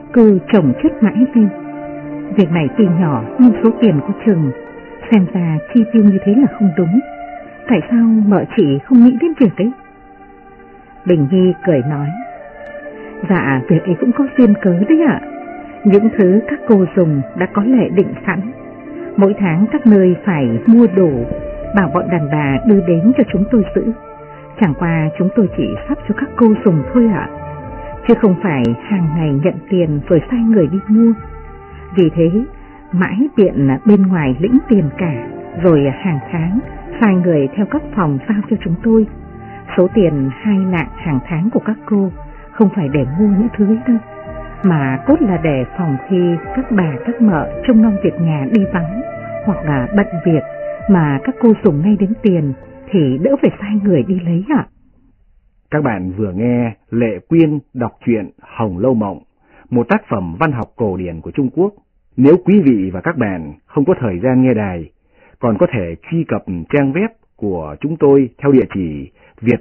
C: cứ chồng chất mãi lên. Việc này tuy nhỏ nhưng số tiền có chừng, xem ra chi tiêu như thế là không đúng. Tại sao mợ chị không nghĩ đến việc ấy? Bình Nhi cười nói, dạ việc ấy cũng có duyên cớ đấy ạ. Những thứ các cô dùng đã có lệ định sẵn. Mỗi tháng các nơi phải mua đủ, bảo bọn đàn bà đưa đến cho chúng tôi giữ. Chẳng qua chúng tôi chỉ sắp cho các cô dùng thôi ạ, chứ không phải hàng ngày nhận tiền rồi sai người đi mua. Vì thế mãi biện bên ngoài lĩnh tiền cả, rồi hàng tháng sai người theo các phòng giao cho chúng tôi. Số tiền 2 lạng hàng tháng của các cô không phải để mua những thứ ấy đâu, mà cốt là để phòng khi các bà các mợ trông nom việc nhà đi vắng hoặc là bận việc mà các cô dùng ngay đến tiền thì đỡ phải sai người đi lấy ạ.
A: Các bạn vừa nghe Lệ Quyên đọc truyện Hồng Lâu Mộng, một tác phẩm văn học cổ điển của Trung Quốc. Nếu quý vị và các bạn không có thời gian nghe đài, còn có thể truy cập trang web của chúng tôi theo địa chỉ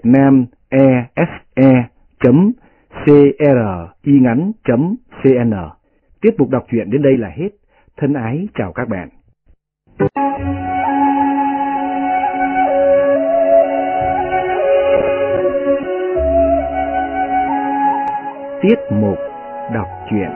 A: vietnamese.cringắn.cn. Tiết mục đọc truyện đến đây là hết. Thân ái chào các bạn. Tiết mục đọc truyện.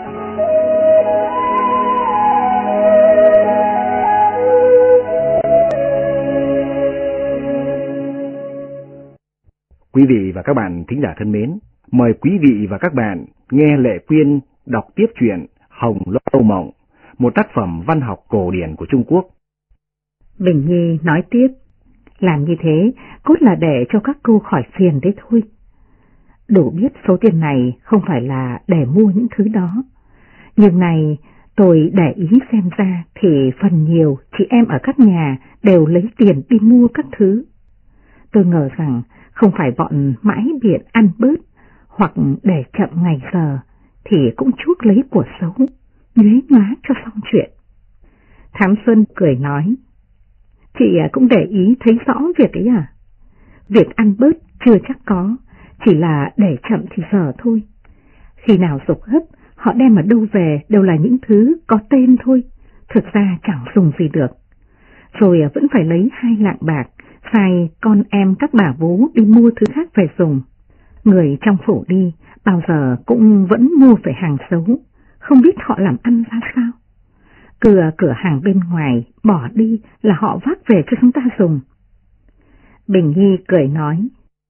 A: Quý vị và các bạn thính giả thân mến, mời quý vị và các bạn nghe Lệ Quyên đọc tiếp truyện Hồng Lâu Mộng, một tác phẩm văn học cổ điển của Trung Quốc.
C: Bình Nhi nói tiếp, làm như thế cốt là để cho các cô khỏi phiền đấy thôi. Đủ biết số tiền này không phải là để mua những thứ đó, nhưng này tôi để ý xem ra thì phần nhiều chị em ở các nhà đều lấy tiền đi mua các thứ. Tôi ngờ rằng không phải bọn mãi biện ăn bớt hoặc để chậm ngày giờ thì cũng chuốc lấy của xấu, nhuế nhóa cho xong chuyện. Thám Xuân cười nói, chị cũng để ý thấy rõ việc ấy à? Việc ăn bớt chưa chắc có, chỉ là để chậm thì giờ thôi. Khi nào dục hấp, họ đem ở đâu về đều là những thứ có tên thôi, thực ra chẳng dùng gì được. Rồi vẫn phải lấy 2 lạng bạc, sai con em các bà vú đi mua thứ khác về dùng. Người trong phủ đi, bao giờ cũng vẫn mua phải hàng xấu, không biết họ làm ăn ra sao. Cửa hàng bên ngoài bỏ đi là họ vác về cho chúng ta dùng. Bình Nhi cười nói,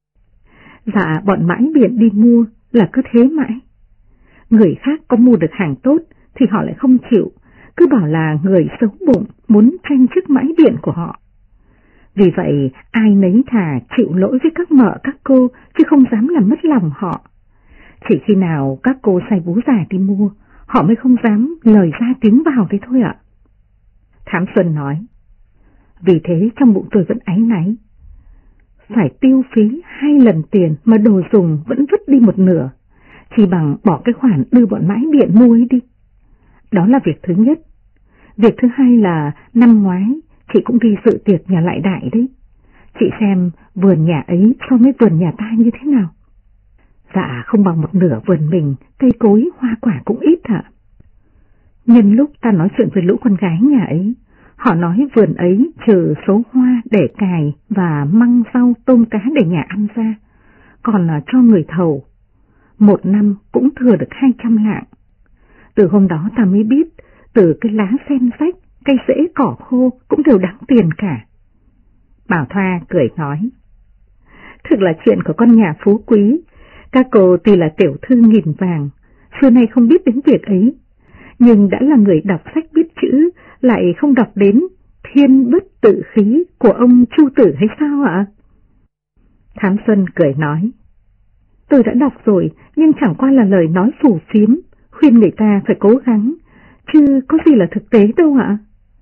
C: dạ bọn mãi biện đi mua là cứ thế mãi. Người khác có mua được hàng tốt thì họ lại không chịu, cứ bảo là người xấu bụng muốn tranh chức mãi biện của họ. Vì vậy ai nấy thà chịu lỗi với các mợ các cô chứ không dám làm mất lòng họ. Chỉ khi nào các cô sai vú già đi mua, họ mới không dám lời ra tiếng vào thế thôi ạ. Thám Xuân nói, vì thế trong bụng tôi vẫn áy náy. Phải tiêu phí 2 lần tiền mà đồ dùng vẫn vứt đi một nửa, chỉ bằng bỏ cái khoản đưa bọn mãi biện mua ấy đi. Đó là việc thứ nhất. Việc thứ hai là năm ngoái chị cũng đi dự tiệc nhà Lại Đại đấy. Chị xem vườn nhà ấy so với vườn nhà ta như thế nào? Dạ không bằng một nửa vườn mình, cây cối hoa quả cũng ít ạ. Nhân lúc ta nói chuyện với lũ con gái nhà ấy, họ nói vườn ấy trừ số hoa để cài và măng rau tôm cá để nhà ăn ra, còn là cho người thầu. Một năm cũng thừa được 200 lạng. Từ hôm đó ta mới biết, từ cái lá sen rách, cây rễ cỏ khô cũng đều đáng tiền cả. Bảo Thoa cười nói, thực là chuyện của con nhà phú quý. Các cô tuy là tiểu thư nghìn vàng, xưa nay không biết đến việc ấy, nhưng đã là người đọc sách biết chữ, lại không đọc đến thiên bất tự khí của ông Chu Tử hay sao ạ? Thám Xuân cười nói, tôi đã đọc rồi, nhưng chẳng qua là lời nói phù phiếm, khuyên người ta phải cố gắng, chứ có gì là thực tế đâu ạ.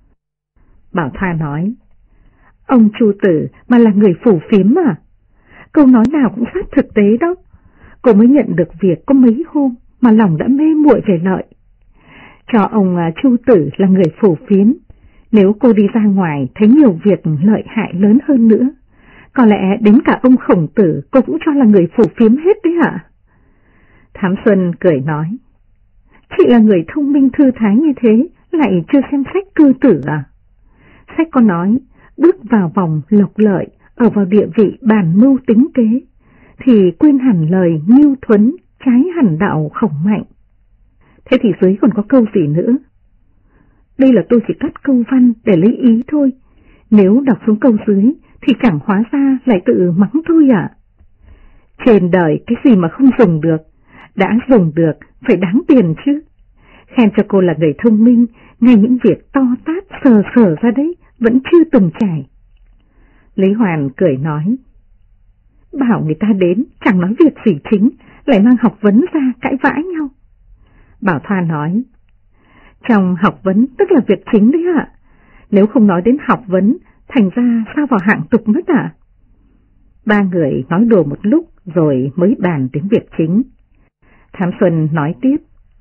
C: Bảo Thoa nói, ông Chu Tử mà là người phù phiếm à? Câu nói nào cũng sát thực tế đó. Cô mới nhận được việc có mấy hôm mà lòng đã mê muội về lợi. Cho ông Chu Tử là người phù phiếm, nếu cô đi ra ngoài thấy nhiều việc lợi hại lớn hơn nữa, có lẽ đến cả ông Khổng Tử cô cũng cho là người phù phiếm hết đấy hả? Thám Xuân cười nói,
B: Chị là người thông minh thư thái như thế, lại chưa xem sách cư tử à? Sách có nói, bước vào vòng lộc lợi, ở vào địa vị bàn mưu tính kế, thì quên hẳn lời mưu thuấn, trái hẳn đạo khổng mạnh. Thế thì dưới còn có câu gì nữa? Đây là tôi chỉ cắt câu văn để lấy ý thôi. Nếu đọc xuống câu dưới thì chẳng hóa ra lại tự mắng thôi ạ. Trên đời cái gì mà không dùng được, đã dùng được phải đáng tiền chứ. Khen cho cô là người thông minh, ngay những việc to tát sờ sờ ra đấy vẫn chưa từng trải. Lý Hoàn cười nói, bảo người ta đến chẳng nói việc gì chính, lại mang học vấn ra cãi vã nhau. Bảo Thoa nói, trong học vấn tức là việc chính đấy ạ. Nếu không nói đến học vấn, thành ra sao vào hạng tục mất ạ? Ba người nói đùa một lúc rồi mới bàn đến việc chính. Thám Xuân nói tiếp,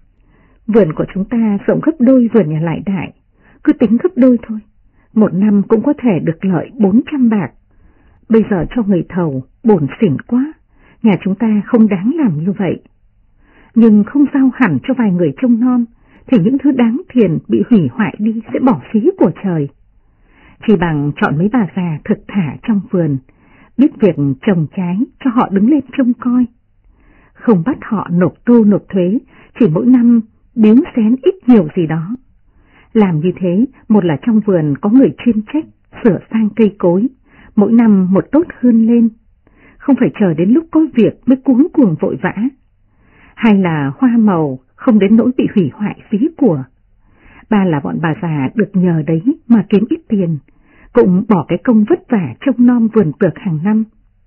B: vườn của chúng ta rộng gấp đôi vườn nhà Lại Đại, cứ tính gấp đôi thôi, một năm cũng có thể được lợi 400 bạc. Bây giờ cho người thầu bổn xỉn quá, nhà chúng ta không đáng làm như vậy. Nhưng không giao hẳn cho vài người trông nom, thì những thứ đáng tiền bị hủy hoại đi sẽ bỏ phí của trời. Chỉ bằng chọn mấy bà già thực thả trong vườn, biết việc trồng trái cho họ đứng lên trông coi. Không bắt họ nộp tô nộp thuế, chỉ mỗi năm biếu xén ít nhiều gì đó. Làm như thế, một là trong vườn có người chuyên trách, sửa sang cây cối, mỗi năm một tốt hơn lên, không phải chờ đến lúc có việc mới cuống cuồng vội vã. Hai là hoa màu không đến nỗi bị hủy hoại phí của. Ba là bọn bà già được nhờ đấy mà kiếm ít tiền, cũng bỏ cái công vất vả trông nom vườn tược hàng năm.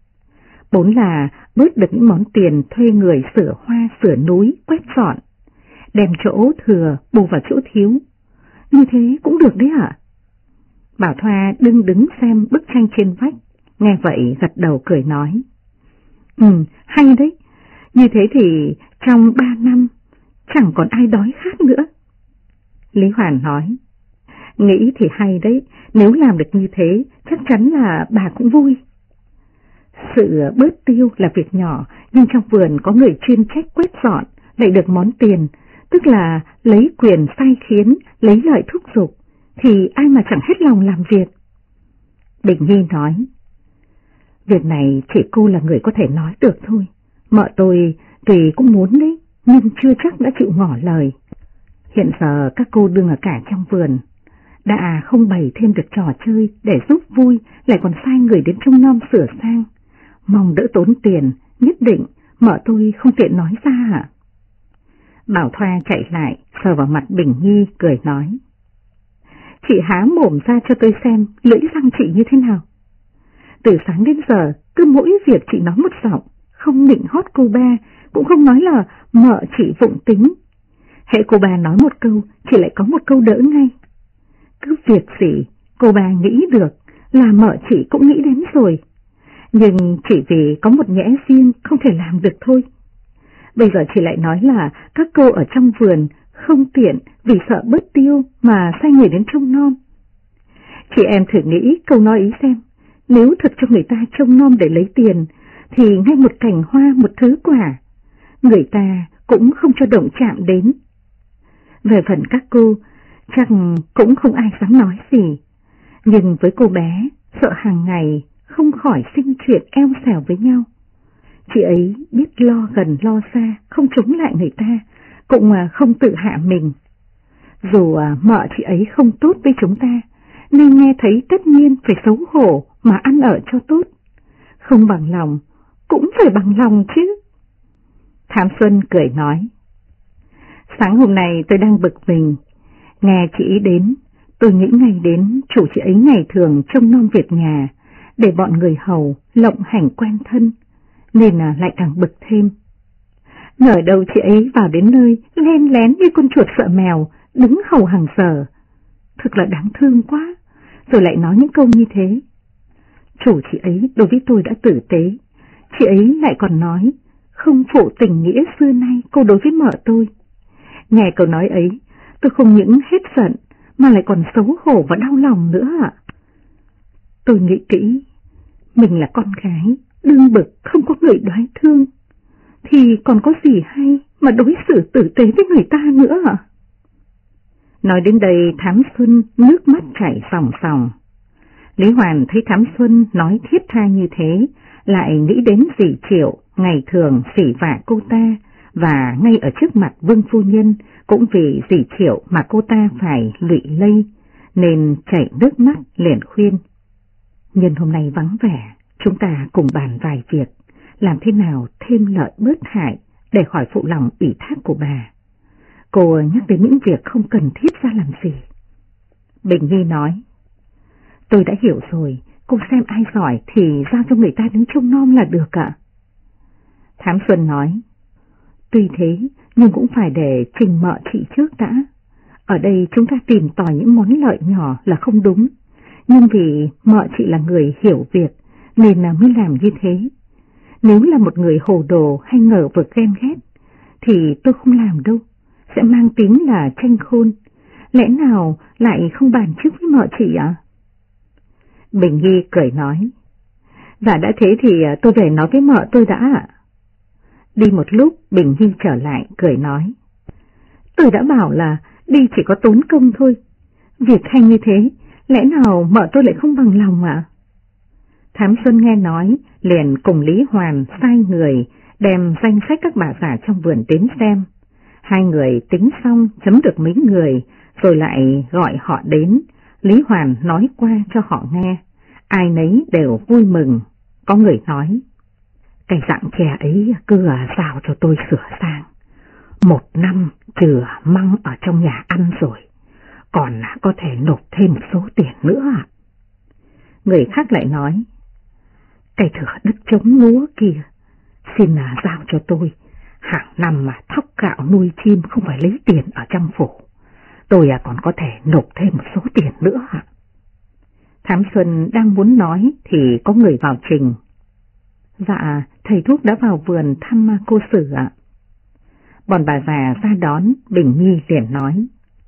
B: Bốn là bớt được những món tiền thuê người sửa hoa sửa núi, quét dọn, đem chỗ thừa bù vào chỗ thiếu. Như thế cũng được đấy ạ. Bảo Thoa đứng xem bức tranh trên vách, nghe vậy gật đầu cười nói, hay đấy, như thế thì trong 3 năm chẳng còn ai đói khát nữa. Lý Hoàn nói, nghĩ thì hay đấy, nếu làm được như thế chắc chắn là bà cũng vui. Sự bớt tiêu là việc nhỏ, nhưng trong vườn có người chuyên trách quét dọn lại được món tiền, tức là lấy quyền sai khiến, lấy lợi thúc giục, thì ai mà chẳng hết lòng làm việc. Bình Nhi nói, việc này chỉ cô là người có thể nói được thôi. Mợ tôi thì cũng muốn đấy, nhưng chưa chắc đã chịu ngỏ lời. Hiện giờ các cô đương ở cả trong vườn, đã không bày thêm được trò chơi để giúp vui, lại còn sai người đến trông nom sửa sang. Mong đỡ tốn tiền, nhất định mợ tôi không tiện nói ra ạ. Bảo Thoa chạy lại, sờ vào mặt Bình Nhi, cười nói, chị há mồm ra cho tôi xem lưỡi răng chị như thế nào. Từ sáng đến giờ, cứ mỗi việc chị nói một giọng, không nịnh hót cô ba, cũng không nói là mợ chị vụng tính. Hễ cô ba nói một câu, chị lại có một câu đỡ ngay. Cứ việc gì cô ba nghĩ được là mợ chị cũng nghĩ đến rồi, nhưng chỉ vì có một nhẽ riêng không thể làm được thôi. Bây giờ chị lại nói là các cô ở trong vườn không tiện vì sợ bớt tiêu mà sai người đến trông nom. Chị em thử nghĩ câu nói ý xem, nếu thật cho người ta trông nom để lấy tiền, thì ngay một cành hoa, một thứ quả, người ta cũng không cho động chạm đến. Về phần các cô, chắc cũng không ai dám nói gì, nhưng với cô bé, sợ hàng ngày không khỏi sinh chuyện eo xẻo với nhau. Chị ấy biết lo gần lo xa, không chống lại người ta, cũng không tự hạ mình. Dù mợ chị ấy không tốt với chúng ta, nên nghe thấy tất nhiên phải xấu hổ mà ăn ở cho tốt. Không bằng lòng, cũng phải bằng lòng chứ. Thám Xuân cười nói, sáng hôm nay tôi đang bực mình, nghe chị ấy đến, tôi nghĩ ngay đến chủ chị ấy ngày thường trông nom việc nhà, để bọn người hầu lộng hành quen thân, nên lại càng bực thêm. Ngờ đâu chị ấy vào đến nơi len lén như con chuột sợ mèo, đứng hầu hàng giờ. Thực là đáng thương quá, rồi lại nói những câu như thế. Chủ chị ấy đối với tôi đã tử tế, chị ấy lại còn nói không phụ tình nghĩa xưa nay cô đối với mợ tôi. Nghe câu nói ấy, tôi không những hết giận mà lại còn xấu hổ và đau lòng nữa ạ. Tôi nghĩ kỹ, mình là con gái, đương bực không có người đoái thương, thì còn có gì hay mà đối xử tử tế với người ta nữa à?
C: Nói đến đây Thám Xuân nước mắt chảy ròng ròng. Lý Hoàn thấy Thám Xuân nói thiết tha như thế, lại nghĩ đến dì Triệu ngày thường phỉ vả cô ta, và ngay ở trước mặt Vương phu nhân cũng vì dì Triệu mà cô ta phải lụy lây, nên chảy nước mắt liền khuyên. Nhân hôm nay vắng vẻ, chúng ta cùng bàn vài việc, làm thế nào thêm lợi bớt hại để khỏi phụ lòng ủy thác của bà. Cô nhắc đến những việc không cần thiết ra làm gì. Bình Nhi nói, tôi đã hiểu rồi, cô xem ai giỏi thì giao cho người ta đứng trông nom là được ạ. Thám Xuân nói, tuy thế nhưng cũng phải để trình mợ chị trước đã. Ở đây chúng ta tìm tòi những món lợi nhỏ là không đúng, nhưng vì mợ chị là người hiểu việc nên mới làm như thế. Nếu là một người hồ đồ hay ngờ vực ghen ghét thì tôi không làm đâu, sẽ mang tiếng là tranh khôn. Lẽ nào lại không bàn trước với mợ chị ạ? Bình Nhi cười nói, dạ đã thế thì tôi về nói với mợ tôi đã ạ. Đi một lúc Bình Nhi trở lại cười nói, tôi đã bảo là đi chỉ có tốn công thôi, việc hay như thế lẽ nào mợ tôi lại không bằng lòng ạ? Thám Xuân nghe nói liền cùng Lý Hoàn sai người đem danh sách các bà già trong vườn đến xem. Hai người tính xong chấm được mấy người rồi lại gọi họ đến. Lý Hoàn nói qua cho họ nghe, ai nấy đều vui mừng. Có người nói, cái dạng chè ấy cứ giao cho tôi sửa sang, 1 năm chừa măng ở trong nhà ăn rồi, còn có thể nộp thêm số tiền nữa. Người khác lại nói, cái thửa đất trống lúa kia xin giao cho tôi, hàng năm mà thóc gạo nuôi chim không phải lấy tiền ở trong phủ, tôi còn có thể nộp thêm một số tiền nữa. Thám Xuân đang muốn nói thì có người vào trình. Dạ, thầy thuốc đã vào vườn thăm cô Sử ạ. Bọn bà già ra đón, Bình Nhi liền nói,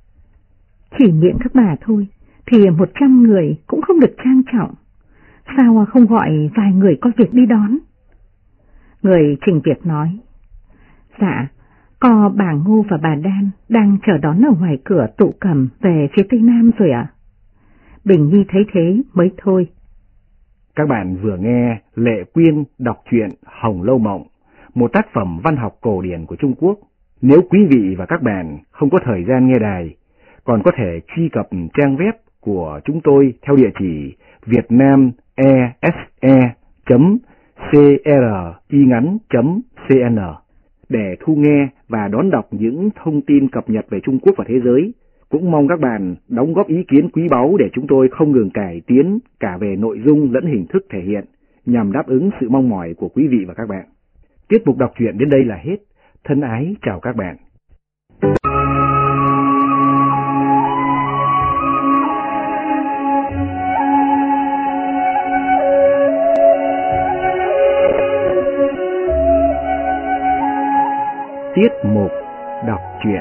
C: chỉ miệng các bà thôi thì 100 người cũng không được trang trọng, sao không gọi vài người có việc đi đón? Người trình việc nói, dạ, có bà Ngô và bà Đan đang chờ đón ở ngoài cửa tụ cầm về phía Tây Nam rồi ạ. Bình Nhi thấy thế mới thôi.
A: Các bạn vừa nghe Lệ Quyên đọc truyện Hồng Lâu Mộng, một tác phẩm văn học cổ điển của Trung Quốc. Nếu quý vị và các bạn không có thời gian nghe đài, còn có thể truy cập trang web của chúng tôi theo địa chỉ vietnamese.cringắn.cn để thu nghe và đón đọc những thông tin cập nhật về Trung Quốc và thế giới. Cũng mong các bạn đóng góp ý kiến quý báu để chúng tôi không ngừng cải tiến cả về nội dung lẫn hình thức thể hiện, nhằm đáp ứng sự mong mỏi của quý vị và các bạn. Tiết mục đọc truyện đến đây là hết. Thân ái chào các bạn. Tiết mục đọc truyện.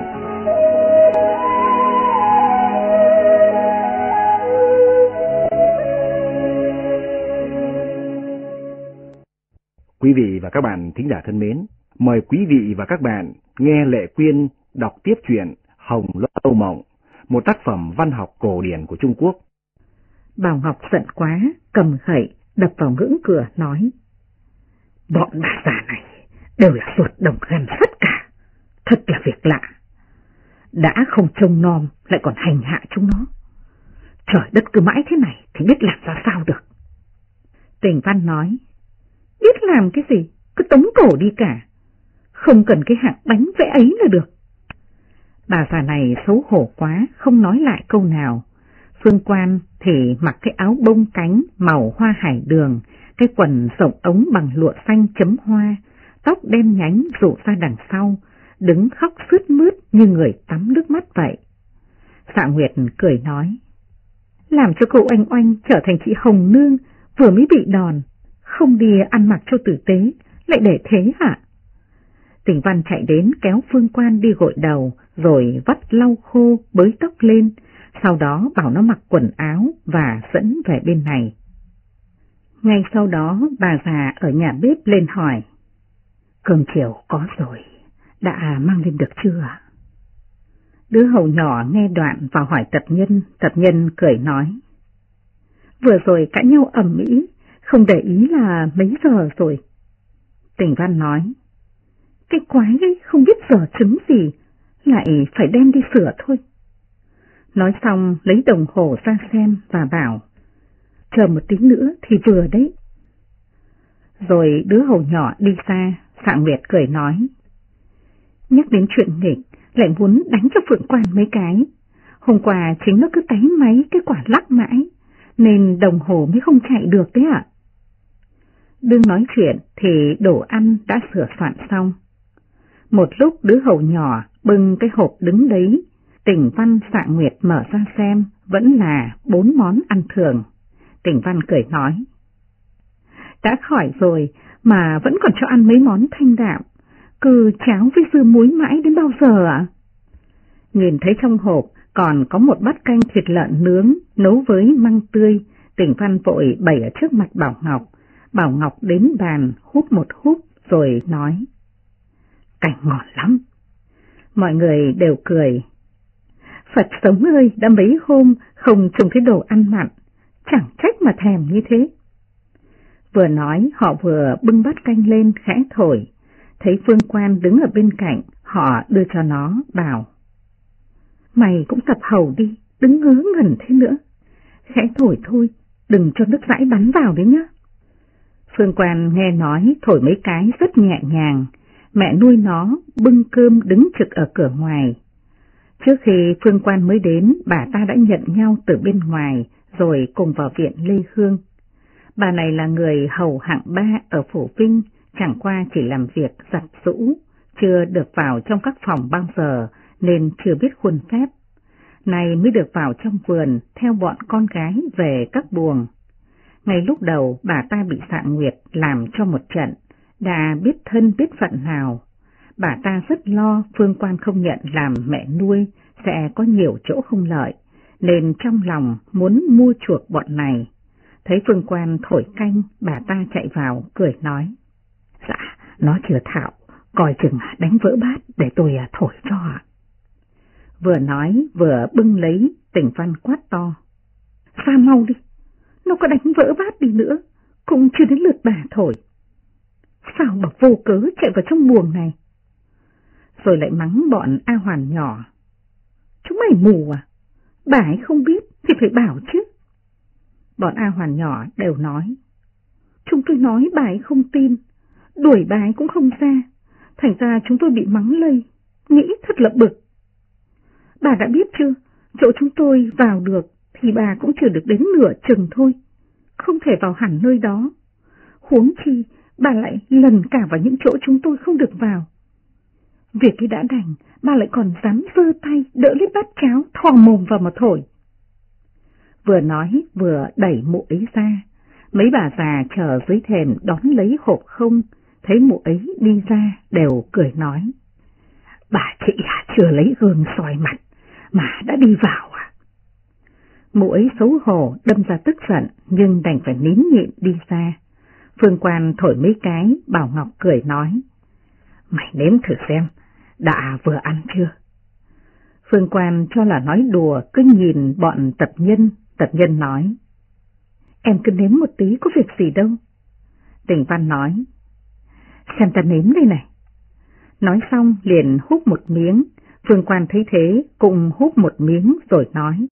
A: Quý vị và các bạn thính giả thân mến, mời quý vị và các bạn nghe Lệ Quyên đọc tiếp truyện Hồng Lâu Mộng, một tác phẩm văn học cổ điển của Trung Quốc.
C: Bảo Ngọc giận quá, cầm gậy đập vào ngưỡng cửa nói, bọn bà già này đều là ruột đồng gan sắt cả, thật là việc lạ. Đã không trông nom lại còn hành hạ chúng nó. Trời đất cứ mãi thế này thì biết làm ra sao được. Tình Văn nói, biết làm cái gì, cứ tống cổ đi cả, không cần cái hạng bánh vẽ ấy là được. Bà già này xấu hổ quá, không nói lại câu nào. Phương Quan thì mặc cái áo bông cánh màu hoa hải đường, cái quần rộng ống bằng lụa xanh chấm hoa, tóc đen nhánh rủ ra đằng sau, đứng khóc sướt mướt như người tắm nước mắt vậy. Dạ Nguyệt cười nói, làm cho cô Oanh Oanh trở thành chị Hồng Nương vừa mới bị đòn, không đi ăn mặc cho tử tế, lại để thế hả? Tình Văn chạy đến kéo Phương Quan đi gội đầu, rồi vắt lau khô bới tóc lên, sau đó bảo nó mặc quần áo và dẫn về bên này. Ngay sau đó bà già ở nhà bếp lên hỏi, cơm chiều có rồi,
B: đã mang lên được chưa? Đứa hầu nhỏ nghe đoạn và hỏi tập nhân cười nói. Vừa rồi cãi nhau ầm ĩ, không để ý là mấy giờ rồi. Tỉnh Văn nói. Cái quái ấy không biết giờ trứng gì, lại phải đem đi sửa thôi. Nói xong lấy đồng hồ ra xem và bảo. Chờ một tí nữa thì vừa đấy. Rồi đứa hầu nhỏ đi xa, Sạng Nguyệt cười nói. Nhắc đến chuyện nghịch, lại muốn đánh cho Phượng Quan mấy cái. Hôm qua chính nó cứ táy máy cái quả lắc mãi, nên đồng hồ mới không chạy được đấy ạ. Đương nói chuyện thì đồ ăn đã sửa soạn xong. Một lúc đứa hầu nhỏ bưng cái hộp đứng đấy, Tỉnh Văn Sạng Nguyệt mở ra xem, vẫn là 4 món ăn thường. Tỉnh Văn cười nói. Đã khỏi rồi mà vẫn còn cho ăn mấy món thanh đạm, cứ cháo với dưa muối mãi đến bao giờ ạ? Nhìn thấy trong hộp còn có một bát canh thịt lợn nướng nấu với măng tươi, Tỉnh Văn vội bày ở trước mặt Bảo Ngọc. Bảo Ngọc đến bàn hút một húp rồi nói. Canh ngon lắm. Mọi người đều cười. Phật sống ơi, đã mấy hôm không trông thấy đồ ăn mặn, chẳng trách mà thèm như thế. Vừa nói họ vừa bưng bát canh lên khẽ thổi, thấy Phương Quan đứng ở bên cạnh, họ đưa cho nó, bảo. Mày cũng tập hầu đi, đứng ngớ ngẩn thế nữa. Khẽ thổi thôi, đừng cho nước dãi bắn vào đấy nhá. Phương Quan nghe nói thổi mấy cái rất nhẹ nhàng, mẹ nuôi nó bưng cơm đứng trực ở cửa ngoài. Trước khi Phương Quan mới đến, bà ta đã nhận nhau từ bên ngoài, rồi cùng vào viện Lê Hương. Bà này là người hầu hạng 3 ở Phủ Vinh, chẳng qua chỉ làm việc giặt giũ, chưa được vào trong các phòng bao giờ nên chưa biết khuôn phép. Này mới được vào trong vườn theo bọn con gái về các buồng. Ngay lúc đầu bà ta bị Sạng Nguyệt làm cho một trận, đã biết thân biết phận nào. Bà ta rất lo Phương Quan không nhận làm mẹ nuôi sẽ có nhiều chỗ không lợi, nên trong lòng muốn mua chuộc bọn này. Thấy Phương Quan thổi canh, bà ta chạy vào cười nói. Dạ, nó chưa thạo, coi chừng đánh vỡ bát để tôi thổi cho ạ. Vừa nói vừa bưng lấy, Tỉnh Văn quát to. Pha mau đi, nó có đánh vỡ bát đi nữa, cũng chưa đến lượt bà thổi. Sao bà vô cớ chạy vào trong buồng này? Rồi lại mắng bọn A Hoàn nhỏ. Chúng mày mù à? Bà ấy không biết thì phải bảo chứ. Bọn A Hoàn nhỏ đều nói. Chúng tôi nói bà ấy không tin, đuổi bà ấy cũng không ra, thành ra chúng tôi bị mắng lây, nghĩ thật là bực. Bà đã biết chưa, chỗ chúng tôi vào được thì bà cũng chưa được đến nửa chừng thôi, không thể vào hẳn nơi đó. Huống chi bà lại lần cả vào những chỗ chúng tôi không được vào. Việc ấy đã đành, bà lại còn dám giơ tay đỡ lấy bát cháo thò mồm vào mà thổi. Vừa nói vừa đẩy mụ ấy ra, mấy bà già chờ dưới thềm đón lấy hộp không, thấy mụ ấy đi ra đều cười nói. Bà chị chưa lấy gương soi mặt mà đã đi vào à? Mụ ấy xấu hổ đâm ra tức giận nhưng đành phải nín nhịn đi ra. Phương Quan thổi mấy cái, Bảo Ngọc cười nói. Mày nếm thử xem, đã vừa ăn chưa? Phương Quan cho là nói đùa cứ nhìn bọn tập nhân nói. Em cứ nếm một tí có việc gì đâu. Tỉnh Văn nói. Xem ta nếm đây này. Nói xong liền húp một miếng, Phương Quan thấy thế cũng húp một miếng rồi nói.